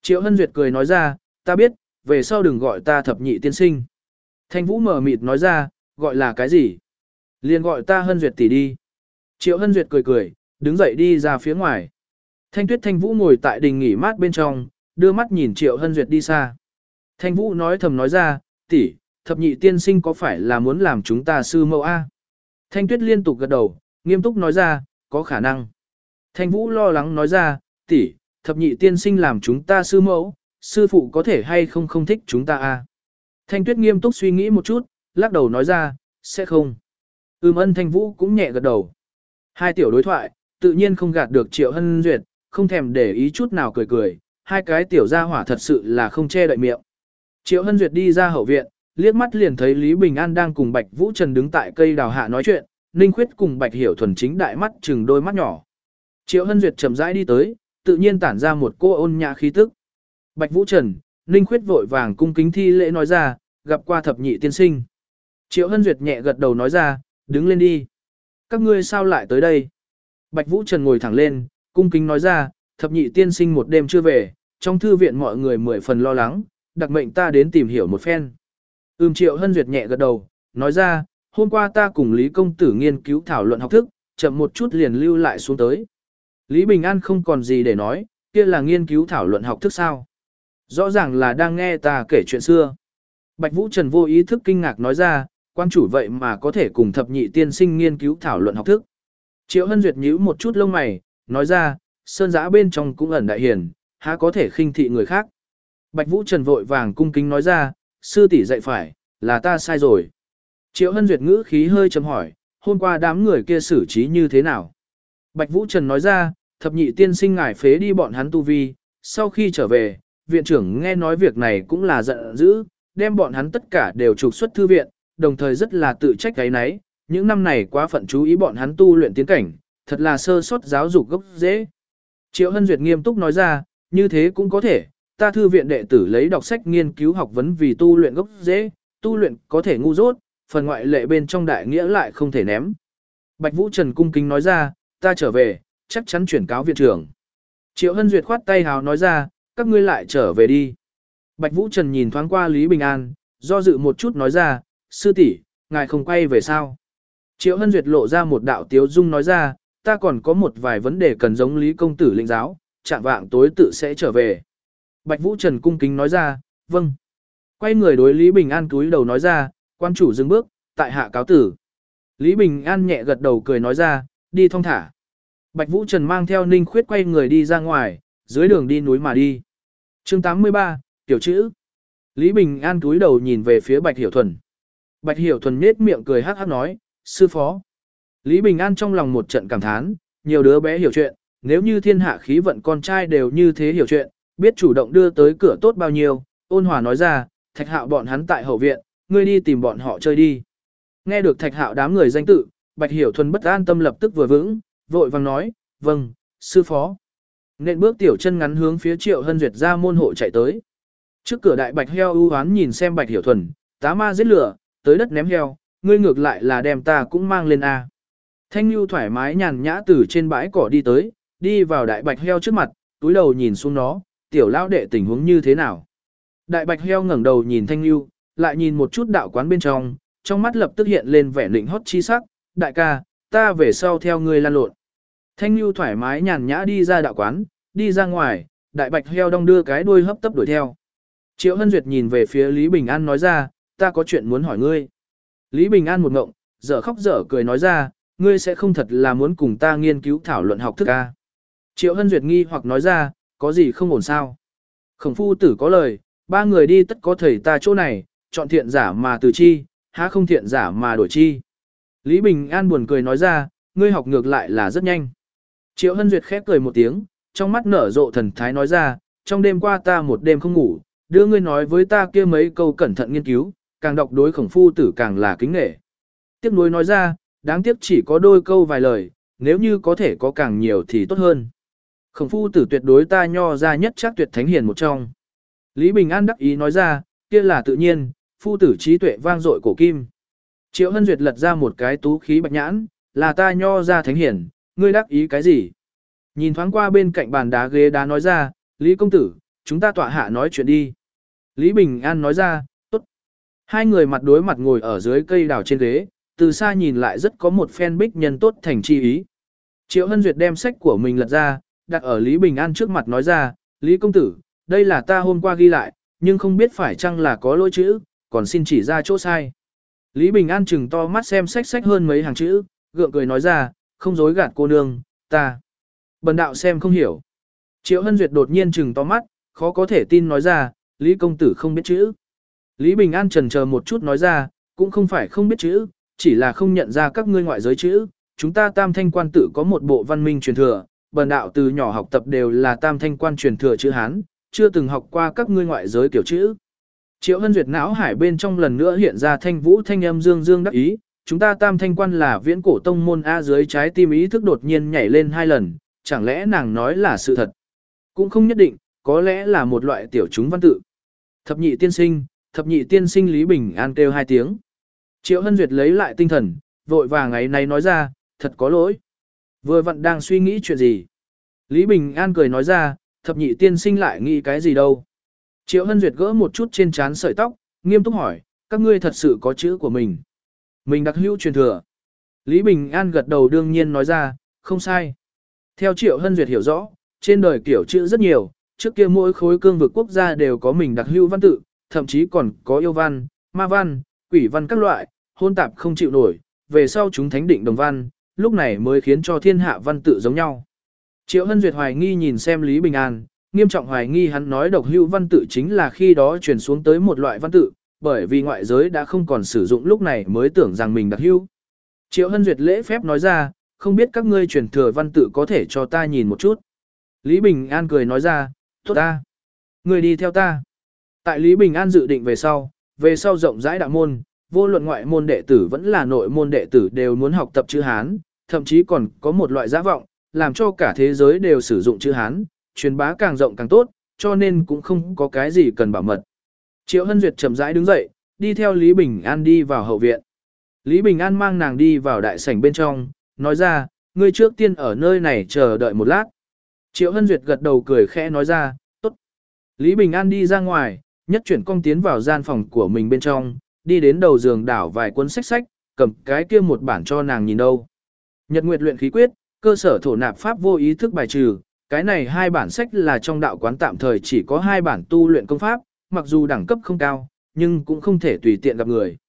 Triệu Hân Duyệt cười nói ra, ta biết, về sau đừng gọi ta thập nhị tiên sinh. Thanh Vũ mở mịt nói ra, gọi là cái gì? Liền gọi ta Hân Duyệt tỷ đi. Triệu Hân Duyệt cười cười, đứng dậy đi ra phía ngoài. Thanh Tuyết Thanh Vũ ngồi tại đình nghỉ mát bên trong, đưa mắt nhìn Triệu Hân Duyệt đi xa. Thanh Vũ nói thầm nói ra, tỷ, thập nhị tiên sinh có phải là muốn làm chúng ta sư mẫu a? Thanh Tuyết liên tục gật đầu, nghiêm túc nói ra, có khả năng. Thanh Vũ lo lắng nói ra, tỷ, thập nhị tiên sinh làm chúng ta sư mẫu, sư phụ có thể hay không không thích chúng ta a? Thanh Tuyết nghiêm túc suy nghĩ một chút, lắc đầu nói ra, sẽ không. Ân Thanh Vũ cũng nhẹ gật đầu. Hai tiểu đối thoại, tự nhiên không gạt được Triệu Hân Duyệt, không thèm để ý chút nào cười cười, hai cái tiểu gia hỏa thật sự là không che đậy miệng. Triệu Hân Duyệt đi ra hậu viện, liếc mắt liền thấy Lý Bình An đang cùng Bạch Vũ Trần đứng tại cây đào hạ nói chuyện, Ninh Khuyết cùng Bạch Hiểu Thuần chính đại mắt chừng đôi mắt nhỏ. Triệu Hân Duyệt chậm rãi đi tới, tự nhiên tản ra một cô ôn nhã khí tức. Bạch Vũ Trần, Ninh Khuyết vội vàng cung kính thi lễ nói ra, gặp qua thập nhị tiên sinh. Triệu Hân Duyệt nhẹ gật đầu nói ra, đứng lên đi. Các ngươi sao lại tới đây? Bạch Vũ Trần ngồi thẳng lên, cung kính nói ra, thập nhị tiên sinh một đêm chưa về, trong thư viện mọi người 10 phần lo lắng, đặc mệnh ta đến tìm hiểu một phen. Triệu Hân Duyệt nhẹ gật đầu, nói ra, hôm qua ta cùng Lý Công Tử nghiên cứu thảo luận học thức, chậm một chút liền lưu lại xuống tới. Lý Bình An không còn gì để nói, kia là nghiên cứu thảo luận học thức sao? Rõ ràng là đang nghe ta kể chuyện xưa. Bạch Vũ Trần vô ý thức kinh ngạc nói ra, quan chủ vậy mà có thể cùng thập nhị tiên sinh nghiên cứu thảo luận học thức. Triệu Hân Duyệt nhíu một chút lông mày, nói ra, sơn giã bên trong cũng ẩn đại hiền, há có thể khinh thị người khác. Bạch Vũ Trần vội vàng cung kính nói ra, sư tỷ dạy phải, là ta sai rồi. Triệu Hân Duyệt ngữ khí hơi trầm hỏi, hôm qua đám người kia xử trí như thế nào? Bạch Vũ Trần nói ra, thập nhị tiên sinh ngải phế đi bọn hắn tu vi, sau khi trở về, viện trưởng nghe nói việc này cũng là giận dữ, đem bọn hắn tất cả đều trục xuất thư viện, đồng thời rất là tự trách cái nấy, những năm này quá phận chú ý bọn hắn tu luyện tiến cảnh, thật là sơ sót giáo dục gốc rễ. Triệu Hân Duyệt nghiêm túc nói ra, như thế cũng có thể, ta thư viện đệ tử lấy đọc sách nghiên cứu học vấn vì tu luyện gốc rễ, tu luyện có thể ngu dốt, phần ngoại lệ bên trong đại nghĩa lại không thể ném. Bạch Vũ Trần cung kính nói ra, ta trở về, chắc chắn chuyển cáo viện trưởng. Triệu Hân Duyệt khoát tay hào nói ra, các ngươi lại trở về đi. Bạch Vũ Trần nhìn thoáng qua Lý Bình An, do dự một chút nói ra, sư tỷ, ngài không quay về sao? Triệu Hân Duyệt lộ ra một đạo tiếu dung nói ra, ta còn có một vài vấn đề cần giống Lý Công Tử lĩnh giáo, chạm vạng tối tự sẽ trở về. Bạch Vũ Trần cung kính nói ra, vâng. Quay người đối Lý Bình An cúi đầu nói ra, quan chủ dừng bước, tại hạ cáo tử. Lý Bình An nhẹ gật đầu cười nói ra, đi thong thả. Bạch Vũ Trần mang theo Ninh Khuyết quay người đi ra ngoài, dưới đường đi núi mà đi. Chương 83, tiểu chữ. Lý Bình An cúi đầu nhìn về phía Bạch Hiểu Thuần. Bạch Hiểu Thuần nhếch miệng cười hắc hắc nói, sư phó. Lý Bình An trong lòng một trận cảm thán, nhiều đứa bé hiểu chuyện, nếu như thiên hạ khí vận con trai đều như thế hiểu chuyện, biết chủ động đưa tới cửa tốt bao nhiêu. Ôn hòa nói ra, Thạch Hạo bọn hắn tại hậu viện, ngươi đi tìm bọn họ chơi đi. Nghe được Thạch Hạo đám người danh tự, Bạch Hiểu Thuần bất an tâm lập tức vừa vững, vội vàng nói, vâng, sư phó. Nên bước tiểu chân ngắn hướng phía Triệu Hân Duyệt ra môn hộ chạy tới. Trước cửa đại bạch heo ưu hoán nhìn xem Bạch Hiểu Thuần, tá ma giết lửa, tới đất ném heo, ngươi ngược lại là đem ta cũng mang lên a. Thanh Nhu thoải mái nhàn nhã từ trên bãi cỏ đi tới, đi vào đại bạch heo trước mặt, túi đầu nhìn xuống nó, tiểu lão đệ tình huống như thế nào. Đại bạch heo ngẩng đầu nhìn Thanh Nhu, lại nhìn một chút đạo quán bên trong mắt lập tức hiện lên vẻ lĩnh hót chi sắc, đại ca, ta về sau theo ngươi lan lộn. Thanh Nhu thoải mái nhàn nhã đi ra đạo quán, đi ra ngoài, đại bạch heo đong đưa cái đuôi hấp tấp đuổi theo. Triệu Hân Duyệt nhìn về phía Lý Bình An nói ra, ta có chuyện muốn hỏi ngươi. Lý Bình An một ngộng, dở khóc dở cười nói ra, ngươi sẽ không thật là muốn cùng ta nghiên cứu thảo luận học thức à? Triệu Hân Duyệt nghi hoặc nói ra, có gì không ổn sao? Khổng phu tử có lời, ba người đi tất có thầy ta chỗ này, chọn thiện giả mà từ chi, há không thiện giả mà đổi chi. Lý Bình An buồn cười nói ra, ngươi học ngược lại là rất nhanh. Triệu Hân Duyệt khép cười một tiếng, trong mắt nở rộ thần thái nói ra, trong đêm qua ta một đêm không ngủ, đưa ngươi nói với ta kia mấy câu cẩn thận nghiên cứu, càng đọc đối khổng phu tử càng là kính nghệ. Tiếc nuối nói ra, đáng tiếc chỉ có đôi câu vài lời, nếu như có thể có càng nhiều thì tốt hơn. Khổng phu tử tuyệt đối ta nho ra nhất chắc tuyệt thánh hiền một trong. Lý Bình An đắc ý nói ra, kia là tự nhiên, phu tử trí tuệ vang dội cổ kim. Triệu Hân Duyệt lật ra một cái tú khí bạch nhãn, là ta nho ra thánh hiển, ngươi đắc ý cái gì? Nhìn thoáng qua bên cạnh bàn đá ghế đá nói ra, Lý công tử, chúng ta tọa hạ nói chuyện đi. Lý Bình An nói ra, tốt. Hai người mặt đối mặt ngồi ở dưới cây đào trên ghế, từ xa nhìn lại rất có một phen bích nhân tốt thành chi ý. Triệu Hân Duyệt đem sách của mình lật ra, đặt ở Lý Bình An trước mặt nói ra, Lý công tử, đây là ta hôm qua ghi lại, nhưng không biết phải chăng là có lỗi chữ, còn xin chỉ ra chỗ sai. Lý Bình An chừng to mắt xem sách hơn mấy hàng chữ, gượng cười nói ra, không dối gạt cô nương, ta. Bần đạo xem không hiểu. Triệu Hân Duyệt đột nhiên chừng to mắt, khó có thể tin nói ra, Lý công tử không biết chữ. Lý Bình An chần chờ một chút nói ra, cũng không phải không biết chữ, chỉ là không nhận ra các ngươi ngoại giới chữ. Chúng ta tam thanh quan tự có một bộ văn minh truyền thừa, bần đạo từ nhỏ học tập đều là tam thanh quan truyền thừa chữ Hán, chưa từng học qua các ngươi ngoại giới kiểu chữ. Triệu Hân Duyệt não hải bên trong lần nữa hiện ra thanh vũ thanh âm dương dương đắc ý, chúng ta tam thanh quan là viễn cổ tông môn A dưới trái tim ý thức đột nhiên nhảy lên 2 lần, chẳng lẽ nàng nói là sự thật? Cũng không nhất định, có lẽ là một loại tiểu chúng văn tự. Thập nhị tiên sinh Lý Bình An kêu 2 tiếng. Triệu Hân Duyệt lấy lại tinh thần, vội vàng ngày này nói ra, thật có lỗi. Vừa vặn đang suy nghĩ chuyện gì? Lý Bình An cười nói ra, thập nhị tiên sinh lại nghĩ cái gì đâu? Triệu Hân Duyệt gỡ một chút trên trán sợi tóc, nghiêm túc hỏi, các ngươi thật sự có chữ của mình. Mình đặc hữu truyền thừa. Lý Bình An gật đầu đương nhiên nói ra, không sai. Theo Triệu Hân Duyệt hiểu rõ, trên đời kiểu chữ rất nhiều, trước kia mỗi khối cương vực quốc gia đều có mình đặc hữu văn tự, thậm chí còn có yêu văn, ma văn, quỷ văn các loại, hôn tạp không chịu nổi, về sau chúng thánh định đồng văn, lúc này mới khiến cho thiên hạ văn tự giống nhau. Triệu Hân Duyệt hoài nghi nhìn xem Lý Bình An, nghiêm trọng hoài nghi hắn nói độc hữu văn tự chính là khi đó truyền xuống tới một loại văn tự, bởi vì ngoại giới đã không còn sử dụng lúc này mới tưởng rằng mình đặc hữu. Triệu Hân Duyệt lễ phép nói ra, không biết các ngươi truyền thừa văn tự có thể cho ta nhìn một chút. Lý Bình An cười nói ra, tốt ta. Ngươi đi theo ta. Tại Lý Bình An dự định về sau rộng rãi đạo môn, vô luận ngoại môn đệ tử vẫn là nội môn đệ tử đều muốn học tập chữ Hán, thậm chí còn có một loại giả vọng, làm cho cả thế giới đều sử dụng chữ Hán, truyền bá càng rộng càng tốt, cho nên cũng không có cái gì cần bảo mật. Triệu Hân Duyệt chậm rãi đứng dậy, đi theo Lý Bình An đi vào hậu viện. Lý Bình An mang nàng đi vào đại sảnh bên trong, nói ra, ngươi trước tiên ở nơi này chờ đợi một lát. Triệu Hân Duyệt gật đầu cười khẽ nói ra, tốt. Lý Bình An đi ra ngoài, nhất chuyển cong tiến vào gian phòng của mình bên trong, đi đến đầu giường đảo vài cuốn sách, cầm cái kia một bản cho nàng nhìn đâu. Nhật Nguyệt luyện khí quyết, cơ sở thổ nạp pháp vô ý thức bài trừ, cái này 2 bản sách là trong đạo quán tạm thời chỉ có 2 bản tu luyện công pháp, mặc dù đẳng cấp không cao, nhưng cũng không thể tùy tiện gặp người.